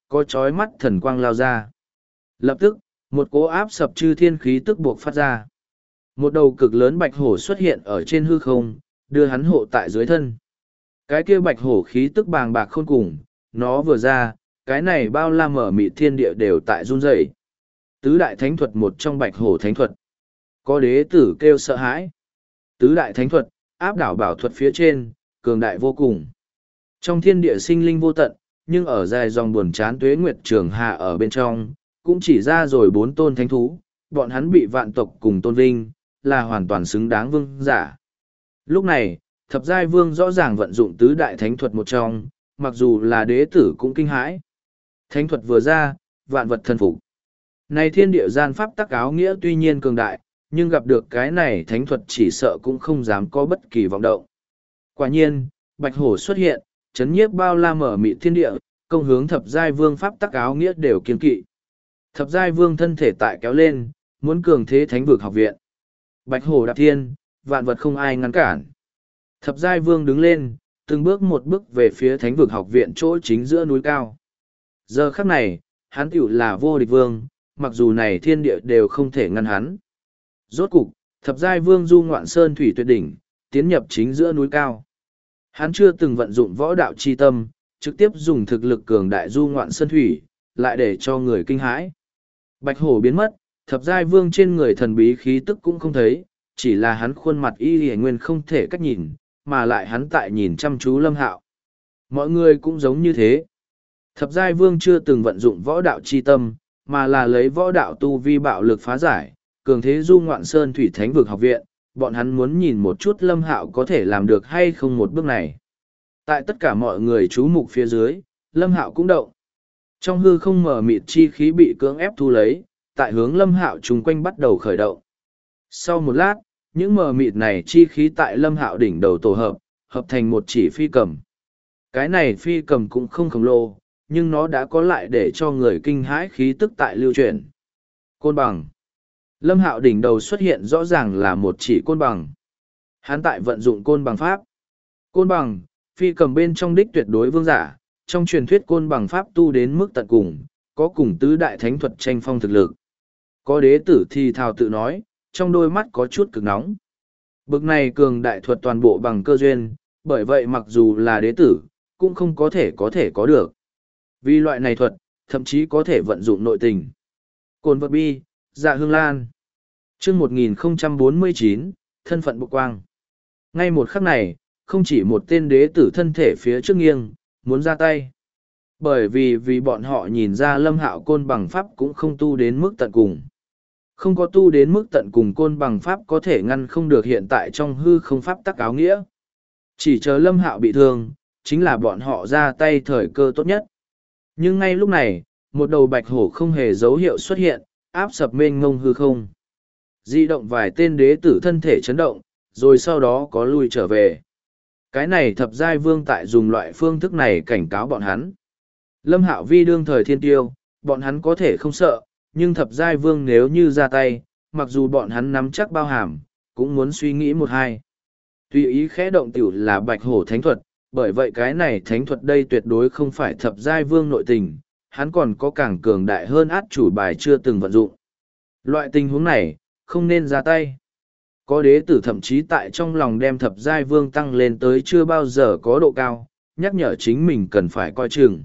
có chói mắt thần quang lao ra. Lập tức, một cỗ áp sập chư thiên khí tức buộc phát ra. Một đầu cực lớn bạch hổ xuất hiện ở trên hư không, đưa hắn hộ tại dưới thân. Cái kia bạch hổ khí tức bàng bạc khôn cùng, nó vừa ra, cái này bao la mở mịt thiên địa đều tại run rẩy. Tứ đại thánh thuật một trong bạch hổ thánh thuật. Có đế tử kêu sợ hãi. Tứ đại thánh thuật, áp đảo bảo thuật phía trên, cường đại vô cùng. Trong thiên địa sinh linh vô tận, nhưng ở dài dòng buồn chán tuế nguyệt trường hạ ở bên trong, cũng chỉ ra rồi 4 tôn thánh thú, bọn hắn bị vạn tộc cùng tôn vinh, là hoàn toàn xứng đáng vương giả. Lúc này, thập giai vương rõ ràng vận dụng tứ đại thánh thuật một trong, mặc dù là đế tử cũng kinh hãi. Thánh thuật vừa ra, vạn vật thân phục. Này thiên địa gian pháp tắc áo nghĩa tuy nhiên cường đại, nhưng gặp được cái này thánh thuật chỉ sợ cũng không dám có bất kỳ vọng động. Quả nhiên, bạch hổ xuất hiện, chấn nhiếp bao la mở mịt thiên địa, công hướng thập giai vương pháp tắc áo nghĩa đều kiên kỵ. Thập giai vương thân thể tại kéo lên, muốn cường thế thánh vực học viện. Bạch hổ đạp thiên, vạn vật không ai ngăn cản. Thập giai vương đứng lên, từng bước một bước về phía thánh vực học viện chỗ chính giữa núi cao. Giờ khắc này, hắn tiểu là vô địch vương, mặc dù này thiên địa đều không thể ngăn hắn. Rốt cục, thập giai vương du ngoạn sơn thủy tuyệt đỉnh, tiến nhập chính giữa núi cao. Hắn chưa từng vận dụng võ đạo chi tâm, trực tiếp dùng thực lực cường đại du ngoạn sơn thủy, lại để cho người kinh hãi. Bạch hổ biến mất, thập giai vương trên người thần bí khí tức cũng không thấy, chỉ là hắn khuôn mặt y hề nguyên không thể cách nhìn, mà lại hắn tại nhìn chăm chú Lâm Hạo. Mọi người cũng giống như thế. Thập giai vương chưa từng vận dụng võ đạo chi tâm, mà là lấy võ đạo tu vi bạo lực phá giải, cường thế du ngoạn sơn thủy thánh vực học viện, bọn hắn muốn nhìn một chút Lâm Hạo có thể làm được hay không một bước này. Tại tất cả mọi người chú mục phía dưới, Lâm Hạo cũng động. Trong hư không mở mịt chi khí bị cưỡng ép thu lấy, tại hướng Lâm Hạo chung quanh bắt đầu khởi động. Sau một lát, những mờ mịt này chi khí tại Lâm Hạo đỉnh đầu tổ hợp, hợp thành một chỉ phi cầm. Cái này phi cầm cũng không khổng lồ, nhưng nó đã có lại để cho người kinh hãi khí tức tại lưu truyền. Côn bằng. Lâm Hạo đỉnh đầu xuất hiện rõ ràng là một chỉ côn bằng. Hắn tại vận dụng côn bằng pháp. Côn bằng, phi cầm bên trong đích tuyệt đối vương giả, trong truyền thuyết côn bằng pháp tu đến mức tận cùng, có cùng tứ đại thánh thuật tranh phong thực lực. Có đế tử thì thào tự nói, trong đôi mắt có chút cực nóng. Bực này cường đại thuật toàn bộ bằng cơ duyên, bởi vậy mặc dù là đế tử, cũng không có thể có được. Vì loại này thuật, thậm chí có thể vận dụng nội tình. Cồn vật bi, dạ hương lan. chương 1049, thân phận bộc quang. Ngay một khắc này, không chỉ một tên đế tử thân thể phía trước nghiêng, muốn ra tay. Bởi vì bọn họ nhìn ra Lâm Hạo côn bằng pháp cũng không tu đến mức tận cùng. Không có tu đến mức tận cùng côn bằng pháp có thể ngăn không được hiện tại trong hư không pháp tắc áo nghĩa. Chỉ chờ Lâm Hạo bị thương, chính là bọn họ ra tay thời cơ tốt nhất. Nhưng ngay lúc này, một đầu bạch hổ không hề dấu hiệu xuất hiện, áp sập mênh ngông hư không. Di động vài tên đế tử thân thể chấn động, rồi sau đó có lui trở về. Cái này thập giai vương tại dùng loại phương thức này cảnh cáo bọn hắn. Lâm Hạo vi đương thời thiên tiêu, bọn hắn có thể không sợ, nhưng thập giai vương nếu như ra tay, mặc dù bọn hắn nắm chắc bao hàm, cũng muốn suy nghĩ một hai. Tùy ý khẽ động tiểu là bạch hổ thánh thuật, bởi vậy cái này thánh thuật đây tuyệt đối không phải thập giai vương nội tình, hắn còn có càng cường đại hơn át chủ bài chưa từng vận dụng. Loại tình huống này, không nên ra tay. Có đế tử thậm chí tại trong lòng đem thập giai vương tăng lên tới chưa bao giờ có độ cao, nhắc nhở chính mình cần phải coi chừng.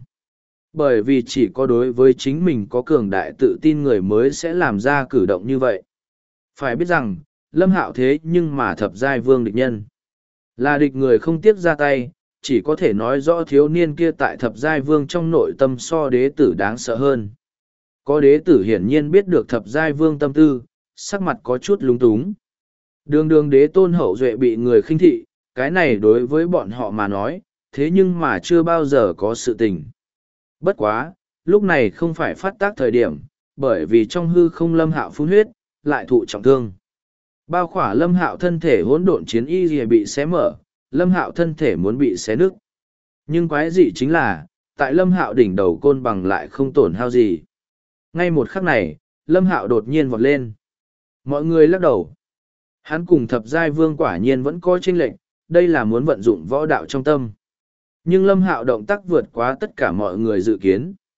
Bởi vì chỉ có đối với chính mình có cường đại tự tin người mới sẽ làm ra cử động như vậy. Phải biết rằng, Lâm Hạo thế nhưng mà thập giai vương địch nhân. Là địch người không tiếc ra tay, chỉ có thể nói rõ thiếu niên kia tại thập giai vương trong nội tâm so đế tử đáng sợ hơn. Có đế tử hiển nhiên biết được thập giai vương tâm tư, sắc mặt có chút lúng túng. Đường đế tôn hậu duệ bị người khinh thị, cái này đối với bọn họ mà nói, thế nhưng mà chưa bao giờ có sự tình. Bất quá, lúc này không phải phát tác thời điểm, bởi vì trong hư không Lâm Hạo phun huyết, lại thụ trọng thương. Bao khỏa Lâm Hạo thân thể hỗn độn chiến y rìa bị xé mở, Lâm Hạo thân thể muốn bị xé nứt. Nhưng quái dị chính là, tại Lâm Hạo đỉnh đầu côn bằng lại không tổn hao gì. Ngay một khắc này, Lâm Hạo đột nhiên vọt lên. Mọi người lắc đầu. Hắn cùng thập giai vương quả nhiên vẫn có chênh lệch, đây là muốn vận dụng võ đạo trong tâm. Nhưng Lâm Hạo động tác vượt quá tất cả mọi người dự kiến.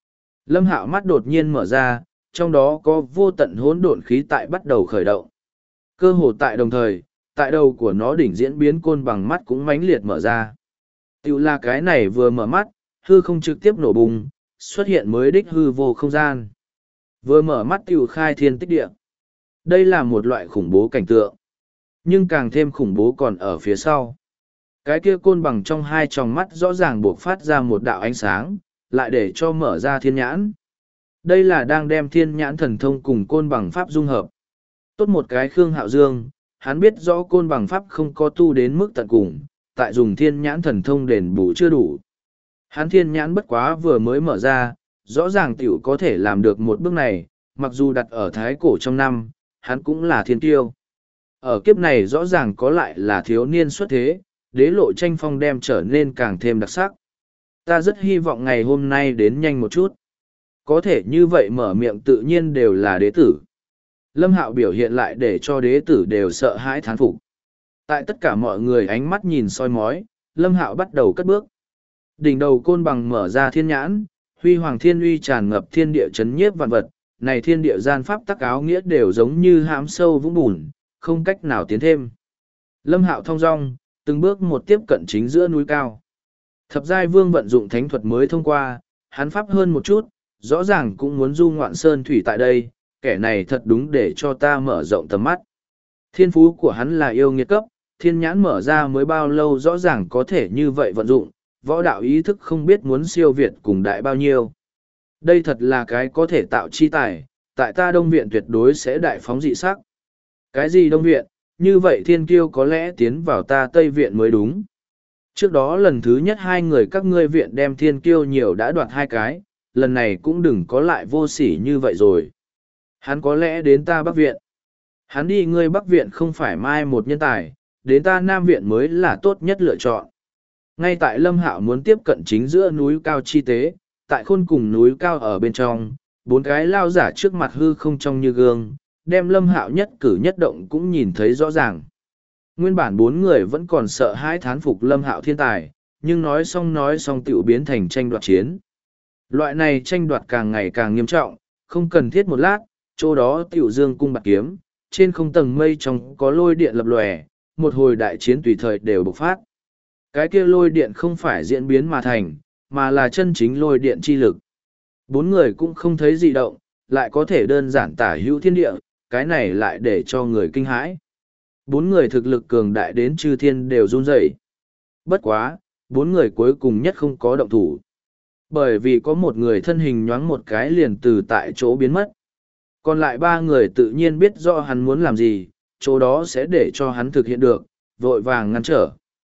Lâm Hạo mắt đột nhiên mở ra, trong đó có vô tận hỗn độn khí tại bắt đầu khởi động. Cơ hồ tại đồng thời, tại đầu của nó đỉnh diễn biến côn bằng mắt cũng mãnh liệt mở ra. Tiểu là cái này vừa mở mắt, hư không trực tiếp nổ bùng, xuất hiện mới đích hư vô không gian. Vừa mở mắt tiểu khai thiên tích địa. Đây là một loại khủng bố cảnh tượng. Nhưng càng thêm khủng bố còn ở phía sau. Cái kia côn bằng trong hai tròng mắt rõ ràng buộc phát ra một đạo ánh sáng, lại để cho mở ra thiên nhãn. Đây là đang đem thiên nhãn thần thông cùng côn bằng pháp dung hợp. Tốt một cái Khương Hạo Dương, hắn biết rõ côn bằng pháp không có tu đến mức tận cùng, tại dùng thiên nhãn thần thông đền bù chưa đủ. Hắn thiên nhãn bất quá vừa mới mở ra, rõ ràng tiểu có thể làm được một bước này, mặc dù đặt ở thái cổ trong năm, hắn cũng là thiên tiêu. Ở kiếp này rõ ràng có lại là thiếu niên xuất thế, đế lộ tranh phong đem trở nên càng thêm đặc sắc. Ta rất hy vọng ngày hôm nay đến nhanh một chút. Có thể như vậy mở miệng tự nhiên đều là đế tử. Lâm Hạo biểu hiện lại để cho đế tử đều sợ hãi thán phục. Tại tất cả mọi người ánh mắt nhìn soi mói, Lâm Hạo bắt đầu cất bước. Đỉnh đầu côn bằng mở ra thiên nhãn, huy hoàng thiên uy tràn ngập thiên địa chấn nhiếp vạn vật, này thiên địa gian pháp tắc áo nghĩa đều giống như hãm sâu vũng bùn, không cách nào tiến thêm. Lâm Hạo thong dong, từng bước một tiếp cận chính giữa núi cao. Thập giai vương vận dụng thánh thuật mới thông qua, hắn pháp hơn một chút, rõ ràng cũng muốn du ngoạn sơn thủy tại đây, kẻ này thật đúng để cho ta mở rộng tầm mắt. Thiên phú của hắn là yêu nghiệt cấp, thiên nhãn mở ra mới bao lâu rõ ràng có thể như vậy vận dụng, võ đạo ý thức không biết muốn siêu việt cùng đại bao nhiêu. Đây thật là cái có thể tạo chi tài, tại ta Đông Viện tuyệt đối sẽ đại phóng dị sắc. Cái gì Đông Viện, như vậy thiên kiêu có lẽ tiến vào ta Tây Viện mới đúng. Trước đó lần thứ nhất hai người các ngươi viện đem thiên kiêu nhiều đã đoạt hai cái, lần này cũng đừng có lại vô sỉ như vậy rồi. Hắn có lẽ đến ta Bắc Viện. Hắn đi ngươi Bắc Viện không phải mai một nhân tài, đến ta Nam Viện mới là tốt nhất lựa chọn. Ngay tại Lâm Hạo muốn tiếp cận chính giữa núi cao chi tế, tại khôn cùng núi cao ở bên trong, bốn cái lao giả trước mặt hư không trong như gương, đem Lâm Hạo nhất cử nhất động cũng nhìn thấy rõ ràng. Nguyên bản bốn người vẫn còn sợ hãi thán phục Lâm Hạo thiên tài, nhưng nói xong tiểu biến thành tranh đoạt chiến. Loại này tranh đoạt càng ngày càng nghiêm trọng, không cần thiết một lát, chỗ đó tiểu dương cung bạc kiếm, trên không tầng mây trong có lôi điện lập lòe, một hồi đại chiến tùy thời đều bộc phát. Cái kia lôi điện không phải diễn biến mà thành, mà là chân chính lôi điện chi lực. Bốn người cũng không thấy gì động, lại có thể đơn giản tả hữu thiên địa, cái này lại để cho người kinh hãi. Bốn người thực lực cường đại đến chư thiên đều run rẩy. Bất quá, bốn người cuối cùng nhất không có động thủ. Bởi vì có một người thân hình nhoáng một cái liền từ tại chỗ biến mất. Còn lại ba người tự nhiên biết rõ hắn muốn làm gì, chỗ đó sẽ để cho hắn thực hiện được, vội vàng ngăn trở.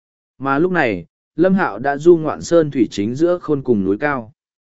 Mà lúc này, Lâm Hạo đã du ngoạn sơn thủy chính giữa khôn cùng núi cao.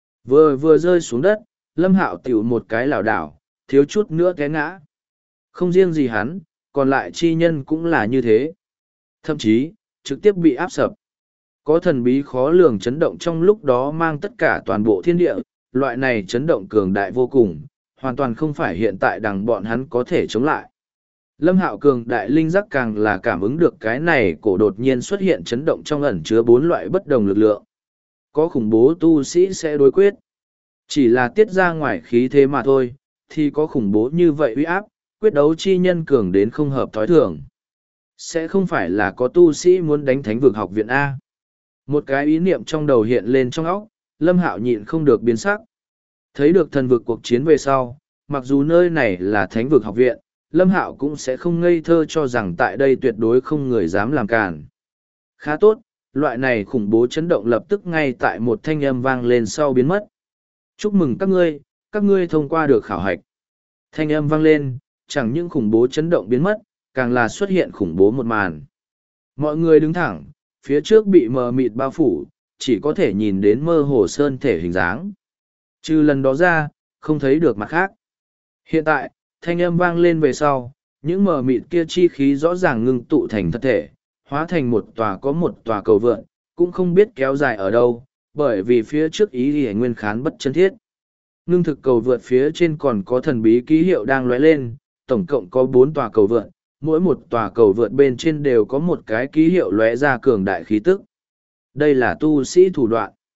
Vừa rơi xuống đất, Lâm Hạo tiểu một cái lảo đảo, thiếu chút nữa té ngã. Không riêng gì hắn, còn lại chi nhân cũng là như thế. Thậm chí, trực tiếp bị áp sập. Có thần bí khó lường chấn động trong lúc đó mang tất cả toàn bộ thiên địa, loại này chấn động cường đại vô cùng, hoàn toàn không phải hiện tại đằng bọn hắn có thể chống lại. Lâm Hạo cường đại linh giác càng là cảm ứng được cái này cổ đột nhiên xuất hiện chấn động trong ẩn chứa bốn loại bất đồng lực lượng. Có khủng bố tu sĩ sẽ đối quyết. Chỉ là tiết ra ngoài khí thế mà thôi, thì có khủng bố như vậy uy áp, quyết đấu chi nhân cường đến không hợp thói thường. Sẽ không phải là có tu sĩ muốn đánh thánh vực học viện A. Một cái ý niệm trong đầu hiện lên trong óc, Lâm Hạo nhịn không được biến sắc. Thấy được thần vực cuộc chiến về sau, mặc dù nơi này là thánh vực học viện, Lâm Hạo cũng sẽ không ngây thơ cho rằng tại đây tuyệt đối không người dám làm cản. Khá tốt, loại này khủng bố chấn động lập tức ngay tại một thanh âm vang lên sau biến mất. Chúc mừng các ngươi thông qua được khảo hạch. Thanh âm vang lên, chẳng những khủng bố chấn động biến mất, càng là xuất hiện khủng bố một màn. Mọi người đứng thẳng, phía trước bị mờ mịt bao phủ, chỉ có thể nhìn đến mơ hồ sơn thể hình dáng. Trừ lần đó ra, không thấy được mặt khác. Hiện tại, thanh âm vang lên về sau, những mờ mịt kia chi khí rõ ràng ngưng tụ thành thật thể, hóa thành một tòa cầu vượn, cũng không biết kéo dài ở đâu, bởi vì phía trước ý thì nguyên khán bất chân thiết. Ngưng thực cầu vượt phía trên còn có thần bí ký hiệu đang lóe lên, tổng cộng có 4 tòa cầu vượt, mỗi một tòa cầu vượt bên trên đều có một cái ký hiệu lóe ra cường đại khí tức. Đây là tu sĩ thủ đoạn.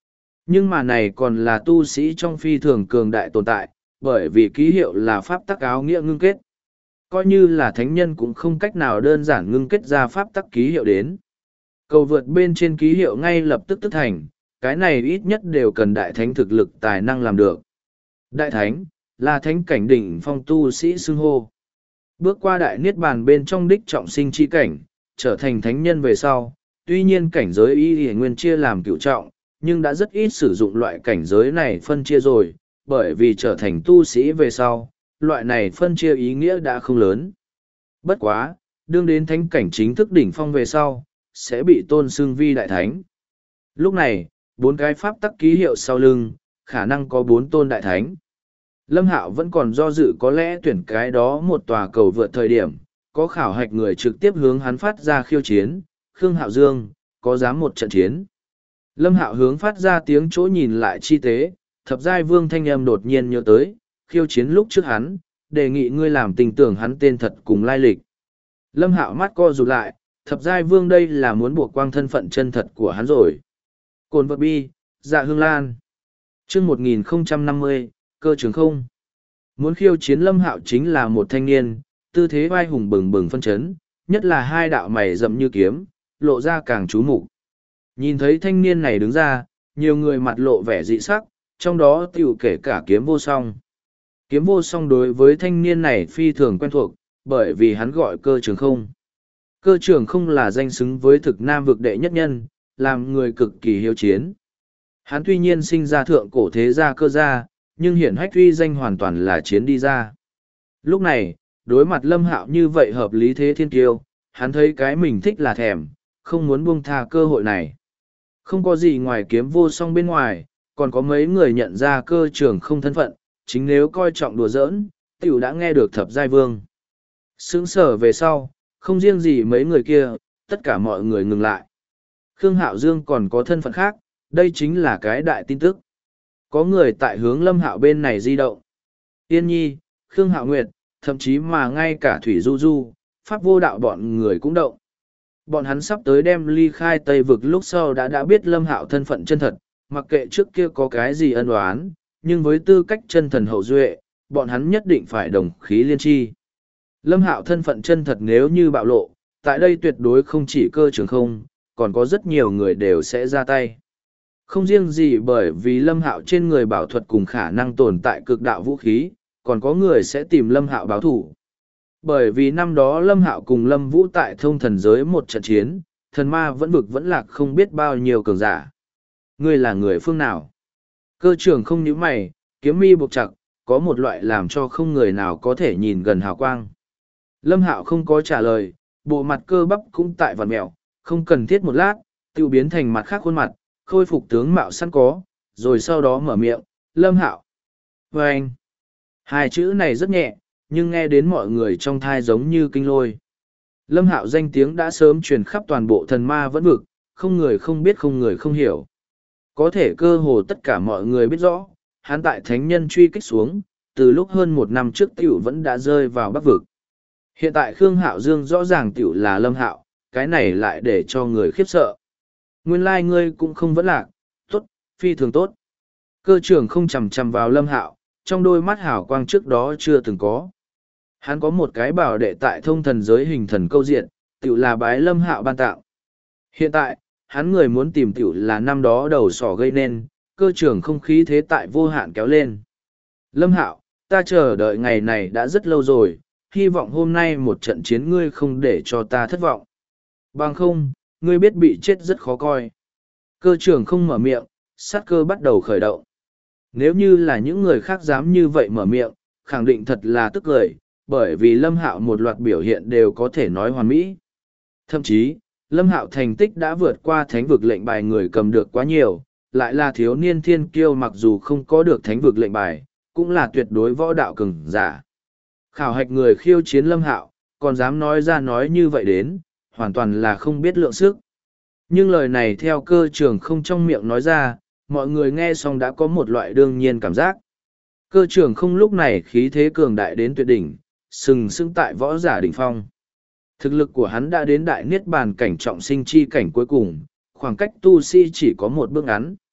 Nhưng mà này còn là tu sĩ trong phi thường cường đại tồn tại, bởi vì ký hiệu là pháp tắc áo nghĩa ngưng kết. Coi như là thánh nhân cũng không cách nào đơn giản ngưng kết ra pháp tắc ký hiệu đến. Cầu vượt bên trên ký hiệu ngay lập tức tức thành, cái này ít nhất đều cần đại thánh thực lực tài năng làm được. Đại thánh, là thánh cảnh đỉnh phong tu sĩ xưng hô. Bước qua đại niết bàn bên trong đích trọng sinh chi cảnh, trở thành thánh nhân về sau, tuy nhiên cảnh giới y nguyên chia làm cửu trọng, nhưng đã rất ít sử dụng loại cảnh giới này phân chia rồi, bởi vì trở thành tu sĩ về sau, loại này phân chia ý nghĩa đã không lớn. Bất quá, đương đến thánh cảnh chính thức đỉnh phong về sau, sẽ bị tôn xưng vi đại thánh. Lúc này, 4 cái pháp tắc ký hiệu sau lưng, khả năng có 4 tôn đại thánh. Lâm Hạo vẫn còn do dự có lẽ tuyển cái đó một tòa cầu vượt thời điểm, có khảo hạch người trực tiếp hướng hắn phát ra khiêu chiến, Khương Hạo Dương, có dám một trận chiến. Lâm Hạo hướng phát ra tiếng chỗ nhìn lại chi tế, thập giai vương thanh âm đột nhiên nhớ tới, khiêu chiến lúc trước hắn, đề nghị ngươi làm tình tưởng hắn tên thật cùng lai lịch. Lâm Hạo mắt co rụt lại, thập giai vương đây là muốn buộc quang thân phận chân thật của hắn rồi. Cồn vật bi, dạ hương lan. Chương 1050, cơ trường không. Muốn khiêu chiến Lâm Hạo chính là một thanh niên, tư thế vai hùng bừng bừng phân chấn, nhất là hai đạo mày rậm như kiếm, lộ ra càng chú mục. Nhìn thấy thanh niên này đứng ra, nhiều người mặt lộ vẻ dị sắc, trong đó tiểu kể cả kiếm vô song. Kiếm vô song đối với thanh niên này phi thường quen thuộc, bởi vì hắn gọi cơ trường không. Cơ trường không là danh xứng với thực nam vực đệ nhất nhân, làm người cực kỳ hiếu chiến. Hắn tuy nhiên sinh ra thượng cổ thế gia cơ gia, nhưng hiển hách uy danh hoàn toàn là chiến đi ra. Lúc này, đối mặt Lâm Hạo như vậy hợp lý thế thiên kiêu, hắn thấy cái mình thích là thèm, không muốn buông tha cơ hội này. Không có gì ngoài kiếm vô song bên ngoài, còn có mấy người nhận ra cơ trường không thân phận, chính nếu coi trọng đùa giỡn, tiểu đã nghe được thập giai vương. Sướng sở về sau, không riêng gì mấy người kia, tất cả mọi người ngừng lại. Khương Hạo Dương còn có thân phận khác, đây chính là cái đại tin tức. Có người tại hướng Lâm Hạo bên này di động. Yên Nhi, Khương Hạo Nguyệt, thậm chí mà ngay cả Thủy Du Du, Pháp Vô Đạo bọn người cũng động. Bọn hắn sắp tới đem ly khai Tây Vực lúc sau đã biết Lâm Hạo thân phận chân thật, mặc kệ trước kia có cái gì ân oán, nhưng với tư cách chân thần hậu duệ, bọn hắn nhất định phải đồng khí liên chi. Lâm Hạo thân phận chân thật nếu như bạo lộ, tại đây tuyệt đối không chỉ cơ trường không, còn có rất nhiều người đều sẽ ra tay. Không riêng gì bởi vì Lâm Hạo trên người bảo thuật cùng khả năng tồn tại cực đạo vũ khí, còn có người sẽ tìm Lâm Hạo báo thủ. Bởi vì năm đó Lâm Hạo cùng Lâm Vũ tại thông thần giới một trận chiến, thần ma vẫn vực vẫn lạc không biết bao nhiêu cường giả. Ngươi là người phương nào? Cơ trưởng không nhíu mày, kiếm mi buộc chặt, có một loại làm cho không người nào có thể nhìn gần hào quang. Lâm Hạo không có trả lời, bộ mặt cơ bắp cũng tại vằn mẹo, không cần thiết một lát, tiêu biến thành mặt khác khuôn mặt, khôi phục tướng mạo sẵn có, rồi sau đó mở miệng, Lâm Hạo. Và anh, hai chữ này rất nhẹ, nhưng nghe đến mọi người trong thai giống như kinh lôi. Lâm Hạo danh tiếng đã sớm truyền khắp toàn bộ thần ma vẫn vực, không người không biết không người không hiểu. Có thể cơ hồ tất cả mọi người biết rõ, hắn tại thánh nhân truy kích xuống, từ lúc hơn 1 năm trước tiểu vẫn đã rơi vào bắc vực. Hiện tại Khương Hạo Dương rõ ràng tiểu là Lâm Hạo, cái này lại để cho người khiếp sợ. Nguyên lai ngươi cũng không vẫn lạc, tốt, phi thường tốt. Cơ trưởng không chầm chầm vào Lâm Hạo, trong đôi mắt hào quang trước đó chưa từng có. Hắn có một cái bảo đệ tại thông thần giới hình thần câu diện, tiểu là bái Lâm Hạo ban tạo. Hiện tại, hắn người muốn tìm tiểu là năm đó đầu sỏ gây nên, cơ trưởng không khí thế tại vô hạn kéo lên. Lâm Hạo, ta chờ đợi ngày này đã rất lâu rồi, hy vọng hôm nay một trận chiến ngươi không để cho ta thất vọng. Bằng không, ngươi biết bị chết rất khó coi. Cơ trưởng không mở miệng, sát cơ bắt đầu khởi động. Nếu như là những người khác dám như vậy mở miệng, khẳng định thật là tức cười, bởi vì Lâm Hạo một loạt biểu hiện đều có thể nói hoàn mỹ. Thậm chí, Lâm Hạo thành tích đã vượt qua thánh vực lệnh bài người cầm được quá nhiều, lại là thiếu niên thiên kiêu mặc dù không có được thánh vực lệnh bài, cũng là tuyệt đối võ đạo cường giả. Khảo hạch người khiêu chiến Lâm Hạo, còn dám nói ra nói như vậy đến, hoàn toàn là không biết lượng sức. Nhưng lời này theo cơ trường không trong miệng nói ra, mọi người nghe xong đã có một loại đương nhiên cảm giác. Cơ trường không lúc này khí thế cường đại đến tuyệt đỉnh, sừng sững tại võ giả đỉnh phong. Thực lực của hắn đã đến đại niết bàn cảnh trọng sinh chi cảnh cuối cùng, khoảng cách tu sĩ chỉ có một bước ngắn.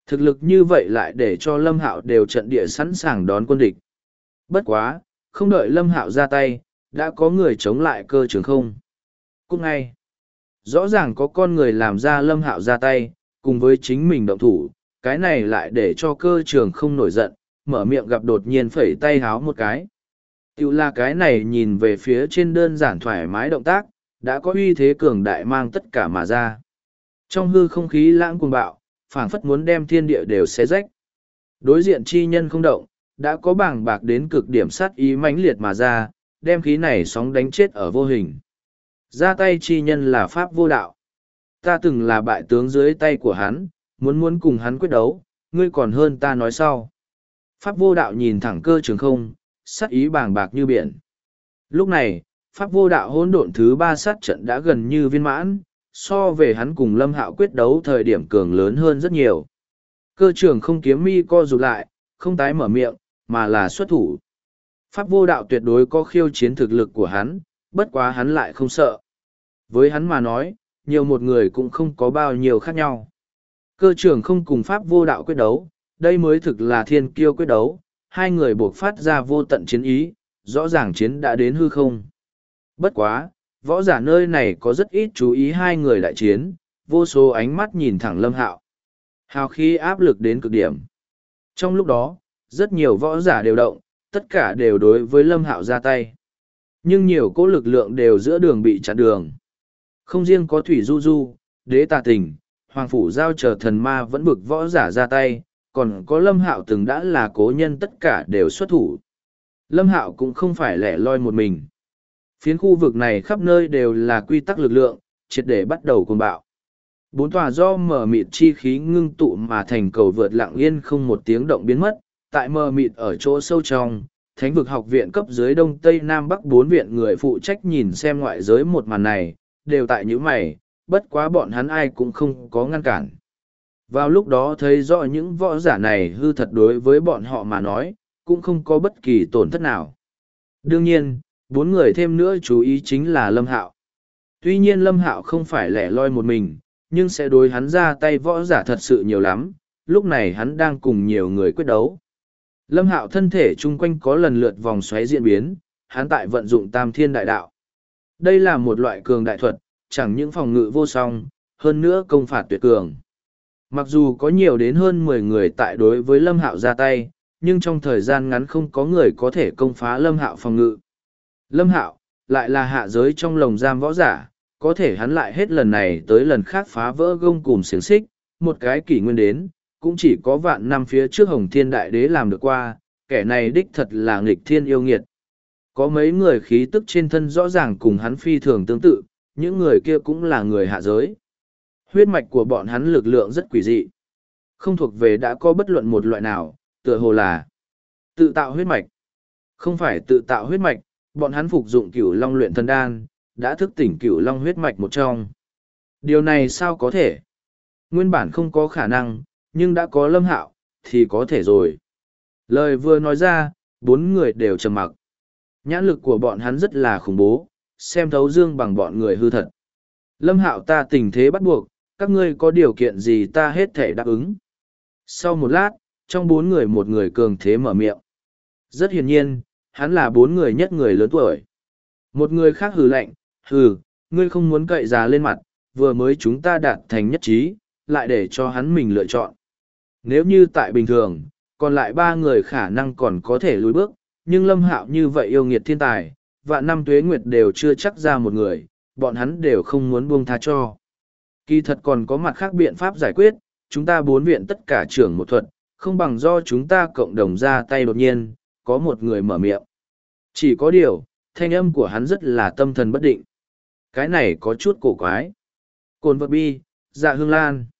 Thực lực như vậy lại để cho Lâm Hạo đều trận địa sẵn sàng đón quân địch. Bất quá, không đợi Lâm Hạo ra tay, đã có người chống lại Cơ Trường Không. Cút ngay. Rõ ràng có con người làm ra Lâm Hạo ra tay, cùng với chính mình động thủ, cái này lại để cho Cơ Trường Không nổi giận, mở miệng gặp đột nhiên phẩy tay háo một cái. Tiểu là cái này nhìn về phía trên đơn giản thoải mái động tác, đã có uy thế cường đại mang tất cả mà ra. Trong hư không khí lãng cuồng bạo, phảng phất muốn đem thiên địa đều xé rách. Đối diện chi nhân không động, đã có bàng bạc đến cực điểm sát ý mãnh liệt mà ra, đem khí này sóng đánh chết ở vô hình. Ra tay chi nhân là Pháp Vô Đạo. Ta từng là bại tướng dưới tay của hắn, muốn cùng hắn quyết đấu, ngươi còn hơn ta nói sau. Pháp Vô Đạo nhìn thẳng Cơ Trường Không, sát ý bàng bạc như biển. Lúc này, Pháp Vô Đạo hỗn độn thứ 3 sát trận đã gần như viên mãn, so về hắn cùng Lâm Hạo quyết đấu thời điểm cường lớn hơn rất nhiều. Cơ Trường Không kiếm mi co rụt lại, không tái mở miệng, mà là xuất thủ. Pháp Vô Đạo tuyệt đối có khiêu chiến thực lực của hắn, bất quá hắn lại không sợ. Với hắn mà nói, nhiều một người cũng không có bao nhiêu khác nhau. Cơ Trường Không cùng Pháp Vô Đạo quyết đấu, đây mới thực là thiên kiêu quyết đấu, hai người buộc phát ra vô tận chiến ý, rõ ràng chiến đã đến hư không. Bất quá, võ giả nơi này có rất ít chú ý hai người đại chiến, vô số ánh mắt nhìn thẳng Lâm Hạo. Hào khí áp lực đến cực điểm. Trong lúc đó, rất nhiều võ giả đều động, tất cả đều đối với Lâm Hạo ra tay. Nhưng nhiều cỗ lực lượng đều giữa đường bị chặn đường. Không riêng có Thủy Du Du, Đế Tà Tình, Hoàng Phủ Giao chờ thần ma vẫn bực võ giả ra tay, còn có Lâm Hạo từng đã là cố nhân tất cả đều xuất thủ. Lâm Hạo cũng không phải lẻ loi một mình. Phiến khu vực này khắp nơi đều là quy tắc lực lượng, triệt để bắt đầu cuồng bạo. Bốn tòa do mờ mịt chi khí ngưng tụ mà thành cầu vượt lặng yên không một tiếng động biến mất, tại mờ mịt ở chỗ sâu trong, Thánh vực học viện cấp dưới Đông Tây Nam Bắc 4 viện người phụ trách nhìn xem ngoại giới một màn này, đều tại những mày, bất quá bọn hắn ai cũng không có ngăn cản. Vào lúc đó thấy rõ những võ giả này hư thật đối với bọn họ mà nói, cũng không có bất kỳ tổn thất nào. Đương nhiên, 4 người thêm nữa chú ý chính là Lâm Hạo. Tuy nhiên Lâm Hạo không phải lẻ loi một mình, nhưng sẽ đối hắn ra tay võ giả thật sự nhiều lắm, lúc này hắn đang cùng nhiều người quyết đấu. Lâm Hạo thân thể chung quanh có lần lượt vòng xoáy diễn biến, hắn tại vận dụng Tam Thiên Đại Đạo. Đây là một loại cường đại thuật, chẳng những phòng ngự vô song, hơn nữa công phạt tuyệt cường. Mặc dù có nhiều đến hơn 10 người tại đối với Lâm Hạo ra tay, nhưng trong thời gian ngắn không có người có thể công phá Lâm Hạo phòng ngự. Lâm Hạo, lại là hạ giới trong lồng giam võ giả, có thể hắn lại hết lần này tới lần khác phá vỡ gông cùm xiềng xích, một cái kỷ nguyên đến, cũng chỉ có vạn năm phía trước Hồng Thiên Đại Đế làm được qua, kẻ này đích thật là nghịch thiên yêu nghiệt. Có mấy người khí tức trên thân rõ ràng cùng hắn phi thường tương tự, những người kia cũng là người hạ giới. Huyết mạch của bọn hắn lực lượng rất quỷ dị. Không thuộc về đã có bất luận một loại nào, tựa hồ là tự tạo huyết mạch. Không phải tự tạo huyết mạch, bọn hắn phục dụng cửu long luyện thần đan, đã thức tỉnh cửu long huyết mạch một trong. Điều này sao có thể? Nguyên bản không có khả năng, nhưng đã có Lâm Hạo, thì có thể rồi. Lời vừa nói ra, 4 người đều trầm mặc. Nhãn lực của bọn hắn rất là khủng bố, xem thấu dương bằng bọn người hư thật. Lâm Hạo ta tình thế bắt buộc, các ngươi có điều kiện gì ta hết thể đáp ứng. Sau một lát, trong 4 người một người cường thế mở miệng. Rất hiển nhiên, hắn là 4 người nhất người lớn tuổi. Một người khác hừ lạnh, hừ, ngươi không muốn cậy già lên mặt, vừa mới chúng ta đạt thành nhất trí, lại để cho hắn mình lựa chọn. Nếu như tại bình thường, còn lại 3 người khả năng còn có thể lùi bước, nhưng Lâm Hạo như vậy yêu nghiệt thiên tài, vạn năm tuế nguyệt đều chưa chắc ra một người, bọn hắn đều không muốn buông tha cho. Kỳ thật còn có mặt khác biện pháp giải quyết, chúng ta 4 viện tất cả trưởng một thuật, không bằng do chúng ta cộng đồng ra tay đột nhiên, có một người mở miệng. Chỉ có điều, thanh âm của hắn rất là tâm thần bất định. Cái này có chút cổ quái. Cồn vật bi, dạ hương lan.